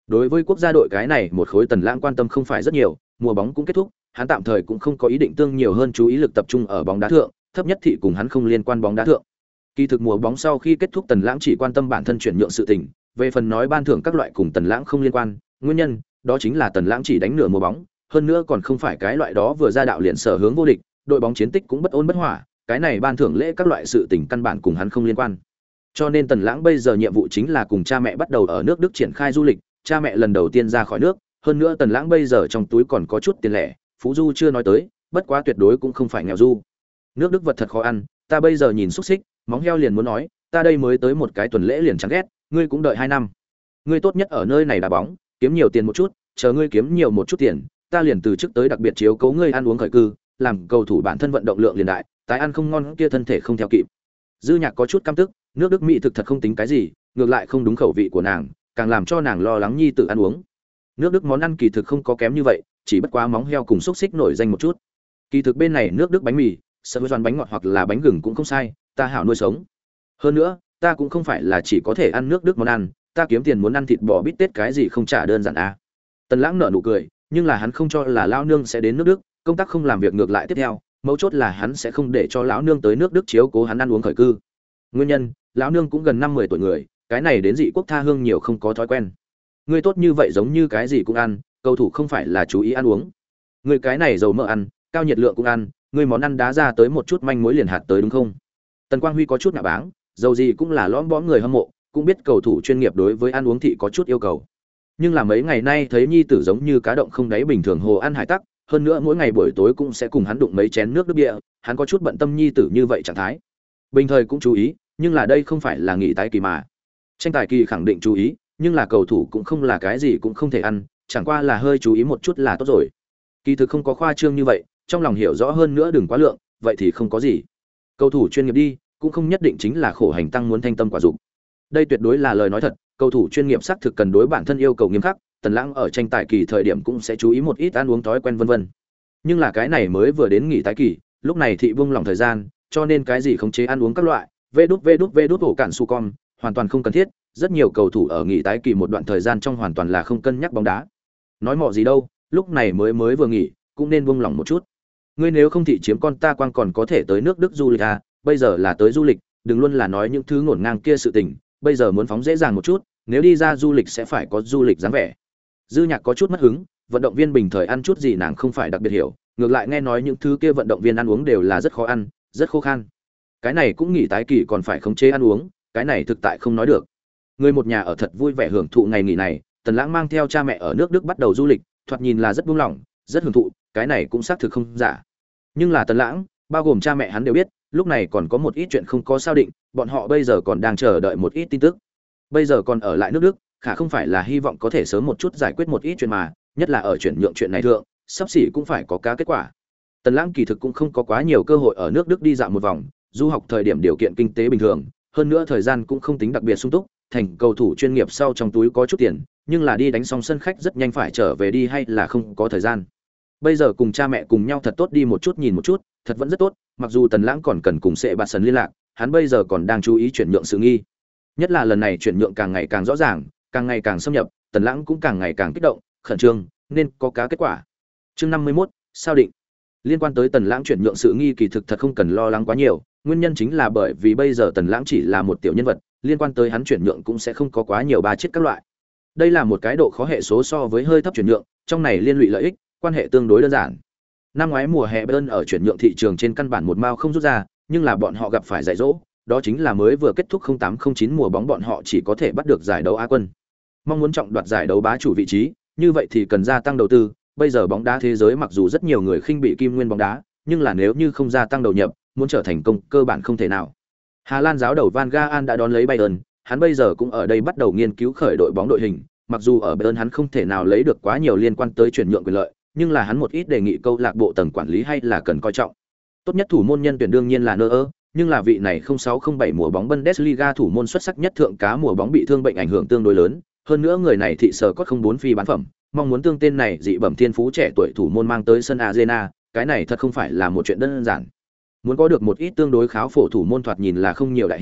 Đối với quốc gia đội cái này một khối Tần Lãng quan tâm không phải rất nhiều, mùa bóng cũng kết thúc, hắn tạm thời cũng không có ý định tương nhiều hơn chú ý lực tập trung ở bóng đá thượng, thấp nhất thì cùng hắn không liên quan bóng đá thượng. Kỳ thực mùa bóng sau khi kết thúc Tần Lãng chỉ quan tâm bản thân chuyển nhượng sự tình, về phần nói ban thưởng các loại cùng Tần Lãng không liên quan, nguyên nhân đó chính là Tần Lãng chỉ đánh nửa mùa bóng, hơn nữa còn không phải cái loại đó vừa ra đạo liền sở hướng vô địch, đội bóng chiến tích cũng bất ổn bất hỏa, cái này ban thưởng lễ các loại sự tình căn bản cùng hắn không liên quan. Cho nên Tần Lãng bây giờ nhiệm vụ chính là cùng cha mẹ bắt đầu ở nước Đức triển khai du lịch, cha mẹ lần đầu tiên ra khỏi nước, hơn nữa Tần Lãng bây giờ trong túi còn có chút tiền lẻ, phú du chưa nói tới, bất quá tuyệt đối cũng không phải nghèo du. Nước Đức vật thật khó ăn, ta bây giờ nhìn xúc xích, móng heo liền muốn nói, ta đây mới tới một cái tuần lễ liền chán ghét, ngươi cũng đợi 2 năm. Ngươi tốt nhất ở nơi này đá bóng, kiếm nhiều tiền một chút, chờ ngươi kiếm nhiều một chút tiền, ta liền từ trước tới đặc biệt chiếu cố ngươi ăn uống khởi cư, làm cầu thủ bản thân vận động lượng liền đại, tái ăn không ngon kia thân thể không theo kịp. Dư Nhạc có chút căm tức, nước Đức mỹ thực thật không tính cái gì, ngược lại không đúng khẩu vị của nàng, càng làm cho nàng lo lắng nhi tử ăn uống. Nước Đức món ăn kỳ thực không có kém như vậy, chỉ bất quá móng heo cùng xúc xích nổi danh một chút. Kỳ thực bên này nước Đức bánh mì, sơ doan bánh ngọt hoặc là bánh gừng cũng không sai, ta hảo nuôi sống. Hơn nữa, ta cũng không phải là chỉ có thể ăn nước Đức món ăn, ta kiếm tiền muốn ăn thịt bò bít tết cái gì không trả đơn giản à. Tần Lãng nở nụ cười, nhưng là hắn không cho là lão nương sẽ đến nước Đức, công tác không làm việc ngược lại tiếp theo, mấu chốt là hắn sẽ không để cho lão nương tới nước Đức chiếu cố hắn ăn uống khởi cư. Nguyên nhân, lão nương cũng gần 50 tuổi người, cái này đến dị quốc tha hương nhiều không có thói quen. Ngươi tốt như vậy giống như cái gì cũng ăn, cầu thủ không phải là chú ý ăn uống. Ngươi cái này dầu mỡ ăn, cao nhiệt lượng cũng ăn, ngươi món ăn đá ra tới một chút manh mối liền hạt tới đúng không? Tần Quang Huy có chút ngạ báng, dầu gì cũng là lõm bõm người hâm mộ, cũng biết cầu thủ chuyên nghiệp đối với ăn uống thị có chút yêu cầu. Nhưng là mấy ngày nay thấy nhi tử giống như cá động không đáy bình thường hồ ăn hải tắc, hơn nữa mỗi ngày buổi tối cũng sẽ cùng hắn đụng mấy chén nước Đức bia, hắn có chút bận tâm nhi tử như vậy trạng thái. Bình thời cũng chú ý, nhưng là đây không phải là nghỉ tái kỳ mà. Tranh tài kỳ khẳng định chú ý, nhưng là cầu thủ cũng không là cái gì cũng không thể ăn, chẳng qua là hơi chú ý một chút là tốt rồi. Kỳ thực không có khoa trương như vậy, trong lòng hiểu rõ hơn nữa đừng quá lượng, vậy thì không có gì. Cầu thủ chuyên nghiệp đi, cũng không nhất định chính là khổ hành tăng muốn thanh tâm quả dục. Đây tuyệt đối là lời nói thật, cầu thủ chuyên nghiệp xác thực cần đối bản thân yêu cầu nghiêm khắc, Tần Lãng ở tranh tài kỳ thời điểm cũng sẽ chú ý một ít ăn uống thói quen vân vân. Nhưng là cái này mới vừa đến nghỉ tái kỳ, lúc này thị buông lỏng thời gian, cho nên cái gì khống chế ăn uống các loại, vê đút ổ cản su con, hoàn toàn không cần thiết, rất nhiều cầu thủ ở nghỉ tái kỳ một đoạn thời gian trong hoàn toàn là không cân nhắc bóng đá. Nói mọ gì đâu, lúc này mới vừa nghỉ, cũng nên buông lỏng một chút. Ngươi nếu không thị chiếm con ta quang còn có thể tới nước Đức du lịch à, bây giờ là tới du lịch, đừng luôn là nói những thứ ngổn ngang kia sự tình, bây giờ muốn phóng dễ dàng một chút, nếu đi ra du lịch sẽ phải có du lịch dáng vẻ. Dư Nhạc có chút mất hứng, vận động viên bình thời ăn chút gì nàng không phải đặc biệt hiểu, ngược lại nghe nói những thứ kia vận động viên ăn uống đều là rất khó ăn, rất khô khan. Cái này cũng nghỉ tái kỳ còn phải khống chế ăn uống, cái này thực tại không nói được. Người một nhà ở thật vui vẻ hưởng thụ ngày nghỉ này, Tần Lãng mang theo cha mẹ ở nước Đức bắt đầu du lịch, thoạt nhìn là rất buông lỏng, rất hưởng thụ, cái này cũng xác thực không giả. Nhưng là Tần Lãng, bao gồm cha mẹ hắn đều biết, lúc này còn có một ít chuyện không có xác định, bọn họ bây giờ còn đang chờ đợi một ít tin tức. Bây giờ còn ở lại nước Đức, khả không phải là hy vọng có thể sớm một chút giải quyết một ít chuyện mà, nhất là ở chuyển nhượng chuyện này thượng, sắp xỉ cũng phải có cá kết quả. Tần Lãng kỳ thực cũng không có quá nhiều cơ hội ở nước Đức đi dạo một vòng, du học thời điểm điều kiện kinh tế bình thường, hơn nữa thời gian cũng không tính đặc biệt sung túc, thành cầu thủ chuyên nghiệp sau trong túi có chút tiền, nhưng là đi đánh xong sân khách rất nhanh phải trở về đi hay là không có thời gian. Bây giờ cùng cha mẹ cùng nhau thật tốt đi một chút nhìn một chút, thật vẫn rất tốt, mặc dù Tần Lãng còn cần cùng Sệ Bạt Sần liên lạc, hắn bây giờ còn đang chú ý chuyển nhượng sự nghi. Nhất là lần này chuyển nhượng càng ngày càng rõ ràng, càng ngày càng xâm nhập, Tần Lãng cũng càng ngày càng kích động, khẩn trương, nên có cá kết quả. Chương 51, sao định. Liên quan tới Tần Lãng chuyển nhượng sự nghi kỳ thực thật không cần lo lắng quá nhiều, nguyên nhân chính là bởi vì bây giờ Tần Lãng chỉ là một tiểu nhân vật, liên quan tới hắn chuyển nhượng cũng sẽ không có quá nhiều ba chết các loại. Đây là một cái độ khó hệ số so với hơi thấp chuyển nhượng, trong này liên lụy lợi ích, quan hệ tương đối đơn giản. Năm ngoái mùa hè Bayern ở chuyển nhượng thị trường trên căn bản một mao không rút ra, nhưng là bọn họ gặp phải dạy dỗ, đó chính là mới vừa kết thúc 0809 mùa bóng bọn họ chỉ có thể bắt được giải đấu Á quân. Mong muốn trọng đoạt giải đấu bá chủ vị trí, như vậy thì cần gia tăng đầu tư, bây giờ bóng đá thế giới mặc dù rất nhiều người khinh bị kim nguyên bóng đá, nhưng là nếu như không gia tăng đầu nhập, muốn trở thành công cơ bản không thể nào. Hà Lan giáo đầu Van Gaal đã đón lấy Bayern, hắn bây giờ cũng ở đây bắt đầu nghiên cứu khởi đội bóng đội hình, mặc dù ở Bayern hắn không thể nào lấy được quá nhiều liên quan tới chuyển nhượng quyền lợi, nhưng là hắn một ít đề nghị câu lạc bộ tầng quản lý hay là cần coi trọng. Tốt nhất thủ môn nhân tuyển đương nhiên là Neuer, nhưng là vị này 0607 mùa bóng Bundesliga thủ môn xuất sắc nhất thượng cá mùa bóng bị thương bệnh ảnh hưởng tương đối lớn, hơn nữa người này thị sở có không 4 phi bán phẩm, mong muốn tương tên này dị bẩm thiên phú trẻ tuổi thủ môn mang tới sân Arena, cái này thật không phải là một chuyện đơn giản. Muốn có được một ít tương đối kháo phổ thủ môn thoạt nhìn là không nhiều đại hí,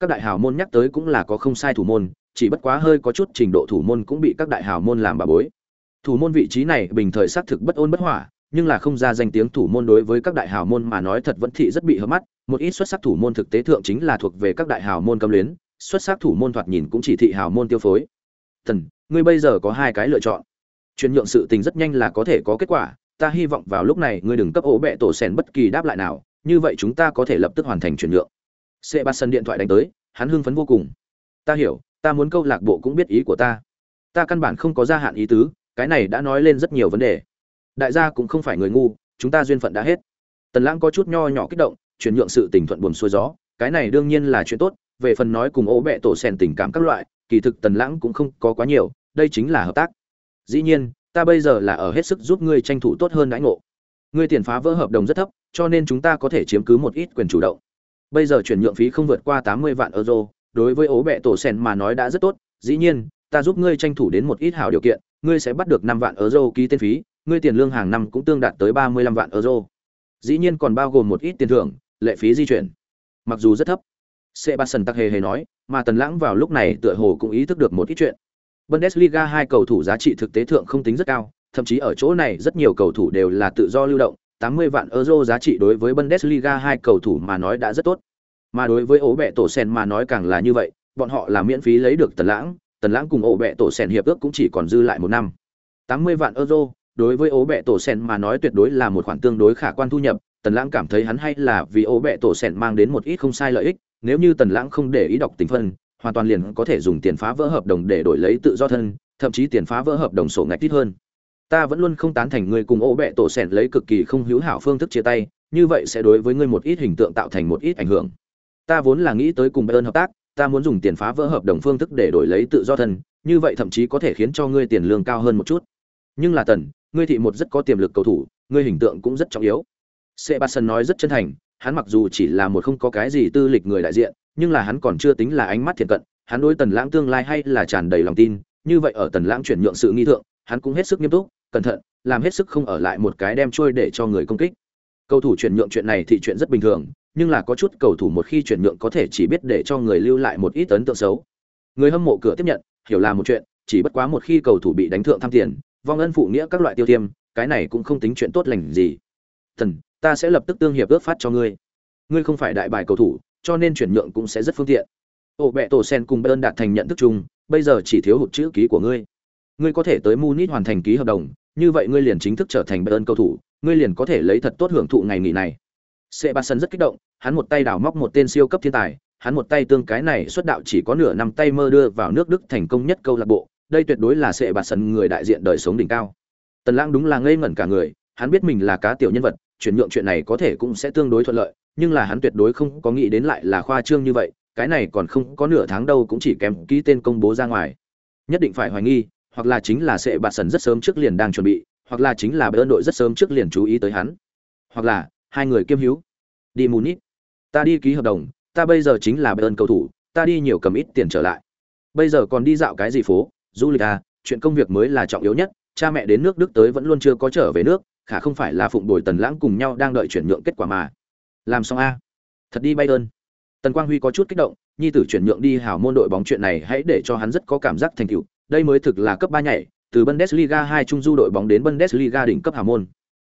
các đại hào môn nhắc tới cũng là có không sai thủ môn, chỉ bất quá hơi có chút trình độ thủ môn cũng bị các đại hào môn làm bà bối. Thủ môn vị trí này bình thời xác thực bất ôn bất hỏa, nhưng là không ra danh tiếng thủ môn đối với các đại hào môn mà nói thật vẫn thị rất bị hợp mắt, một ít xuất sắc thủ môn thực tế thượng chính là thuộc về các đại hào môn cấm luyến, xuất sắc thủ môn thoạt nhìn cũng chỉ thị hào môn tiêu phối. Thần, ngươi bây giờ có hai cái lựa chọn. Chuyển nhượng sự tình rất nhanh là có thể có kết quả, ta hy vọng vào lúc này ngươi đừng cấp ố bẹ tổ sèn bất kỳ đáp lại nào, như vậy chúng ta có thể lập tức hoàn thành chuyển nhượng. Sebastian điện thoại đánh tới, hắn hưng phấn vô cùng. Ta hiểu, ta muốn câu lạc bộ cũng biết ý của ta. Ta căn bản không có gia hạn ý tứ, cái này đã nói lên rất nhiều vấn đề. Đại gia cũng không phải người ngu, chúng ta duyên phận đã hết. Tần Lãng có chút nho nhỏ kích động, chuyển nhượng sự tình thuận buồm xuôi gió, cái này đương nhiên là chuyện tốt, về phần nói cùng ố bẹ tổ sèn tình cảm các loại, kỳ thực Tần Lãng cũng không có quá nhiều, đây chính là hợp tác. Dĩ nhiên, ta bây giờ là ở hết sức giúp ngươi tranh thủ tốt hơn đãi ngộ. Ngươi tiền phá vỡ hợp đồng rất thấp, cho nên chúng ta có thể chiếm cứ một ít quyền chủ động. Bây giờ chuyển nhượng phí không vượt qua 80 vạn euro, đối với ố bẹ tổ sen mà nói đã rất tốt, dĩ nhiên, ta giúp ngươi tranh thủ đến một ít hảo điều kiện, ngươi sẽ bắt được 5 vạn euro ký tên phí, ngươi tiền lương hàng năm cũng tương đạt tới 35 vạn euro. Dĩ nhiên còn bao gồm một ít tiền thưởng, lệ phí di chuyển. Mặc dù rất thấp. Sebastian tắc hề nói, mà Tần Lãng vào lúc này tựa hồ cũng ý thức được một ít chuyện. Bundesliga hai cầu thủ giá trị thực tế thượng không tính rất cao, thậm chí ở chỗ này rất nhiều cầu thủ đều là tự do lưu động, 80 vạn euro giá trị đối với Bundesliga hai cầu thủ mà nói đã rất tốt. Mà đối với ổ bẹ tổ sen mà nói càng là như vậy, bọn họ là miễn phí lấy được Tần Lãng cùng ổ bẹ tổ sen hiệp ước cũng chỉ còn dư lại 1 năm. 80 vạn euro, đối với ổ bẹ tổ sen mà nói tuyệt đối là một khoản tương đối khả quan thu nhập, Tần Lãng cảm thấy hắn hay là vì ổ bẹ tổ sen mang đến một ít không sai lợi ích, nếu như Tần Lãng không để ý đọc tính phân, hoàn toàn liền có thể dùng tiền phá vỡ hợp đồng để đổi lấy tự do thân, thậm chí tiền phá vỡ hợp đồng sổ ngạch ít hơn. Ta vẫn luôn không tán thành ngươi cùng ổ bẹ tổ sen lấy cực kỳ không hữu hảo phương thức chia tay, như vậy sẽ đối với ngươi một ít hình tượng tạo thành một ít ảnh hưởng. Ta vốn là nghĩ tới cùng Bayern hợp tác, ta muốn dùng tiền phá vỡ hợp đồng phương thức để đổi lấy tự do thân, như vậy thậm chí có thể khiến cho ngươi tiền lương cao hơn một chút. Nhưng là Tần, ngươi thị một rất có tiềm lực cầu thủ, ngươi hình tượng cũng rất trọng yếu. Sebastian nói rất chân thành, hắn mặc dù chỉ là một không có cái gì tư lịch người đại diện, nhưng là hắn còn chưa tính là ánh mắt thiện cận, hắn đối Tần Lãng tương lai hay là tràn đầy lòng tin, như vậy ở Tần Lãng chuyển nhượng sự nghi thượng, hắn cũng hết sức nghiêm túc, cẩn thận, làm hết sức không ở lại một cái đem trôi để cho người công kích. Cầu thủ chuyển nhượng chuyện này thì chuyện rất bình thường, nhưng là có chút cầu thủ một khi chuyển nhượng có thể chỉ biết để cho người lưu lại một ít ấn tượng xấu. Người hâm mộ cửa tiếp nhận, hiểu là một chuyện, chỉ bất quá một khi cầu thủ bị đánh thượng tham tiền, vong ân phụ nghĩa các loại tiêu tiêm, cái này cũng không tính chuyện tốt lành gì. Thần, ta sẽ lập tức tương hiệp ước phát cho ngươi. Ngươi không phải đại bài cầu thủ, cho nên chuyển nhượng cũng sẽ rất phương tiện. Ổ bẹ tổ sen cùng Bayern đạt thành nhận thức chung, bây giờ chỉ thiếu hụt chữ ký của ngươi. Ngươi có thể tới Munich hoàn thành ký hợp đồng, như vậy ngươi liền chính thức trở thành Bayern cầu thủ, ngươi liền có thể lấy thật tốt hưởng thụ ngày nghỉ này. Sebastian rất kích động, hắn một tay đào móc một tên siêu cấp thiên tài, hắn một tay tương cái này xuất đạo chỉ có nửa năm tay mơ đưa vào nước Đức thành công nhất câu lạc bộ, đây tuyệt đối là Sebastian người đại diện đời sống đỉnh cao. Tần Lãng đúng là ngây ngẩn cả người, hắn biết mình là cá tiểu nhân vật, chuyển nhượng chuyện này có thể cũng sẽ tương đối thuận lợi, nhưng là hắn tuyệt đối không có nghĩ đến lại là khoa trương như vậy, cái này còn không có nửa tháng đâu cũng chỉ kém ký tên công bố ra ngoài. Nhất định phải hoài nghi, hoặc là chính là Sebastian rất sớm trước liền đang chuẩn bị, hoặc là chính là Bayern đội rất sớm trước liền chú ý tới hắn, hoặc là hai người kiêm hữu. Đi Munich, ta đi ký hợp đồng, ta bây giờ chính là Bayern cầu thủ, ta đi nhiều cầm ít tiền trở lại. Bây giờ còn đi dạo cái gì phố, du lịch à, chuyện công việc mới là trọng yếu nhất, cha mẹ đến nước Đức tới vẫn luôn chưa có trở về nước, khả không phải là phụng bồi Tần Lãng cùng nhau đang đợi chuyển nhượng kết quả mà. Làm xong a. Thật đi Bayern. Tần Quang Huy có chút kích động, nhi tử chuyển nhượng đi hào môn đội bóng chuyện này hãy để cho hắn rất có cảm giác thành tựu, đây mới thực là cấp 3 nhảy, từ Bundesliga 2 trung du đội bóng đến Bundesliga đỉnh cấp hào môn.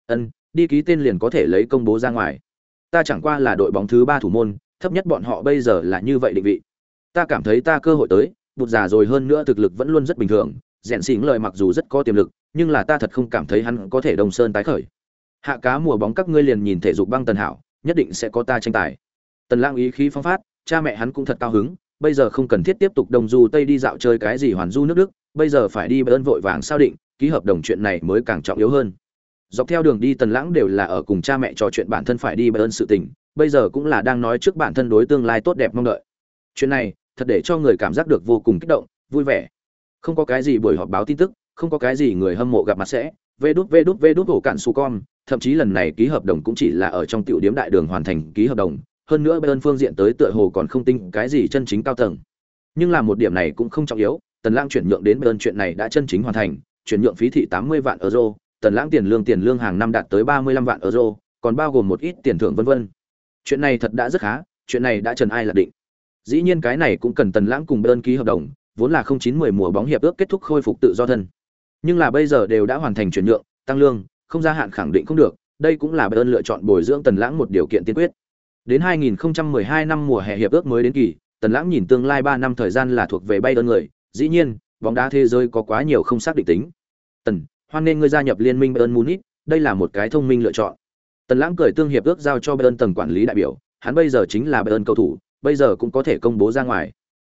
Đi ký tên liền có thể lấy công bố ra ngoài. Ta chẳng qua là đội bóng thứ 3 thủ môn, thấp nhất bọn họ bây giờ là như vậy định vị. Ta cảm thấy ta cơ hội tới, bụt già rồi hơn nữa thực lực vẫn luôn rất bình thường, rèn xỉn lời mặc dù rất có tiềm lực, nhưng là ta thật không cảm thấy hắn có thể Đông Sơn tái khởi. Hạ cá mùa bóng các ngươi liền nhìn thể dục băng Tần Hảo, nhất định sẽ có ta tranh tài. Tần Lãng ý khí phong phát, cha mẹ hắn cũng thật cao hứng, bây giờ không cần thiết tiếp tục đông du tây đi dạo chơi cái gì hoàn du nước Đức, bây giờ phải đi Bayern vội vàng sao định, ký hợp đồng chuyện này mới càng trọng yếu hơn. Dọc theo đường đi Tần Lãng đều là ở cùng cha mẹ trò chuyện bản thân phải đi Bayern sự tình, bây giờ cũng là đang nói trước bản thân đối tương lai tốt đẹp mong đợi. Chuyện này, thật để cho người cảm giác được vô cùng kích động, vui vẻ. Không có cái gì buổi họp báo tin tức, không có cái gì người hâm mộ gặp mặt sẽ, vê đút hổ cạn su con, thậm chí lần này ký hợp đồng cũng chỉ là ở trong tiểu điếm đại đường hoàn thành ký hợp đồng, hơn nữa Bayern phương diện tới tựa hồ còn không tin cái gì chân chính cao tầng. Nhưng là một điểm này cũng không trọng yếu, Tần Lãng chuyển nhượng đến Bayern chuyện này đã chân chính hoàn thành, chuyển nhượng phí thị 80 vạn euro, Tần Lãng tiền lương hàng năm đạt tới 35 vạn euro, còn bao gồm một ít tiền thưởng vân vân. Chuyện này thật đã rất khá, chuyện này đã trần ai lạc định. Dĩ nhiên cái này cũng cần Tần Lãng cùng Bayern ký hợp đồng, vốn là 09-10 mùa bóng hiệp ước kết thúc khôi phục tự do thân. Nhưng là bây giờ đều đã hoàn thành chuyển nhượng, tăng lương, không gia hạn khẳng định không được, đây cũng là Bayern lựa chọn bồi dưỡng Tần Lãng một điều kiện tiên quyết. Đến 2012 năm mùa hè hiệp ước mới đến kỳ, Tần Lãng nhìn tương lai 3 năm thời gian là thuộc về Bayern người, dĩ nhiên, bóng đá thế giới có quá nhiều không xác định tính. Tần, hoan nên ngươi gia nhập liên minh Bayern Munich, đây là một cái thông minh lựa chọn. Tần Lãng cười tương hiệp ước giao cho Bayern tầng quản lý đại biểu, hắn bây giờ chính là Bayern cầu thủ, bây giờ cũng có thể công bố ra ngoài.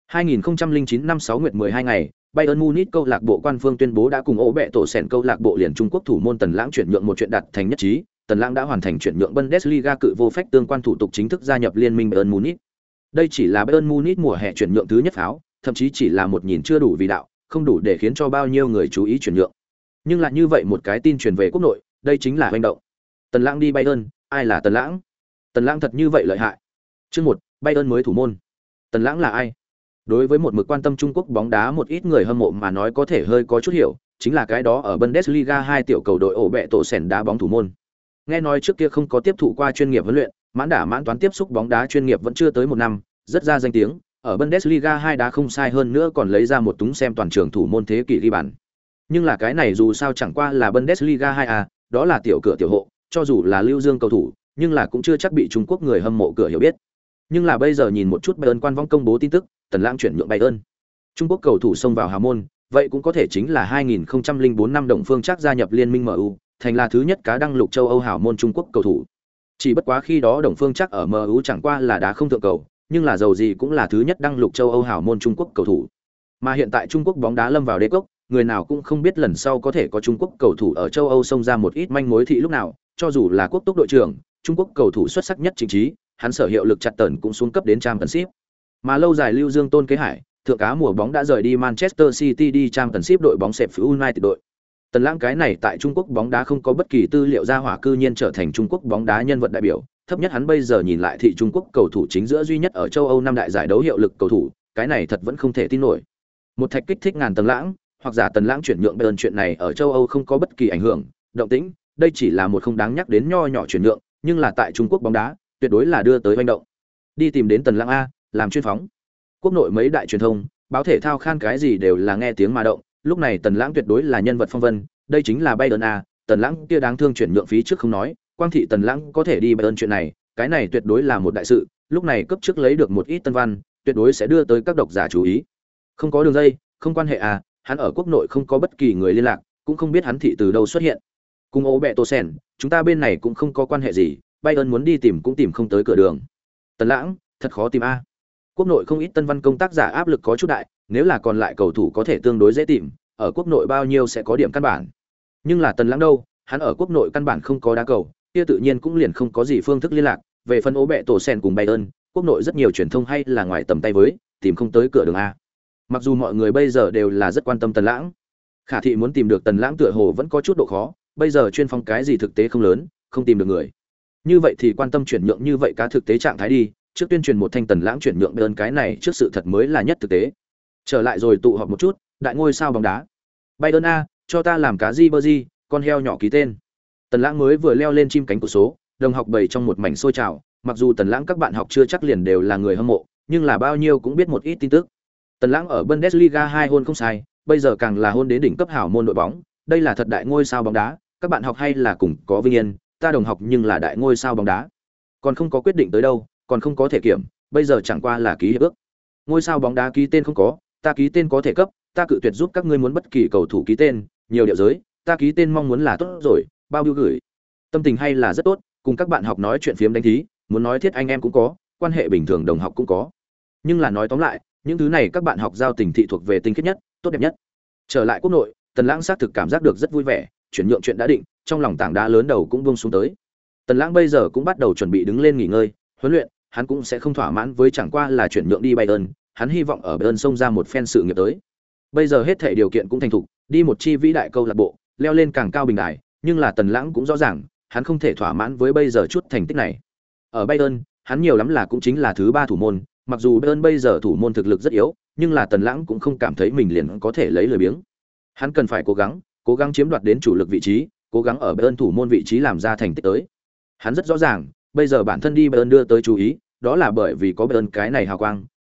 2009 năm 6 nguyệt 12 ngày, Bayern Munich câu lạc bộ quan phương tuyên bố đã cùng ổ bẹ tổ sèn câu lạc bộ liền Trung Quốc thủ môn Tần Lãng chuyển nhượng một chuyện đạt thành nhất trí, Tần Lãng đã hoàn thành chuyển nhượng Bundesliga cự vô phách tương quan thủ tục chính thức gia nhập liên minh Bayern Munich. Đây chỉ là Bayern Munich mùa hè chuyển nhượng thứ nhất pháo, thậm chí chỉ là một nhìn chưa đủ vì đạo, không đủ để khiến cho bao nhiêu người chú ý chuyển nhượng. Nhưng lại như vậy một cái tin truyền về quốc nội, đây chính là hoành động. Tần Lãng đi Bayern, ai là Tần Lãng? Tần Lãng thật như vậy lợi hại. Chương 1, Bayern mới thủ môn. Tần Lãng là ai? Đối với một mực quan tâm Trung Quốc bóng đá một ít người hâm mộ mà nói có thể hơi có chút hiểu, chính là cái đó ở Bundesliga 2 tiểu cầu đội ổ bẹ tổ sèn đá bóng thủ môn. Nghe nói trước kia không có tiếp thụ qua chuyên nghiệp huấn luyện, mãn đả mãn toán tiếp xúc bóng đá chuyên nghiệp vẫn chưa tới 1 năm, rất ra danh tiếng, ở Bundesliga 2 đá không sai hơn nữa còn lấy ra một túng xem toàn trường thủ môn thế kỷ ghi bàn. Nhưng là cái này dù sao chẳng qua là Bundesliga 2A, đó là tiểu cửa tiểu hộ, cho dù là Lưu Dương cầu thủ, nhưng là cũng chưa chắc bị Trung Quốc người hâm mộ cửa hiểu biết. Nhưng là bây giờ nhìn một chút Bayern quan vong công bố tin tức, Tần Lãng chuyển nhượng Bayern. Trung Quốc cầu thủ xông vào hào môn, vậy cũng có thể chính là 2004 năm Đồng Phương Trác gia nhập liên minh MU, thành là thứ nhất cá đăng lục châu Âu hào môn Trung Quốc cầu thủ. Chỉ bất quá khi đó Đồng Phương Trác ở MU chẳng qua là đá không thượng cầu, nhưng là dầu gì cũng là thứ nhất đăng lục châu Âu hào môn Trung Quốc cầu thủ. Mà hiện tại Trung Quốc bóng đá lâm vào đế cốc, người nào cũng không biết lần sau có thể có Trung Quốc cầu thủ ở châu Âu xông ra một ít manh mối thị lúc nào, cho dù là quốc túc đội trưởng, Trung Quốc cầu thủ xuất sắc nhất chính trí, hắn sở hiệu lực chặt tần cũng xuống cấp đến Championship. Mà lâu dài Lưu Dương Tôn Kế Hải, thượng cá mùa bóng đã rời đi Manchester City đi Championship đội bóng Sheffield United đội. Tần Lãng cái này tại Trung Quốc bóng đá không có bất kỳ tư liệu ra hỏa cư nhiên trở thành Trung Quốc bóng đá nhân vật đại biểu, thấp nhất hắn bây giờ nhìn lại thị Trung Quốc cầu thủ chính giữa duy nhất ở châu Âu năm đại giải đấu hiệu lực cầu thủ, cái này thật vẫn không thể tin nổi. Một thạch kích thích ngàn Tần Lãng, hoặc giả Tần Lãng chuyển nhượng Bayern chuyện này ở châu Âu không có bất kỳ ảnh hưởng, động tĩnh, đây chỉ là một không đáng nhắc đến nho nhỏ chuyển nhượng, nhưng là tại Trung Quốc bóng đá, tuyệt đối là đưa tới hoành động. Đi tìm đến Tần Lãng a, làm chuyên phóng. Quốc nội mấy đại truyền thông, báo thể thao khan cái gì đều là nghe tiếng mà động, lúc này Tần Lãng tuyệt đối là nhân vật phong vân, đây chính là Bayern a, Tần Lãng kia đáng thương chuyển nhượng phí trước không nói, quang thị Tần Lãng có thể đi Bayern chuyện này, cái này tuyệt đối là một đại sự, lúc này cấp trước lấy được một ít tân văn, tuyệt đối sẽ đưa tới các độc giả chú ý. Không có đường dây, không quan hệ à, hắn ở quốc nội không có bất kỳ người liên lạc, cũng không biết hắn thị từ đâu xuất hiện. Cùng ố bẹ tô sen, chúng ta bên này cũng không có quan hệ gì, Bayern muốn đi tìm cũng tìm không tới cửa đường. Tần Lãng, thật khó tìm a. Quốc nội không ít tân văn công tác giả áp lực có chút đại, nếu là còn lại cầu thủ có thể tương đối dễ tìm, ở quốc nội bao nhiêu sẽ có điểm căn bản. Nhưng là Tần Lãng đâu, hắn ở quốc nội căn bản không có đá cầu, kia tự nhiên cũng liền không có gì phương thức liên lạc, về phần ố bẹ tổ sen cùng Bayern, quốc nội rất nhiều truyền thông hay là ngoài tầm tay với, tìm không tới cửa đường a. Mặc dù mọi người bây giờ đều là rất quan tâm Tần Lãng, Khả thị muốn tìm được Tần Lãng tựa hồ vẫn có chút độ khó, bây giờ chuyên phong cái gì thực tế không lớn, không tìm được người. Như vậy thì quan tâm chuyển nhượng như vậy cá thực tế trạng thái đi, trước tuyên truyền một thanh Tần Lãng chuyển nhượng Bayern cái này trước sự thật mới là nhất thực tế. Trở lại rồi tụ họp một chút, đại ngôi sao bóng đá. Bayern a, cho ta làm cá Ribery, con heo nhỏ ký tên. Tần Lãng mới vừa leo lên chim cánh của số, đồng học bầy trong một mảnh sôi trào, mặc dù Tần Lãng các bạn học chưa chắc liền đều là người hâm mộ, nhưng là bao nhiêu cũng biết một ít tin tức. Tần Lãng ở Bundesliga 2 hôn không sai, bây giờ càng là hôn đến đỉnh cấp hảo môn đội bóng, đây là thật đại ngôi sao bóng đá, các bạn học hay là cùng có vinh yên, ta đồng học nhưng là đại ngôi sao bóng đá. Còn không có quyết định tới đâu, còn không có thể kiểm, bây giờ chẳng qua là ký hiệp ước. Ngôi sao bóng đá ký tên không có, ta ký tên có thể cấp, ta cự tuyệt giúp các ngươi muốn bất kỳ cầu thủ ký tên, nhiều điệu giới, ta ký tên mong muốn là tốt rồi, bao nhiêu gửi. Tâm tình hay là rất tốt, cùng các bạn học nói chuyện phiếm đánh thí, muốn nói thiết anh em cũng có, quan hệ bình thường đồng học cũng có. Nhưng là nói tóm lại, những thứ này các bạn học giao tình thị thuộc về tinh khiết nhất, tốt đẹp nhất. Trở lại quốc nội, Tần Lãng xác thực cảm giác được rất vui vẻ, chuyển nhượng chuyện đã định, trong lòng tảng đá lớn đầu cũng buông xuống tới. Tần Lãng bây giờ cũng bắt đầu chuẩn bị đứng lên nghỉ ngơi, huấn luyện, hắn cũng sẽ không thỏa mãn với chẳng qua là chuyển nhượng đi Bayern, hắn hy vọng ở Bayern xông ra một phen sự nghiệp tới. Bây giờ hết thảy điều kiện cũng thành thục, đi một chi vĩ đại câu lạc bộ, leo lên càng cao bình đài, nhưng là Tần Lãng cũng rõ ràng, hắn không thể thỏa mãn với bây giờ chút thành tích này. Ở Bayern, hắn nhiều lắm là cũng chính là thứ 3 thủ môn, mặc dù Bayern bây giờ thủ môn thực lực rất yếu, nhưng là Tần Lãng cũng không cảm thấy mình liền có thể lấy lười biếng. Hắn cần phải cố gắng chiếm đoạt đến chủ lực vị trí, cố gắng ở Bayern thủ môn vị trí làm ra thành tích tới. Hắn rất rõ ràng, bây giờ bản thân đi Bayern đưa tới chú ý, đó là bởi vì có Bayern cái này hào quang,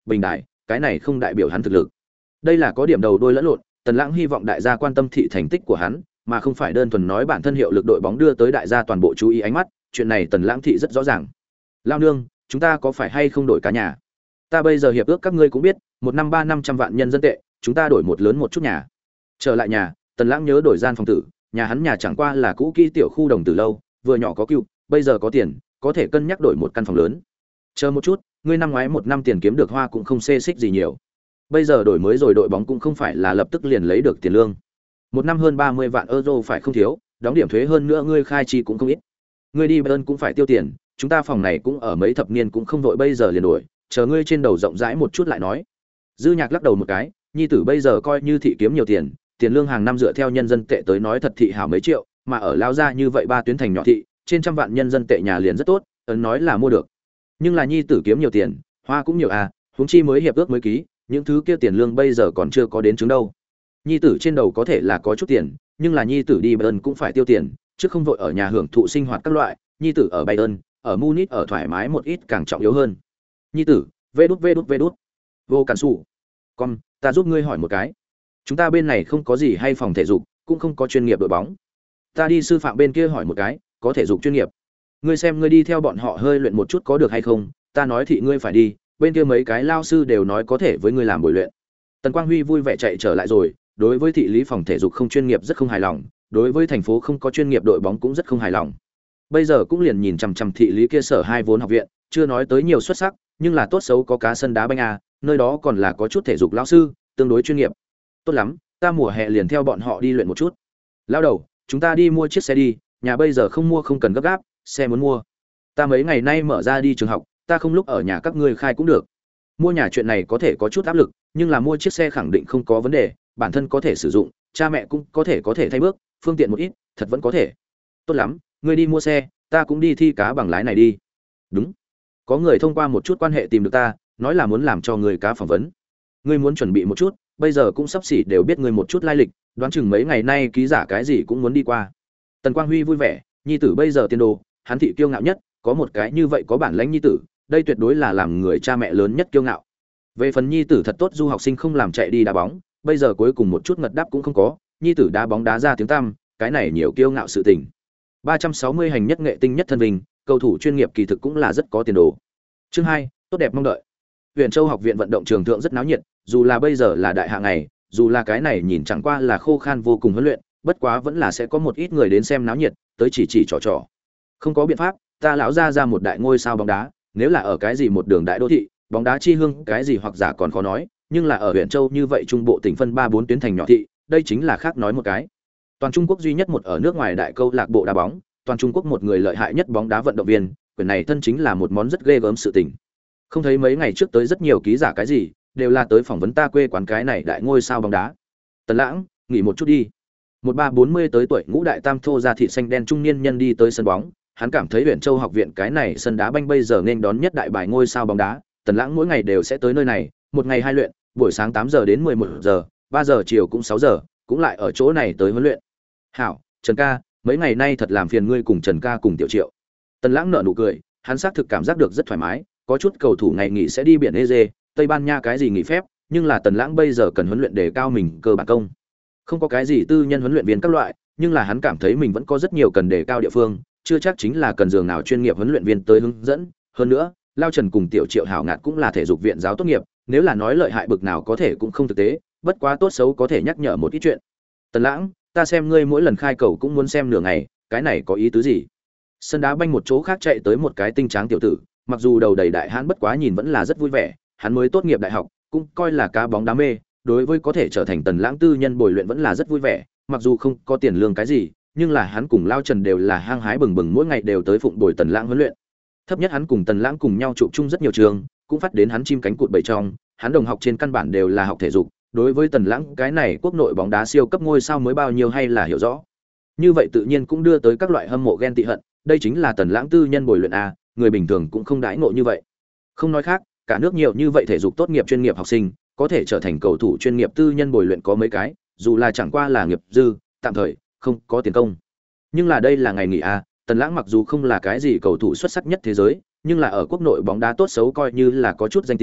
bình đại, cái này không đại biểu hắn thực lực. Đây là có điểm đầu đôi lẫn lộn, Tần Lãng hy vọng đại gia quan tâm thị thành tích của hắn, mà không phải đơn thuần nói bản thân hiệu lực đội bóng đưa tới đại gia toàn bộ chú ý ánh mắt, chuyện này Tần Lãng thị rất rõ ràng. Lao nương, chúng ta có phải hay không đổi cả nhà? Ta bây giờ hiệp ước các ngươi cũng biết, một năm 300 vạn nhân dân tệ, chúng ta đổi một lớn một chút nhà. Trở lại nhà, Tần Lãng nhớ đổi gian phòng tử, nhà hắn nhà chẳng qua là cũ kỹ tiểu khu đồng tử lâu, vừa nhỏ có cựu, bây giờ có tiền, có thể cân nhắc đổi một căn phòng lớn. Chờ một chút, ngươi năm ngoái một năm tiền kiếm được hoa cũng không xê xích gì nhiều. Bây giờ đổi mới rồi đội bóng cũng không phải là lập tức liền lấy được tiền lương. Một năm hơn 30 vạn euro phải không thiếu, đóng điểm thuế hơn nữa ngươi khai chi cũng không ít. Ngươi đi Bayern cũng phải tiêu tiền, chúng ta phòng này cũng ở mấy thập niên cũng không vội bây giờ liền đổi, chờ ngươi trên đầu rộng rãi một chút lại nói. Dư Nhạc lắc đầu một cái, nhi tử bây giờ coi như thị kiếm nhiều tiền, tiền lương hàng năm dựa theo nhân dân tệ tới nói thật thị hảo mấy triệu, mà ở lao ra như vậy ba tuyến thành nhỏ thị, trên trăm vạn nhân dân tệ nhà liền rất tốt, ấn nói là mua được. Nhưng là nhi tử kiếm nhiều tiền, hoa cũng nhiều à, huống chi mới hiệp ước mới ký, những thứ kia tiền lương bây giờ còn chưa có đến chứng đâu. Nhi tử trên đầu có thể là có chút tiền, nhưng là nhi tử đi Bayern cũng phải tiêu tiền, chứ không vội ở nhà hưởng thụ sinh hoạt các loại, nhi tử ở Bayern, ở Munich ở thoải mái một ít càng trọng yếu hơn. Nhi tử, vê đút. Vô cản sủ. Con, ta giúp ngươi hỏi một cái. Chúng ta bên này không có gì hay phòng thể dục, cũng không có chuyên nghiệp đội bóng. Ta đi sư phạm bên kia hỏi một cái, có thể dục chuyên nghiệp. Ngươi xem ngươi đi theo bọn họ hơi luyện một chút có được hay không? Ta nói thị ngươi phải đi, bên kia mấy cái lao sư đều nói có thể với ngươi làm buổi luyện. Tần Quang Huy vui vẻ chạy trở lại rồi, đối với thị lý phòng thể dục không chuyên nghiệp rất không hài lòng, đối với thành phố không có chuyên nghiệp đội bóng cũng rất không hài lòng. Bây giờ cũng liền nhìn chằm chằm thị lý kia sở hai vốn học viện, chưa nói tới nhiều xuất sắc, nhưng là tốt xấu có cá sân đá banh a, nơi đó còn là có chút thể dục lão sư, tương đối chuyên nghiệp. Tốt lắm, ta mùa hè liền theo bọn họ đi luyện một chút. Lão đầu, chúng ta đi mua chiếc xe đi, nhà bây giờ không mua không cần gấp gáp, xe muốn mua. Ta mấy ngày nay mở ra đi trường học, ta không lúc ở nhà các ngươi khai cũng được. Mua nhà chuyện này có thể có chút áp lực, nhưng là mua chiếc xe khẳng định không có vấn đề, bản thân có thể sử dụng, cha mẹ cũng có thể thay bước, phương tiện một ít, thật vẫn có thể. Tốt lắm, ngươi đi mua xe, ta cũng đi thi cá bằng lái này đi. Đúng. Có người thông qua một chút quan hệ tìm được ta, nói là muốn làm cho người cá phỏng vấn. Ngươi muốn chuẩn bị một chút, bây giờ cũng sắp xỉ đều biết ngươi một chút lai lịch, đoán chừng mấy ngày nay ký giả cái gì cũng muốn đi qua. Tần Quang Huy vui vẻ, nhi tử bây giờ tiền đồ, hắn thị kiêu ngạo nhất, có một cái như vậy có bản lãnh nhi tử, đây tuyệt đối là làm người cha mẹ lớn nhất kiêu ngạo. Về phần nhi tử thật tốt du học sinh không làm chạy đi đá bóng, bây giờ cuối cùng một chút ngật đáp cũng không có, nhi tử đá bóng đá ra tiếng tăm, cái này nhiều kiêu ngạo sự tình. 360 hành nhất nghệ tinh nhất thân vinh, cầu thủ chuyên nghiệp kỳ thực cũng là rất có tiền đồ. Chương 2, tốt đẹp mong đợi. Huyền Châu học viện vận động trường thượng rất náo nhiệt, dù là bây giờ là đại hạ ngày, dù là cái này nhìn chẳng qua là khô khan vô cùng huấn luyện, bất quá vẫn là sẽ có một ít người đến xem náo nhiệt, tới chỉ trò. Không có biện pháp, ta lão ra một đại ngôi sao bóng đá, nếu là ở cái gì một đường đại đô thị, bóng đá chi hương cái gì hoặc giả còn khó nói, nhưng là ở Huyền Châu như vậy trung bộ tỉnh phân 3-4 tuyến thành nhỏ thị, đây chính là khác nói một cái. Toàn Trung Quốc duy nhất một ở nước ngoài đại câu lạc bộ đá bóng, toàn Trung Quốc một người lợi hại nhất bóng đá vận động viên, quyền này thân chính là một món rất ghê gớm sự tình. Không thấy mấy ngày trước tới rất nhiều ký giả cái gì, đều là tới phỏng vấn ta quê quán cái này đại ngôi sao bóng đá. Tần Lãng, nghỉ một chút đi. 1340 tới tuổi ngũ đại tam thô da thịt xanh đen trung niên nhân đi tới sân bóng, hắn cảm thấy Huyền Châu học viện cái này sân đá banh bây giờ nên đón nhất đại bài ngôi sao bóng đá, Tần Lãng mỗi ngày đều sẽ tới nơi này, một ngày hai luyện, buổi sáng 8 giờ đến 11 giờ, 3 giờ chiều cũng 6 giờ, cũng lại ở chỗ này tới huấn luyện. Hảo, Trần ca, mấy ngày nay thật làm phiền ngươi cùng Trần ca cùng Tiểu Triệu. Tần Lãng nở nụ cười, hắn xác thực cảm giác được rất thoải mái, có chút cầu thủ ngày nghỉ sẽ đi biển Eze, Tây Ban Nha cái gì nghỉ phép, nhưng là Tần Lãng bây giờ cần huấn luyện để cao mình cơ bản công. Không có cái gì tư nhân huấn luyện viên các loại, nhưng là hắn cảm thấy mình vẫn có rất nhiều cần để cao địa phương, chưa chắc chính là cần giường nào chuyên nghiệp huấn luyện viên tới hướng dẫn, hơn nữa, Lao Trần cùng Tiểu Triệu Hảo Ngạt cũng là thể dục viện giáo tốt nghiệp, nếu là nói lợi hại bực nào có thể cũng không thực tế, bất quá tốt xấu có thể nhắc nhở một ít chuyện. Tần Lãng, ta xem ngươi mỗi lần khai cầu cũng muốn xem nửa ngày, cái này có ý tứ gì? Sân đá banh một chỗ khác chạy tới một cái tinh tráng tiểu tử, mặc dù đầu đầy đại hãn bất quá nhìn vẫn là rất vui vẻ, hắn mới tốt nghiệp đại học, cũng coi là cá bóng đá mê, đối với có thể trở thành Tần Lãng tư nhân bồi luyện vẫn là rất vui vẻ, mặc dù không có tiền lương cái gì, nhưng là hắn cùng Lao Trần đều là hăng hái bừng bừng mỗi ngày đều tới phụng bồi Tần Lãng huấn luyện. Thấp nhất hắn cùng Tần Lãng cùng nhau chụp chung rất nhiều trường, cũng phát đến hắn chim cánh cụt bầy trong, hắn đồng học trên căn bản đều là học thể dục, đối với Tần Lãng cái này quốc nội bóng đá siêu cấp ngôi sao mới bao nhiêu hay là hiểu rõ. Như vậy tự nhiên cũng đưa tới các loại hâm mộ ghen tị hận, đây chính là Tần Lãng tư nhân bồi luyện a, người bình thường cũng không đãi ngộ như vậy. Không nói khác, cả nước nhiều như vậy thể dục tốt nghiệp chuyên nghiệp học sinh, có thể trở thành cầu thủ chuyên nghiệp tư nhân bồi luyện có mấy cái, dù là chẳng qua là nghiệp dư, tạm thời không có tiền công. Nhưng là đây là ngày nghỉ a, Tần Lãng mặc dù không là cái gì cầu thủ xuất sắc nhất thế giới, nhưng là ở quốc nội bóng đá tốt xấu coi như là có chút danh tiếng,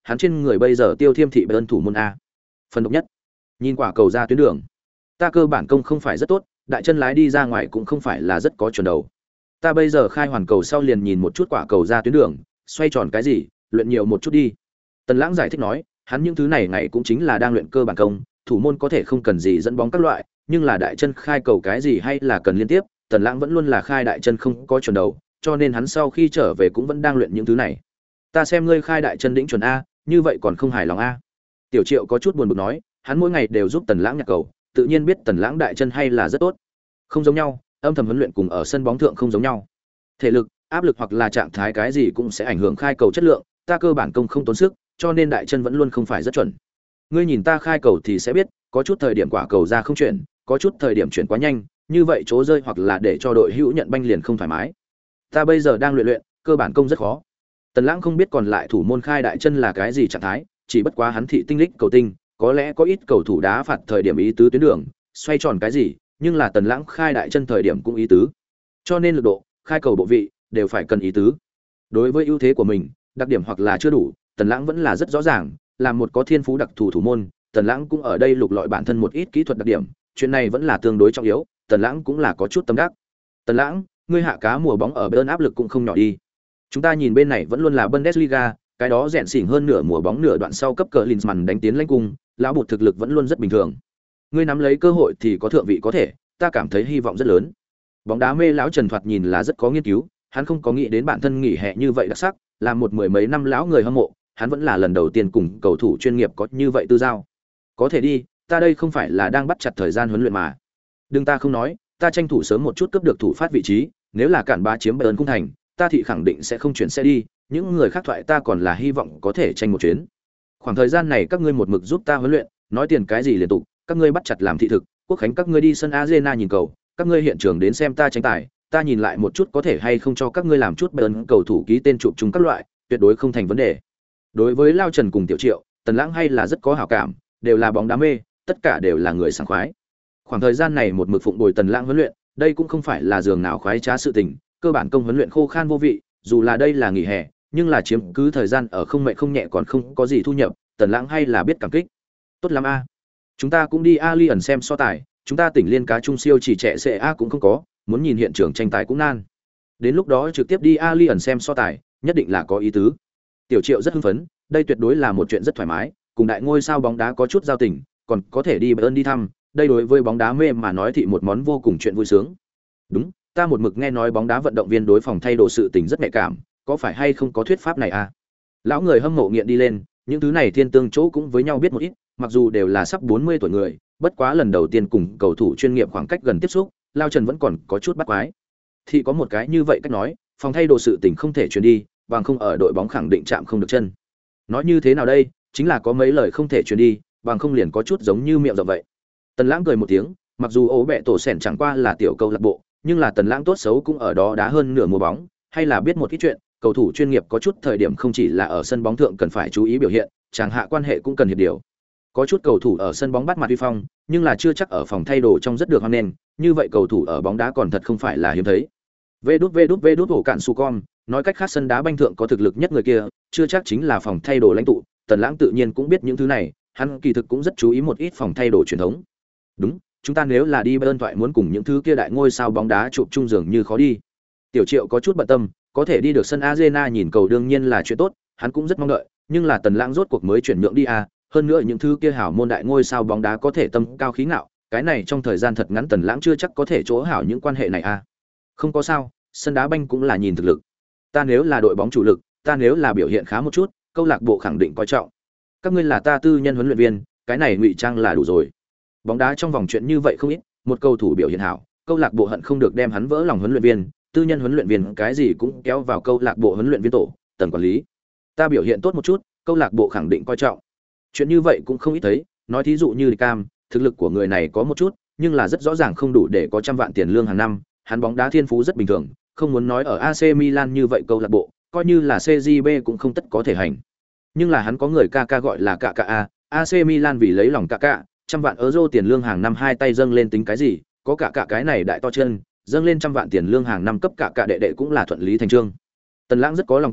hắn trên người bây giờ tiêu thiêm thị Bayern thủ môn a. Phần độc nhất. Nhìn quả cầu ra tuyến đường. Ta cơ bản công không phải rất tốt, đại chân lái đi ra ngoài cũng không phải là rất có chuẩn đầu. Ta bây giờ khai hoàn cầu sau liền nhìn một chút quả cầu ra tuyến đường, xoay tròn cái gì, luyện nhiều một chút đi. Tần Lãng giải thích nói, hắn những thứ này ngày cũng chính là đang luyện cơ bản công, thủ môn có thể không cần gì dẫn bóng các loại, nhưng là đại chân khai cầu cái gì hay là cần liên tiếp, Tần Lãng vẫn luôn là khai đại chân không có chuẩn đầu, cho nên hắn sau khi trở về cũng vẫn đang luyện những thứ này. Ta xem ngươi khai đại chân đỉnh chuẩn a, như vậy còn không hài lòng a. Tiểu Triệu có chút buồn bực nói, hắn mỗi ngày đều giúp Tần Lãng nhặt cầu, tự nhiên biết Tần Lãng đại chân hay là rất tốt. Không giống nhau, âm thầm huấn luyện cùng ở sân bóng thượng không giống nhau. Thể lực, áp lực hoặc là trạng thái cái gì cũng sẽ ảnh hưởng khai cầu chất lượng, ta cơ bản công không tốn sức, cho nên đại chân vẫn luôn không phải rất chuẩn. Ngươi nhìn ta khai cầu thì sẽ biết, có chút thời điểm quả cầu ra không chuyển, có chút thời điểm chuyển quá nhanh, như vậy chỗ rơi hoặc là để cho đội hữu nhận banh liền không thoải mái. Ta bây giờ đang luyện, cơ bản công rất khó. Tần Lãng không biết còn lại thủ môn khai đại chân là cái gì trạng thái, chỉ bất quá hắn thị tinh lích cầu tinh, có lẽ có ít cầu thủ đá phạt thời điểm ý tứ tuyến đường, xoay tròn cái gì, nhưng là Tần Lãng khai đại chân thời điểm cũng ý tứ. Cho nên lực độ, khai cầu bộ vị đều phải cần ý tứ. Đối với ưu thế của mình, đặc điểm hoặc là chưa đủ, Tần Lãng vẫn là rất rõ ràng, là một có thiên phú đặc thù thủ môn, Tần Lãng cũng ở đây lục lọi bản thân một ít kỹ thuật đặc điểm, chuyện này vẫn là tương đối trọng yếu, Tần Lãng cũng là có chút tâm đắc. Tần Lãng, ngươi hạ cá mùa bóng ở Bayern áp lực cũng không nhỏ đi. Chúng ta nhìn bên này vẫn luôn là Bundesliga, cái đó rèn xỉn hơn nửa mùa bóng nửa đoạn sau cấp cờ Klinsmann đánh tiến lãnh cung, lão bụt thực lực vẫn luôn rất bình thường. Ngươi nắm lấy cơ hội thì có thượng vị có thể, ta cảm thấy hy vọng rất lớn. Bóng đá mê lão Trần thoạt nhìn là rất có nghiên cứu, hắn không có nghĩ đến bản thân nghỉ hè như vậy đặc sắc, là một mười mấy năm lão người hâm mộ, hắn vẫn là lần đầu tiên cùng cầu thủ chuyên nghiệp có như vậy tư giao. Có thể đi, ta đây không phải là đang bắt chặt thời gian huấn luyện mà. Đừng ta không nói, ta tranh thủ sớm một chút cướp được thủ phát vị trí, nếu là cản bá chiếm Bayern cung thành, ta thị khẳng định sẽ không chuyển xe đi, những người khác thoại ta còn là hy vọng có thể tranh một chuyến. Khoảng thời gian này các ngươi một mực giúp ta huấn luyện, nói tiền cái gì liên tục, các ngươi bắt chặt làm thị thực, Quốc khánh các ngươi đi sân Arena nhìn cầu, các ngươi hiện trường đến xem ta tranh tài, ta nhìn lại một chút có thể hay không cho các ngươi làm chút Bayern cầu thủ ký tên chụp chung các loại, tuyệt đối không thành vấn đề. Đối với Lao Trần cùng Tiểu Triệu, Tần Lãng hay là rất có hảo cảm, đều là bóng đá mê, tất cả đều là người sảng khoái. Khoảng thời gian này một mực phụng bồi Tần Lãng huấn luyện, đây cũng không phải là giường nào khoái trá sự tình, cơ bản công huấn luyện khô khan vô vị, dù là đây là nghỉ hè, nhưng là chiếm cứ thời gian ở không mệt không nhẹ còn không có gì thu nhập, Tần Lãng hay là biết cảm kích. Tốt lắm a. Chúng ta cũng đi Allianz xem so tài, chúng ta tỉnh liên cá trung siêu chỉ trẻ CA cũng không có, muốn nhìn hiện trường tranh tài cũng nan. Đến lúc đó trực tiếp đi Allianz xem so tài, nhất định là có ý tứ. Tiểu Triệu rất hưng phấn, đây tuyệt đối là một chuyện rất thoải mái, cùng đại ngôi sao bóng đá có chút giao tình, còn có thể đi Bayern đi thăm, đây đối với bóng đá mê mà nói thì một món vô cùng chuyện vui sướng. Đúng, ta một mực nghe nói bóng đá vận động viên đối phòng thay đồ sự tình rất nhạy cảm, có phải hay không có thuyết pháp này à? Lão người hâm mộ nghiện đi lên, những thứ này thiên tương chỗ cũng với nhau biết một ít, mặc dù đều là sắp 40 tuổi người, bất quá lần đầu tiên cùng cầu thủ chuyên nghiệp khoảng cách gần tiếp xúc, Lao Trần vẫn còn có chút bắt quái. Thì có một cái như vậy cách nói, phòng thay đồ sự tình không thể truyền đi, bằng không ở đội bóng khẳng định chạm không được chân. Nói như thế nào đây, chính là có mấy lời không thể truyền đi, bằng không liền có chút giống như miệng rộng vậy. Tần Lãng cười một tiếng, mặc dù ố bẹ tổ sèn chẳng qua là tiểu câu lạc bộ, nhưng là Tần Lãng tốt xấu cũng ở đó đá hơn nửa mùa bóng, hay là biết một ít chuyện, cầu thủ chuyên nghiệp có chút thời điểm không chỉ là ở sân bóng thượng cần phải chú ý biểu hiện, chẳng hạ quan hệ cũng cần hiệp điều. Có chút cầu thủ ở sân bóng bắt mặt uy phong, nhưng là chưa chắc ở phòng thay đồ trong rất được hoan nghênh, như vậy cầu thủ ở bóng đá còn thật không phải là hiếm thấy. Vê đút ổ cạn su con, nói cách khác sân đá banh thượng có thực lực nhất người kia, chưa chắc chính là phòng thay đồ lãnh tụ, Tần Lãng tự nhiên cũng biết những thứ này, hắn kỳ thực cũng rất chú ý một ít phòng thay đồ truyền thống. Đúng, chúng ta nếu là đi Bayern thoại muốn cùng những thứ kia đại ngôi sao bóng đá chụp chung giường như khó đi. Tiểu Triệu có chút bận tâm, có thể đi được sân Arena nhìn cầu đương nhiên là chuyện tốt, hắn cũng rất mong đợi, nhưng là Tần Lãng rốt cuộc mới chuyển nhượng đi à, hơn nữa những thứ kia hảo môn đại ngôi sao bóng đá có thể tâm cao khí ngạo, cái này trong thời gian thật ngắn Tần Lãng chưa chắc có thể chỗ hảo những quan hệ này à. Không có sao, sân đá banh cũng là nhìn thực lực. Ta nếu là đội bóng chủ lực, ta nếu là biểu hiện khá một chút, câu lạc bộ khẳng định coi trọng. Các ngươi là ta tư nhân huấn luyện viên, cái này ngụy trang là đủ rồi. Bóng đá trong vòng chuyện như vậy không ít, một cầu thủ biểu hiện hảo, câu lạc bộ hận không được đem hắn vỡ lòng huấn luyện viên, tư nhân huấn luyện viên cái gì cũng kéo vào câu lạc bộ huấn luyện viên tổ, tầng quản lý. Ta biểu hiện tốt một chút, câu lạc bộ khẳng định coi trọng. Chuyện như vậy cũng không ít thấy, nói thí dụ như Cam, thực lực của người này có một chút, nhưng là rất rõ ràng không đủ để có trăm vạn tiền lương hàng năm, hắn bóng đá thiên phú rất bình thường, không muốn nói ở AC Milan như vậy câu lạc bộ, coi như là CJB cũng không tất có thể hành. Nhưng là hắn có người ca gọi là KKA, AC Milan vì lấy lòng KK, trăm vạn euro tiền lương hàng năm hai tay dâng lên tính cái gì, có cả cái này đại to chân, dâng lên trăm vạn tiền lương hàng năm cấp cả đệ đệ cũng là thuận lý thành trương. Tần Lãng rất có lòng tin,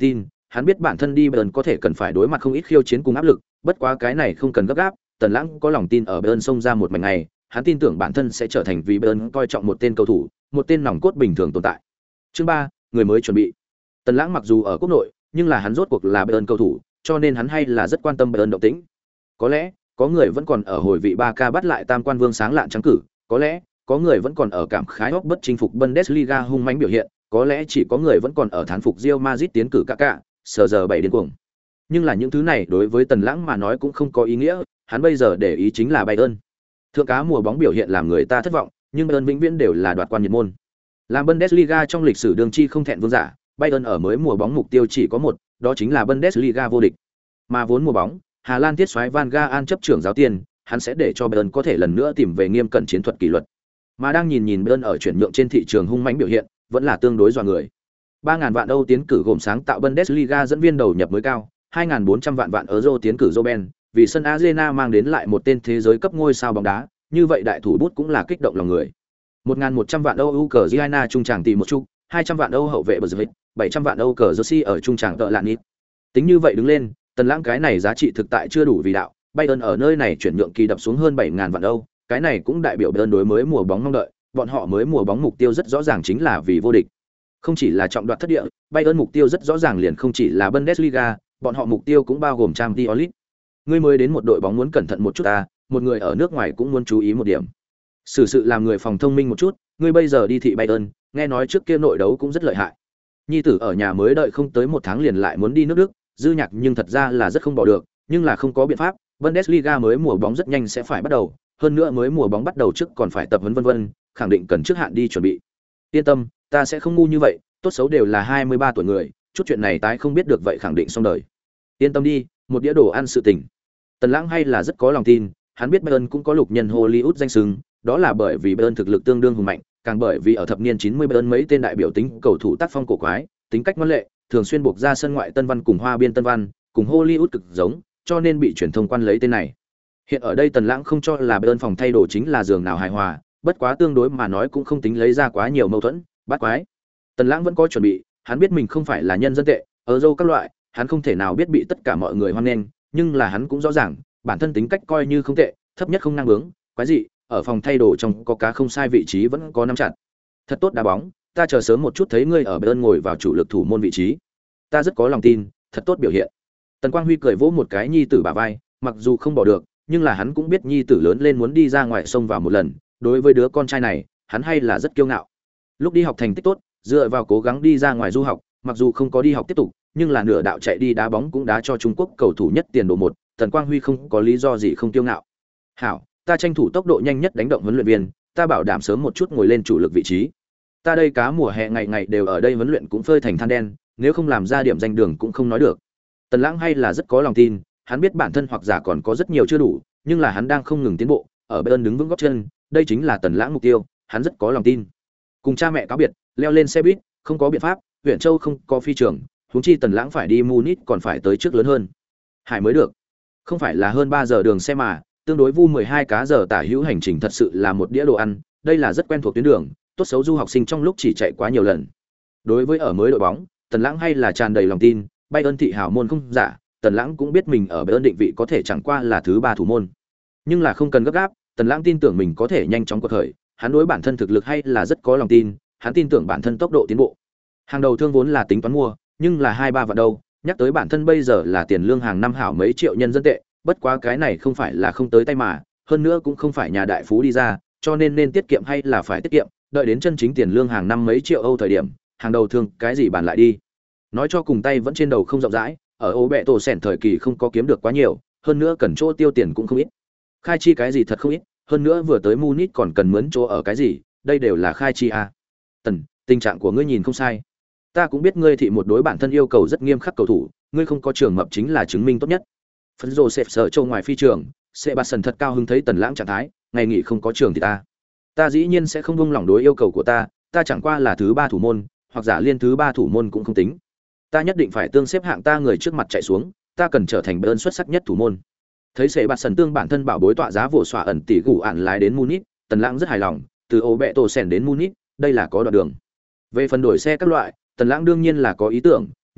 hắn biết bản thân đi Bayern có thể cần phải đối mặt không ít khiêu chiến cùng áp lực, bất quá cái này không cần gấp gáp, Tần Lãng có lòng tin ở Bayern xông ra một mảnh ngày, hắn tin tưởng bản thân sẽ trở thành vì Bayern coi trọng một tên cầu thủ, một tên nòng cốt bình thường tồn tại. Chương 3, người mới chuẩn bị. Tần Lãng mặc dù ở quốc nội, nhưng là hắn rốt cuộc là Bayern cầu thủ, cho nên hắn hay là rất quan tâm Bayern động tĩnh. Có lẽ, có người vẫn còn ở hồi vị 3K bắt lại tam quan vương sáng lạn trắng cử, có lẽ, có người vẫn còn ở cảm khái hốc bất chinh phục Bundesliga hung mãnh biểu hiện, có lẽ chỉ có người vẫn còn ở thán phục Real Madrid tiến cử Kaká, sờ giờ 7 điên cuồng. Nhưng là những thứ này đối với Tần Lãng mà nói cũng không có ý nghĩa, hắn bây giờ để ý chính là Bayern. Thượng cá mùa bóng biểu hiện làm người ta thất vọng, nhưng Bayern vĩnh viễn đều là đoạt quan nhiệt môn. Làm Bundesliga trong lịch sử đương chi không thẹn vương giả, Bayern ở mới mùa bóng mục tiêu chỉ có một, đó chính là Bundesliga vô địch. Mà vốn mùa bóng, Hà Lan thiết soái Van Gaal chấp trưởng giáo tiền, hắn sẽ để cho Bayern có thể lần nữa tìm về nghiêm cẩn chiến thuật kỷ luật. Mà đang nhìn Bayern ở chuyển nhượng trên thị trường hung mãnh biểu hiện, vẫn là tương đối dọa người. 3.000 vạn Âu tiến cử gồm sáng tạo Bundesliga dẫn viên đầu nhập mới cao, 2.400 vạn euro tiến cử Robben, vì sân Arena mang đến lại một tên thế giới cấp ngôi sao bóng đá, như vậy đại thủ bút cũng là kích động lòng người. 1.100 vạn Âu Ukraine trung tràng tìm một chút, 200 vạn Âu hậu vệ Brzvik, 700 vạn Âu cờ Jersey ở trung tràng tợ lạn ít. Tính như vậy đứng lên, Tần Lãng cái này giá trị thực tại chưa đủ vì đạo, Bayern ở nơi này chuyển nhượng kỳ đập xuống hơn 7.000 vạn Âu, cái này cũng đại biểu Bayern đối mới mùa bóng mong đợi, bọn họ mới mùa bóng mục tiêu rất rõ ràng chính là vì vô địch. Không chỉ là trọng đoạt thất địa, Bayern mục tiêu rất rõ ràng liền không chỉ là Bundesliga, bọn họ mục tiêu cũng bao gồm Champions League. Ngươi mới đến một đội bóng muốn cẩn thận một chút ta, một người ở nước ngoài cũng muốn chú ý một điểm. Xử sự làm người phòng thông minh một chút, ngươi bây giờ đi thị Bayern, nghe nói trước kia nội đấu cũng rất lợi hại. Nhi tử ở nhà mới đợi không tới một tháng liền lại muốn đi nước Đức, dư nhạc nhưng thật ra là rất không bỏ được, nhưng là không có biện pháp, Bundesliga mới mùa bóng rất nhanh sẽ phải bắt đầu, hơn nữa mới mùa bóng bắt đầu trước còn phải tập huấn vân vân, khẳng định cần trước hạn đi chuẩn bị. Yên tâm, ta sẽ không ngu như vậy, tốt xấu đều là 23 tuổi người, chút chuyện này tái không biết được vậy khẳng định xong đời. Yên tâm đi, một đĩa đồ ăn sự tình. Tần Lãng hay là rất có lòng tin, hắn biết Bayern cũng có lục nhân Hollywood danh xưng, đó là bởi vì Bayern thực lực tương đương hùng mạnh, càng bởi vì ở thập niên 90 Bayern mấy tên đại biểu tính cầu thủ tác phong cổ quái, tính cách ngoan lệ, thường xuyên buộc ra sân ngoại tân văn cùng hoa biên tân văn, cùng Hollywood cực giống, cho nên bị truyền thông quan lấy tên này. Hiện ở đây Tần Lãng không cho là Bayern phòng thay đồ chính là giường nào hài hòa, bất quá tương đối mà nói cũng không tính lấy ra quá nhiều mâu thuẫn, bắt quái. Tần Lãng vẫn có chuẩn bị, hắn biết mình không phải là nhân dân tệ, Euro các loại, hắn không thể nào biết bị tất cả mọi người hoan nghênh, nhưng là hắn cũng rõ ràng, bản thân tính cách coi như không tệ, thấp nhất không năng bướng, quái gì, ở phòng thay đồ trong có cá không sai vị trí vẫn có nắm chặt. Thật tốt đá bóng, ta chờ sớm một chút thấy ngươi ở Bayern ngồi vào chủ lực thủ môn vị trí. Ta rất có lòng tin, thật tốt biểu hiện. Tần Quang Huy cười vỗ một cái nhi tử bả vai, mặc dù không bỏ được, nhưng là hắn cũng biết nhi tử lớn lên muốn đi ra ngoài sông vào một lần, đối với đứa con trai này, hắn hay là rất kiêu ngạo. Lúc đi học thành tích tốt, dựa vào cố gắng đi ra ngoài du học, mặc dù không có đi học tiếp tục, nhưng là nửa đạo chạy đi đá bóng cũng đá cho Trung Quốc cầu thủ nhất tiền đồ một, Tần Quang Huy không có lý do gì không kiêu ngạo. Hảo, ta tranh thủ tốc độ nhanh nhất đánh động huấn luyện viên, ta bảo đảm sớm một chút ngồi lên chủ lực vị trí. Ta đây cá mùa hè ngày ngày đều ở đây huấn luyện cũng phơi thành than đen, nếu không làm ra điểm danh đường cũng không nói được. Tần Lãng hay là rất có lòng tin, hắn biết bản thân hoặc giả còn có rất nhiều chưa đủ, nhưng là hắn đang không ngừng tiến bộ, ở Bayern đứng vững gót chân, đây chính là Tần Lãng mục tiêu, hắn rất có lòng tin. Cùng cha mẹ cáo biệt, leo lên xe buýt, không có biện pháp, huyện Châu không có phi trường, huống chi Tần Lãng phải đi Munich còn phải tới trước lớn hơn. Hải mới được. Không phải là hơn 3 giờ đường xe mà, tương đối vu 12 cá giờ tả hữu hành trình thật sự là một đĩa đồ ăn, đây là rất quen thuộc tuyến đường, tốt xấu du học sinh trong lúc chỉ chạy quá nhiều lần. Đối với ở mới đội bóng, Tần Lãng hay là tràn đầy lòng tin, Bayern thị hảo môn không giả, Tần Lãng cũng biết mình ở Bayern định vị có thể chẳng qua là thứ 3 thủ môn. Nhưng là không cần gấp gáp, Tần Lãng tin tưởng mình có thể nhanh chóng quật khởi, hắn đối bản thân thực lực hay là rất có lòng tin, hắn tin tưởng bản thân tốc độ tiến bộ. Hàng đầu thương vốn là tính toán mua, nhưng là 2-3 vạn đâu, nhắc tới bản thân bây giờ là tiền lương hàng năm hảo mấy triệu nhân dân tệ, bất quá cái này không phải là không tới tay mà, hơn nữa cũng không phải nhà đại phú đi ra, cho nên tiết kiệm hay là phải tiết kiệm, đợi đến chân chính tiền lương hàng năm mấy triệu Âu thời điểm, hàng đầu thương cái gì bàn lại đi. Nói cho cùng tay vẫn trên đầu không rộng rãi, ở ô bẹ tổ sèn thời kỳ không có kiếm được quá nhiều, hơn nữa cần chỗ tiêu tiền cũng không ít. Khai chi cái gì thật không ít, hơn nữa vừa tới Munich còn cần mướn chỗ ở cái gì, đây đều là khai chi à. Tần, tình trạng của ngươi nhìn không sai. Ta cũng biết ngươi thị một đối bản thân yêu cầu rất nghiêm khắc cầu thủ, ngươi không có trường mập chính là chứng minh tốt nhất. Phấn Joseph sợ châu ngoài phi trường, Sebastian thật cao hứng thấy Tần Lãng trạng thái, ngày nghỉ không có trường thì ta dĩ nhiên sẽ không buông lỏng đối yêu cầu của ta chẳng qua là thứ 3 thủ môn, hoặc giả liên thứ 3 thủ môn cũng không tính. Ta nhất định phải tương xếp hạng ta người trước mặt chạy xuống, ta cần trở thành Bayern xuất sắc nhất thủ môn. Thấy Sebastian tương bản thân bảo bối tọa giá vỗ xóa ẩn tỷ gù ản lái đến Munich, Tần Lãng rất hài lòng, từ ô bẹ tổ sèn đến Munich, đây là có đoạn đường. Về phần đổi xe các loại, Tần Lãng đương nhiên là có ý tưởng,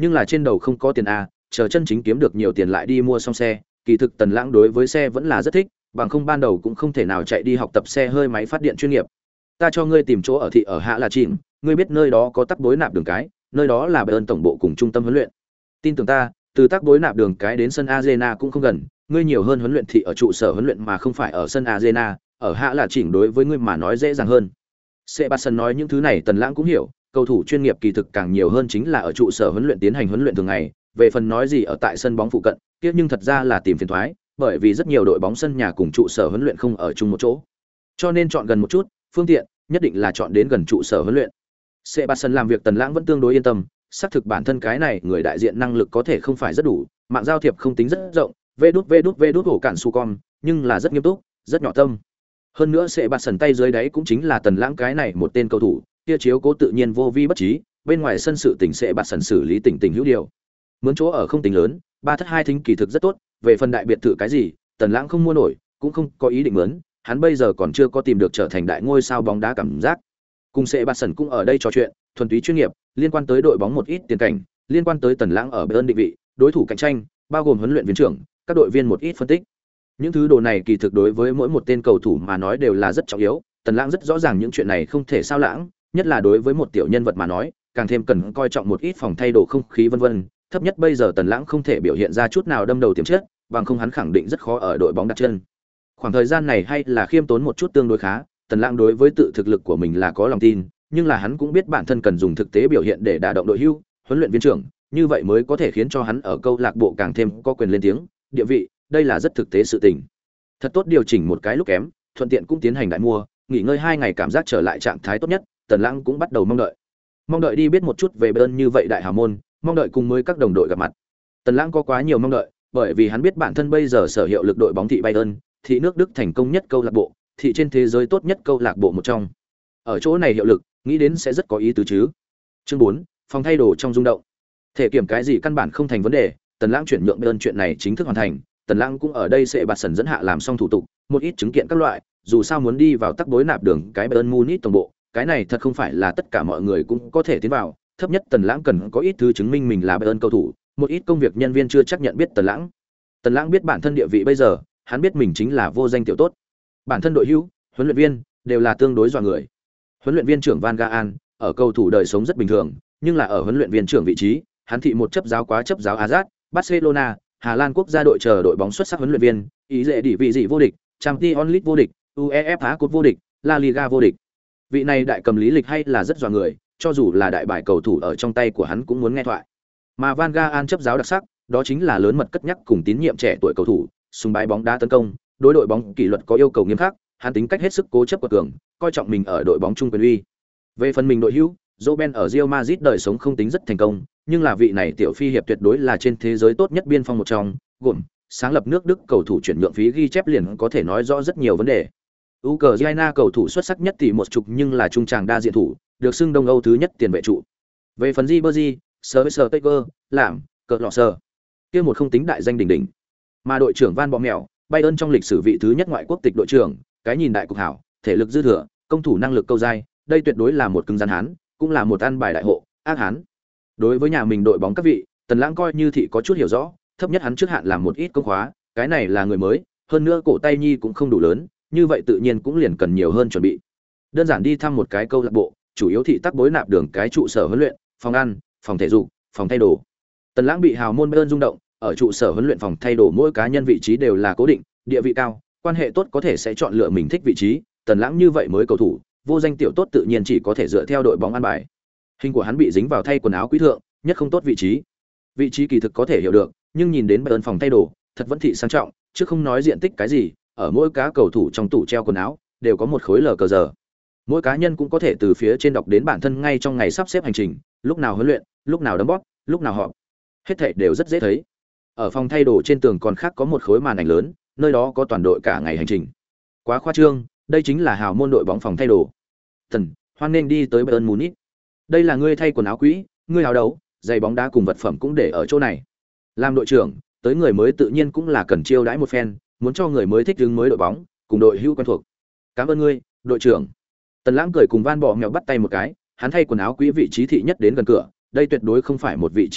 nhưng là trên đầu không có tiền a, chờ chân chính kiếm được nhiều tiền lại đi mua xong xe. Kỳ thực Tần Lãng đối với xe vẫn là rất thích, bằng không ban đầu cũng không thể nào chạy đi học tập xe hơi máy phát điện chuyên nghiệp. Ta cho ngươi tìm chỗ ở thị ở Hạ là Chìm, ngươi biết nơi đó có tắc bối nạp đường cái, nơi đó là Bayern tổng bộ cùng trung tâm huấn luyện. Tin tưởng ta, từ tắc bối nạp đường cái đến sân Arena cũng không gần, ngươi nhiều hơn huấn luyện thị ở trụ sở huấn luyện mà không phải ở sân Arena, ở Hạ là Chìm đối với ngươi mà nói dễ dàng hơn. Sebastian nói những thứ này Tần Lãng cũng hiểu, cầu thủ chuyên nghiệp kỳ thực càng nhiều hơn chính là ở trụ sở huấn luyện tiến hành huấn luyện thường ngày, về phần nói gì ở tại sân bóng phụ cận, tiếc nhưng thật ra là tìm phiền toái, bởi vì rất nhiều đội bóng sân nhà cùng trụ sở huấn luyện không ở chung một chỗ. Cho nên chọn gần một chút, phương tiện, nhất định là chọn đến gần trụ sở huấn luyện. Sebastian làm việc Tần Lãng vẫn tương đối yên tâm, xác thực bản thân cái này người đại diện năng lực có thể không phải rất đủ, mạng giao thiệp không tính rất rộng, vê đút hổ cản su con, nhưng là rất nghiêm túc, rất nhỏ tâm. Hơn nữa Sebastian tay dưới đáy cũng chính là Tần Lãng cái này một tên cầu thủ, kia chiếu cố tự nhiên vô vi bất trí, bên ngoài sân sự tình Sebastian xử lý tỉnh tỉnh hữu điều. Mướn chỗ ở không tính lớn, 3 thất 2 thính kỳ thực rất tốt, về phần đại biệt thự cái gì, Tần Lãng không mua nổi, cũng không có ý định mướn, hắn bây giờ còn chưa có tìm được trở thành đại ngôi sao bóng đá cảm giác. Cùng Sebastian cũng ở đây trò chuyện, thuần túy chuyên nghiệp, liên quan tới đội bóng một ít tiền cảnh, liên quan tới Tần Lãng ở Bayern định vị, đối thủ cạnh tranh, bao gồm huấn luyện viên trưởng, các đội viên một ít phân tích. Những thứ đồ này kỳ thực đối với mỗi một tên cầu thủ mà nói đều là rất trọng yếu, Tần Lãng rất rõ ràng những chuyện này không thể sao lãng, nhất là đối với một tiểu nhân vật mà nói, càng thêm cần coi trọng một ít phòng thay đồ không khí vân vân. Thấp nhất bây giờ Tần Lãng không thể biểu hiện ra chút nào đâm đầu tiềm chất, bằng không hắn khẳng định rất khó ở đội bóng đặt chân. Khoảng thời gian này hay là khiêm tốn một chút tương đối khá, Tần Lãng đối với tự thực lực của mình là có lòng tin, nhưng là hắn cũng biết bản thân cần dùng thực tế biểu hiện để đả động đội hưu, huấn luyện viên trưởng, như vậy mới có thể khiến cho hắn ở câu lạc bộ càng thêm có quyền lên tiếng, địa vị, đây là rất thực tế sự tình. Thật tốt điều chỉnh một cái lúc kém, thuận tiện cũng tiến hành đại mua, nghỉ ngơi 2 ngày cảm giác trở lại trạng thái tốt nhất, Tần Lãng cũng bắt đầu mong đợi. Mong đợi đi biết một chút về Bayern như vậy đại hào môn, mong đợi cùng với các đồng đội gặp mặt. Tần Lãng có quá nhiều mong đợi, bởi vì hắn biết bản thân bây giờ sở hiệu lực đội bóng thị Bayern, thị nước Đức thành công nhất câu lạc bộ, thị trên thế giới tốt nhất câu lạc bộ một trong. Ở chỗ này hiệu lực, nghĩ đến sẽ rất có ý tứ chứ. Chương 4, phòng thay đồ trong rung động. Thể kiểm cái gì căn bản không thành vấn đề, Tần Lãng chuyển nhượng Bayern chuyện này chính thức hoàn thành, Tần Lãng cũng ở đây sẽ bạt sần dẫn hạ làm xong thủ tục, một ít chứng kiện các loại, dù sao muốn đi vào tắc bối nạp đường cái Bayern Munich tổng bộ, cái này thật không phải là tất cả mọi người cũng có thể tiến vào, thấp nhất Tần Lãng cần có ít thứ chứng minh mình là Bayern cầu thủ, một ít công việc nhân viên chưa chắc nhận biết Tần Lãng. Tần Lãng biết bản thân địa vị bây giờ, hắn biết mình chính là vô danh tiểu tốt. Bản thân đội hữu, huấn luyện viên đều là tương đối dọa người. Huấn luyện viên trưởng Van Gaal, ở cầu thủ đời sống rất bình thường, nhưng là ở huấn luyện viên trưởng vị trí, hắn thị một chấp giáo quá chấp giáo Ajax, Barcelona, Hà Lan quốc gia đội chờ đội bóng xuất sắc huấn luyện viên, ý dễ đỉ vị gì vô địch, Champions League vô địch, UEFA Cup vô địch, La Liga vô địch. Vị này đại cầm lý lịch hay là rất dọa người, cho dù là đại bài cầu thủ ở trong tay của hắn cũng muốn nghe thoại. Mà Van Gaal chấp giáo đặc sắc, đó chính là lớn mật cất nhắc cùng tín nhiệm trẻ tuổi cầu thủ, sùng bái bóng đá tấn công, đối đội bóng kỷ luật có yêu cầu nghiêm khắc, hắn tính cách hết sức cố chấp của cường, coi trọng mình ở đội bóng trung quyền uy. Về phần mình đội hữu, Robben ở Real Madrid đời sống không tính rất thành công, nhưng là vị này tiểu phi hiệp tuyệt đối là trên thế giới tốt nhất biên phong một trong, gồm sáng lập nước Đức cầu thủ chuyển nhượng phí ghi chép liền có thể nói rõ rất nhiều vấn đề. Ukraine cầu thủ xuất sắc nhất tỷ một chục nhưng là trung tràng đa diện thủ, được xưng Đông Âu thứ nhất tiền vệ trụ. Về phần Ribery, Schweinsteiger, làm, cờ lọ sờ, kia một không tính đại danh đỉnh đỉnh. Mà đội trưởng Van Bọ Mèo, Bayern trong lịch sử vị thứ nhất ngoại quốc tịch đội trưởng, cái nhìn đại cục hảo, thể lực dư thừa, công thủ năng lực câu dai, đây tuyệt đối là một cứng rắn hán, cũng là một ăn bài đại hộ, ác hán. Đối với nhà mình đội bóng các vị, Tần Lãng coi như thị có chút hiểu rõ, thấp nhất hắn trước hạn làm một ít công khóa, cái này là người mới, hơn nữa cổ tay nhi cũng không đủ lớn, như vậy tự nhiên cũng liền cần nhiều hơn chuẩn bị. Đơn giản đi thăm một cái câu lạc bộ, chủ yếu thị tắc bối nạp đường cái trụ sở huấn luyện, phòng ăn, phòng thể dục, phòng thay đồ. Tần Lãng bị hào môn Bayern rung động, ở trụ sở huấn luyện phòng thay đồ mỗi cá nhân vị trí đều là cố định, địa vị cao, quan hệ tốt có thể sẽ chọn lựa mình thích vị trí, Tần Lãng như vậy mới cầu thủ, vô danh tiểu tốt tự nhiên chỉ có thể dựa theo đội bóng ăn bài. Hình của hắn bị dính vào thay quần áo quý thượng, nhất không tốt vị trí. Vị trí kỳ thực có thể hiểu được, nhưng nhìn đến Bayern phòng thay đồ, thật vẫn thị sang trọng, chứ không nói diện tích cái gì, ở mỗi cá cầu thủ trong tủ treo quần áo đều có một khối lờ cờ giờ. Mỗi cá nhân cũng có thể từ phía trên đọc đến bản thân ngay trong ngày sắp xếp hành trình, lúc nào huấn luyện, lúc nào đấm bóp, lúc nào họp. Hết thảy đều rất dễ thấy. Ở phòng thay đồ trên tường còn khác có một khối màn ảnh lớn, nơi đó có toàn đội cả ngày hành trình. Quá khoa trương, đây chính là hào môn đội bóng phòng thay đồ. Tần, hoan nên đi tới Bayern Munich. Đây là ngươi thay quần áo quỹ, ngươi áo đấu, giày bóng đá cùng vật phẩm cũng để ở chỗ này. Làm đội trưởng, tới người mới tự nhiên cũng là cần chiêu đãi một phen, muốn cho người mới thích ứng mới đội bóng, cùng đội hữu quen thuộc. Cảm ơn ngươi, đội trưởng. Tần Lãng cười cùng Van Bọ Mèo bắt tay một cái, hắn thay quần áo quỹ vị trí thị nhất đến gần cửa, đây tuyệt đối không phải một vị trí tốt,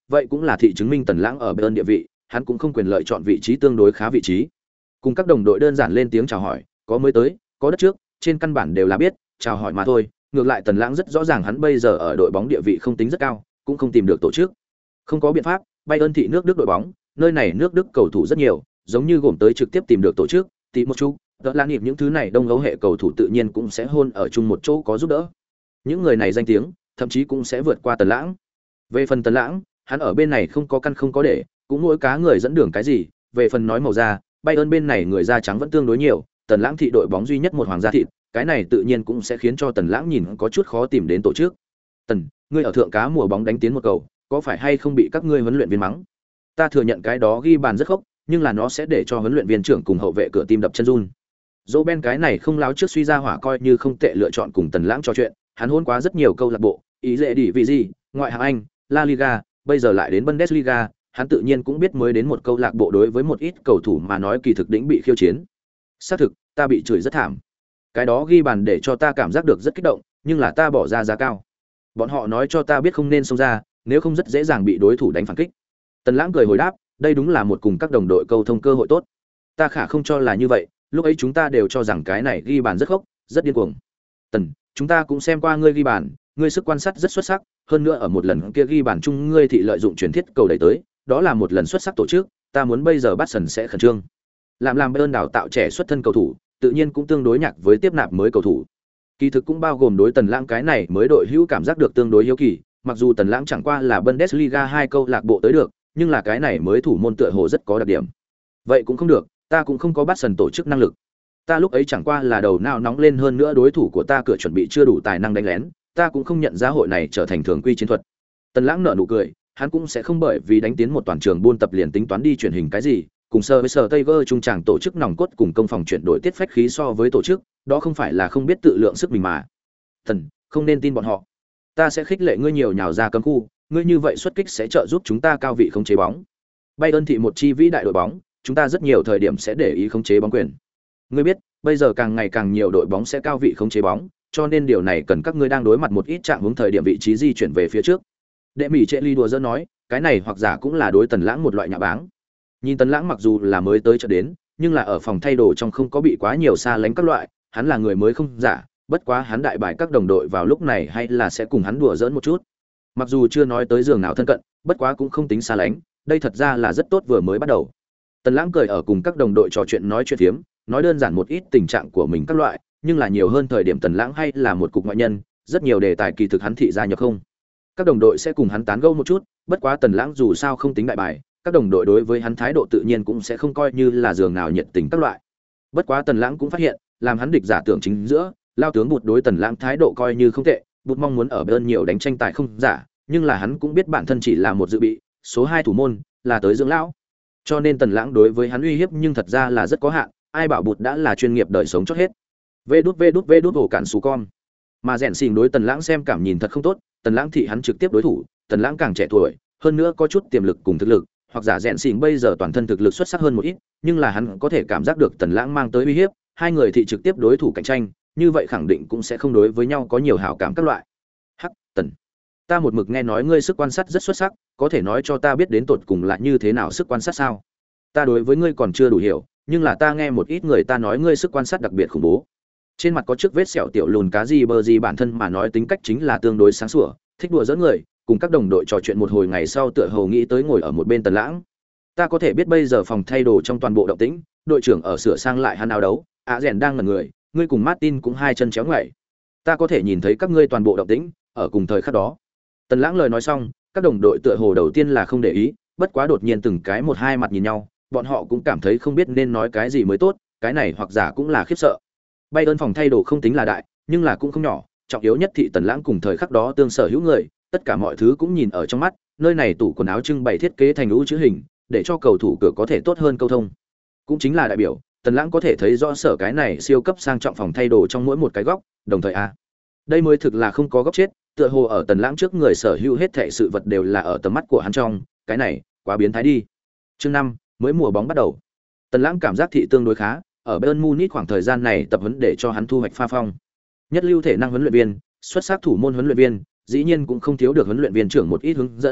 vậy cũng là thị chứng minh Tần Lãng ở Bayern địa vị, hắn cũng không quyền lợi chọn vị trí tương đối khá vị trí. Cùng các đồng đội đơn giản lên tiếng chào hỏi, có mới tới, có đất trước, trên căn bản đều là biết, chào hỏi mà thôi, ngược lại Tần Lãng rất rõ ràng hắn bây giờ ở đội bóng địa vị không tính rất cao, cũng không tìm được tổ chức. Không có biện pháp, Bayern thị nước Đức đội bóng, nơi này nước Đức cầu thủ rất nhiều, giống như gồm tới trực tiếp tìm được tổ chức, tí một chút, đỡ lan nhịp những thứ này đông âu hệ cầu thủ tự nhiên cũng sẽ hôn ở chung một chỗ có giúp đỡ. Những người này danh tiếng, thậm chí cũng sẽ vượt qua Tần Lãng. Về phần Tần Lãng, hắn ở bên này không có căn không có để, cũng mỗi cá người dẫn đường cái gì, về phần nói màu da, Bayern bên này người da trắng vẫn tương đối nhiều, Tần Lãng thị đội bóng duy nhất một hoàng gia thịt, cái này tự nhiên cũng sẽ khiến cho Tần Lãng nhìn có chút khó tìm đến tổ chức. Tần, ngươi ở thượng cá mùa bóng đánh tiến một cầu, có phải hay không bị các ngươi huấn luyện viên mắng? Ta thừa nhận cái đó ghi bàn rất khốc, nhưng là nó sẽ để cho huấn luyện viên trưởng cùng hậu vệ cửa tim đập chân run. Dỗ Ben cái này không láo trước suy ra hỏa coi như không tệ lựa chọn cùng Tần Lãng trò chuyện, hắn hôn quá rất nhiều câu lạc bộ, ý dễ đi vì gì, ngoại hạng Anh, La Liga, bây giờ lại đến Bundesliga, hắn tự nhiên cũng biết mới đến một câu lạc bộ đối với một ít cầu thủ mà nói kỳ thực đỉnh bị khiêu chiến. Xác thực, ta bị chửi rất thảm. Cái đó ghi bàn để cho ta cảm giác được rất kích động, nhưng là ta bỏ ra giá cao. Bọn họ nói cho ta biết không nên xông ra, nếu không rất dễ dàng bị đối thủ đánh phản kích. Tần Lãng cười hồi đáp, đây đúng là một cùng các đồng đội câu thông cơ hội tốt. Ta khả không cho là như vậy, lúc ấy chúng ta đều cho rằng cái này ghi bàn rất khốc, rất điên cuồng. Tần, chúng ta cũng xem qua ngươi ghi bàn, ngươi sức quan sát rất xuất sắc, hơn nữa ở một lần kia ghi bàn chung ngươi thị lợi dụng chuyển thiết cầu đẩy tới, đó là một lần xuất sắc tổ chức, ta muốn bây giờ bắt sần sẽ khẩn trương. Làm Bayern đào tạo trẻ xuất thân cầu thủ, tự nhiên cũng tương đối nhạc với tiếp nạp mới cầu thủ. Kỳ thực cũng bao gồm đối Tần Lãng cái này mới đội hữu cảm giác được tương đối hiếu kỳ, mặc dù Tần Lãng chẳng qua là Bundesliga 2 câu lạc bộ tới được, nhưng là cái này mới thủ môn tựa hồ rất có đặc điểm. Vậy cũng không được, ta cũng không có bắt sần tổ chức năng lực. Ta lúc ấy chẳng qua là đầu não nóng lên, hơn nữa đối thủ của ta cửa chuẩn bị chưa đủ tài năng đánh lén, ta cũng không nhận ra hội này trở thành thường quy chiến thuật. Tần Lãng nở nụ cười, hắn cũng sẽ không bởi vì đánh tiến một toàn trường buôn tập liền tính toán đi chuyển hình cái gì, cùng sơ với sơ Tiger trung tràng tổ chức nòng cốt cùng công phòng chuyển đổi tiết phách khí so với tổ chức, đó không phải là không biết tự lượng sức mình mà. Thần, không nên tin bọn họ. Ta sẽ khích lệ ngươi nhiều nhào ra cấm khu, ngươi như vậy xuất kích sẽ trợ giúp chúng ta cao vị khống chế bóng. Bayern thị một chi vĩ đại đội bóng, chúng ta rất nhiều thời điểm sẽ để ý khống chế bóng quyền. Ngươi biết, bây giờ càng ngày càng nhiều đội bóng sẽ cao vị khống chế bóng, cho nên điều này cần các ngươi đang đối mặt một ít trạng hướng thời điểm vị trí di chuyển về phía trước. Đệ Mỹ Trệ Ly đùa giỡn nói, cái này hoặc giả cũng là đối Tần Lãng một loại nhạ báng. Nhìn Tần Lãng mặc dù là mới tới chợ đến, nhưng là ở phòng thay đồ trong không có bị quá nhiều xa lánh các loại, hắn là người mới không giả, bất quá hắn đại bài các đồng đội vào lúc này hay là sẽ cùng hắn đùa giỡn một chút. Mặc dù chưa nói tới giường nào thân cận, bất quá cũng không tính xa lánh, đây thật ra là rất tốt vừa mới bắt đầu. Tần Lãng cười ở cùng các đồng đội trò chuyện nói chuyện phiếm, nói đơn giản một ít tình trạng của mình các loại, nhưng là nhiều hơn thời điểm Tần Lãng hay là một cục ngoại nhân, rất nhiều đề tài kỳ thực hắn thị gia nhập không. Các đồng đội sẽ cùng hắn tán gẫu một chút, bất quá Tần Lãng dù sao không tính đại bài, các đồng đội đối với hắn thái độ tự nhiên cũng sẽ không coi như là giường nào nhiệt tình các loại. Bất quá Tần Lãng cũng phát hiện, làm hắn địch giả tưởng chính giữa, lao tướng Bụt đối Tần Lãng thái độ coi như không tệ, Bụt mong muốn ở bên nhiều đánh tranh tài không giả, nhưng là hắn cũng biết bản thân chỉ là một dự bị, số 2 thủ môn, là tới dưỡng lão. Cho nên Tần Lãng đối với hắn uy hiếp nhưng thật ra là rất có hạn, ai bảo Bụt đã là chuyên nghiệp đời sống chót hết. Vê đút ổ cản sú con. Mà rèn xỉn đối Tần Lãng xem cảm nhìn thật không tốt, Tần Lãng thị hắn trực tiếp đối thủ, Tần Lãng càng trẻ tuổi, hơn nữa có chút tiềm lực cùng thực lực, hoặc giả rèn xỉn bây giờ toàn thân thực lực xuất sắc hơn một ít, nhưng là hắn có thể cảm giác được Tần Lãng mang tới uy hiếp, hai người thị trực tiếp đối thủ cạnh tranh, như vậy khẳng định cũng sẽ không đối với nhau có nhiều hảo cảm các loại. Hắc, Tần, ta một mực nghe nói ngươi sức quan sát rất xuất sắc, có thể nói cho ta biết đến tột cùng là như thế nào sức quan sát sao? Ta đối với ngươi còn chưa đủ hiểu, nhưng là ta nghe một ít người ta nói ngươi sức quan sát đặc biệt khủng bố. Trên mặt có chiếc vết sẹo tiểu lùn cá gì bơ gì bản thân mà nói tính cách chính là tương đối sáng sủa, thích đùa giỡn người, cùng các đồng đội trò chuyện một hồi ngày sau tựa hồ nghĩ tới ngồi ở một bên Tần Lãng. Ta có thể biết bây giờ phòng thay đồ trong toàn bộ động tĩnh, đội trưởng ở sửa sang lại hắn áo đấu, rèn đang ngẩn người, ngươi cùng Martin cũng hai chân chéo ngoảy. Ta có thể nhìn thấy các ngươi toàn bộ động tĩnh, ở cùng thời khắc đó. Tần Lãng lời nói xong, các đồng đội tựa hồ đầu tiên là không để ý, bất quá đột nhiên từng cái một hai mặt nhìn nhau, bọn họ cũng cảm thấy không biết nên nói cái gì mới tốt, cái này hoặc giả cũng là khiếp sợ. Bayern phòng thay đồ không tính là đại, nhưng là cũng không nhỏ, trọng yếu nhất thị Tần Lãng cùng thời khắc đó tương sở hữu người, tất cả mọi thứ cũng nhìn ở trong mắt, nơi này tủ quần áo trưng bày thiết kế thành u chữ hình, để cho cầu thủ cửa có thể tốt hơn câu thông. Cũng chính là đại biểu, Tần Lãng có thể thấy rõ sở cái này siêu cấp sang trọng phòng thay đồ trong mỗi một cái góc, đồng thời đây mới thực là không có góc chết, tựa hồ ở Tần Lãng trước người sở hữu hết thảy sự vật đều là ở tầm mắt của hắn trong, cái này, quá biến thái đi. Chương 5, mới mùa bóng bắt đầu. Tần Lãng cảm giác thị tương đối khá, ở Bayern Munich khoảng thời gian này tập huấn để cho hắn thu hoạch pha phong. Nhất lưu thể năng huấn luyện viên, xuất sắc thủ môn huấn luyện viên, dĩ nhiên cũng không thiếu được huấn luyện viên trưởng một ít hướng dẫn,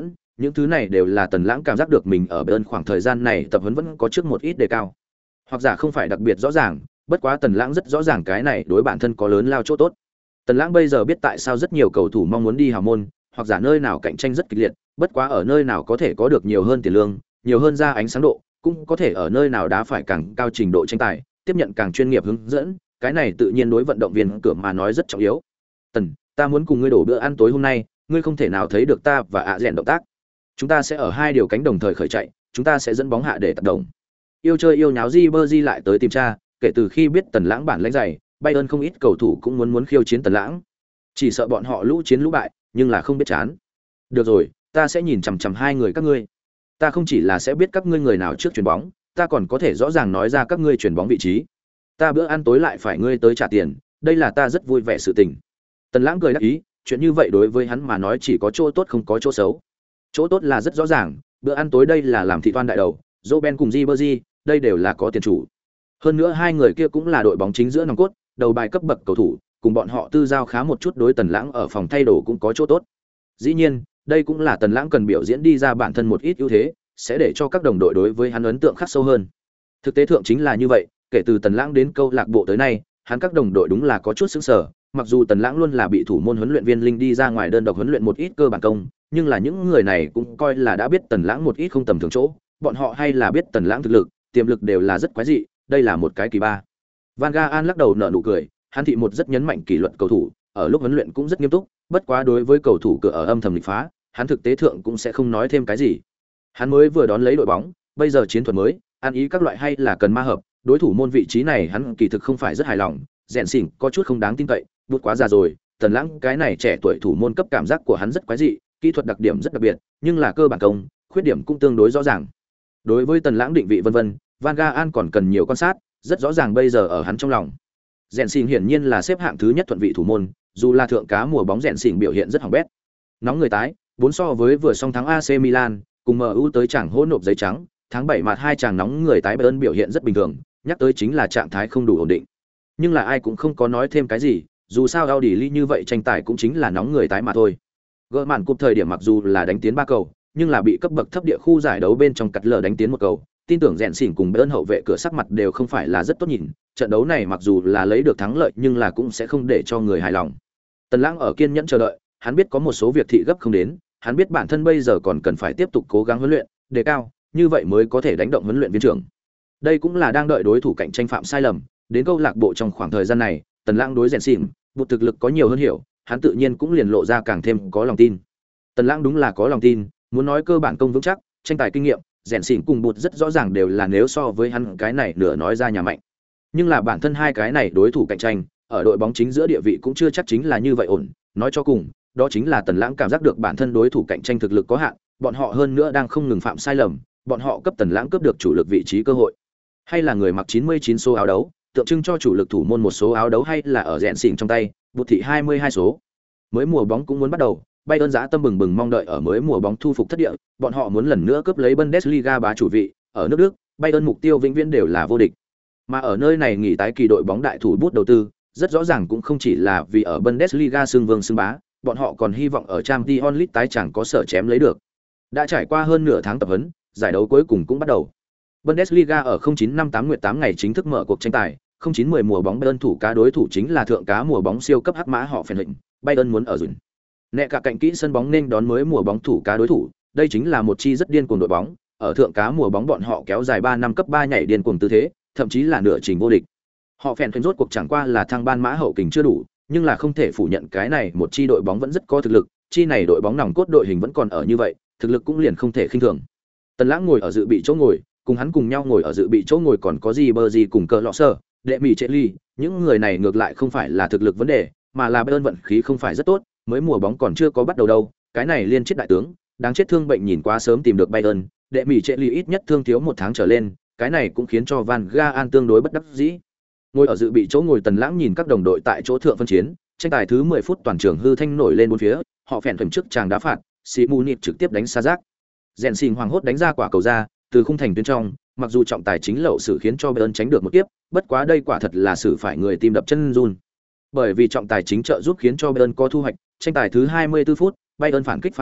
những thứ này đều là Tần Lãng cảm giác được mình ở bên khoảng thời gian này tập huấn vẫn có trước một ít đề cao. Hoặc giả không phải đặc biệt rõ ràng, bất quá Tần Lãng rất rõ ràng cái này đối bản thân có lớn lao chỗ tốt. Tần Lãng bây giờ biết tại sao rất nhiều cầu thủ mong muốn đi hào môn, hoặc giả nơi nào cạnh tranh rất kịch liệt, bất quá ở nơi nào có thể có được nhiều hơn tiền lương, nhiều hơn ra ánh sáng độ, cũng có thể ở nơi nào đá phải càng cao trình độ tranh tài, tiếp nhận càng chuyên nghiệp hướng dẫn, cái này tự nhiên đối vận động viên cửa mà nói rất trọng yếu. Tần, ta muốn cùng ngươi đổ bữa ăn tối hôm nay, ngươi không thể nào thấy được ta và ạ rèn động tác. Chúng ta sẽ ở hai điều cánh đồng thời khởi chạy, chúng ta sẽ dẫn bóng hạ để tập đồng. Yêu chơi yêu nháo Ribery lại tới tìm cha, kể từ khi biết Tần Lãng bản lĩnh dày, Bayern không ít cầu thủ cũng muốn khiêu chiến Tần Lãng. Chỉ sợ bọn họ lũ chiến lũ bại, nhưng là không biết chán. Được rồi, ta sẽ nhìn chằm chằm hai người các ngươi. Ta không chỉ là sẽ biết các ngươi người nào trước chuyền bóng, ta còn có thể rõ ràng nói ra các ngươi chuyền bóng vị trí. Ta bữa ăn tối lại phải ngươi tới trả tiền, đây là ta rất vui vẻ sự tình. Tần Lãng cười đáp ý, chuyện như vậy đối với hắn mà nói chỉ có chỗ tốt không có chỗ xấu. Chỗ tốt là rất rõ ràng, bữa ăn tối đây là làm thị toan đại đầu, Robben cùng Ribery, đây đều là có tiền chủ. Hơn nữa hai người kia cũng là đội bóng chính giữa nòng cốt, đầu bài cấp bậc cầu thủ, cùng bọn họ tư giao khá một chút, đối Tần Lãng ở phòng thay đồ cũng có chỗ tốt. Dĩ nhiên, đây cũng là Tần Lãng cần biểu diễn đi ra bản thân một ít ưu thế, sẽ để cho các đồng đội đối với hắn ấn tượng khắc sâu hơn. Thực tế thượng chính là như vậy, kể từ Tần Lãng đến câu lạc bộ tới nay, hắn các đồng đội đúng là có chút sững sờ, mặc dù Tần Lãng luôn là bị thủ môn huấn luyện viên Linh đi ra ngoài đơn độc huấn luyện một ít cơ bản công, nhưng là những người này cũng coi là đã biết Tần Lãng một ít không tầm thường chỗ, bọn họ hay là biết Tần Lãng thực lực, tiềm lực đều là rất quái dị, đây là một cái kỳ ba. Van Gaal lắc đầu nở nụ cười, hắn thị một rất nhấn mạnh kỷ luật cầu thủ, ở lúc huấn luyện cũng rất nghiêm túc, bất quá đối với cầu thủ cửa ở âm thầm nghịch phá, hắn thực tế thượng cũng sẽ không nói thêm cái gì. Hắn mới vừa đón lấy đội bóng, bây giờ chiến thuật mới, ăn ý các loại hay là cần ma hợp, đối thủ môn vị trí này hắn kỳ thực không phải rất hài lòng, rèn xỉn có chút không đáng tin cậy, bút quá già rồi, Tần Lãng cái này trẻ tuổi thủ môn cấp cảm giác của hắn rất quái dị, kỹ thuật đặc điểm rất đặc biệt, nhưng là cơ bản công, khuyết điểm cũng tương đối rõ ràng. Đối với Tần Lãng định vị vân vân, Van Gaal còn cần nhiều quan sát, rất rõ ràng bây giờ ở hắn trong lòng. Rèn xỉn hiển nhiên là xếp hạng thứ nhất thuận vị thủ môn, dù là thượng cá mùa bóng rèn xỉn biểu hiện rất hỏng bét. Nóng người tái, 4 so với vừa xong thắng AC Milan, cùng MU tới chẳng hỗn nộp giấy trắng, tháng 7 mặt hai chàng nóng người tái Bayern biểu hiện rất bình thường, nhắc tới chính là trạng thái không đủ ổn định. Nhưng là ai cũng không có nói thêm cái gì, dù sao Audi Lee như vậy tranh tài cũng chính là nóng người tái mà thôi. Gỡ màn cúp thời điểm mặc dù là đánh tiến 3 cầu, nhưng là bị cấp bậc thấp địa khu giải đấu bên trong cắt lờ đánh tiến 1 cầu, tin tưởng rèn xỉn cùng Bayern hậu vệ cửa sắc mặt đều không phải là rất tốt nhìn, trận đấu này mặc dù là lấy được thắng lợi nhưng là cũng sẽ không để cho người hài lòng. Tần Lãng ở kiên nhẫn chờ đợi, hắn biết có một số việc thị gấp không đến, hắn biết bản thân bây giờ còn cần phải tiếp tục cố gắng huấn luyện, đề cao, như vậy mới có thể đánh động huấn luyện viên trưởng. Đây cũng là đang đợi đối thủ cạnh tranh phạm sai lầm, đến câu lạc bộ trong khoảng thời gian này, Tần Lãng đối rèn xỉn, bộ thực lực có nhiều hơn hiểu, hắn tự nhiên cũng liền lộ ra càng thêm có lòng tin. Tần Lãng đúng là có lòng tin, muốn nói cơ bản công vững chắc, tranh tài kinh nghiệm, rèn xỉn cùng bụt rất rõ ràng đều là nếu so với hắn cái này nửa nói ra nhà mạnh. Nhưng là bản thân hai cái này đối thủ cạnh tranh, ở đội bóng chính giữa địa vị cũng chưa chắc chính là như vậy ổn, nói cho cùng, đó chính là Tần Lãng cảm giác được bản thân đối thủ cạnh tranh thực lực có hạn, bọn họ hơn nữa đang không ngừng phạm sai lầm, bọn họ cấp Tần Lãng cướp được chủ lực vị trí cơ hội. Hay là người mặc 99 số áo đấu, tượng trưng cho chủ lực thủ môn một số áo đấu, hay là ở rèn xỉn trong tay, bụt thị 22 số. Mới mùa bóng cũng muốn bắt đầu, Bayern giá tâm bừng bừng mong đợi ở mới mùa bóng thu phục thất địa, bọn họ muốn lần nữa cướp lấy Bundesliga bá chủ vị, ở nước Đức, Bayern mục tiêu vĩnh viễn đều là vô địch. Mà ở nơi này nghỉ tái kỳ đội bóng đại thủ bút đầu tư, rất rõ ràng cũng không chỉ là vì ở Bundesliga xưng vương xưng bá, bọn họ còn hy vọng ở Champions League tái chẳng có sở chém lấy được. Đã trải qua hơn nửa tháng tập huấn, giải đấu cuối cùng cũng bắt đầu. Bundesliga ở 0958 nguyệt 8 ngày chính thức mở cuộc tranh tài, 0910 mùa bóng Bayern thủ cá đối thủ chính là thượng cá mùa bóng siêu cấp hắc mã họ phèn hình, Bayern muốn ở dùn. Nẹ cả cạnh kỹ sân bóng nên đón mới mùa bóng thủ cá đối thủ, đây chính là một chi rất điên cuồng đội bóng, ở thượng cá mùa bóng bọn họ kéo dài 3 năm cấp 3 nhảy điên cuồng tư thế, thậm chí là nửa trình vô địch. Họ phèn rốt cuộc chẳng qua là thăng ban mã hậu kình chưa đủ, nhưng là không thể phủ nhận cái này một chi đội bóng vẫn rất có thực lực, chi này đội bóng nòng cốt đội hình vẫn còn ở như vậy, thực lực cũng liền không thể khinh thường. Tần Lãng ngồi ở dự bị chỗ ngồi, cùng hắn cùng nhau ngồi ở dự bị chỗ ngồi còn có Ribery cùng Cờ Lọ Sơ, Đệ Mỹ Trệ Ly, những người này ngược lại không phải là thực lực vấn đề, mà là Bayern vận khí không phải rất tốt, mới mùa bóng còn chưa có bắt đầu đâu, cái này liên chết đại tướng, đáng chết thương bệnh nhìn quá sớm tìm được Bayern, Đệ Mỹ Trệ Ly ít nhất thương thiếu 1 tháng trở lên, cái này cũng khiến cho Van Gaal tương đối bất đắc dĩ. Ngồi ở dự bị chỗ ngồi Tần Lãng nhìn các đồng đội tại chỗ thượng phân chiến, tranh tài thứ 10 phút toàn trường hư thanh nổi lên bốn phía, họ phèn phèm trước chàng đá phạt, Simunit trực tiếp đánh xa giác. Rèn xìn hoàng hốt đánh ra quả cầu ra, từ khung thành tuyến trong, mặc dù trọng tài chính lậu xử khiến cho Bayern tránh được một kiếp, bất quá đây quả thật là xử phải người tim đập chân run. Bởi vì trọng tài chính trợ giúp khiến cho Bayern có thu hoạch, tranh tài thứ 24 phút, Bayern phản kích phá cửa,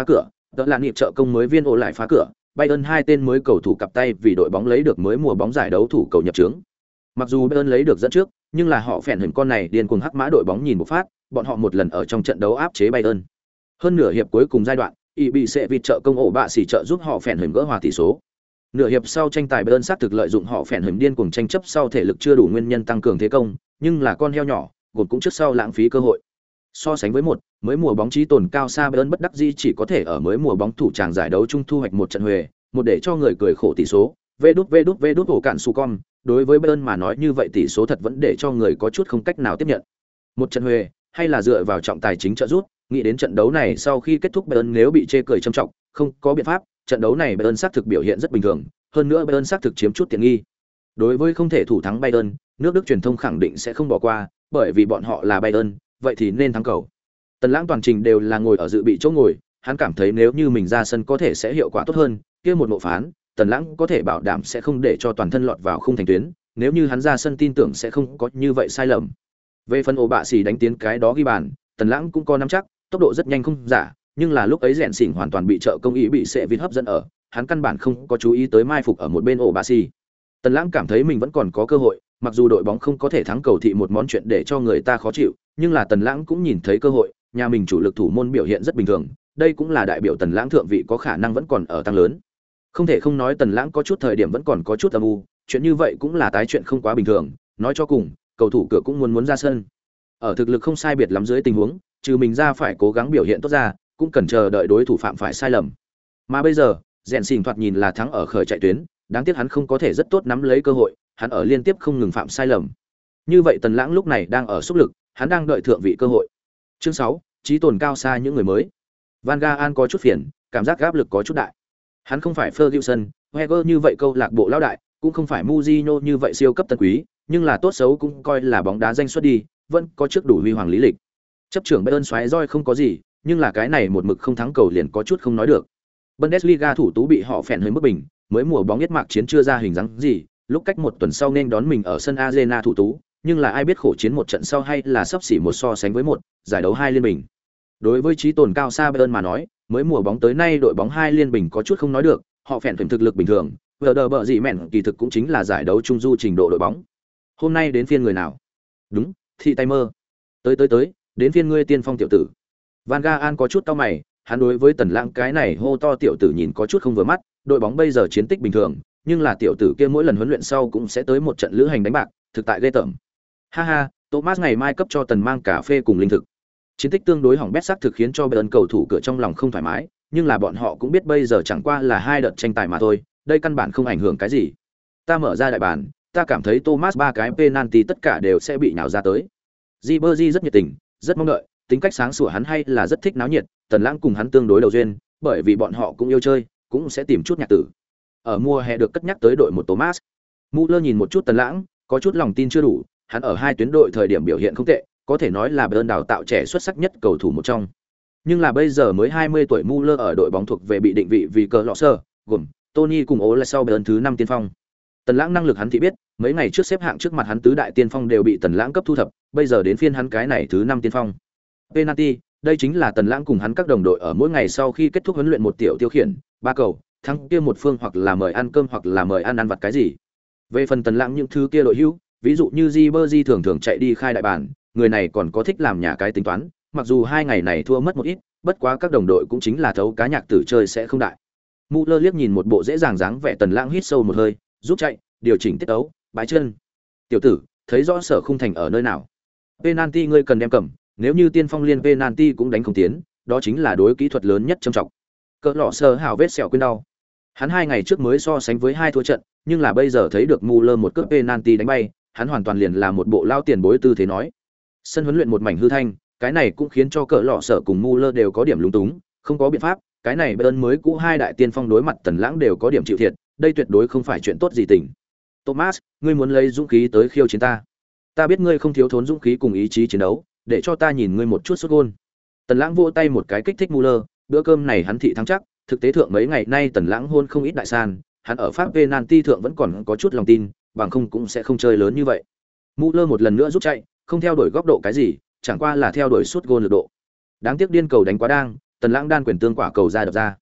Đó là nhịp trợ công mới viên ổ lại phá cửa, Bayern hai tên mới cầu thủ cặp tay vì đội bóng lấy được mới mùa bóng giải đấu thủ cầu nhập trướng. Mặc dù Bayern lấy được dẫn trước, nhưng là họ phèn hình con này điên cuồng hắc mã đội bóng nhìn một phát, bọn họ một lần ở trong trận đấu áp chế Bayern. Hơn nửa hiệp cuối cùng giai đoạn, bị sẽ vịt trợ công ổ bạ xỉ trợ giúp họ phèn hình gỡ hòa tỷ số. Nửa hiệp sau tranh tài Bayern xác thực lợi dụng họ phèn hình điên cuồng tranh chấp sau thể lực chưa đủ nguyên nhân tăng cường thế công, nhưng là con heo nhỏ, gột cũng trước sau lãng phí cơ hội. So sánh với mới mùa bóng trí tồn cao xa Bayern bất đắc dĩ chỉ có thể ở mới mùa bóng thủ tràng giải đấu chung thu hoạch một trận huề, một để cho người cười khổ tỷ số. Vê đút ổ cạn su con, đối với Bayern mà nói như vậy tỷ số thật vẫn để cho người có chút không cách nào tiếp nhận. Một trận huề, hay là dựa vào trọng tài chính trợ giúp, nghĩ đến trận đấu này sau khi kết thúc Bayern nếu bị chê cười trầm trọng, không có biện pháp, trận đấu này Bayern xác thực biểu hiện rất bình thường, hơn nữa Bayern xác thực chiếm chút tiện nghi. Đối với không thể thủ thắng Bayern, nước Đức truyền thông khẳng định sẽ không bỏ qua, bởi vì bọn họ là Bayern, vậy thì nên thắng cầu. Tần Lãng toàn trình đều là ngồi ở dự bị chỗ ngồi, hắn cảm thấy nếu như mình ra sân có thể sẽ hiệu quả tốt hơn, kia một nộ phán, Tần Lãng có thể bảo đảm sẽ không để cho toàn thân lọt vào khung thành tuyến, nếu như hắn ra sân tin tưởng sẽ không có như vậy sai lầm. Về phần ổ bạ xỉ đánh tiến cái đó ghi bàn, Tần Lãng cũng có nắm chắc, tốc độ rất nhanh không giả, nhưng là lúc ấy rèn xỉn hoàn toàn bị trợ công ý bị sẽ vịt hấp dẫn ở, hắn căn bản không có chú ý tới mai phục ở một bên ổ bạ xỉ. Tần Lãng cảm thấy mình vẫn còn có cơ hội, mặc dù đội bóng không có thể thắng cầu thị một món chuyện để cho người ta khó chịu, nhưng là Tần Lãng cũng nhìn thấy cơ hội, nhà mình chủ lực thủ môn biểu hiện rất bình thường, đây cũng là đại biểu Tần Lãng thượng vị có khả năng vẫn còn ở tăng lớn. Không thể không nói Tần Lãng có chút thời điểm vẫn còn có chút âm u, chuyện như vậy cũng là tái chuyện không quá bình thường, nói cho cùng, cầu thủ cửa cũng muốn ra sân. Ở thực lực không sai biệt lắm dưới tình huống, trừ mình ra phải cố gắng biểu hiện tốt ra, cũng cần chờ đợi đối thủ phạm phải sai lầm. Mà bây giờ, rèn xỉn thoạt nhìn là thắng ở khởi chạy tuyến, đáng tiếc hắn không có thể rất tốt nắm lấy cơ hội, hắn ở liên tiếp không ngừng phạm sai lầm. Như vậy Tần Lãng lúc này đang ở xúc lực, hắn đang đợi thượng vị cơ hội. Chương 6, trí tồn cao xa những người mới. Van Gaal có chút phiền, cảm giác áp lực có chút đại. Hắn không phải Ferguson, Wenger như vậy câu lạc bộ lão đại, cũng không phải Mourinho như vậy siêu cấp tân quý, nhưng là tốt xấu cũng coi là bóng đá danh xuất đi, vẫn có trước đủ huy hoàng lý lịch. Chấp trưởng Bayern xoáy roi không có gì, nhưng là cái này một mực không thắng cầu liền có chút không nói được. Bundesliga thủ tú bị họ phèn hơi mức bình, mới mùa bóng nhất mạc chiến chưa ra hình dáng gì, lúc cách một tuần sau nên đón mình ở sân Arena thủ tú, nhưng là ai biết khổ chiến một trận sau hay là sắp xỉ một so sánh với một, giải đấu hai liên bình. Đối với trí tồn cao xa Bayern mà nói, mới mùa bóng tới nay đội bóng hai liên bình có chút không nói được, họ phèn thực lực bình thường, vừa đờ bợ gì mẹn kỳ thực cũng chính là giải đấu trung du trình độ đội bóng. Hôm nay đến phiên người nào? Đúng, Thị Tay Mơ. Tới, đến phiên ngươi tiên phong tiểu tử. Van Gaal có chút cau mày, hắn đối với Tần Lãng cái này hô to tiểu tử nhìn có chút không vừa mắt, đội bóng bây giờ chiến tích bình thường, nhưng là tiểu tử kia mỗi lần huấn luyện sau cũng sẽ tới một trận lữ hành đánh bạc, thực tại ghê tởm. Ha ha, Thomas ngày mai cấp cho Tần mang cà phê cùng linh thực. Chiến tích tương đối hỏng bét xác thực khiến cho Bayern cầu thủ cửa trong lòng không thoải mái, nhưng là bọn họ cũng biết bây giờ chẳng qua là hai đợt tranh tài mà thôi, đây căn bản không ảnh hưởng cái gì. Ta mở ra đại bàn, ta cảm thấy Thomas ba cái penalty tất cả đều sẽ bị nhào ra tới. Ribery rất nhiệt tình, rất mong đợi, tính cách sáng sủa hắn hay là rất thích náo nhiệt, Tần Lãng cùng hắn tương đối đầu duyên, bởi vì bọn họ cũng yêu chơi, cũng sẽ tìm chút nhạc tử. Ở mùa hè được cất nhắc tới đội một Thomas. Müller nhìn một chút Tần Lãng, có chút lòng tin chưa đủ, hắn ở hai tuyến đội thời điểm biểu hiện không tệ, có thể nói là Bayern đào tạo trẻ xuất sắc nhất cầu thủ một trong. Nhưng là bây giờ mới 20 tuổi Müller ở đội bóng thuộc về bị định vị vì cờ lọ sơ, gồm Tony cùng Ole sau Bayern thứ 5 tiên phong. Tần Lãng năng lực hắn thì biết, mấy ngày trước xếp hạng trước mặt hắn tứ đại tiên phong đều bị Tần Lãng cấp thu thập, bây giờ đến phiên hắn cái này thứ 5 tiên phong. Penalty, đây chính là Tần Lãng cùng hắn các đồng đội ở mỗi ngày sau khi kết thúc huấn luyện một tiểu tiêu khiển, ba cầu, thắng kia một phương hoặc là mời ăn cơm hoặc là mời ăn vặt cái gì. Về phần Tần Lãng những thứ kia đội hữu, ví dụ như Ribery thường thường chạy đi khai đại bản, người này còn có thích làm nhà cái tính toán, mặc dù hai ngày này thua mất một ít, bất quá các đồng đội cũng chính là thấu cá nhạc tử chơi sẽ không đại. Müller liếc nhìn một bộ dễ dàng dáng vẻ Tần Lãng hít sâu một hơi, giúp chạy, điều chỉnh tiết tấu, bái chân. Tiểu tử, thấy rõ sở khung thành ở nơi nào? Penalty ngươi cần đem cầm, nếu như tiên phong liên penalty cũng đánh không tiến, đó chính là đối kỹ thuật lớn nhất trong trọng. Cỡ lọ sơ hào vết sẹo quên đau. Hắn hai ngày trước mới so sánh với hai thua trận, nhưng là bây giờ thấy được Müller một cước penalty đánh bay, hắn hoàn toàn liền là một bộ lao tiền bối tư thế nói. Sân huấn luyện một mảnh hư thanh, cái này cũng khiến cho cỡ lọ sở cùng Müller đều có điểm lúng túng, không có biện pháp, cái này Bayern mới cũ hai đại tiên phong đối mặt Tần Lãng đều có điểm chịu thiệt, đây tuyệt đối không phải chuyện tốt gì tình. Thomas, ngươi muốn lấy dũng khí tới khiêu chiến ta. Ta biết ngươi không thiếu thốn dũng khí cùng ý chí chiến đấu, để cho ta nhìn ngươi một chút sút gol. Tần Lãng vỗ tay một cái kích thích Müller, bữa cơm này hắn thị thắng chắc, thực tế thượng mấy ngày nay Tần Lãng hôn không ít đại san, hắn ở pháp penalty thượng vẫn còn có chút lòng tin, bằng không cũng sẽ không chơi lớn như vậy. Müller một lần nữa rút chạy, không theo đuổi góc độ cái gì, chẳng qua là theo đuổi sút gol lực độ. Đáng tiếc điên cầu đánh quá đang, Tần Lãng đan quyền tương quả cầu ra đập ra.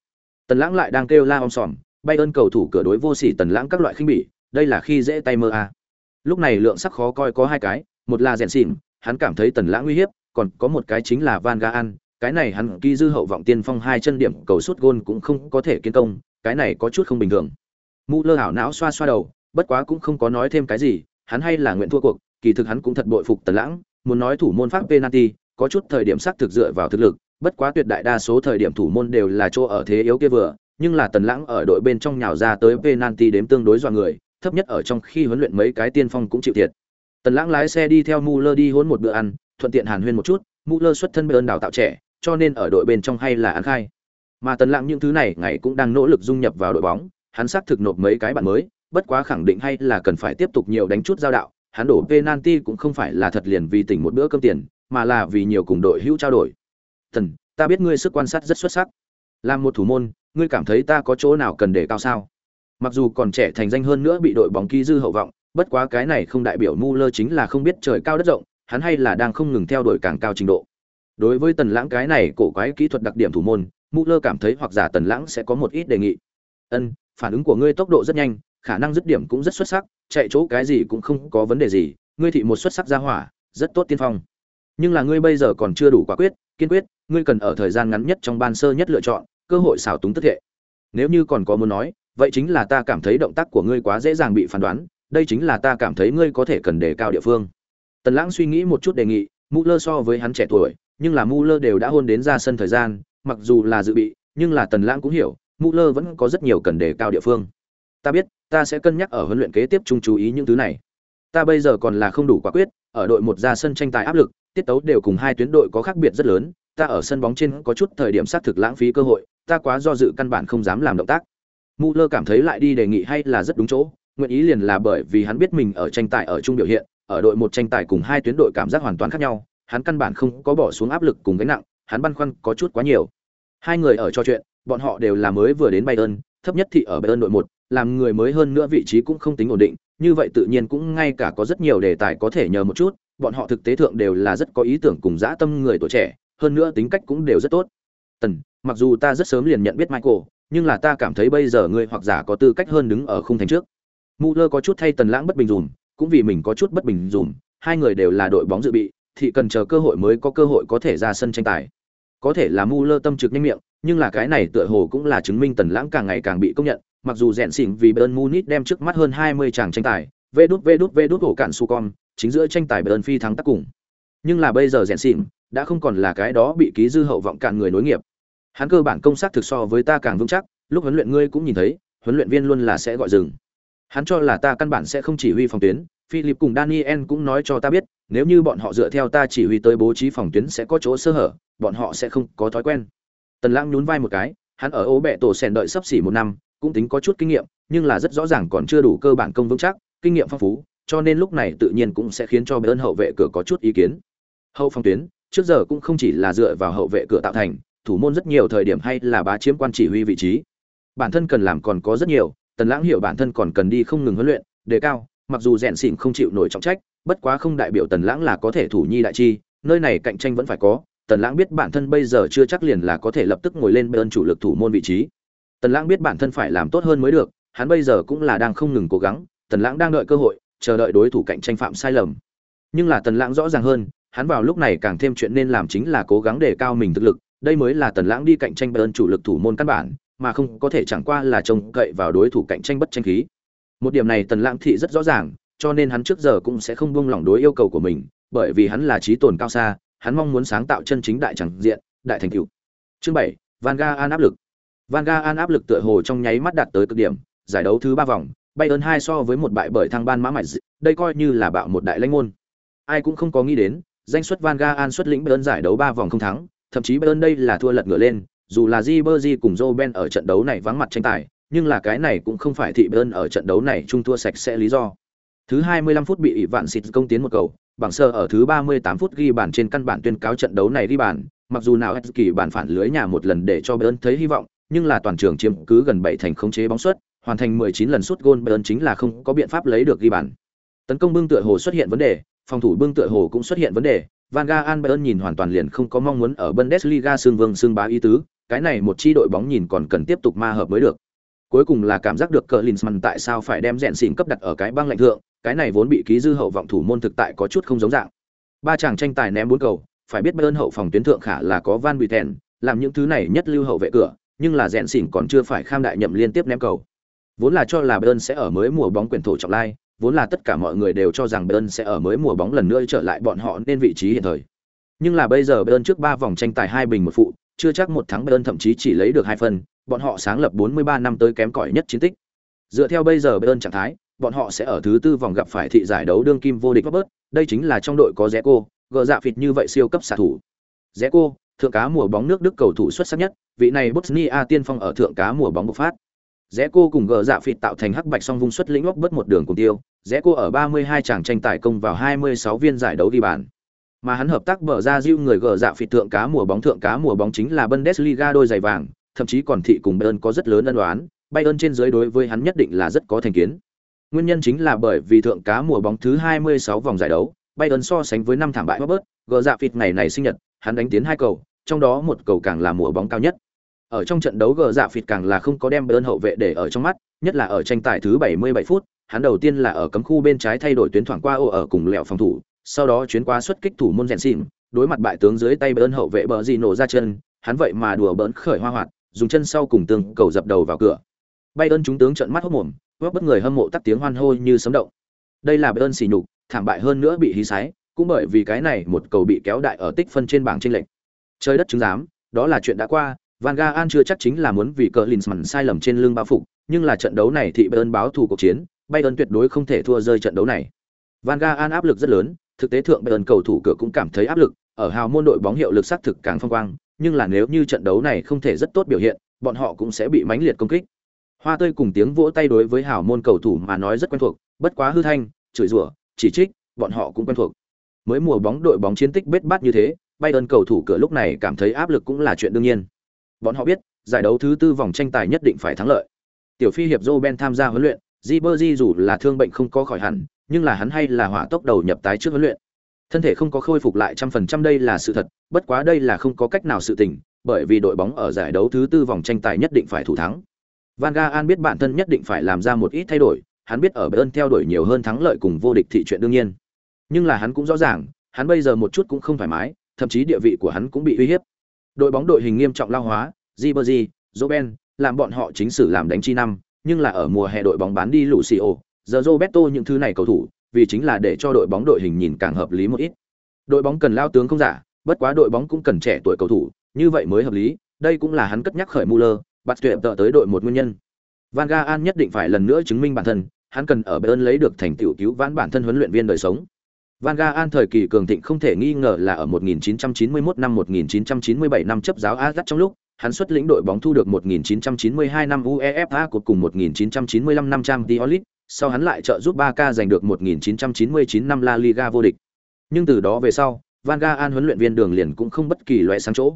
Tần Lãng lại đang kêu la om sòm, Bayern cầu thủ cửa đối vô sỉ Tần Lãng các loại khinh bỉ, đây là khi dễ tay mơ a. Lúc này lượng sắc khó coi có hai cái, một là rèn xỉn, hắn cảm thấy Tần Lãng uy hiếp, còn có một cái chính là Van Gaal, cái này hắn ký dư hậu vọng tiên phong hai chân điểm cầu sút gôn cũng không có thể kiến công, cái này có chút không bình thường. Müller hảo não xoa xoa đầu, bất quá cũng không có nói thêm cái gì, hắn hay là nguyện thua cuộc, kỳ thực hắn cũng thật bội phục Tần Lãng, muốn nói thủ môn pháp penalty, có chút thời điểm xác thực dựa vào thực lực, bất quá tuyệt đại đa số thời điểm thủ môn đều là chỗ ở thế yếu kia vừa, nhưng là Tần Lãng ở đội bên trong nhào ra tới penalty đếm tương đối dọa người, thấp nhất ở trong khi huấn luyện mấy cái tiên phong cũng chịu thiệt. Tần Lãng lái xe đi theo Müller đi hỗn một bữa ăn, thuận tiện hàn huyên một chút, Müller xuất thân Bayern đào tạo trẻ, cho nên ở đội bên trong hay là ăn khai. Mà Tần Lãng những thứ này ngày cũng đang nỗ lực dung nhập vào đội bóng, hắn xác thực nộp mấy cái bạn mới, bất quá khẳng định hay là cần phải tiếp tục nhiều đánh chút giao đạo, hắn đổ penalty cũng không phải là thật liền vì tỉnh một bữa cơm tiền, mà là vì nhiều cùng đội hữu trao đổi. Thần, ta biết ngươi sức quan sát rất xuất sắc. Làm một thủ môn, ngươi cảm thấy ta có chỗ nào cần để cao sao? Mặc dù còn trẻ thành danh hơn nữa bị đội bóng ký dư hậu vọng, bất quá cái này không đại biểu Müller chính là không biết trời cao đất rộng, hắn hay là đang không ngừng theo đuổi càng cao trình độ. Đối với Tần Lãng cái này cổ quái kỹ thuật đặc điểm thủ môn, Müller cảm thấy hoặc giả Tần Lãng sẽ có một ít đề nghị. Phản ứng của ngươi tốc độ rất nhanh, khả năng dứt điểm cũng rất xuất sắc, chạy chỗ cái gì cũng không có vấn đề gì, ngươi thị một xuất sắc ra hỏa, rất tốt tiên phong. Nhưng là ngươi bây giờ còn chưa đủ quả quyết, kiên quyết, ngươi cần ở thời gian ngắn nhất trong ban sơ nhất lựa chọn, cơ hội xảo túng tức thệ. Nếu như còn có muốn nói, vậy chính là ta cảm thấy động tác của ngươi quá dễ dàng bị phán đoán, đây chính là ta cảm thấy ngươi có thể cần đề cao địa phương. Tần Lãng suy nghĩ một chút đề nghị, Müller so với hắn trẻ tuổi, nhưng là Müller đều đã hôn đến ra sân thời gian, mặc dù là dự bị, nhưng là Tần Lãng cũng hiểu, Müller vẫn có rất nhiều cần đề cao địa phương. Ta biết, ta sẽ cân nhắc ở huấn luyện kế tiếp chung chú ý những thứ này. Ta bây giờ còn là không đủ quả quyết, ở đội một ra sân tranh tài áp lực, tiết tấu đều cùng hai tuyến đội có khác biệt rất lớn, ta ở sân bóng trên có chút thời điểm xác thực lãng phí cơ hội, ta quá do dự căn bản không dám làm động tác. Müller cảm thấy lại đi đề nghị hay là rất đúng chỗ, nguyện ý liền là bởi vì hắn biết mình ở tranh tài ở chung biểu hiện, ở đội một tranh tài cùng hai tuyến đội cảm giác hoàn toàn khác nhau, hắn căn bản không có bỏ xuống áp lực cùng gánh nặng, hắn băn khoăn có chút quá nhiều. Hai người ở trò chuyện, bọn họ đều là mới vừa đến Bayern, thấp nhất thì ở Bayern đội một, làm người mới hơn nữa vị trí cũng không tính ổn định, như vậy tự nhiên cũng ngay cả có rất nhiều đề tài có thể nhờ một chút, bọn họ thực tế thượng đều là rất có ý tưởng cùng dã tâm người tuổi trẻ, hơn nữa tính cách cũng đều rất tốt. Tần, mặc dù ta rất sớm liền nhận biết Michael, nhưng là ta cảm thấy bây giờ ngươi hoặc giả có tư cách hơn đứng ở khung thành trước. Müller có chút thay Tần Lãng bất bình dùm, cũng vì mình có chút bất bình dùm, hai người đều là đội bóng dự bị, thì cần chờ cơ hội mới có cơ hội có thể ra sân tranh tài. Có thể là Müller tâm trực nhanh miệng, nhưng là cái này tựa hồ cũng là chứng minh Tần Lãng càng ngày càng bị công nhận, mặc dù rèn xỉn vì Bayern Munich đem trước mắt hơn 20 chàng tranh tài, vê đút ổ cạn Sucom, chính giữa tranh tài Bayern phi thắng tác cùng. Nhưng là bây giờ rèn xỉn đã không còn là cái đó bị ký dư hậu vọng cạn người nối nghiệp. Hắn cơ bản công tác thực so với ta càng vững chắc, lúc huấn luyện ngươi cũng nhìn thấy, huấn luyện viên luôn là sẽ gọi dừng. Hắn cho là ta căn bản sẽ không chỉ huy phòng tuyến, Philip cùng Daniel cũng nói cho ta biết, nếu như bọn họ dựa theo ta chỉ huy tới bố trí phòng tuyến sẽ có chỗ sơ hở, bọn họ sẽ không có thói quen. Tần Lãng nhún vai một cái, hắn ở Ố Bẹ Tổ Sen đợi sắp xỉ 1 năm, cũng tính có chút kinh nghiệm, nhưng là rất rõ ràng còn chưa đủ cơ bản công vững chắc, kinh nghiệm phong phú, cho nên lúc này tự nhiên cũng sẽ khiến cho Bayern hậu vệ cửa có chút ý kiến. Hậu phòng tuyến, trước giờ cũng không chỉ là dựa vào hậu vệ cửa tạo thành, thủ môn rất nhiều thời điểm hay là bá chiếm quan chỉ huy vị trí. Bản thân cần làm còn có rất nhiều, Tần Lãng hiểu bản thân còn cần đi không ngừng huấn luyện, đề cao, mặc dù rèn xỉn không chịu nổi trọng trách, bất quá không đại biểu Tần Lãng là có thể thủ nhi đại chi, nơi này cạnh tranh vẫn phải có. Tần Lãng biết bản thân bây giờ chưa chắc liền là có thể lập tức ngồi lên bên chủ lực thủ môn vị trí. Tần Lãng biết bản thân phải làm tốt hơn mới được, hắn bây giờ cũng là đang không ngừng cố gắng, Tần Lãng đang đợi cơ hội, chờ đợi đối thủ cạnh tranh phạm sai lầm. Nhưng là Tần Lãng rõ ràng hơn, hắn vào lúc này càng thêm chuyện nên làm chính là cố gắng đề cao mình thực lực, đây mới là Tần Lãng đi cạnh tranh bên chủ lực thủ môn căn bản, mà không có thể chẳng qua là trông cậy vào đối thủ cạnh tranh bất tranh khí. Một điểm này Tần Lãng thị rất rõ ràng, cho nên hắn trước giờ cũng sẽ không buông lỏng đối yêu cầu của mình, bởi vì hắn là trí tồn cao xa, hắn mong muốn sáng tạo chân chính đại chẳng diện, đại thành tựu. Chương 7, Van Gaal áp lực. Van Gaal áp lực tựa hồ trong nháy mắt đạt tới cực điểm, giải đấu thứ 3 vòng, Bayern 2 so với một bại bởi thăng ban mã mại, đây coi như là bạo một đại lãnh môn. Ai cũng không có nghĩ đến, danh suất Van Gaal xuất lĩnh Bayern giải đấu 3 vòng không thắng, thậm chí Bayern đây là thua lật ngửa lên, dù là Ribery cùng Robben ở trận đấu này vắng mặt tranh tài, nhưng là cái này cũng không phải thị Bayern ở trận đấu này chung thua sạch sẽ lý do. Thứ 25 phút bị Vạn Xịt công tiến một cầu, bằng sơ ở thứ 38 phút ghi bàn trên căn bản tuyên cáo trận đấu này ghi bàn, mặc dù nào kỳ bản phản lưới nhà một lần để cho Bayern thấy hy vọng, nhưng là toàn trường chiếm cứ gần 7 thành khống chế bóng suất, hoàn thành 19 lần sút gôn Bayern chính là không có biện pháp lấy được ghi bàn. Tấn công bưng tựa hồ xuất hiện vấn đề, phòng thủ bưng tựa hồ cũng xuất hiện vấn đề, Van Gaal Bayern nhìn hoàn toàn liền không có mong muốn ở Bundesliga xương vương xương bá ý tứ, cái này một chi đội bóng nhìn còn cần tiếp tục ma hợp mới được. Cuối cùng là cảm giác được Klinsmann tại sao phải đem rèn xỉn cấp đặt ở cái băng lạnh thượng, cái này vốn bị ký dư hậu vọng thủ môn thực tại có chút không giống dạng. Ba chàng tranh tài ném 4 cầu, phải biết Bayern hậu phòng tuyến thượng khả là có Van Buiten, làm những thứ này nhất lưu hậu vệ cửa, nhưng là rèn xỉn còn chưa phải kham đại nhậm liên tiếp ném cầu. Vốn là cho là Bayern sẽ ở mới mùa bóng quyền thổ trọng lai, vốn là tất cả mọi người đều cho rằng Bayern sẽ ở mới mùa bóng lần nữa trở lại bọn họ nên vị trí hiện thời. Nhưng là bây giờ Bayern trước 3 vòng tranh tài 2 bình 1 phụ, chưa chắc một thắng Bayern thậm chí chỉ lấy được 2 phần, bọn họ sáng lập 43 năm tới kém cỏi nhất chiến tích. Dựa theo bây giờ Bayern trạng thái, bọn họ sẽ ở thứ 4 vòng gặp phải thị giải đấu đương kim vô địch Robert, đây chính là trong đội có Zeko, gờ dạ phịt như vậy siêu cấp xạ thủ. Zeko, thượng cá mùa bóng nước Đức cầu thủ xuất sắc nhất, vị này Bosnia tiên phong ở thượng cá mùa bóng bộc phát. Zeko cùng gờ dạ phịt tạo thành hắc bạch song vung xuất lĩnh Robert một đường cùng tiêu, Zeko ở 32 tràng tranh tài công vào 26 viên giải đấu ghi bàn. Mà hắn hợp tác bờ ra giũ người gờ dạ phịt thượng cá mùa bóng chính là Bundesliga đôi giày vàng, thậm chí còn thị cùng Bayern có rất lớn ân oán, Bayern trên dưới đối với hắn nhất định là rất có thành kiến. Nguyên nhân chính là bởi vì thượng cá mùa bóng thứ 26 vòng giải đấu, Bayern so sánh với năm thảm bại Robert, gờ dạ phịt ngày này sinh nhật, hắn đánh tiến 2 cầu, trong đó một cầu càng là mùa bóng cao nhất. Ở trong trận đấu gờ dạ phịt càng là không có đem Bayern hậu vệ để ở trong mắt, nhất là ở tranh tài thứ 77 phút, hắn đầu tiên là ở cấm khu bên trái thay đổi tuyến thoảng qua ô ở cùng lẹo phòng thủ, sau đó chuyến qua xuất kích thủ môn rèn xỉn, đối mặt bại tướng dưới tay Bayern hậu vệ bờ gì nổ ra chân, hắn vậy mà đùa bỡn khởi hoa hoạt, dùng chân sau cùng tương cầu dập đầu vào cửa. Bayern chúng tướng trợn mắt hốt mồm, bất người hâm mộ tắt tiếng hoan hô như sấm động. Đây là Bayern sỉ nhục, thảm bại hơn nữa bị hí sái, cũng bởi vì cái này một cầu bị kéo đại ở tích phân trên bảng chênh lệch. Trời đất chứng giám, đó là chuyện đã qua, Van Gaal chưa chắc chính là muốn vì Klinsmann sai lầm trên lưng bao phục, nhưng là trận đấu này thì Bayern báo thù cuộc chiến, Bayern tuyệt đối không thể thua rơi trận đấu này. Van Gaal áp lực rất lớn, thực tế thượng Bayern cầu thủ cửa cũng cảm thấy áp lực, ở hào môn đội bóng hiệu lực xác thực càng phong quang, nhưng là nếu như trận đấu này không thể rất tốt biểu hiện, bọn họ cũng sẽ bị mãnh liệt công kích. Hoa tươi cùng tiếng vỗ tay đối với hào môn cầu thủ mà nói rất quen thuộc, bất quá hư thanh, chửi rủa, chỉ trích, bọn họ cũng quen thuộc. Mới mùa bóng đội bóng chiến tích bết bát như thế, Bayern cầu thủ cửa lúc này cảm thấy áp lực cũng là chuyện đương nhiên. Bọn họ biết, giải đấu thứ 4 vòng tranh tài nhất định phải thắng lợi. Tiểu phi hiệp Roben tham gia huấn luyện, Ribery dù là thương bệnh không có khỏi hẳn, nhưng là hắn hay là hỏa tốc đầu nhập tái trước huấn luyện. Thân thể không có khôi phục lại 100% đây là sự thật, bất quá đây là không có cách nào sự tình, bởi vì đội bóng ở giải đấu thứ 4 vòng tranh tài nhất định phải thủ thắng. Van Gaal biết bản thân nhất định phải làm ra một ít thay đổi, hắn biết ở Bayern theo đuổi nhiều hơn thắng lợi cùng vô địch thị chuyện đương nhiên. Nhưng là hắn cũng rõ ràng, hắn bây giờ một chút cũng không thoải mái, thậm chí địa vị của hắn cũng bị uy hiếp. Đội bóng đội hình nghiêm trọng lao hóa, Ribery, Robben, làm bọn họ chính sử làm đánh chi năm, nhưng là ở mùa hè đội bóng bán đi Lucio, giờ Roberto những thứ này cầu thủ, vì chính là để cho đội bóng đội hình nhìn càng hợp lý một ít. Đội bóng cần lao tướng không giả, bất quá đội bóng cũng cần trẻ tuổi cầu thủ, như vậy mới hợp lý, đây cũng là hắn cất nhắc khởi Muller, bắt tuyệt tợ tới đội một nguyên nhân. Van Gaal nhất định phải lần nữa chứng minh bản thân, hắn cần ở Bayern lấy được thành tựu cứu vãn bản thân huấn luyện viên đời sống. Van Gaal thời kỳ cường thịnh không thể nghi ngờ là ở 1991 năm 1997 năm chấp giáo Ajax trong lúc, hắn xuất lĩnh đội bóng thu được 1992 năm UEFA Cup cùng 1995 năm Champions League, sau hắn lại trợ giúp Barca giành được 1999 năm La Liga vô địch. Nhưng từ đó về sau, Van Gaal huấn luyện viên đường liền cũng không bất kỳ loại sáng chỗ.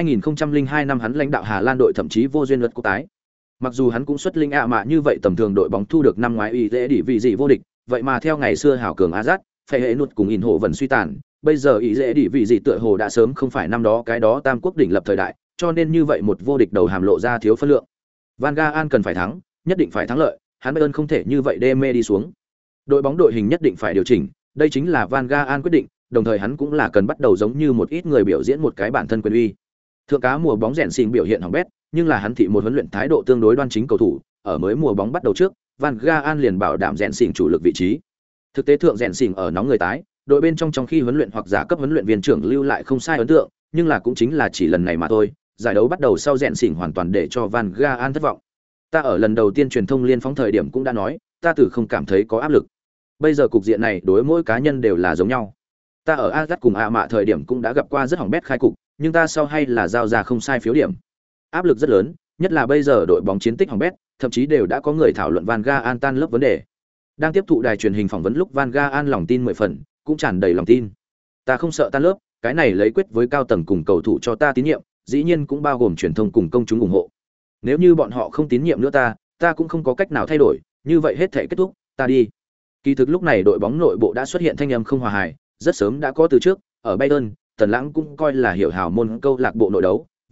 2002 năm hắn lãnh đạo Hà Lan đội thậm chí vô duyên lượt quốc tái. Mặc dù hắn cũng xuất linh ạ mạ như vậy tầm thường đội bóng thu được năm ngoái ý dễ đỉ vị gì vô địch, vậy mà theo ngày xưa hảo cường Ajax, phải hệ nút cùng in hộ vẫn suy tàn, bây giờ ý dễ đỉ vị gì tựa hồ đã sớm không phải năm đó cái đó tam quốc đỉnh lập thời đại, cho nên như vậy một vô địch đầu hàm lộ ra thiếu phân lượng. Van Gaal cần phải thắng, nhất định phải thắng lợi, hắn Bayern không thể như vậy đê mê đi xuống. Đội bóng đội hình nhất định phải điều chỉnh, đây chính là Van Gaal quyết định, đồng thời hắn cũng là cần bắt đầu giống như một ít người biểu diễn một cái bản thân quyền uy. Thượng cá mùa bóng rèn xỉn biểu hiện hỏng bét, nhưng là hắn thị một huấn luyện thái độ tương đối đoan chính cầu thủ, ở mới mùa bóng bắt đầu trước, Van Gaal liền bảo đảm rèn xỉn chủ lực vị trí. Thực tế thượng rèn xỉn ở nóng người tái, đội bên trong khi huấn luyện hoặc giả cấp huấn luyện viên trưởng lưu lại không sai ấn tượng, nhưng là cũng chính là chỉ lần này mà thôi. Giải đấu bắt đầu sau rèn xỉn hoàn toàn để cho Van Gaal thất vọng. Ta ở lần đầu tiên truyền thông liên phóng thời điểm cũng đã nói, ta từ không cảm thấy có áp lực. Bây giờ cục diện này đối mỗi cá nhân đều là giống nhau. Ta ở Ajax cùng ạ mạ thời điểm cũng đã gặp qua rất hỏng bét khai cục, nhưng ta sau hay là giao ra không sai phiếu điểm. Áp lực rất lớn, nhất là bây giờ đội bóng chiến tích hỏng bét, thậm chí đều đã có người thảo luận Van Gaal tan lớp vấn đề. Đang tiếp thụ đài truyền hình phỏng vấn lúc Van Gaal lòng tin 10 phần, cũng tràn đầy lòng tin. Ta không sợ tan lớp, cái này lấy quyết với cao tầng cùng cầu thủ cho ta tín nhiệm, dĩ nhiên cũng bao gồm truyền thông cùng công chúng ủng hộ. Nếu như bọn họ không tín nhiệm nữa ta cũng không có cách nào thay đổi, như vậy hết thể kết thúc, ta đi. Kỳ thực lúc này đội bóng nội bộ đã xuất hiện thanh âm không hòa hài, rất sớm đã có từ trước, ở Bayern, Tần Lãng cũng coi là hiểu hào môn câu lạc bộ nội đấu,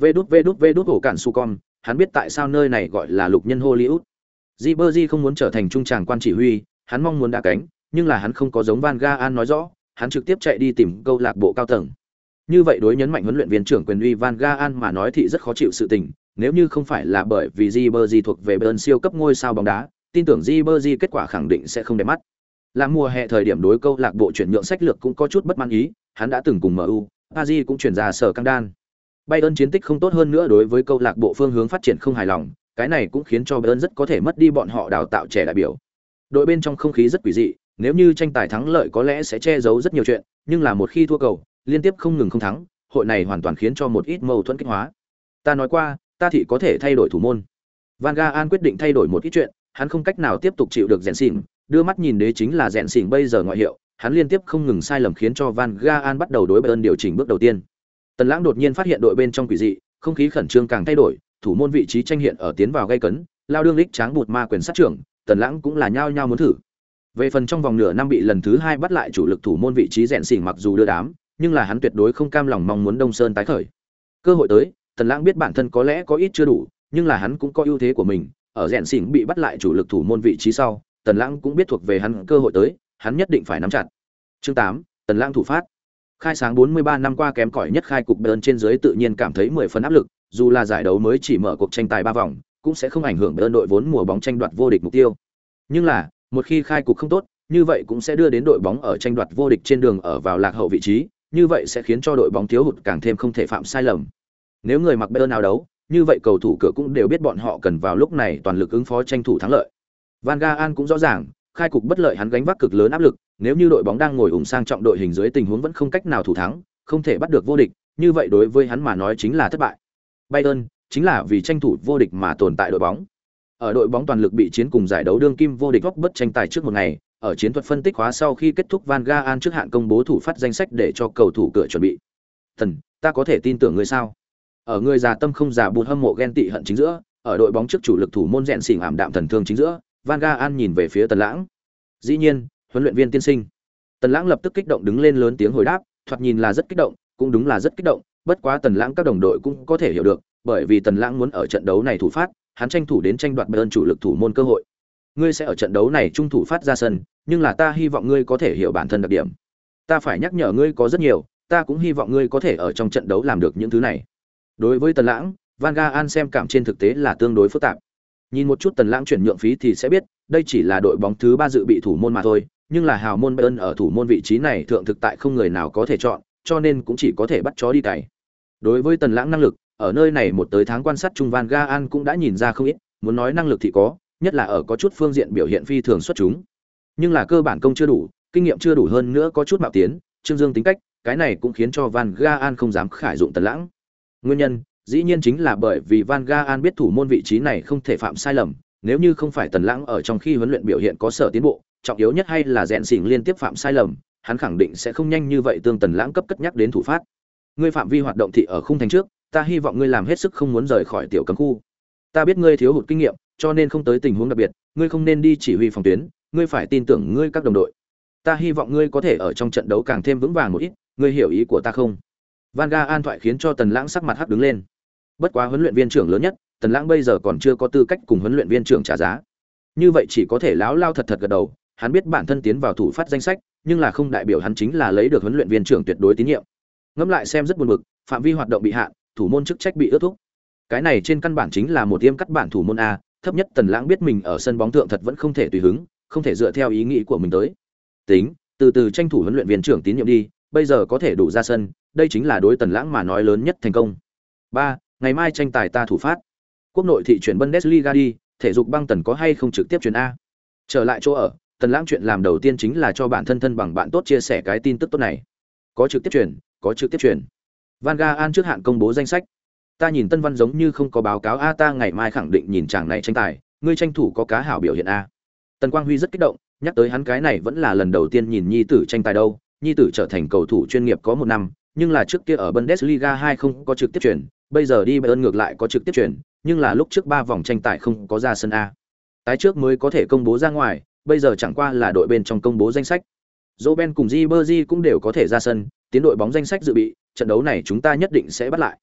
vê đút ổ cản su con, hắn biết tại sao nơi này gọi là lục nhân Hollywood. Ribery không muốn trở thành trung tràng quan chỉ huy, hắn mong muốn đá cánh, nhưng là hắn không có giống Van Gaal nói rõ, hắn trực tiếp chạy đi tìm câu lạc bộ cao tầng. Như vậy đối nhấn mạnh huấn luyện viên trưởng quyền uy Van Gaal mà nói thì rất khó chịu sự tình, nếu như không phải là bởi vì Ribery thuộc về Bayern siêu cấp ngôi sao bóng đá, tin tưởng Ribery kết quả khẳng định sẽ không đẹp mắt. Làm mùa hè thời điểm đối câu lạc bộ chuyển nhượng sách lược cũng có chút bất mãn ý, hắn đã từng cùng MU, Paris cũng chuyển ra sở căng đan. Bayern chiến tích không tốt hơn nữa đối với câu lạc bộ phương hướng phát triển không hài lòng, cái này cũng khiến cho Bayern rất có thể mất đi bọn họ đào tạo trẻ đại biểu. Đội bên trong không khí rất quỷ dị, nếu như tranh tài thắng lợi có lẽ sẽ che giấu rất nhiều chuyện, nhưng là một khi thua cầu, liên tiếp không ngừng không thắng, hội này hoàn toàn khiến cho một ít mâu thuẫn kích hóa. Ta nói qua, ta thị có thể thay đổi thủ môn. Van Gaal quyết định thay đổi một ít chuyện, hắn không cách nào tiếp tục chịu được rèn xỉn, đưa mắt nhìn đế chính là rèn xỉn bây giờ ngoại hiệu, hắn liên tiếp không ngừng sai lầm khiến cho Van Gaal bắt đầu đối Bayern điều chỉnh bước đầu tiên. Tần Lãng đột nhiên phát hiện đội bên trong quỷ dị, không khí khẩn trương càng thay đổi, thủ môn vị trí tranh hiện ở tiến vào gay cấn, lao đương lích tráng bụt ma quyền sát trưởng, Tần Lãng cũng là nhao nhao muốn thử. Về phần trong vòng nửa năm bị lần thứ 2 bắt lại chủ lực thủ môn vị trí rèn xỉn mặc dù đưa đám, nhưng là hắn tuyệt đối không cam lòng mong muốn Đông Sơn tái khởi. Cơ hội tới, Tần Lãng biết bản thân có lẽ có ít chưa đủ, nhưng là hắn cũng có ưu thế của mình, ở rèn xỉn bị bắt lại chủ lực thủ môn vị trí sau, Tần Lãng cũng biết thuộc về hắn cơ hội tới, hắn nhất định phải nắm chặt. Chương 8, Tần Lãng thủ phát. Khai sáng 43 năm qua kém cỏi nhất khai cục Bayern trên dưới tự nhiên cảm thấy 10 phần áp lực, dù là giải đấu mới chỉ mở cuộc tranh tài 3 vòng, cũng sẽ không ảnh hưởng Bayern đội vốn mùa bóng tranh đoạt vô địch mục tiêu. Nhưng là, một khi khai cục không tốt, như vậy cũng sẽ đưa đến đội bóng ở tranh đoạt vô địch trên đường ở vào lạc hậu vị trí, như vậy sẽ khiến cho đội bóng thiếu hụt càng thêm không thể phạm sai lầm. Nếu người mặc Bayern nào đấu, như vậy cầu thủ cửa cũng đều biết bọn họ cần vào lúc này toàn lực ứng phó tranh thủ thắng lợi. Van Gaal cũng rõ ràng, khai cục bất lợi hắn gánh vác cực lớn áp lực, nếu như đội bóng đang ngồi ủng sang trọng đội hình dưới tình huống vẫn không cách nào thủ thắng, không thể bắt được vô địch, như vậy đối với hắn mà nói chính là thất bại. Bayern chính là vì tranh thủ vô địch mà tồn tại đội bóng. Ở đội bóng toàn lực bị chiến cùng giải đấu đương kim vô địch góc bất tranh tài trước một ngày, ở chiến thuật phân tích khóa sau khi kết thúc Van Gaal trước hạn công bố thủ phát danh sách để cho cầu thủ cửa chuẩn bị. Thần, ta có thể tin tưởng ngươi sao? Ở người già tâm không già bùn hâm mộ ghen tị hận chính giữa, ở đội bóng trước chủ lực thủ môn rèn xỉn ảm đạm thần thương chính giữa, Van Gaal nhìn về phía Tần Lãng. Dĩ nhiên, huấn luyện viên tiên sinh. Tần Lãng lập tức kích động đứng lên lớn tiếng hồi đáp, thoạt nhìn là rất kích động, cũng đúng là rất kích động, bất quá Tần Lãng các đồng đội cũng có thể hiểu được, bởi vì Tần Lãng muốn ở trận đấu này thủ phát, hắn tranh thủ đến tranh đoạt Bayern chủ lực thủ môn cơ hội. Ngươi sẽ ở trận đấu này trung thủ phát ra sân, nhưng là ta hy vọng ngươi có thể hiểu bản thân đặc điểm. Ta phải nhắc nhở ngươi có rất nhiều, ta cũng hy vọng ngươi có thể ở trong trận đấu làm được những thứ này. Đối với Tần Lãng, Van Gaal xem cảm trên thực tế là tương đối phức tạp. Nhìn một chút Tần Lãng chuyển nhượng phí thì sẽ biết, đây chỉ là đội bóng thứ 3 dự bị thủ môn mà thôi, nhưng là hào môn Bayern ở thủ môn vị trí này thượng thực tại không người nào có thể chọn, cho nên cũng chỉ có thể bắt chó đi cày. Đối với Tần Lãng năng lực, ở nơi này một tới tháng quan sát chung Van Gaal cũng đã nhìn ra không ít, muốn nói năng lực thì có, nhất là ở có chút phương diện biểu hiện phi thường xuất chúng. Nhưng là cơ bản công chưa đủ, kinh nghiệm chưa đủ hơn nữa có chút mạo tiến, Trương Dương tính cách, cái này cũng khiến cho Van Gaal không dám khải dụng Tần Lãng. Nguyên nhân, dĩ nhiên chính là bởi vì Van Gaal biết thủ môn vị trí này không thể phạm sai lầm, nếu như không phải Tần Lãng ở trong khi huấn luyện biểu hiện có sở tiến bộ, trọng yếu nhất hay là rèn xỉn liên tiếp phạm sai lầm, hắn khẳng định sẽ không nhanh như vậy tương Tần Lãng cấp cất nhắc đến thủ phát. Ngươi phạm vi hoạt động thị ở khung thành trước, ta hy vọng ngươi làm hết sức không muốn rời khỏi tiểu cấm khu. Ta biết ngươi thiếu hụt kinh nghiệm, cho nên không tới tình huống đặc biệt, ngươi không nên đi chỉ huy phòng tuyến, ngươi phải tin tưởng ngươi các đồng đội. Ta hy vọng ngươi có thể ở trong trận đấu càng thêm vững vàng một ít, ngươi hiểu ý của ta không? Van Gaal thoại khiến cho Tần Lãng sắc mặt hắc đứng lên. Bất quá huấn luyện viên trưởng lớn nhất, Tần Lãng bây giờ còn chưa có tư cách cùng huấn luyện viên trưởng trả giá. Như vậy chỉ có thể láo lao thật thật gật đầu, hắn biết bản thân tiến vào thủ phát danh sách, nhưng là không đại biểu hắn chính là lấy được huấn luyện viên trưởng tuyệt đối tín nhiệm. Ngẫm lại xem rất buồn bực, phạm vi hoạt động bị hạn, thủ môn chức trách bị ước thúc. Cái này trên căn bản chính là một tiêm cắt bản thủ môn a, thấp nhất Tần Lãng biết mình ở sân bóng thượng thật vẫn không thể tùy hứng, không thể dựa theo ý nghĩ của mình tới. Tính, từ từ tranh thủ huấn luyện viên trưởng tín nhiệm đi, bây giờ có thể đủ ra sân, đây chính là đối Tần Lãng mà nói lớn nhất thành công. 3. Ngày mai tranh tài ta thủ phát. Quốc nội thị chuyển Bundesliga đi, thể dục băng Tần có hay không trực tiếp chuyển a? Trở lại chỗ ở, Tần Lãng chuyện làm đầu tiên chính là cho bản thân thân bằng bạn tốt chia sẻ cái tin tức tốt này. Có trực tiếp chuyển, có trực tiếp chuyển. Van Gaal trước hạn công bố danh sách. Ta nhìn Tân Văn giống như không có báo cáo a, ta ngày mai khẳng định nhìn chàng này tranh tài, ngươi tranh thủ có cá hảo biểu hiện a. Tần Quang Huy rất kích động, nhắc tới hắn cái này vẫn là lần đầu tiên nhìn nhi tử tranh tài đâu, nhi tử trở thành cầu thủ chuyên nghiệp có 1 năm, nhưng là trước kia ở Bundesliga 2 không có trực tiếp chuyển, bây giờ đi Bayern ngược lại có trực tiếp chuyển, nhưng là lúc trước 3 vòng tranh tài không có ra sân a. Tái trước mới có thể công bố ra ngoài, bây giờ chẳng qua là đội bên trong công bố danh sách. Robben cùng Ribery cũng đều có thể ra sân, tiến đội bóng danh sách dự bị, trận đấu này chúng ta nhất định sẽ bắt lại.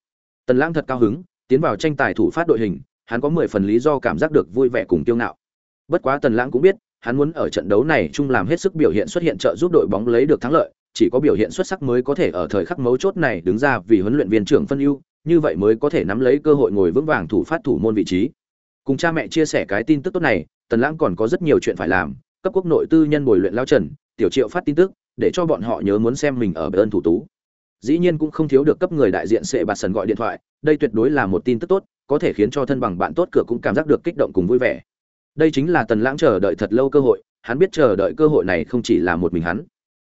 Tần Lãng thật cao hứng, tiến vào tranh tài thủ phát đội hình, hắn có 10 phần lý do cảm giác được vui vẻ cùng kiêu ngạo. Bất quá Tần Lãng cũng biết, hắn muốn ở trận đấu này chung làm hết sức biểu hiện xuất hiện trợ giúp đội bóng lấy được thắng lợi, chỉ có biểu hiện xuất sắc mới có thể ở thời khắc mấu chốt này đứng ra vì huấn luyện viên trưởng phân ưu, như vậy mới có thể nắm lấy cơ hội ngồi vững vàng thủ phát thủ môn vị trí. Cùng cha mẹ chia sẻ cái tin tức tốt này, Tần Lãng còn có rất nhiều chuyện phải làm, cấp quốc nội tư nhân bồi luyện lao Trần, Tiểu Triệu phát tin tức, để cho bọn họ nhớ muốn xem mình ở Bayern thủ tú. Dĩ nhiên cũng không thiếu được cấp người đại diện sẽ bạt sần gọi điện thoại, đây tuyệt đối là một tin tức tốt, có thể khiến cho thân bằng bạn tốt cửa cũng cảm giác được kích động cùng vui vẻ. Đây chính là Tần Lãng chờ đợi thật lâu cơ hội, hắn biết chờ đợi cơ hội này không chỉ là một mình hắn.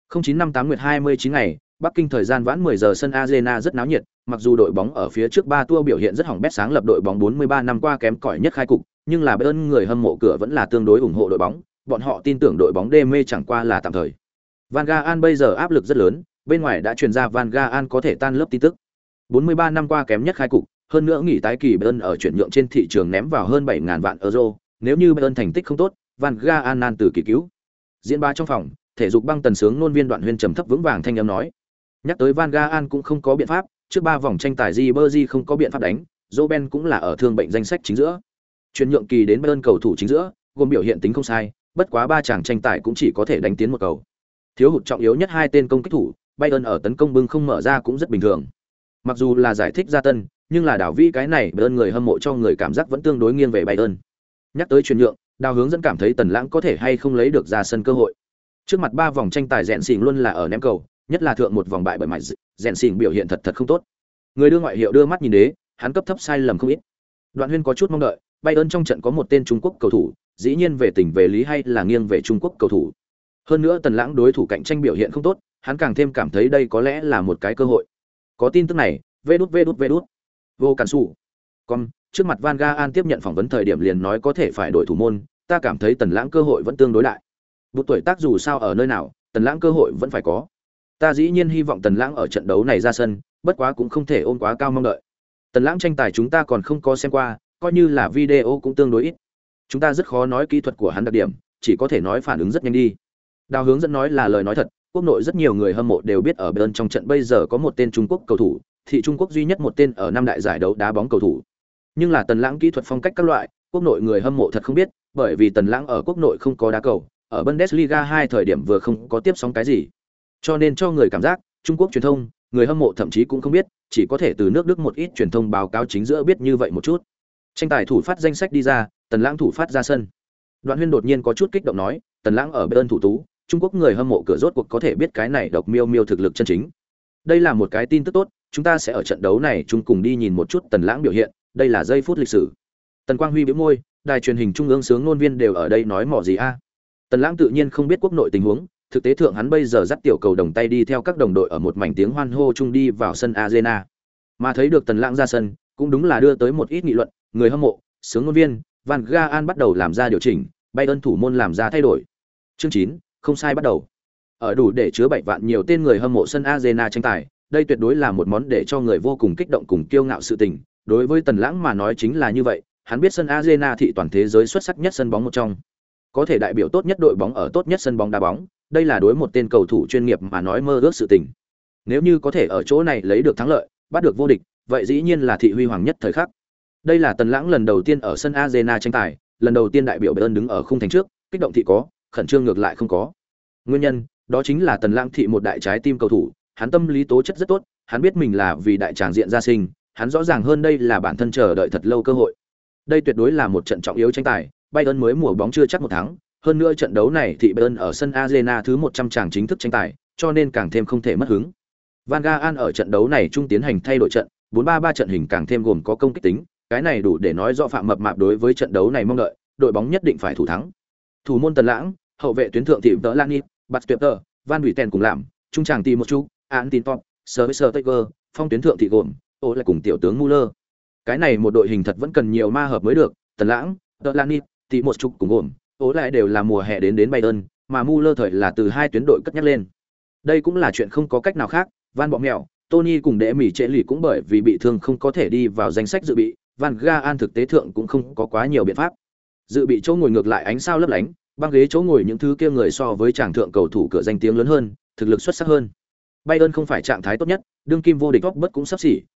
0958 nguyệt 29 ngày, Bắc Kinh thời gian vãn 10 giờ sân Arena rất náo nhiệt, mặc dù đội bóng ở phía trước 3 tour biểu hiện rất hỏng bét, sáng lập đội bóng 43 năm qua kém cỏi nhất khai cục, nhưng là Bayern người hâm mộ cửa vẫn là tương đối ủng hộ đội bóng, bọn họ tin tưởng đội bóng đê mê chẳng qua là tạm thời. Van Gaal bây giờ áp lực rất lớn, bên ngoài đã truyền ra Van Gaal có thể tan lớp tin tức. 43 năm qua kém nhất khai cục, hơn nữa nghỉ tái kỳ Bayern ở chuyển nhượng trên thị trường ném vào hơn 7.000 vạn euro, nếu như Bayern thành tích không tốt, Van Gaal nan từ kỳ cứu. Diễn ba trong phòng, thể dục băng tần sướng nôn viên Đoạn Huyên trầm thấp vững vàng thanh âm nói. Nhắc tới Van Gaal cũng không có biện pháp, trước 3 vòng tranh tài Ribery không có biện pháp đánh, Robben cũng là ở thương bệnh danh sách chính giữa. Chuyển nhượng kỳ đến Bayern cầu thủ chính giữa, gồm biểu hiện tính không sai, bất quá 3 chàng tranh tài cũng chỉ có thể đánh tiến một cầu. Thiếu hụt trọng yếu nhất 2 tên công kích thủ, Bayern ở tấn công bưng không mở ra cũng rất bình thường. Mặc dù là giải thích ra tân, nhưng là đảo vĩ cái này Bayern người hâm mộ cho người cảm giác vẫn tương đối nghiêng về Bayern. Nhắc tới chuyển nhượng, Đào Hướng dẫn cảm thấy Tần Lãng có thể hay không lấy được ra sân cơ hội. Trước mặt 3 vòng tranh tài rèn xỉn luôn là ở ném cầu, nhất là thượng một vòng bại bởi mạch rèn xỉn biểu hiện thật không tốt. Người đưa ngoại hiệu đưa mắt nhìn đế, hắn cấp thấp sai lầm không ít. Đoạn Huyên có chút mong đợi, Bayern trong trận có một tên Trung Quốc cầu thủ, dĩ nhiên về tình về lý hay là nghiêng về Trung Quốc cầu thủ. Hơn nữa Tần Lãng đối thủ cạnh tranh biểu hiện không tốt, hắn càng thêm cảm thấy đây có lẽ là một cái cơ hội. Có tin tức này, vê đút. Vô Cản Sủ. Còn trước mặt Van Gaal tiếp nhận phỏng vấn thời điểm liền nói có thể phải đổi thủ môn, ta cảm thấy Tần Lãng cơ hội vẫn tương đối đại. Bút tuổi tác dù sao ở nơi nào, Tần Lãng cơ hội vẫn phải có. Ta dĩ nhiên hy vọng Tần Lãng ở trận đấu này ra sân, bất quá cũng không thể ôm quá cao mong đợi. Tần Lãng tranh tài chúng ta còn không có xem qua, coi như là video cũng tương đối ít. Chúng ta rất khó nói kỹ thuật của hắn đặc điểm, chỉ có thể nói phản ứng rất nhanh đi. Đào Hướng dẫn nói là lời nói thật, quốc nội rất nhiều người hâm mộ đều biết ở Bayern trong trận bây giờ có một tên Trung Quốc cầu thủ, thị Trung Quốc duy nhất một tên ở năm đại giải đấu đá bóng cầu thủ. Nhưng là Tần Lãng kỹ thuật phong cách các loại, quốc nội người hâm mộ thật không biết, bởi vì Tần Lãng ở quốc nội không có đá cầu, ở Bundesliga 2 thời điểm vừa không có tiếp sóng cái gì. Cho nên cho người cảm giác, Trung Quốc truyền thông, người hâm mộ thậm chí cũng không biết, chỉ có thể từ nước Đức một ít truyền thông báo cáo chính giữa biết như vậy một chút. Tranh tài thủ phát danh sách đi ra, Tần Lãng thủ phát ra sân. Đoạn Huyên đột nhiên có chút kích động nói, Tần Lãng ở Bayern thủ tú, Trung Quốc người hâm mộ cửa rốt cuộc có thể biết cái này độc miêu thực lực chân chính. Đây là một cái tin tức tốt, chúng ta sẽ ở trận đấu này chung cùng đi nhìn một chút Tần Lãng biểu hiện, đây là giây phút lịch sử. Tần Quang Huy bĩu môi, đài truyền hình trung ương sướng ngôn viên đều ở đây nói mỏ gì a? Tần Lãng tự nhiên không biết quốc nội tình huống, thực tế thượng hắn bây giờ dắt tiểu cầu đồng tay đi theo các đồng đội ở một mảnh tiếng hoan hô chung đi vào sân Arena. Mà thấy được Tần Lãng ra sân, cũng đúng là đưa tới một ít nghị luận, người hâm mộ, sướng ngôn viên, Van Gaal bắt đầu làm ra điều chỉnh, Bayern thủ môn làm ra thay đổi. Chương 9, không sai bắt đầu. Ở đủ để chứa 7 vạn nhiều tên người hâm mộ sân Arena tranh tài, đây tuyệt đối là một món để cho người vô cùng kích động cùng kiêu ngạo sự tình. Đối với Tần Lãng mà nói chính là như vậy, hắn biết sân Arena thị toàn thế giới xuất sắc nhất sân bóng một trong. Có thể đại biểu tốt nhất đội bóng ở tốt nhất sân bóng đá bóng, đây là đối một tên cầu thủ chuyên nghiệp mà nói mơ ước sự tình. Nếu như có thể ở chỗ này lấy được thắng lợi, bắt được vô địch, vậy dĩ nhiên là thị huy hoàng nhất thời khắc. Đây là Tần Lãng lần đầu tiên ở sân Arena tranh tài, lần đầu tiên đại biểu Bayern đứng ở khung thành trước, kích động thị có, khẩn trương ngược lại không có. Nguyên nhân, đó chính là Tần Lãng thị một đại trái tim cầu thủ, hắn tâm lý tố chất rất tốt, hắn biết mình là vì đại tràng diện ra sinh, hắn rõ ràng hơn đây là bản thân chờ đợi thật lâu cơ hội. Đây tuyệt đối là một trận trọng yếu tranh tài, Bayern mới mùa bóng chưa chắc một thắng, hơn nữa trận đấu này thị Bayern ở sân Arena thứ 100 chàng chính thức tranh tài, cho nên càng thêm không thể mất hứng. Van Gaal ở trận đấu này trung tiến hành thay đổi trận, 4-3-3 trận hình càng thêm gồm có công kích tính, cái này đủ để nói rõ Phạm Mập Mạp đối với trận đấu này mong đợi, đội bóng nhất định phải thủ thắng. Thủ môn Tần Lãng, hậu vệ tuyến thượng thị Tợ Lani, Bastepter, Van Buiten cùng làm, trung tràng tỷ một chút, Antintop, Servicer Tiger, phong tuyến thượng thị gồm, ô lại cùng tiểu tướng Muller. Cái này một đội hình thật vẫn cần nhiều ma hợp mới được, Tần Lãng, Tợ Lani, tỷ một chút cùng gồm, ô lại đều là mùa hè đến Bayern, mà Muller thời là từ hai tuyến đội cất nhắc lên. Đây cũng là chuyện không có cách nào khác, Van Bọ Mèo, Tony cùng Đệ Mỹ Trễ Lì cũng bởi vì bị thương không có thể đi vào danh sách dự bị, Van Gaal thực tế thượng cũng không có quá nhiều biện pháp. Dự bị chỗ ngồi ngược lại ánh sao lấp lánh, băng ghế chỗ ngồi những thứ kia người so với chàng thượng cầu thủ cửa danh tiếng lớn hơn, thực lực xuất sắc hơn. Bayern không phải trạng thái tốt nhất, đương kim vô địch Robert cũng sắp xỉ,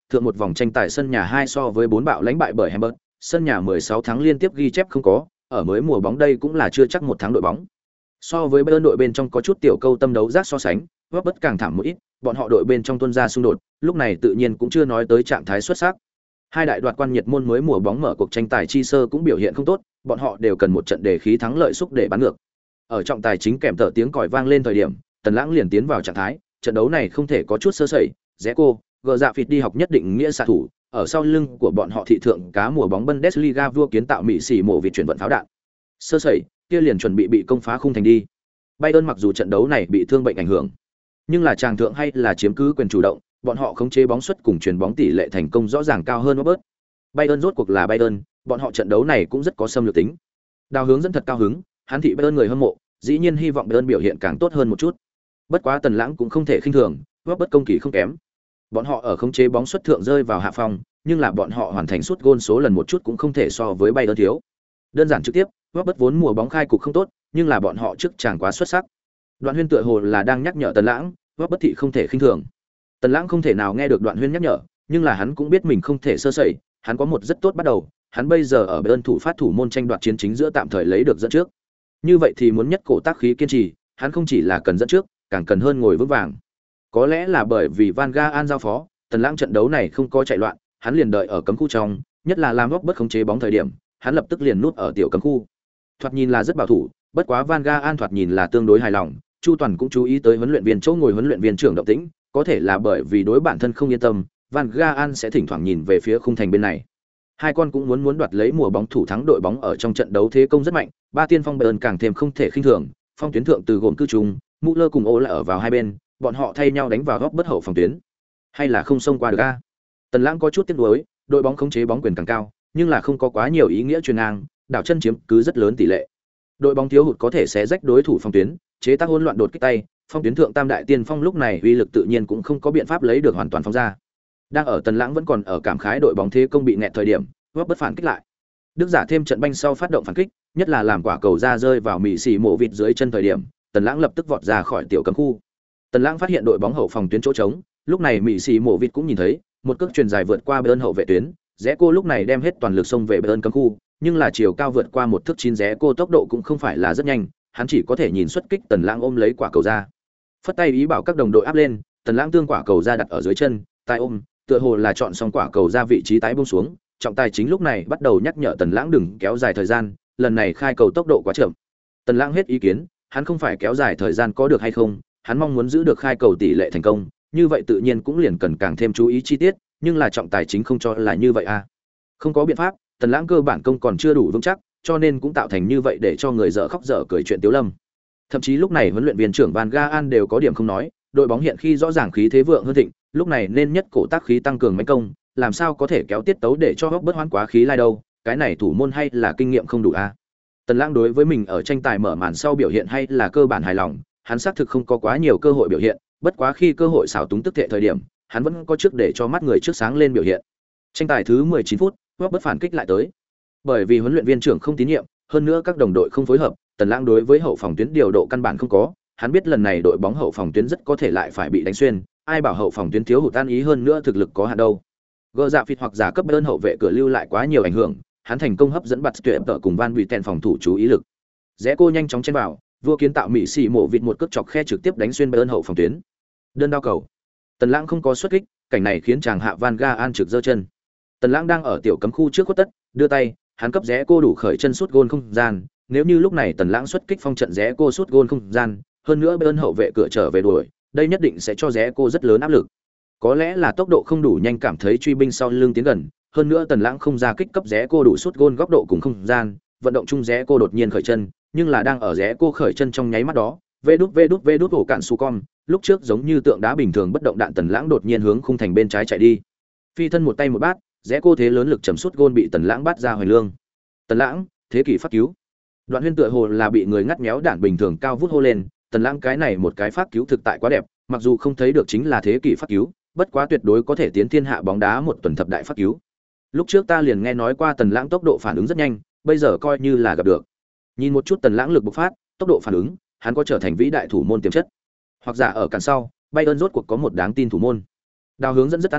thượng một vòng tranh tài sân nhà 2 so với 4 bạo lãnh bại bởi Hamburg, sân nhà 16 thắng liên tiếp ghi chép không có, ở mới mùa bóng đây cũng là chưa chắc một thắng đội bóng. So với Bayern đội bên trong có chút tiểu câu tâm đấu giác so sánh, Robert càng thảm một ít, bọn họ đội bên trong tuôn ra xung đột, lúc này tự nhiên cũng chưa nói tới trạng thái xuất sắc. Hai đại đoạt quan nhiệt môn mới mùa bóng mở cuộc tranh tài chi sơ cũng biểu hiện không tốt, bọn họ đều cần một trận đề khí thắng lợi xúc để bán ngược. Ở trọng tài chính kèm tở tiếng còi vang lên thời điểm, Tần Lãng liền tiến vào trạng thái, trận đấu này không thể có chút sơ sẩy, Zeko, gờ dạ phịt đi học nhất định nghĩa xạ thủ, ở sau lưng của bọn họ thị thượng cá mùa bóng Bundesliga vua kiến tạo mỹ xỉ mổ vịt chuyển vận pháo đạn. Sơ sẩy, kia liền chuẩn bị công phá khung thành đi. Bayern mặc dù trận đấu này bị thương bệnh ảnh hưởng, nhưng là chàng thượng hay là chiếm cứ quyền chủ động, bọn họ khống chế bóng suất cùng chuyền bóng tỷ lệ thành công rõ ràng cao hơn Robert. Bayern rốt cuộc là Bayern, bọn họ trận đấu này cũng rất có xâm lược tính. Đào Hướng dẫn thật cao hứng, hắn thị Bayern người hâm mộ, dĩ nhiên hy vọng Bayern biểu hiện càng tốt hơn một chút. Bất quá Tần Lãng cũng không thể khinh thường, Robert công kỳ không kém. Bọn họ ở khống chế bóng suất thượng rơi vào hạ phong, nhưng là bọn họ hoàn thành sút gôn số lần một chút cũng không thể so với Bayern thiếu. Đơn giản trực tiếp, Robert vốn mùa bóng khai cục không tốt, nhưng là bọn họ trước chàng quá xuất sắc. Đoạn Huyên tựa hồ là đang nhắc nhở Tần Lãng, Robert thị không thể khinh thường. Tần Lãng không thể nào nghe được Đoạn Huyên nhắc nhở, nhưng là hắn cũng biết mình không thể sơ sẩy, hắn có một rất tốt bắt đầu, hắn bây giờ ở bên thủ phát thủ môn tranh đoạt chiến chính giữa tạm thời lấy được dẫn trước. Như vậy thì muốn nhất cổ tác khí kiên trì, hắn không chỉ là cần dẫn trước, càng cần hơn ngồi vững vàng. Có lẽ là bởi vì Van Gaal giao phó, Tần Lãng trận đấu này không có chạy loạn, hắn liền đợi ở cấm khu trong, nhất là làm Robert khống chế bóng thời điểm, hắn lập tức liền núp ở tiểu cấm khu. Thoạt nhìn là rất bảo thủ, bất quá Van Gaal thoạt nhìn là tương đối hài lòng, Chu Toàn cũng chú ý tới huấn luyện viên chỗ ngồi huấn luyện viên trưởng động tĩnh, có thể là bởi vì đối bản thân không yên tâm, Van Gaal sẽ thỉnh thoảng nhìn về phía khung thành bên này. Hai con cũng muốn đoạt lấy mùa bóng thủ thắng đội bóng ở trong trận đấu thế công rất mạnh, ba tiên phong Bayern càng thêm không thể khinh thường, phong tuyến thượng từ gồm cư trùng, Müller cùng Ô lại ở vào hai bên, bọn họ thay nhau đánh vào góc bất hậu phòng tuyến. Hay là không xông qua được a? Tần Lãng có chút tiếc nuối, đội bóng khống chế bóng quyền càng cao, nhưng là không có quá nhiều ý nghĩa chuyền ngang, đảo chân chiếm cứ rất lớn tỷ lệ. Đội bóng thiếu hụt có thể sẽ rách đối thủ phòng tuyến, chế tác hỗn loạn đột kích tay, phong tuyến thượng tam đại tiên phong lúc này uy lực tự nhiên cũng không có biện pháp lấy được hoàn toàn phóng ra. Đang ở Tần Lãng vẫn còn ở cảm khái đội bóng thế công bị nẹt thời điểm, góp bất phản kích lại. Đức giả thêm trận banh sau phát động phản kích, nhất là làm quả cầu ra rơi vào mị xì mổ vịt dưới chân thời điểm, Tần Lãng lập tức vọt ra khỏi tiểu cấm khu. Tần Lãng phát hiện đội bóng hậu phòng tuyến chỗ trống, lúc này mị xì mổ vịt cũng nhìn thấy, một cước chuyền dài vượt qua bên hậu vệ tuyến, rẽ cô lúc này đem hết toàn lực xông về bên cấm khu, nhưng là chiều cao vượt qua một thước chín rẽ cô tốc độ cũng không phải là rất nhanh, hắn chỉ có thể nhìn xuất kích Tần Lãng ôm lấy quả cầu ra. Phất tay ý bảo các đồng đội áp lên, Tần Lãng tương quả cầu ra đặt ở dưới chân, tay ôm, tựa hồ là chọn xong quả cầu ra vị trí tái buông xuống, trọng tài chính lúc này bắt đầu nhắc nhở Tần Lãng đừng kéo dài thời gian, lần này khai cầu tốc độ quá chậm. Tần Lãng hết ý kiến, hắn không phải kéo dài thời gian có được hay không, hắn mong muốn giữ được khai cầu tỷ lệ thành công, như vậy tự nhiên cũng liền cần càng thêm chú ý chi tiết, nhưng là trọng tài chính không cho là như vậy a. Không có biện pháp, Tần Lãng cơ bản công còn chưa đủ vững chắc, cho nên cũng tạo thành như vậy để cho người dở khóc dở cười chuyện Tiếu Lâm. Thậm chí lúc này huấn luyện viên trưởng Van Gaal đều có điểm không nói, đội bóng hiện khi rõ ràng khí thế vượng hơn thịnh, lúc này nên nhất cổ tác khí tăng cường mãnh công, làm sao có thể kéo tiết tấu để cho góc bất hoán quá khí lai đâu, cái này thủ môn hay là kinh nghiệm không đủ a. Tần Lãng đối với mình ở tranh tài mở màn sau biểu hiện hay là cơ bản hài lòng, hắn xác thực không có quá nhiều cơ hội biểu hiện, bất quá khi cơ hội xảo túng tức thệ thời điểm, hắn vẫn có trước để cho mắt người trước sáng lên biểu hiện. Tranh tài thứ 19 phút, góc bất phản kích lại tới. Bởi vì huấn luyện viên trưởng không tín nhiệm, hơn nữa các đồng đội không phối hợp, Tần Lãng đối với hậu phòng tuyến điều độ căn bản không có, hắn biết lần này đội bóng hậu phòng tuyến rất có thể lại phải bị đánh xuyên, ai bảo hậu phòng tuyến thiếu hụt tan ý hơn nữa thực lực có hạn đâu. Gỡ dạ phịt hoặc giả cấp đơn hậu vệ cửa lưu lại quá nhiều ảnh hưởng, hắn thành công hấp dẫn bật tuyệt tợ cùng Van Buiten phòng thủ chú ý lực. Rẽ cô nhanh chóng chen vào, vua kiến tạo mỹ xì mổ vịt một cước chọc khe trực tiếp đánh xuyên đơn hậu phòng tuyến. Đơn đao cầu. Tần Lãng không có xuất kích, cảnh này khiến chàng hạ Van Gaal trực giơ chân. Tần Lãng đang ở tiểu cấm khu trước khuất tất, đưa tay, hắn cấp rẽ cô đủ khởi chân sút gôn không gian, nếu như lúc này Tần Lãng xuất kích phong trận rẽ cô sút gôn không gian, hơn nữa bên hậu vệ cửa trở về đuổi, đây nhất định sẽ cho rẽ cô rất lớn áp lực. Có lẽ là tốc độ không đủ nhanh cảm thấy truy binh sau lưng tiến gần, hơn nữa Tần Lãng không ra kích cấp rẽ cô đủ sút gôn góc độ cùng không gian, vận động chung rẽ cô đột nhiên khởi chân, nhưng là đang ở rẽ cô khởi chân trong nháy mắt đó, vê đút ổ cạn su con, lúc trước giống như tượng đá bình thường bất động đạn Tần Lãng đột nhiên hướng khung thành bên trái chạy đi. Phi thân một tay một bát, rẽ cô thế lớn lực chầm sút gôn bị Tần Lãng bắt ra hoành lương. Tần Lãng, thế kỷ phát cứu. Đoạn Huyên tựa hồ là bị người ngắt méo đạn bình thường cao vút hô lên, Tần Lãng cái này một cái phát cứu thực tại quá đẹp, mặc dù không thấy được chính là thế kỷ phát cứu, bất quá tuyệt đối có thể tiến thiên hạ bóng đá một tuần thập đại phát cứu. Lúc trước ta liền nghe nói qua Tần Lãng tốc độ phản ứng rất nhanh, bây giờ coi như là gặp được. Nhìn một chút Tần Lãng lực bộc phát, tốc độ phản ứng, hắn có trở thành vĩ đại thủ môn tiềm chất. Hoặc giả ở cản sau, Bayern rốt cuộc có một đáng tin thủ môn. Đào Hướng dẫn rất an ủi,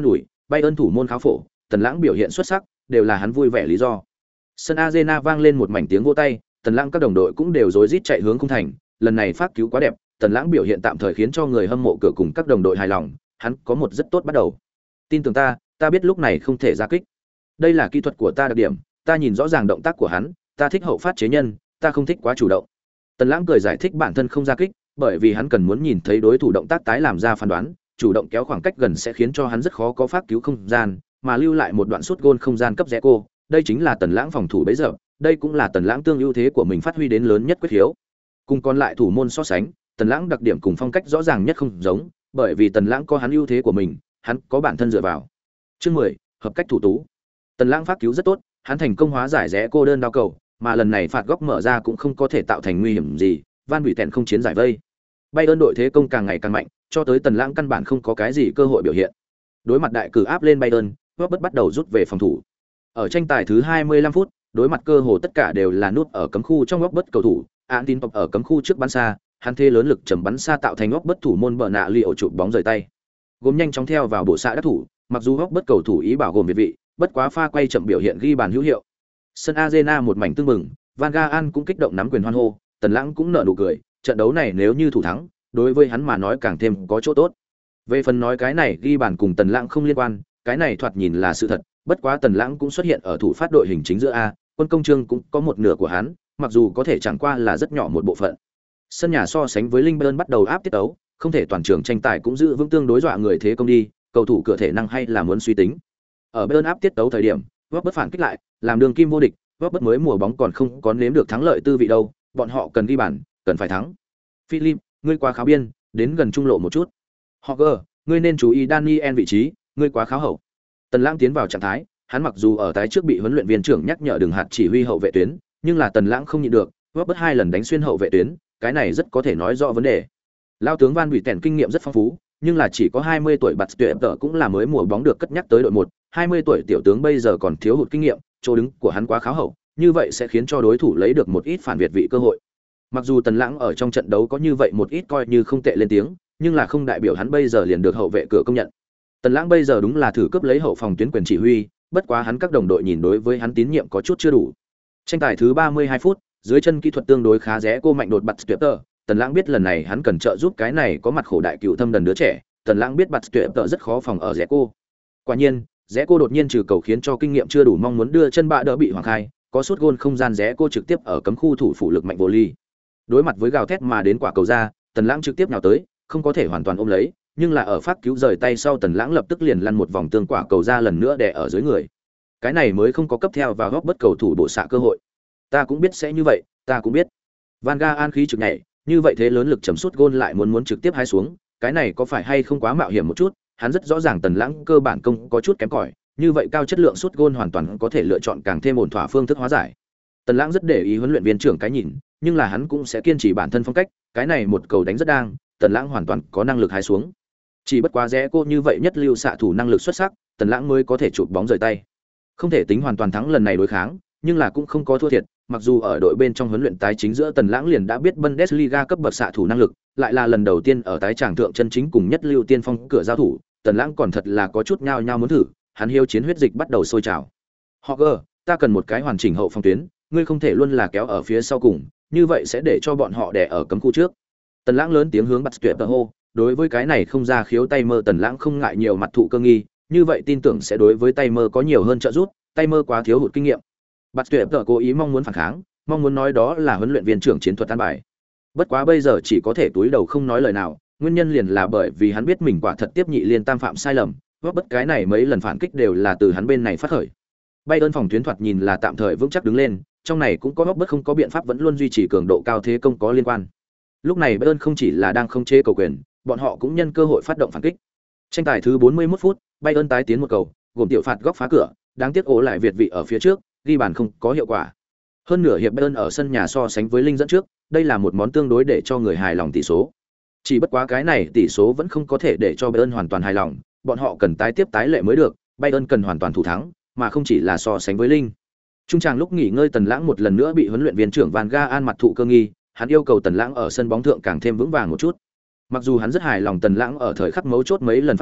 Bayern thủ môn kháo phổ, Tần Lãng biểu hiện xuất sắc, đều là hắn vui vẻ lý do. Sân Arena vang lên một mảnh tiếng vỗ tay, Tần Lãng các đồng đội cũng đều rối rít chạy hướng khung thành, lần này phát cứu quá đẹp, Tần Lãng biểu hiện tạm thời khiến cho người hâm mộ cửa cùng các đồng đội hài lòng, hắn có một rất tốt bắt đầu. Tin tưởng ta biết lúc này không thể ra kích. Đây là kỹ thuật của ta đặc điểm, ta nhìn rõ ràng động tác của hắn, ta thích hậu phát chế nhân, ta không thích quá chủ động. Tần Lãng cười giải thích bản thân không ra kích, bởi vì hắn cần muốn nhìn thấy đối thủ động tác tái làm ra phán đoán, chủ động kéo khoảng cách gần sẽ khiến cho hắn rất khó có phát cứu không gian, mà lưu lại một đoạn sút gôn không gian cấp rẽ cô, đây chính là Tần Lãng phòng thủ bấy giờ, đây cũng là Tần Lãng tương ưu thế của mình phát huy đến lớn nhất quyết khiếu. Cùng còn lại thủ môn so sánh, Tần Lãng đặc điểm cùng phong cách rõ ràng nhất không giống, bởi vì Tần Lãng có hắn ưu thế của mình, hắn có bản thân dựa vào. Chương 10, hợp cách thủ tú. Tần Lãng phát cứu rất tốt, hắn thành công hóa giải rẽ cô đơn đao cầu, mà lần này phạt góc mở ra cũng không có thể tạo thành nguy hiểm gì, Van Buiten không chiến giải vây. Bayern đội thế công càng ngày càng mạnh, cho tới Tần Lãng căn bản không có cái gì cơ hội biểu hiện. Đối mặt đại cử áp lên Bayern, Robert bắt đầu rút về phòng thủ. Ở tranh tài thứ 25 phút, đối mặt cơ hồ tất cả đều là nút ở cấm khu trong Robert cầu thủ, Antin ở cấm khu trước bắn xa, hắn thế lớn lực chầm bắn xa tạo thành Robert thủ môn bờ nạ li ổ chụp bóng rời tay. Gồm nhanh chóng theo vào bộ xạ đắc thủ, mặc dù Robert cầu thủ ý bảo gồm việt vị, bất quá pha quay chậm biểu hiện ghi bàn hữu hiệu. Sân Arena một mảnh tương mừng, Van Gaal cũng kích động nắm quyền hoan hô, Tần Lãng cũng nở nụ cười, trận đấu này nếu như thủ thắng, đối với hắn mà nói càng thêm có chỗ tốt. Về phần nói cái này ghi bàn cùng Tần Lãng không liên quan, cái này thoạt nhìn là sự thật, bất quá Tần Lãng cũng xuất hiện ở thủ phát đội hình chính giữa a, quân công trương cũng có một nửa của hắn, mặc dù có thể chẳng qua là rất nhỏ một bộ phận. Sân nhà so sánh với Lincoln bắt đầu áp tiết tấu, không thể toàn trường tranh tài cũng giữ vững tương đối dọa người thế công đi, cầu thủ cửa thể năng hay là muốn suy tính. Ở Bayern áp tiết tấu thời điểm, Robert phản kích lại, làm đường kim vô địch, Robert mới mùa bóng còn không có nếm được thắng lợi tư vị đâu, bọn họ cần ghi bàn, cần phải thắng. Philip, ngươi quá kháo biên, đến gần trung lộ một chút. Hogger, ngươi nên chú ý Daniel vị trí, ngươi quá kháo hậu. Tần Lãng tiến vào trạng thái, hắn mặc dù ở tái trước bị huấn luyện viên trưởng nhắc nhở đừng hạt chỉ huy hậu vệ tuyến, nhưng là Tần Lãng không nhịn được, Robert 2 lần đánh xuyên hậu vệ tuyến, cái này rất có thể nói rõ vấn đề. Lao tướng Van Buiten kinh nghiệm rất phong phú, nhưng là chỉ có 20 tuổi bạt tuyệt tợ cũng là mới mùa bóng được cất nhắc tới đội 1, 20 tuổi tiểu tướng bây giờ còn thiếu hụt kinh nghiệm, chỗ đứng của hắn quá kháo hậu, như vậy sẽ khiến cho đối thủ lấy được một ít phản việt vị cơ hội. Mặc dù Tần Lãng ở trong trận đấu có như vậy một ít coi như không tệ lên tiếng, nhưng là không đại biểu hắn bây giờ liền được hậu vệ cửa công nhận. Tần Lãng bây giờ đúng là thử cướp lấy hậu phòng tuyến quyền chỉ huy, bất quá hắn các đồng đội nhìn đối với hắn tín nhiệm có chút chưa đủ. Tranh tài thứ 32 phút, dưới chân kỹ thuật tương đối khá rẽ cô mạnh đột bật tuyệt tợ, Tần Lãng biết lần này hắn cần trợ giúp cái này có mặt khổ đại cựu thâm đần đứa trẻ, Tần Lãng biết bật tuyệt tợ rất khó phòng ở rẽ cô. Quả nhiên, rẽ cô đột nhiên trừ cầu khiến cho kinh nghiệm chưa đủ mong muốn đưa chân bạ đỡ bị hoàng khai, có sút gôn không gian rẽ cô trực tiếp ở cấm khu thủ phủ lực mạnh vô ly. Đối mặt với gào thét mà đến quả cầu ra, Tần Lãng trực tiếp nhào tới, không có thể hoàn toàn ôm lấy, nhưng là ở phát cứu rời tay sau Tần Lãng lập tức liền lăn một vòng tương quả cầu ra lần nữa đè ở dưới người. Cái này mới không có cấp theo và góp bất cầu thủ bổ xạ cơ hội. Ta cũng biết sẽ như vậy, ta cũng biết. Van Gaal khí trực nhảy, như vậy thế lớn lực chấm sút gôn lại muốn trực tiếp hái xuống, cái này có phải hay không quá mạo hiểm một chút? Hắn rất rõ ràng Tần Lãng cơ bản công có chút kém cỏi, như vậy cao chất lượng sút gôn hoàn toàn có thể lựa chọn càng thêm ổn thỏa phương thức hóa giải. Tần Lãng rất để ý huấn luyện viên trưởng cái nhìn, nhưng là hắn cũng sẽ kiên trì bản thân phong cách, cái này một cầu đánh rất đang, Tần Lãng hoàn toàn có năng lực hái xuống. Chỉ bất quá rẽ cô như vậy nhất lưu xạ thủ năng lực xuất sắc, Tần Lãng mới có thể chụp bóng rời tay. Không thể tính hoàn toàn thắng lần này đối kháng, nhưng là cũng không có thua thiệt, mặc dù ở đội bên trong huấn luyện tái chính giữa Tần Lãng liền đã biết Bundesliga cấp bậc xạ thủ năng lực, lại là lần đầu tiên ở tái tràng thượng chân chính cùng nhất lưu tiên phong cửa giao thủ, Tần Lãng còn thật là có chút nhao nhao muốn thử, hắn hiếu chiến huyết dịch bắt đầu sôi trào. Hogger, ta cần một cái hoàn chỉnh hậu phòng tuyến, ngươi không thể luôn là kéo ở phía sau cùng, như vậy sẽ để cho bọn họ đè ở cấm khu trước. Tần Lãng lớn tiếng hướng bắt tuyệt tờ hô, đối với cái này không ra khiếu tay mơ Tần Lãng không ngại nhiều mặt thụ cơ nghi, như vậy tin tưởng sẽ đối với tay mơ có nhiều hơn trợ giúp, tay mơ quá thiếu hụt kinh nghiệm. Bắt tuyệt tờ cố ý mong muốn phản kháng, mong muốn nói đó là huấn luyện viên trưởng chiến thuật an bài. Bất quá bây giờ chỉ có thể túi đầu không nói lời nào, nguyên nhân liền là bởi vì hắn biết mình quả thật tiếp nhị liên tam phạm sai lầm, góp bất cái này mấy lần phản kích đều là từ hắn bên này phát khởi. Bayern phòng tuyến thoạt nhìn là tạm thời vững chắc đứng lên, trong này cũng có góp bất không có biện pháp vẫn luôn duy trì cường độ cao thế công có liên quan. Lúc này Bayern không chỉ là đang không chế cầu quyền, bọn họ cũng nhân cơ hội phát động phản kích. Tranh tài thứ 41 phút, Bayern tái tiến một cầu, gồm tiểu phạt góc phá cửa, đáng tiếc ố lại việt vị ở phía trước, ghi bàn không có hiệu quả. Hơn nửa hiệp Bayern ở sân nhà so sánh với Linh dẫn trước, đây là một món tương đối để cho người hài lòng tỷ số. Chỉ bất quá cái này tỷ số vẫn không có thể để cho Bayern hoàn toàn hài lòng, bọn họ cần tái tiếp tái lệ mới được, Bayern cần hoàn toàn thủ thắng, mà không chỉ là so sánh với Linh. Trung tràng lúc nghỉ ngơi Tần Lãng một lần nữa bị huấn luyện viên trưởng Van Gaal mặt thụ cơ nghi, hắn yêu cầu Tần Lãng ở sân bóng thượng càng thêm vững vàng một chút. Mặc dù hắn rất hài lòng Tần Lãng ở thời khắc mấu chốt mấy lần phát cứu,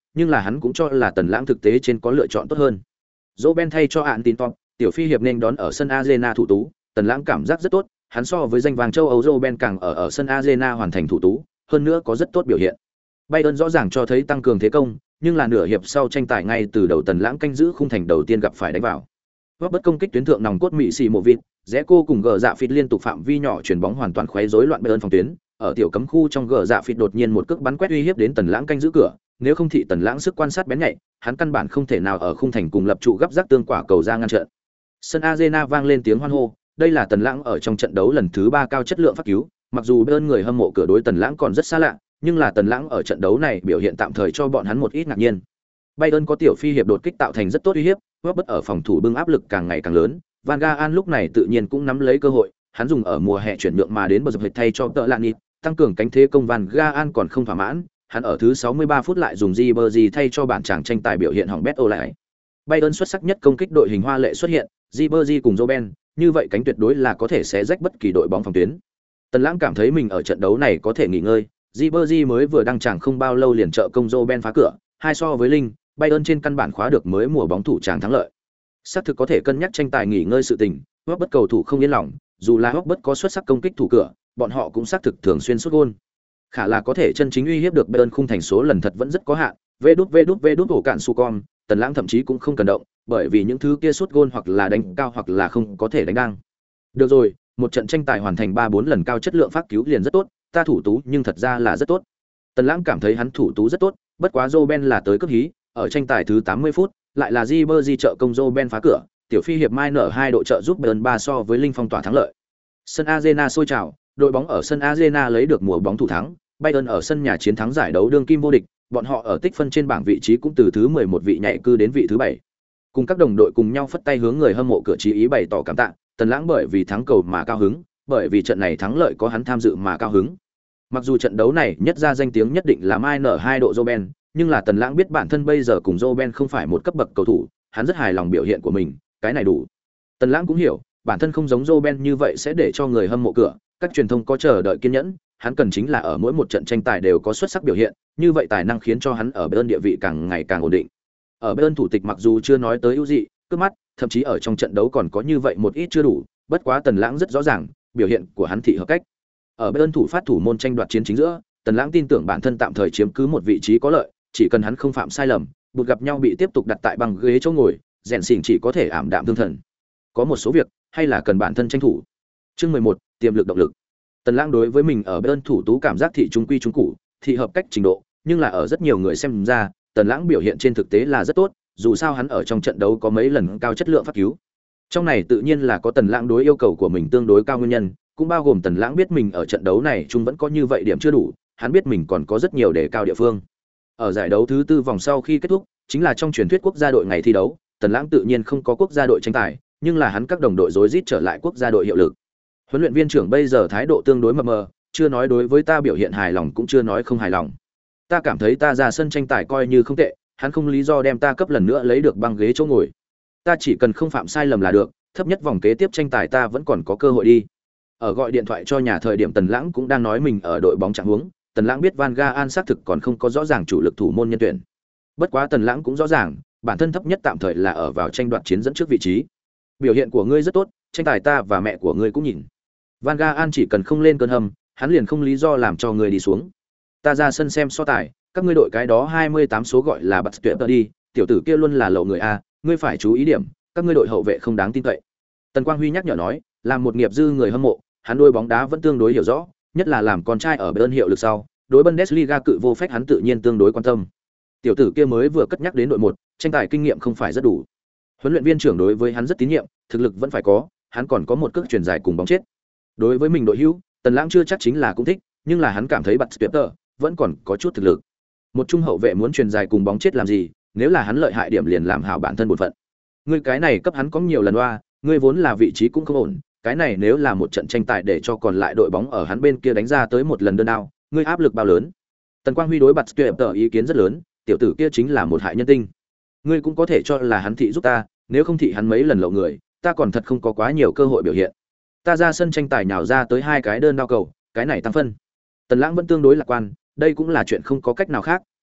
nhưng là hắn cũng cho là Tần Lãng thực tế trên có lựa chọn tốt hơn. Roben thay cho Ản Tín Top, tiểu phi hiệp nên đón ở sân Arena thủ tú, Tần Lãng cảm giác rất tốt, hắn so với danh vàng châu Âu Roben càng ở sân Arena hoàn thành thủ tú, hơn nữa có rất tốt biểu hiện. Bayern rõ ràng cho thấy tăng cường thế công, nhưng là nửa hiệp sau tranh tài ngay từ đầu Tần Lãng canh giữ khung thành đầu tiên gặp phải đánh vào. Góp bất công kích tuyến thượng nòng cốt Mỹ xì mộ vịt, rẽ cô cùng gờ dạ phịt liên tục phạm vi nhỏ chuyển bóng hoàn toàn khoé rối loạn Bayern phòng tuyến, ở tiểu cấm khu trong gờ dạ phịt đột nhiên một cước bắn quét uy hiếp đến Tần Lãng canh giữ cửa, nếu không thị Tần Lãng sức quan sát bén nhạy, hắn căn bản không thể nào ở khung thành cùng lập trụ gấp rác tương quả cầu ra ngăn trận. Sân Arena vang lên tiếng hoan hô, đây là Tần Lãng ở trong trận đấu lần thứ 3 cao chất lượng phát cứu, mặc dù Bayern người hâm mộ cửa đối Tần Lãng còn rất xa lạ, nhưng là Tần Lãng ở trận đấu này biểu hiện tạm thời cho bọn hắn một ít ngạc nhiên. Bayern có tiểu phi hiệp đột kích tạo thành rất tốt uy hiếp, bất ở phòng thủ bưng áp lực càng ngày càng lớn. Van Gaal lúc này tự nhiên cũng nắm lấy cơ hội, hắn dùng ở mùa hè chuyển nhượng mà đến bờ dập hệt thay cho tợ lạn nịt, tăng cường cánh thế công. Van Gaal còn không thỏa mãn, hắn ở thứ 63 phút lại dùng Ribery thay cho bản chàng tranh tài biểu hiện hỏng bét ô lại. Bayern xuất sắc nhất công kích đội hình hoa lệ xuất hiện, Ribery cùng Robben, như vậy cánh tuyệt đối là có thể xé rách bất kỳ đội bóng phòng tuyến. Tần Lãng cảm thấy mình ở trận đấu này có thể nghỉ ngơi, Ribery mới vừa đăng tràng không bao lâu liền trợ công Robben phá cửa, hai so với linh, Bayern trên căn bản khóa được mới mùa bóng thủ tràng thắng lợi. Xác thực có thể cân nhắc tranh tài nghỉ ngơi sự tình, bất cầu thủ không yên lòng, dù là bất có xuất sắc công kích thủ cửa, bọn họ cũng xác thực thường xuyên sút gol. Khả là có thể chân chính uy hiếp được Bayern khung thành số lần thật vẫn rất có hạn. Vê đút ổ cạn su con, Tần Lãng thậm chí cũng không cần động, bởi vì những thứ kia sút gol hoặc là đánh cao hoặc là không có thể đánh ngang. Được rồi, một trận tranh tài hoàn thành 3-4 lần cao chất lượng phát cứu liền rất tốt, ta thủ tú nhưng thật ra là rất tốt. Tần Lãng cảm thấy hắn thủ tú rất tốt, bất quá Robben là tới cấp hí, ở tranh tài thứ 80 phút, lại là Ribery trợ công Robben phá cửa, tiểu phi hiệp mai nở 2 độ trợ giúp Bayern 3 so với linh phong tỏa thắng lợi. Sân Arena sôi trào, đội bóng ở sân Arena lấy được mùa bóng thủ thắng, Bayern ở sân nhà chiến thắng giải đấu đương kim vô địch, bọn họ ở tích phân trên bảng vị trí cũng từ thứ 11 vị nhảy cư đến vị thứ 7. Cùng các đồng đội cùng nhau phất tay hướng người hâm mộ cửa chí ý bày tỏ cảm tạ, Tần Lãng bởi vì thắng cầu mà cao hứng, bởi vì trận này thắng lợi có hắn tham dự mà cao hứng. Mặc dù trận đấu này nhất ra danh tiếng nhất định là mai nở 2 độ Robben, nhưng là Tần Lãng biết bản thân bây giờ cùng Robben không phải một cấp bậc cầu thủ, hắn rất hài lòng biểu hiện của mình, cái này đủ. Tần Lãng cũng hiểu, bản thân không giống Robben như vậy sẽ để cho người hâm mộ cửa, các truyền thông có chờ đợi kiên nhẫn, hắn cần chính là ở mỗi một trận tranh tài đều có xuất sắc biểu hiện, như vậy tài năng khiến cho hắn ở Bayern địa vị càng ngày càng ổn định. Ở Bayern thủ tịch mặc dù chưa nói tới ưu dị, cướp mắt, thậm chí ở trong trận đấu còn có như vậy một ít chưa đủ, bất quá Tần Lãng rất rõ ràng, biểu hiện của hắn thị hợp cách. Ở Bayern thủ phát thủ môn tranh đoạt chiến chính giữa, Tần Lãng tin tưởng bản thân tạm thời chiếm cứ một vị trí có lợi, chỉ cần hắn không phạm sai lầm, bụt gặp nhau bị tiếp tục đặt tại băng ghế chỗ ngồi, rèn xỉn chỉ có thể ảm đạm thương thần. Có một số việc hay là cần bản thân tranh thủ. Chương 11, tiềm lực động lực. Tần Lãng đối với mình ở Bayern thủ tú cảm giác thị trung quy trung cụ, thị hợp cách trình độ, nhưng là ở rất nhiều người xem ra, Tần Lãng biểu hiện trên thực tế là rất tốt, dù sao hắn ở trong trận đấu có mấy lần cao chất lượng phát cứu. Trong này tự nhiên là có Tần Lãng đối yêu cầu của mình tương đối cao nguyên nhân, cũng bao gồm Tần Lãng biết mình ở trận đấu này chung vẫn có như vậy điểm chưa đủ, hắn biết mình còn có rất nhiều để cao địa phương. Ở giải đấu thứ 4 vòng sau khi kết thúc, chính là trong truyền thuyết quốc gia đội ngày thi đấu, Tần Lãng tự nhiên không có quốc gia đội tranh tài, nhưng là hắn các đồng đội rối rít trở lại quốc gia đội hiệu lực. Huấn luyện viên trưởng bây giờ thái độ tương đối mập mờ, chưa nói đối với ta biểu hiện hài lòng cũng chưa nói không hài lòng. Ta cảm thấy ta ra sân tranh tài coi như không tệ, hắn không lý do đem ta cấp lần nữa lấy được băng ghế chỗ ngồi. Ta chỉ cần không phạm sai lầm là được, thấp nhất vòng kế tiếp tranh tài ta vẫn còn có cơ hội đi. Ở gọi điện thoại cho nhà thời điểm Tần Lãng cũng đang nói mình ở đội bóng trạng huống, Tần Lãng biết Van Gaal xác thực còn không có rõ ràng chủ lực thủ môn nhân tuyển. Bất quá Tần Lãng cũng rõ ràng, bản thân thấp nhất tạm thời là ở vào tranh đoạt chiến dẫn trước vị trí. Biểu hiện của ngươi rất tốt, tranh tài ta và mẹ của ngươi cũng nhìn. Van Gaal chỉ cần không lên cơn hầm, hắn liền không lý do làm cho ngươi đi xuống. Ta ra sân xem so tài, các ngươi đội cái đó 28 số gọi là bắt tuyệt đi, tiểu tử kia luôn là lậu người a, ngươi phải chú ý điểm, các ngươi đội hậu vệ không đáng tin cậy. Tần Quang Huy nhắc nhở nói, làm một nghiệp dư người hâm mộ, hắn đôi bóng đá vẫn tương đối hiểu rõ, nhất là làm con trai ở Bayern hiệu lực sau, đối Bundesliga cự vô phách hắn tự nhiên tương đối quan tâm. Tiểu tử kia mới vừa cất nhắc đến đội 1, tranh tài kinh nghiệm không phải rất đủ. Huấn luyện viên trưởng đối với hắn rất tín nhiệm, thực lực vẫn phải có, hắn còn có một cước truyền dài cùng bóng chết. Đối với mình đội hữu, Tần Lãng chưa chắc chính là cũng thích, nhưng là hắn cảm thấy Bạt Tuyệt vẫn còn có chút thực lực. Một trung hậu vệ muốn truyền dài cùng bóng chết làm gì, nếu là hắn lợi hại điểm liền làm hảo bản thân bổn phận. Ngươi cái này cấp hắn có nhiều lần oa, ngươi vốn là vị trí cũng không ổn, cái này nếu là một trận tranh tài để cho còn lại đội bóng ở hắn bên kia đánh ra tới một lần đơn đao, ngươi áp lực bao lớn. Tần Quang Huy đối Bạt Tuyệt ý kiến rất lớn, tiểu tử kia chính là một hại nhân tinh. Ngươi cũng có thể cho là hắn thị giúp ta, nếu không thị hắn mấy lần lậu người, ta còn thật không có quá nhiều cơ hội biểu hiện. Ta ra sân tranh tài nhào ra tới 2 cái đơn đao cầu, cái này tăng phân. Tần Lãng vẫn tương đối lạc quan, đây cũng là chuyện không có cách nào khác,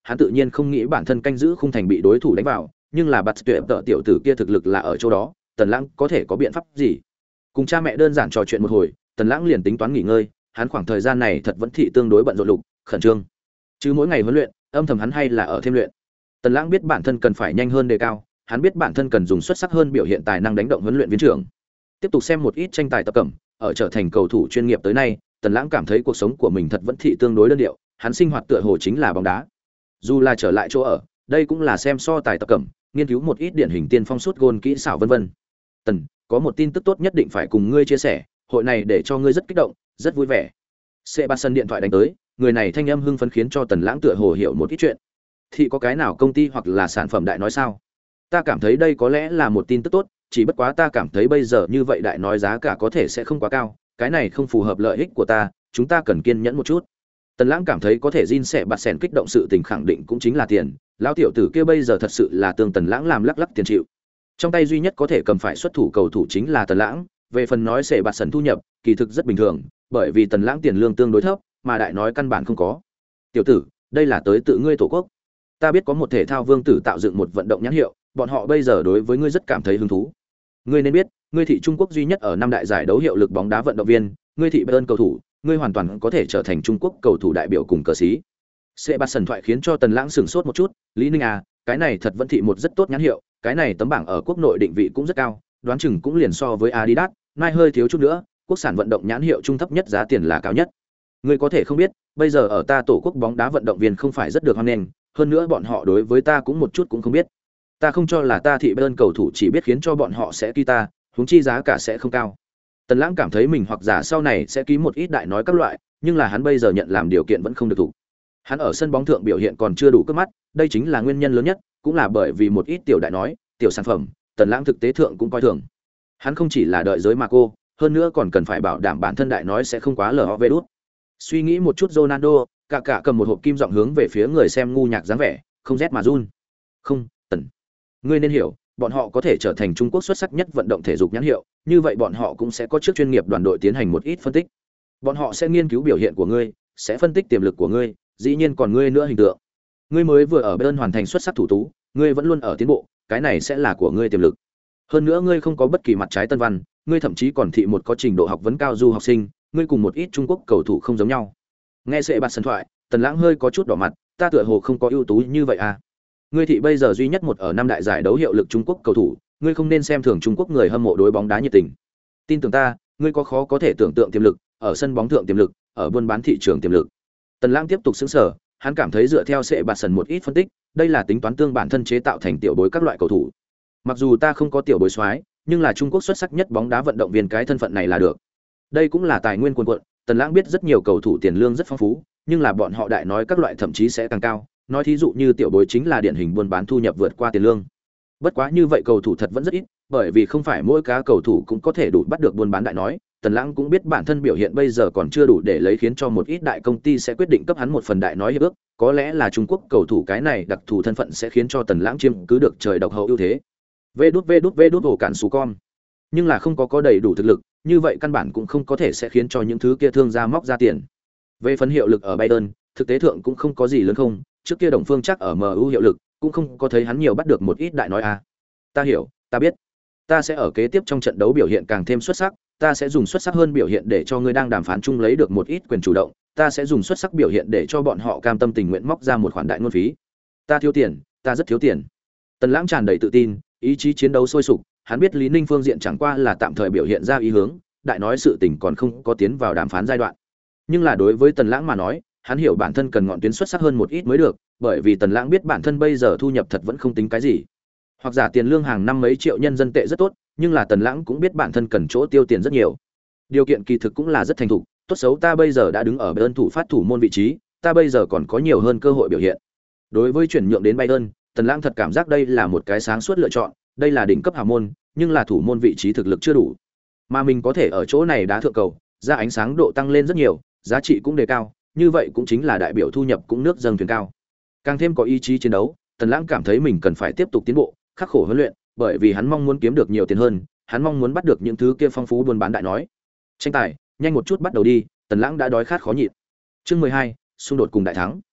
hắn tự nhiên không nghĩ bản thân canh giữ khung thành bị đối thủ đánh vào, nhưng là bạt tuyệt tợ tiểu tử kia thực lực là ở chỗ đó, Tần Lãng có thể có biện pháp gì? Cùng cha mẹ đơn giản trò chuyện một hồi, Tần Lãng liền tính toán nghỉ ngơi, hắn khoảng thời gian này thật vẫn thị tương đối bận rộn lục, khẩn trương. Chứ mỗi ngày huấn luyện, âm thầm hắn hay là ở thêm luyện. Tần Lãng biết bản thân cần phải nhanh hơn đề cao, hắn biết bản thân cần dùng xuất sắc hơn biểu hiện tài năng đánh động huấn luyện viên trưởng. Tiếp tục xem một ít tranh tài tập cẩm, ở trở thành cầu thủ chuyên nghiệp tới nay, Tần Lãng cảm thấy cuộc sống của mình thật vẫn thị tương đối đơn điệu, hắn sinh hoạt tựa hồ chính là bóng đá. Dù là trở lại chỗ ở, đây cũng là xem so tài tập cẩm, nghiên cứu một ít điển hình tiên phong sút gôn kỹ xảo vân vân. Tần, có một tin tức tốt nhất định phải cùng ngươi chia sẻ, hội này để cho ngươi rất kích động, rất vui vẻ. Sebastian điện thoại đánh tới, người này thanh âm hưng phấn khiến cho Tần Lãng tựa hồ hiểu một ít chuyện. Thì có cái nào công ty hoặc là sản phẩm đại nói sao? Ta cảm thấy đây có lẽ là một tin tức tốt, chỉ bất quá ta cảm thấy bây giờ như vậy đại nói giá cả có thể sẽ không quá cao, cái này không phù hợp lợi ích của ta, chúng ta cần kiên nhẫn một chút. Tần Lãng cảm thấy có thể Jin sẽ bạt sèn kích động sự tình khẳng định cũng chính là tiền, lão tiểu tử kia bây giờ thật sự là tương Tần Lãng làm lắc lắc tiền chịu. Trong tay duy nhất có thể cầm phải xuất thủ cầu thủ chính là Tần Lãng, về phần nói sẽ bạt sần thu nhập, kỳ thực rất bình thường, bởi vì Tần Lãng tiền lương tương đối thấp, mà đại nói căn bản không có. Tiểu tử, đây là tới tự ngươi tổ quốc. Ta biết có một thể thao vương tử tạo dựng một vận động nhãn hiệu, bọn họ bây giờ đối với ngươi rất cảm thấy hứng thú. Ngươi nên biết, ngươi thị Trung Quốc duy nhất ở năm đại giải đấu hiệu lực bóng đá vận động viên, ngươi thị Bayern cầu thủ, ngươi hoàn toàn có thể trở thành Trung Quốc cầu thủ đại biểu cùng cờ sĩ. Sebastian thoại khiến cho Tần Lãng sửng sốt một chút, Lý Ninh à, cái này thật vẫn thị một rất tốt nhãn hiệu, cái này tấm bảng ở quốc nội định vị cũng rất cao, đoán chừng cũng liền so với Adidas, Nike hơi thiếu chút nữa, quốc sản vận động nhãn hiệu trung thấp nhất giá tiền là cao nhất. Ngươi có thể không biết, bây giờ ở ta tổ quốc bóng đá vận động viên không phải rất được hoan nghênh, hơn nữa bọn họ đối với ta cũng một chút cũng không biết. Ta không cho là ta thị Bayern cầu thủ chỉ biết khiến cho bọn họ sẽ ký ta, huống chi giá cả sẽ không cao. Tần Lãng cảm thấy mình hoặc giả sau này sẽ ký một ít đại nói các loại, nhưng là hắn bây giờ nhận làm điều kiện vẫn không được thủ. Hắn ở sân bóng thượng biểu hiện còn chưa đủ cướp mắt, đây chính là nguyên nhân lớn nhất, cũng là bởi vì một ít tiểu đại nói, tiểu sản phẩm, Tần Lãng thực tế thượng cũng coi thường. Hắn không chỉ là đợi giới mà cô, hơn nữa còn cần phải bảo đảm bản thân đại nói sẽ không quá lờ đút. Suy nghĩ một chút Ronaldo, cả cầm một hộp kim giọng hướng về phía người xem ngu nhạc dáng vẻ, không rét mà run. Không, Tần, ngươi nên hiểu, bọn họ có thể trở thành Trung Quốc xuất sắc nhất vận động thể dục nhãn hiệu, như vậy bọn họ cũng sẽ có trước chuyên nghiệp đoàn đội tiến hành một ít phân tích. Bọn họ sẽ nghiên cứu biểu hiện của ngươi, sẽ phân tích tiềm lực của ngươi, dĩ nhiên còn ngươi nữa hình tượng. Ngươi mới vừa ở Bayern hoàn thành xuất sắc thủ tú, ngươi vẫn luôn ở tiến bộ, cái này sẽ là của ngươi tiềm lực. Hơn nữa ngươi không có bất kỳ mặt trái tân văn, ngươi thậm chí còn thị một có trình độ học vấn cao du học sinh, ngươi cùng một ít Trung Quốc cầu thủ không giống nhau. Nghe sẽ bạt sân thoại, Tần Lãng hơi có chút đỏ mặt, ta tựa hồ không có ưu tú như vậy à? Ngươi thị bây giờ duy nhất một ở năm đại giải đấu hiệu lực Trung Quốc cầu thủ, ngươi không nên xem thường Trung Quốc người hâm mộ đối bóng đá nhiệt tình. Tin tưởng ta, ngươi có khó có thể tưởng tượng tiềm lực, ở sân bóng thượng tiềm lực, ở buôn bán thị trường tiềm lực. Tần Lãng tiếp tục sững sờ, hắn cảm thấy dựa theo sẽ bạt sần một ít phân tích, đây là tính toán tương bản thân chế tạo thành tiểu bối các loại cầu thủ. Mặc dù ta không có tiểu bối soái, nhưng là Trung Quốc xuất sắc nhất bóng đá vận động viên cái thân phận này là được. Đây cũng là tài nguyên cuồn cuộn, Tần Lãng biết rất nhiều cầu thủ tiền lương rất phong phú, nhưng là bọn họ đại nói các loại thậm chí sẽ càng cao, nói thí dụ như tiểu bối chính là điển hình buôn bán thu nhập vượt qua tiền lương. Bất quá như vậy cầu thủ thật vẫn rất ít, bởi vì không phải mỗi cá cầu thủ cũng có thể đủ bắt được buôn bán đại nói. Tần Lãng cũng biết bản thân biểu hiện bây giờ còn chưa đủ để lấy khiến cho một ít đại công ty sẽ quyết định cấp hắn một phần đại nói hiệp ước, có lẽ là Trung Quốc cầu thủ cái này đặc thù thân phận sẽ khiến cho Tần Lãng chiếm cứ được trời độc hậu ưu thế. Vê đút ổ cản sù con. Nhưng là không có đầy đủ thực lực, như vậy căn bản cũng không có thể sẽ khiến cho những thứ kia thương gia móc ra tiền. Về phần hiệu lực ở Bayern, thực tế thượng cũng không có gì lớn không, trước kia Đồng Phương chắc ở MU hiệu lực, cũng không có thấy hắn nhiều bắt được một ít đại nói à. Ta hiểu, ta biết. Ta sẽ ở kế tiếp trong trận đấu biểu hiện càng thêm xuất sắc, ta sẽ dùng xuất sắc hơn biểu hiện để cho ngươi đang đàm phán chung lấy được một ít quyền chủ động, ta sẽ dùng xuất sắc biểu hiện để cho bọn họ cam tâm tình nguyện móc ra một khoản đại ngôn phí. Ta thiếu tiền, ta rất thiếu tiền. Tần Lãng tràn đầy tự tin, ý chí chiến đấu sôi sục, hắn biết Lý Ninh phương diện chẳng qua là tạm thời biểu hiện ra ý hướng, đại nói sự tình còn không có tiến vào đàm phán giai đoạn. Nhưng là đối với Tần Lãng mà nói, hắn hiểu bản thân cần ngọn tuyến xuất sắc hơn một ít mới được, bởi vì Tần Lãng biết bản thân bây giờ thu nhập thật vẫn không tính cái gì. Hoặc giả tiền lương hàng năm mấy triệu nhân dân tệ rất tốt, nhưng là Tần Lãng cũng biết bản thân cần chỗ tiêu tiền rất nhiều. Điều kiện kỳ thực cũng là rất thành thục, tốt xấu ta bây giờ đã đứng ở Bayern thủ phát thủ môn vị trí, ta bây giờ còn có nhiều hơn cơ hội biểu hiện. Đối với chuyển nhượng đến Bayern, Tần Lãng thật cảm giác đây là một cái sáng suốt lựa chọn, đây là đỉnh cấp hào môn, nhưng là thủ môn vị trí thực lực chưa đủ. Mà mình có thể ở chỗ này đá thượng cầu, ra ánh sáng độ tăng lên rất nhiều, giá trị cũng đề cao, như vậy cũng chính là đại biểu thu nhập cũng nước dâng thuyền cao. Càng thêm có ý chí chiến đấu, Tần Lãng cảm thấy mình cần phải tiếp tục tiến bộ, khắc khổ huấn luyện, bởi vì hắn mong muốn kiếm được nhiều tiền hơn, hắn mong muốn bắt được những thứ kia phong phú buôn bán đại nói. Tranh tài, nhanh một chút bắt đầu đi, Tần Lãng đã đói khát khó nhịn. Chương 12, xung đột cùng đại thắng.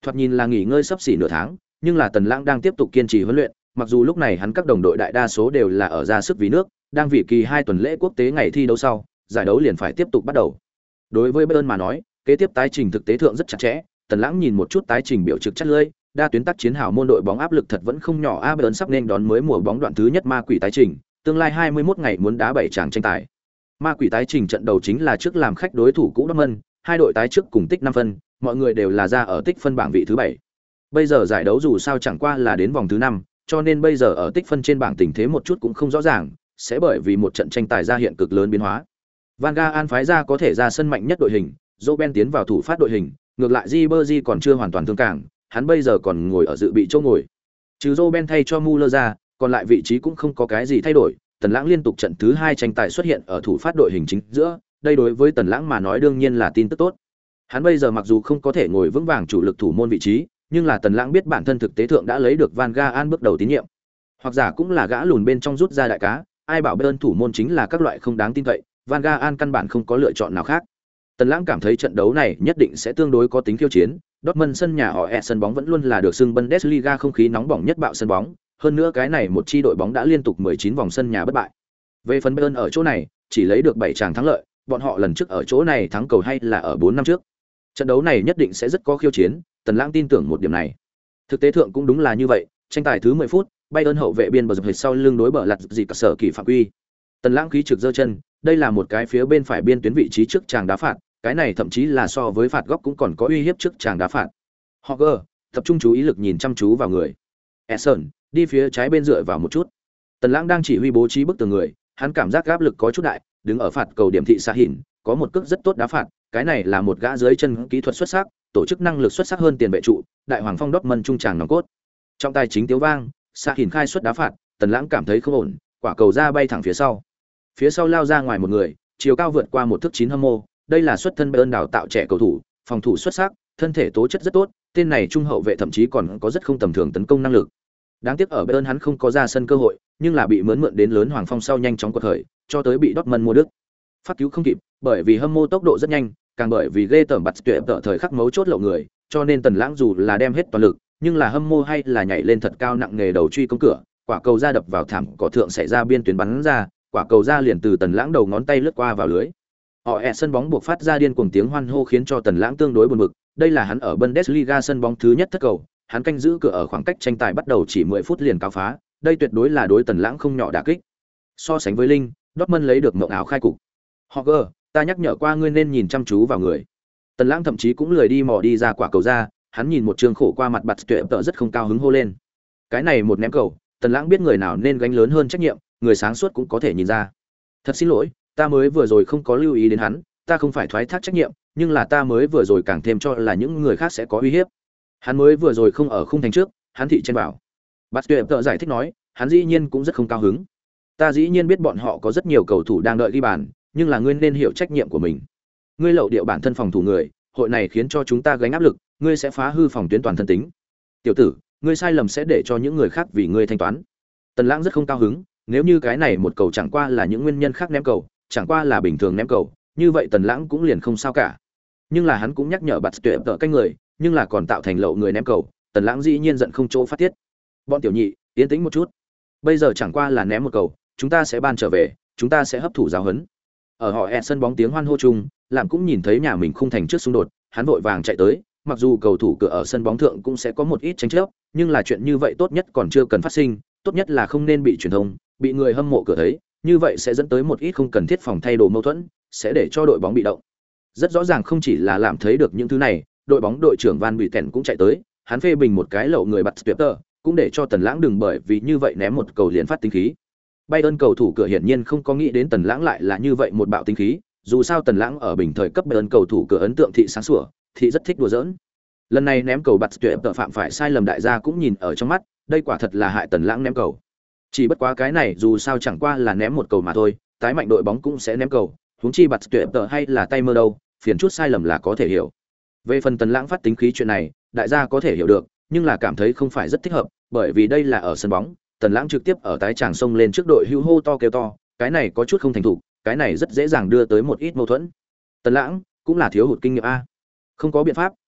thoạt nhìn là nghỉ ngơi sắp xỉ nửa tháng, nhưng là Tần Lãng đang tiếp tục kiên trì huấn luyện, mặc dù lúc này hắn các đồng đội đại đa số đều là ở ra sức vì nước, đang vì kỳ 2 tuần lễ quốc tế ngày thi đấu sau, giải đấu liền phải tiếp tục bắt đầu. Đối với Bayern mà nói, kế tiếp tái trình thực tế thượng rất chặt chẽ, Tần Lãng nhìn một chút tái trình biểu trực chất lưỡi, đa tuyến tác chiến hào môn đội bóng áp lực thật vẫn không nhỏ. Bayern sắp nên đón mới mùa bóng đoạn thứ nhất ma quỷ tái trình, tương lai 21 ngày muốn đá 7 trận tranh tài. Ma quỷ tái trình trận đầu chính là trước làm khách đối thủ cũ Dortmund, hai đội tái trước cùng tích 5 phân, mọi người đều là ra ở tích phân bảng vị thứ 7. Bây giờ giải đấu dù sao chẳng qua là đến vòng thứ 5, cho nên bây giờ ở tích phân trên bảng tình thế một chút cũng không rõ ràng, sẽ bởi vì một trận tranh tài ra hiện cực lớn biến hóa. Van Gaal phái ra có thể ra sân mạnh nhất đội hình, Robben tiến vào thủ phát đội hình, ngược lại Ribery còn chưa hoàn toàn thương cảng, hắn bây giờ còn ngồi ở dự bị chỗ ngồi. Trừ Robben thay cho Müller ra, còn lại vị trí cũng không có cái gì thay đổi. Tần Lãng liên tục trận thứ 2 tranh tài xuất hiện ở thủ phát đội hình chính giữa, đây đối với Tần Lãng mà nói đương nhiên là tin tức tốt. Hắn bây giờ mặc dù không có thể ngồi vững vàng chủ lực thủ môn vị trí, nhưng là Tần Lãng biết bản thân thực tế thượng đã lấy được Van Gaal bước đầu tín nhiệm. Hoặc giả cũng là gã lùn bên trong rút ra đại cá, ai bảo Bayern thủ môn chính là các loại không đáng tin cậy, Van Gaal căn bản không có lựa chọn nào khác. Tần Lãng cảm thấy trận đấu này nhất định sẽ tương đối có tính khiêu chiến. Dortmund sân nhà họ sân bóng vẫn luôn là được xưng Bundesliga không khí nóng bỏng nhất bạo sân bóng, hơn nữa cái này một chi đội bóng đã liên tục 19 vòng sân nhà bất bại. Về phần Bayern ở chỗ này, chỉ lấy được 7 tràng thắng lợi, bọn họ lần trước ở chỗ này thắng cầu hay là ở 4 năm trước. Trận đấu này nhất định sẽ rất có khiêu chiến, Tần Lãng tin tưởng một điểm này. Thực tế thượng cũng đúng là như vậy, tranh tài thứ 10 phút, Bayern hậu vệ biên bờ dập sau lưng đối bờ lật gì cả sở kỳ phạm quy. Tần Lãng khí trực giơ chân, đây là một cái phía bên phải biên tuyến vị trí trước chàng đá phạt, cái này thậm chí là so với phạt góc cũng còn có uy hiếp trước chàng đá phạt. Hogger, tập trung chú ý lực nhìn chăm chú vào người. Essen, đi phía trái bên dựa vào một chút. Tần Lãng đang chỉ huy bố trí bức tường người, hắn cảm giác áp lực có chút đại, đứng ở phạt cầu điểm thị xã hỉn, có một cước rất tốt đá phạt, cái này là một gã dưới chân kỹ thuật xuất sắc, tổ chức năng lực xuất sắc hơn tiền vệ trụ, đại hoàng phong Dortmund trung tràng nòng cốt. Trong tay chính tiếu vang, xã hỉn khai xuất đá phạt, Tần Lãng cảm thấy không ổn, quả cầu ra bay thẳng phía sau. Phía sau lao ra ngoài một người, chiều cao vượt qua 1 thước 9 hâm mô, đây là xuất thân Bayern đào tạo trẻ cầu thủ, phòng thủ xuất sắc, thân thể tố chất rất tốt, tên này trung hậu vệ thậm chí còn có rất không tầm thường tấn công năng lực. Đáng tiếc ở Bayern hắn không có ra sân cơ hội, nhưng là bị mượn đến lớn Hoàng Phong sau nhanh chóng quật khởi, cho tới bị Dortmund mua đứt. Phát cứu không kịp, bởi vì hâm mô tốc độ rất nhanh, càng bởi vì ghê tởm bật tuyệt ở thời khắc mấu chốt lậu người, cho nên Tần Lãng dù là đem hết toàn lực, nhưng là hâm mô hay là nhảy lên thật cao nặng nghề đầu truy công cửa, quả cầu ra đập vào thảm cỏ thượng xảy ra biên tuyến bắn ra, quả cầu ra liền từ Tần Lãng đầu ngón tay lướt qua vào lưới. Họ sân bóng buộc phát ra điên cuồng tiếng hoan hô khiến cho Tần Lãng tương đối buồn bực, đây là hắn ở Bundesliga sân bóng thứ nhất thất cầu, hắn canh giữ cửa ở khoảng cách tranh tài bắt đầu chỉ 10 phút liền cáo phá, đây tuyệt đối là đối Tần Lãng không nhỏ đả kích. So sánh với Linh, Dortmund lấy được mộng ảo khai cục. Hogger, ta nhắc nhở qua ngươi nên nhìn chăm chú vào người. Tần Lãng thậm chí cũng lười đi mò đi ra quả cầu ra, hắn nhìn một trường khổ qua mặt bật tuyệt tợ rất không cao hứng hô lên. Cái này một ném cầu, Tần Lãng biết người nào nên gánh lớn hơn trách nhiệm, người sáng suốt cũng có thể nhìn ra. Thật xin lỗi, ta mới vừa rồi không có lưu ý đến hắn, ta không phải thoái thác trách nhiệm, nhưng là ta mới vừa rồi càng thêm cho là những người khác sẽ có uy hiếp. Hắn mới vừa rồi không ở khung thành trước, hắn thị chen vào. Bát Tuyệt tự giải thích nói, hắn dĩ nhiên cũng rất không cao hứng. Ta dĩ nhiên biết bọn họ có rất nhiều cầu thủ đang đợi ghi bàn, nhưng là ngươi nên hiểu trách nhiệm của mình. Ngươi lậu điệu bản thân phòng thủ người, hội này khiến cho chúng ta gánh áp lực, ngươi sẽ phá hư phòng tuyến toàn thân tính. Tiểu tử, ngươi sai lầm sẽ để cho những người khác vì ngươi thanh toán. Tần Lãng rất không cao hứng, nếu như cái này một cầu chẳng qua là những nguyên nhân khác ném cầu, chẳng qua là bình thường ném cầu, như vậy Tần Lãng cũng liền không sao cả. Nhưng là hắn cũng nhắc nhở Bạt Tuyệt tự canh người, nhưng là còn tạo thành lậu người ném cầu, Tần Lãng dĩ nhiên giận không chỗ phát tiết. Bọn tiểu nhị, yên tĩnh một chút. Bây giờ chẳng qua là ném một cầu, chúng ta sẽ ban trở về, chúng ta sẽ hấp thụ giáo huấn. Ở họ sân bóng tiếng hoan hô chung, làm cũng nhìn thấy nhà mình khung thành trước xung đột, hắn vội vàng chạy tới, mặc dù cầu thủ cửa ở sân bóng thượng cũng sẽ có một ít tranh chấp, nhưng là chuyện như vậy tốt nhất còn chưa cần phát sinh, tốt nhất là không nên bị truyền thông, bị người hâm mộ cửa thấy, như vậy sẽ dẫn tới một ít không cần thiết phòng thay đồ mâu thuẫn, sẽ để cho đội bóng bị động. Rất rõ ràng không chỉ là làm thấy được những thứ này, đội bóng đội trưởng Van Buiten cũng chạy tới, hắn phê bình một cái lậu người bật tuyệt tơ, cũng để cho Tần Lãng đừng bởi vì như vậy ném một cầu liền phát tính khí. Bayern cầu thủ cửa hiển nhiên không có nghĩ đến Tần Lãng lại là như vậy một bạo tính khí, dù sao Tần Lãng ở bình thời cấp Bayern cầu thủ cửa ấn tượng thị sáng sủa, thị rất thích đùa giỡn. Lần này ném cầu bật tuyệt tơ phạm phải sai lầm đại gia cũng nhìn ở trong mắt, đây quả thật là hại Tần Lãng ném cầu. Chỉ bất quá cái này dù sao chẳng qua là ném một cầu mà thôi, tái mạnh đội bóng cũng sẽ ném cầu, huống chi bật tuyệt tơ hay là tay mơ đâu, phiền chút sai lầm là có thể hiểu. Về phần Tần Lãng phát tính khí chuyện này, đại gia có thể hiểu được, nhưng là cảm thấy không phải rất thích hợp, bởi vì đây là ở sân bóng, Tần Lãng trực tiếp ở tái tràng sông lên trước đội hưu hô to kêu to, cái này có chút không thành thục, cái này rất dễ dàng đưa tới một ít mâu thuẫn. Tần Lãng cũng là thiếu hụt kinh nghiệm a. Không có biện pháp,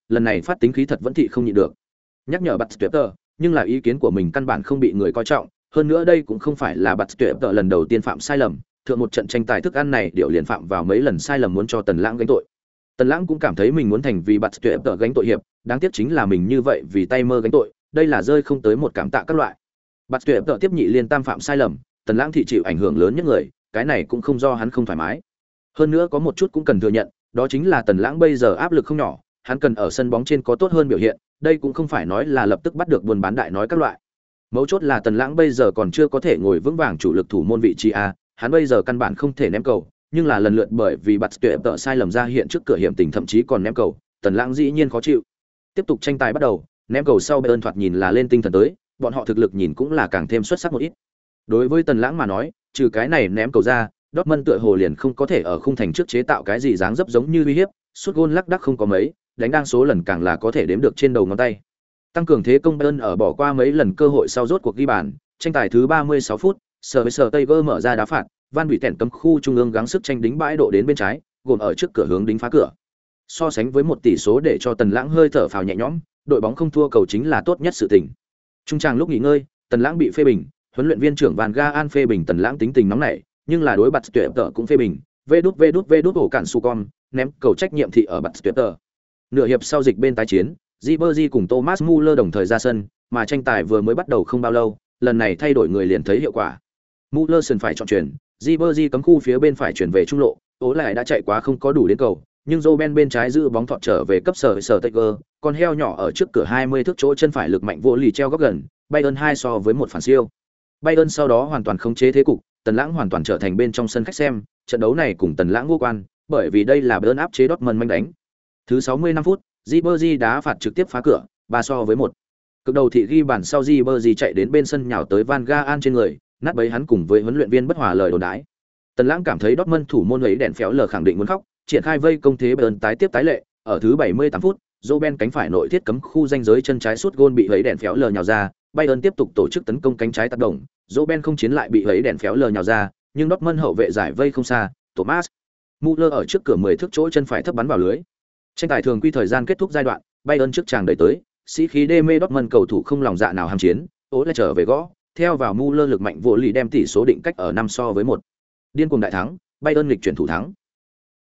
lần này phát tính khí thật vẫn thị không nhịn được. Nhắc nhở Bạt Tuyệt Tờ, nhưng là ý kiến của mình căn bản không bị người coi trọng, hơn nữa đây cũng không phải là Bạt Tuyệt Tờ lần đầu tiên phạm sai lầm, thượng một trận tranh tài thức ăn này điệu liền phạm vào mấy lần sai lầm muốn cho Tần Lãng gánh tội. Tần Lãng cũng cảm thấy mình muốn thành vì Bạt Tuyệt Tờ gánh tội hiệp, đáng tiếc chính là mình như vậy vì tay mơ gánh tội, đây là rơi không tới một cảm tạ các loại. Bạt Tuyệt Tờ tiếp nhị liên tam phạm sai lầm, Tần Lãng thị chịu ảnh hưởng lớn nhất người, cái này cũng không do hắn không thoải mái. Hơn nữa có một chút cũng cần thừa nhận, đó chính là Tần Lãng bây giờ áp lực không nhỏ, hắn cần ở sân bóng trên có tốt hơn biểu hiện, đây cũng không phải nói là lập tức bắt được buôn bán đại nói các loại. Mấu chốt là Tần Lãng bây giờ còn chưa có thể ngồi vững vàng chủ lực thủ môn vị trí a, hắn bây giờ căn bản không thể ném cầu, nhưng là lần lượt bởi vì Bạt Tuyệt Tờ sai lầm ra hiện trước cửa hiểm tình thậm chí còn ném cầu, Tần Lãng dĩ nhiên khó chịu. Tiếp tục tranh tài bắt đầu, ném cầu sau Bayern thoạt nhìn là lên tinh thần tới, bọn họ thực lực nhìn cũng là càng thêm xuất sắc một ít. Đối với Tần Lãng mà nói, trừ cái này ném cầu ra, Dortmund tựa hồ liền không có thể ở khung thành trước chế tạo cái gì dáng dấp giống như uy hiếp, sút gôn lắc đắc không có mấy, đánh đang số lần càng là có thể đếm được trên đầu ngón tay. Tăng cường thế công Bayern ở bỏ qua mấy lần cơ hội sau rốt cuộc ghi bàn, tranh tài thứ 36 phút, Sở Tiger mở ra đá phạt, Van bị tẹn cấm khu trung ương gắng sức tranh đính bãi độ đến bên trái, gồm ở trước cửa hướng đính phá cửa. So sánh với một tỷ số để cho Tần Lãng hơi thở phào nhẹ nhõm, đội bóng không thua cầu chính là tốt nhất sự tình. Trung tràng lúc nghỉ ngơi, Tần Lãng bị phê bình, huấn luyện viên trưởng Van Gaal phê bình Tần Lãng tính tình nóng nảy, nhưng là đối Bạt Tuyệt Tờ cũng phê bình, vê đút ổ cản su con, ném cầu trách nhiệm thị ở Bạt Tuyệt Tờ. Nửa hiệp sau dịch bên tái chiến, Ribery cùng Thomas Muller đồng thời ra sân, mà tranh tài vừa mới bắt đầu không bao lâu, lần này thay đổi người liền thấy hiệu quả. Muller sân phải chọn chuyển, Ribery cấm khu phía bên phải chuyển về trung lộ, ố lại đã chạy quá không có đủ đến cầu, nhưng Robben bên trái giữ bóng thọt trở về cấp sở Tiger, con heo nhỏ ở trước cửa 20 thước chỗ chân phải lực mạnh vô lì treo góc gần, Bayern 2 so với 1 phản siêu. Bayern sau đó hoàn toàn khống chế thế cục, Tần Lãng hoàn toàn trở thành bên trong sân khách xem, trận đấu này cùng Tần Lãng vô quan, bởi vì đây là Bayern áp chế Dortmund manh đánh. Thứ 65 phút, Ribery đá phạt trực tiếp phá cửa, 3 so với 1. Cực đầu thị ghi bàn sau Ribery chạy đến bên sân nhào tới Van Gaal trên người, nát bấy hắn cùng với huấn luyện viên bất hòa lời đồn đãi. Tần Lãng cảm thấy Dortmund thủ môn ấy đèn phéo lờ khẳng định muốn khóc, triển khai vây công thế Bayern tái tiếp tái lệ, ở thứ 78 phút, Robben cánh phải nội thiết cấm khu ranh giới chân trái sút gôn bị ấy đèn phéo lờ nhào ra, Bayern tiếp tục tổ chức tấn công cánh trái tác động, Robben không chiến lại bị ấy đèn phéo lờ nhào ra, nhưng Dortmund hậu vệ giải vây không xa, Thomas Muller ở trước cửa 10 thước chỗ chân phải thấp bắn vào lưới. Tranh tài thường quy thời gian kết thúc giai đoạn, Bayern trước chàng đẩy tới, sĩ khí đê mê Dortmund cầu thủ không lòng dạ nào ham chiến, ố lại trở về gõ, theo vào Muller lực mạnh vô lý đem tỷ số định cách ở 5 so với 1. Điên cuồng đại thắng, Bayern nghịch chuyển thủ thắng.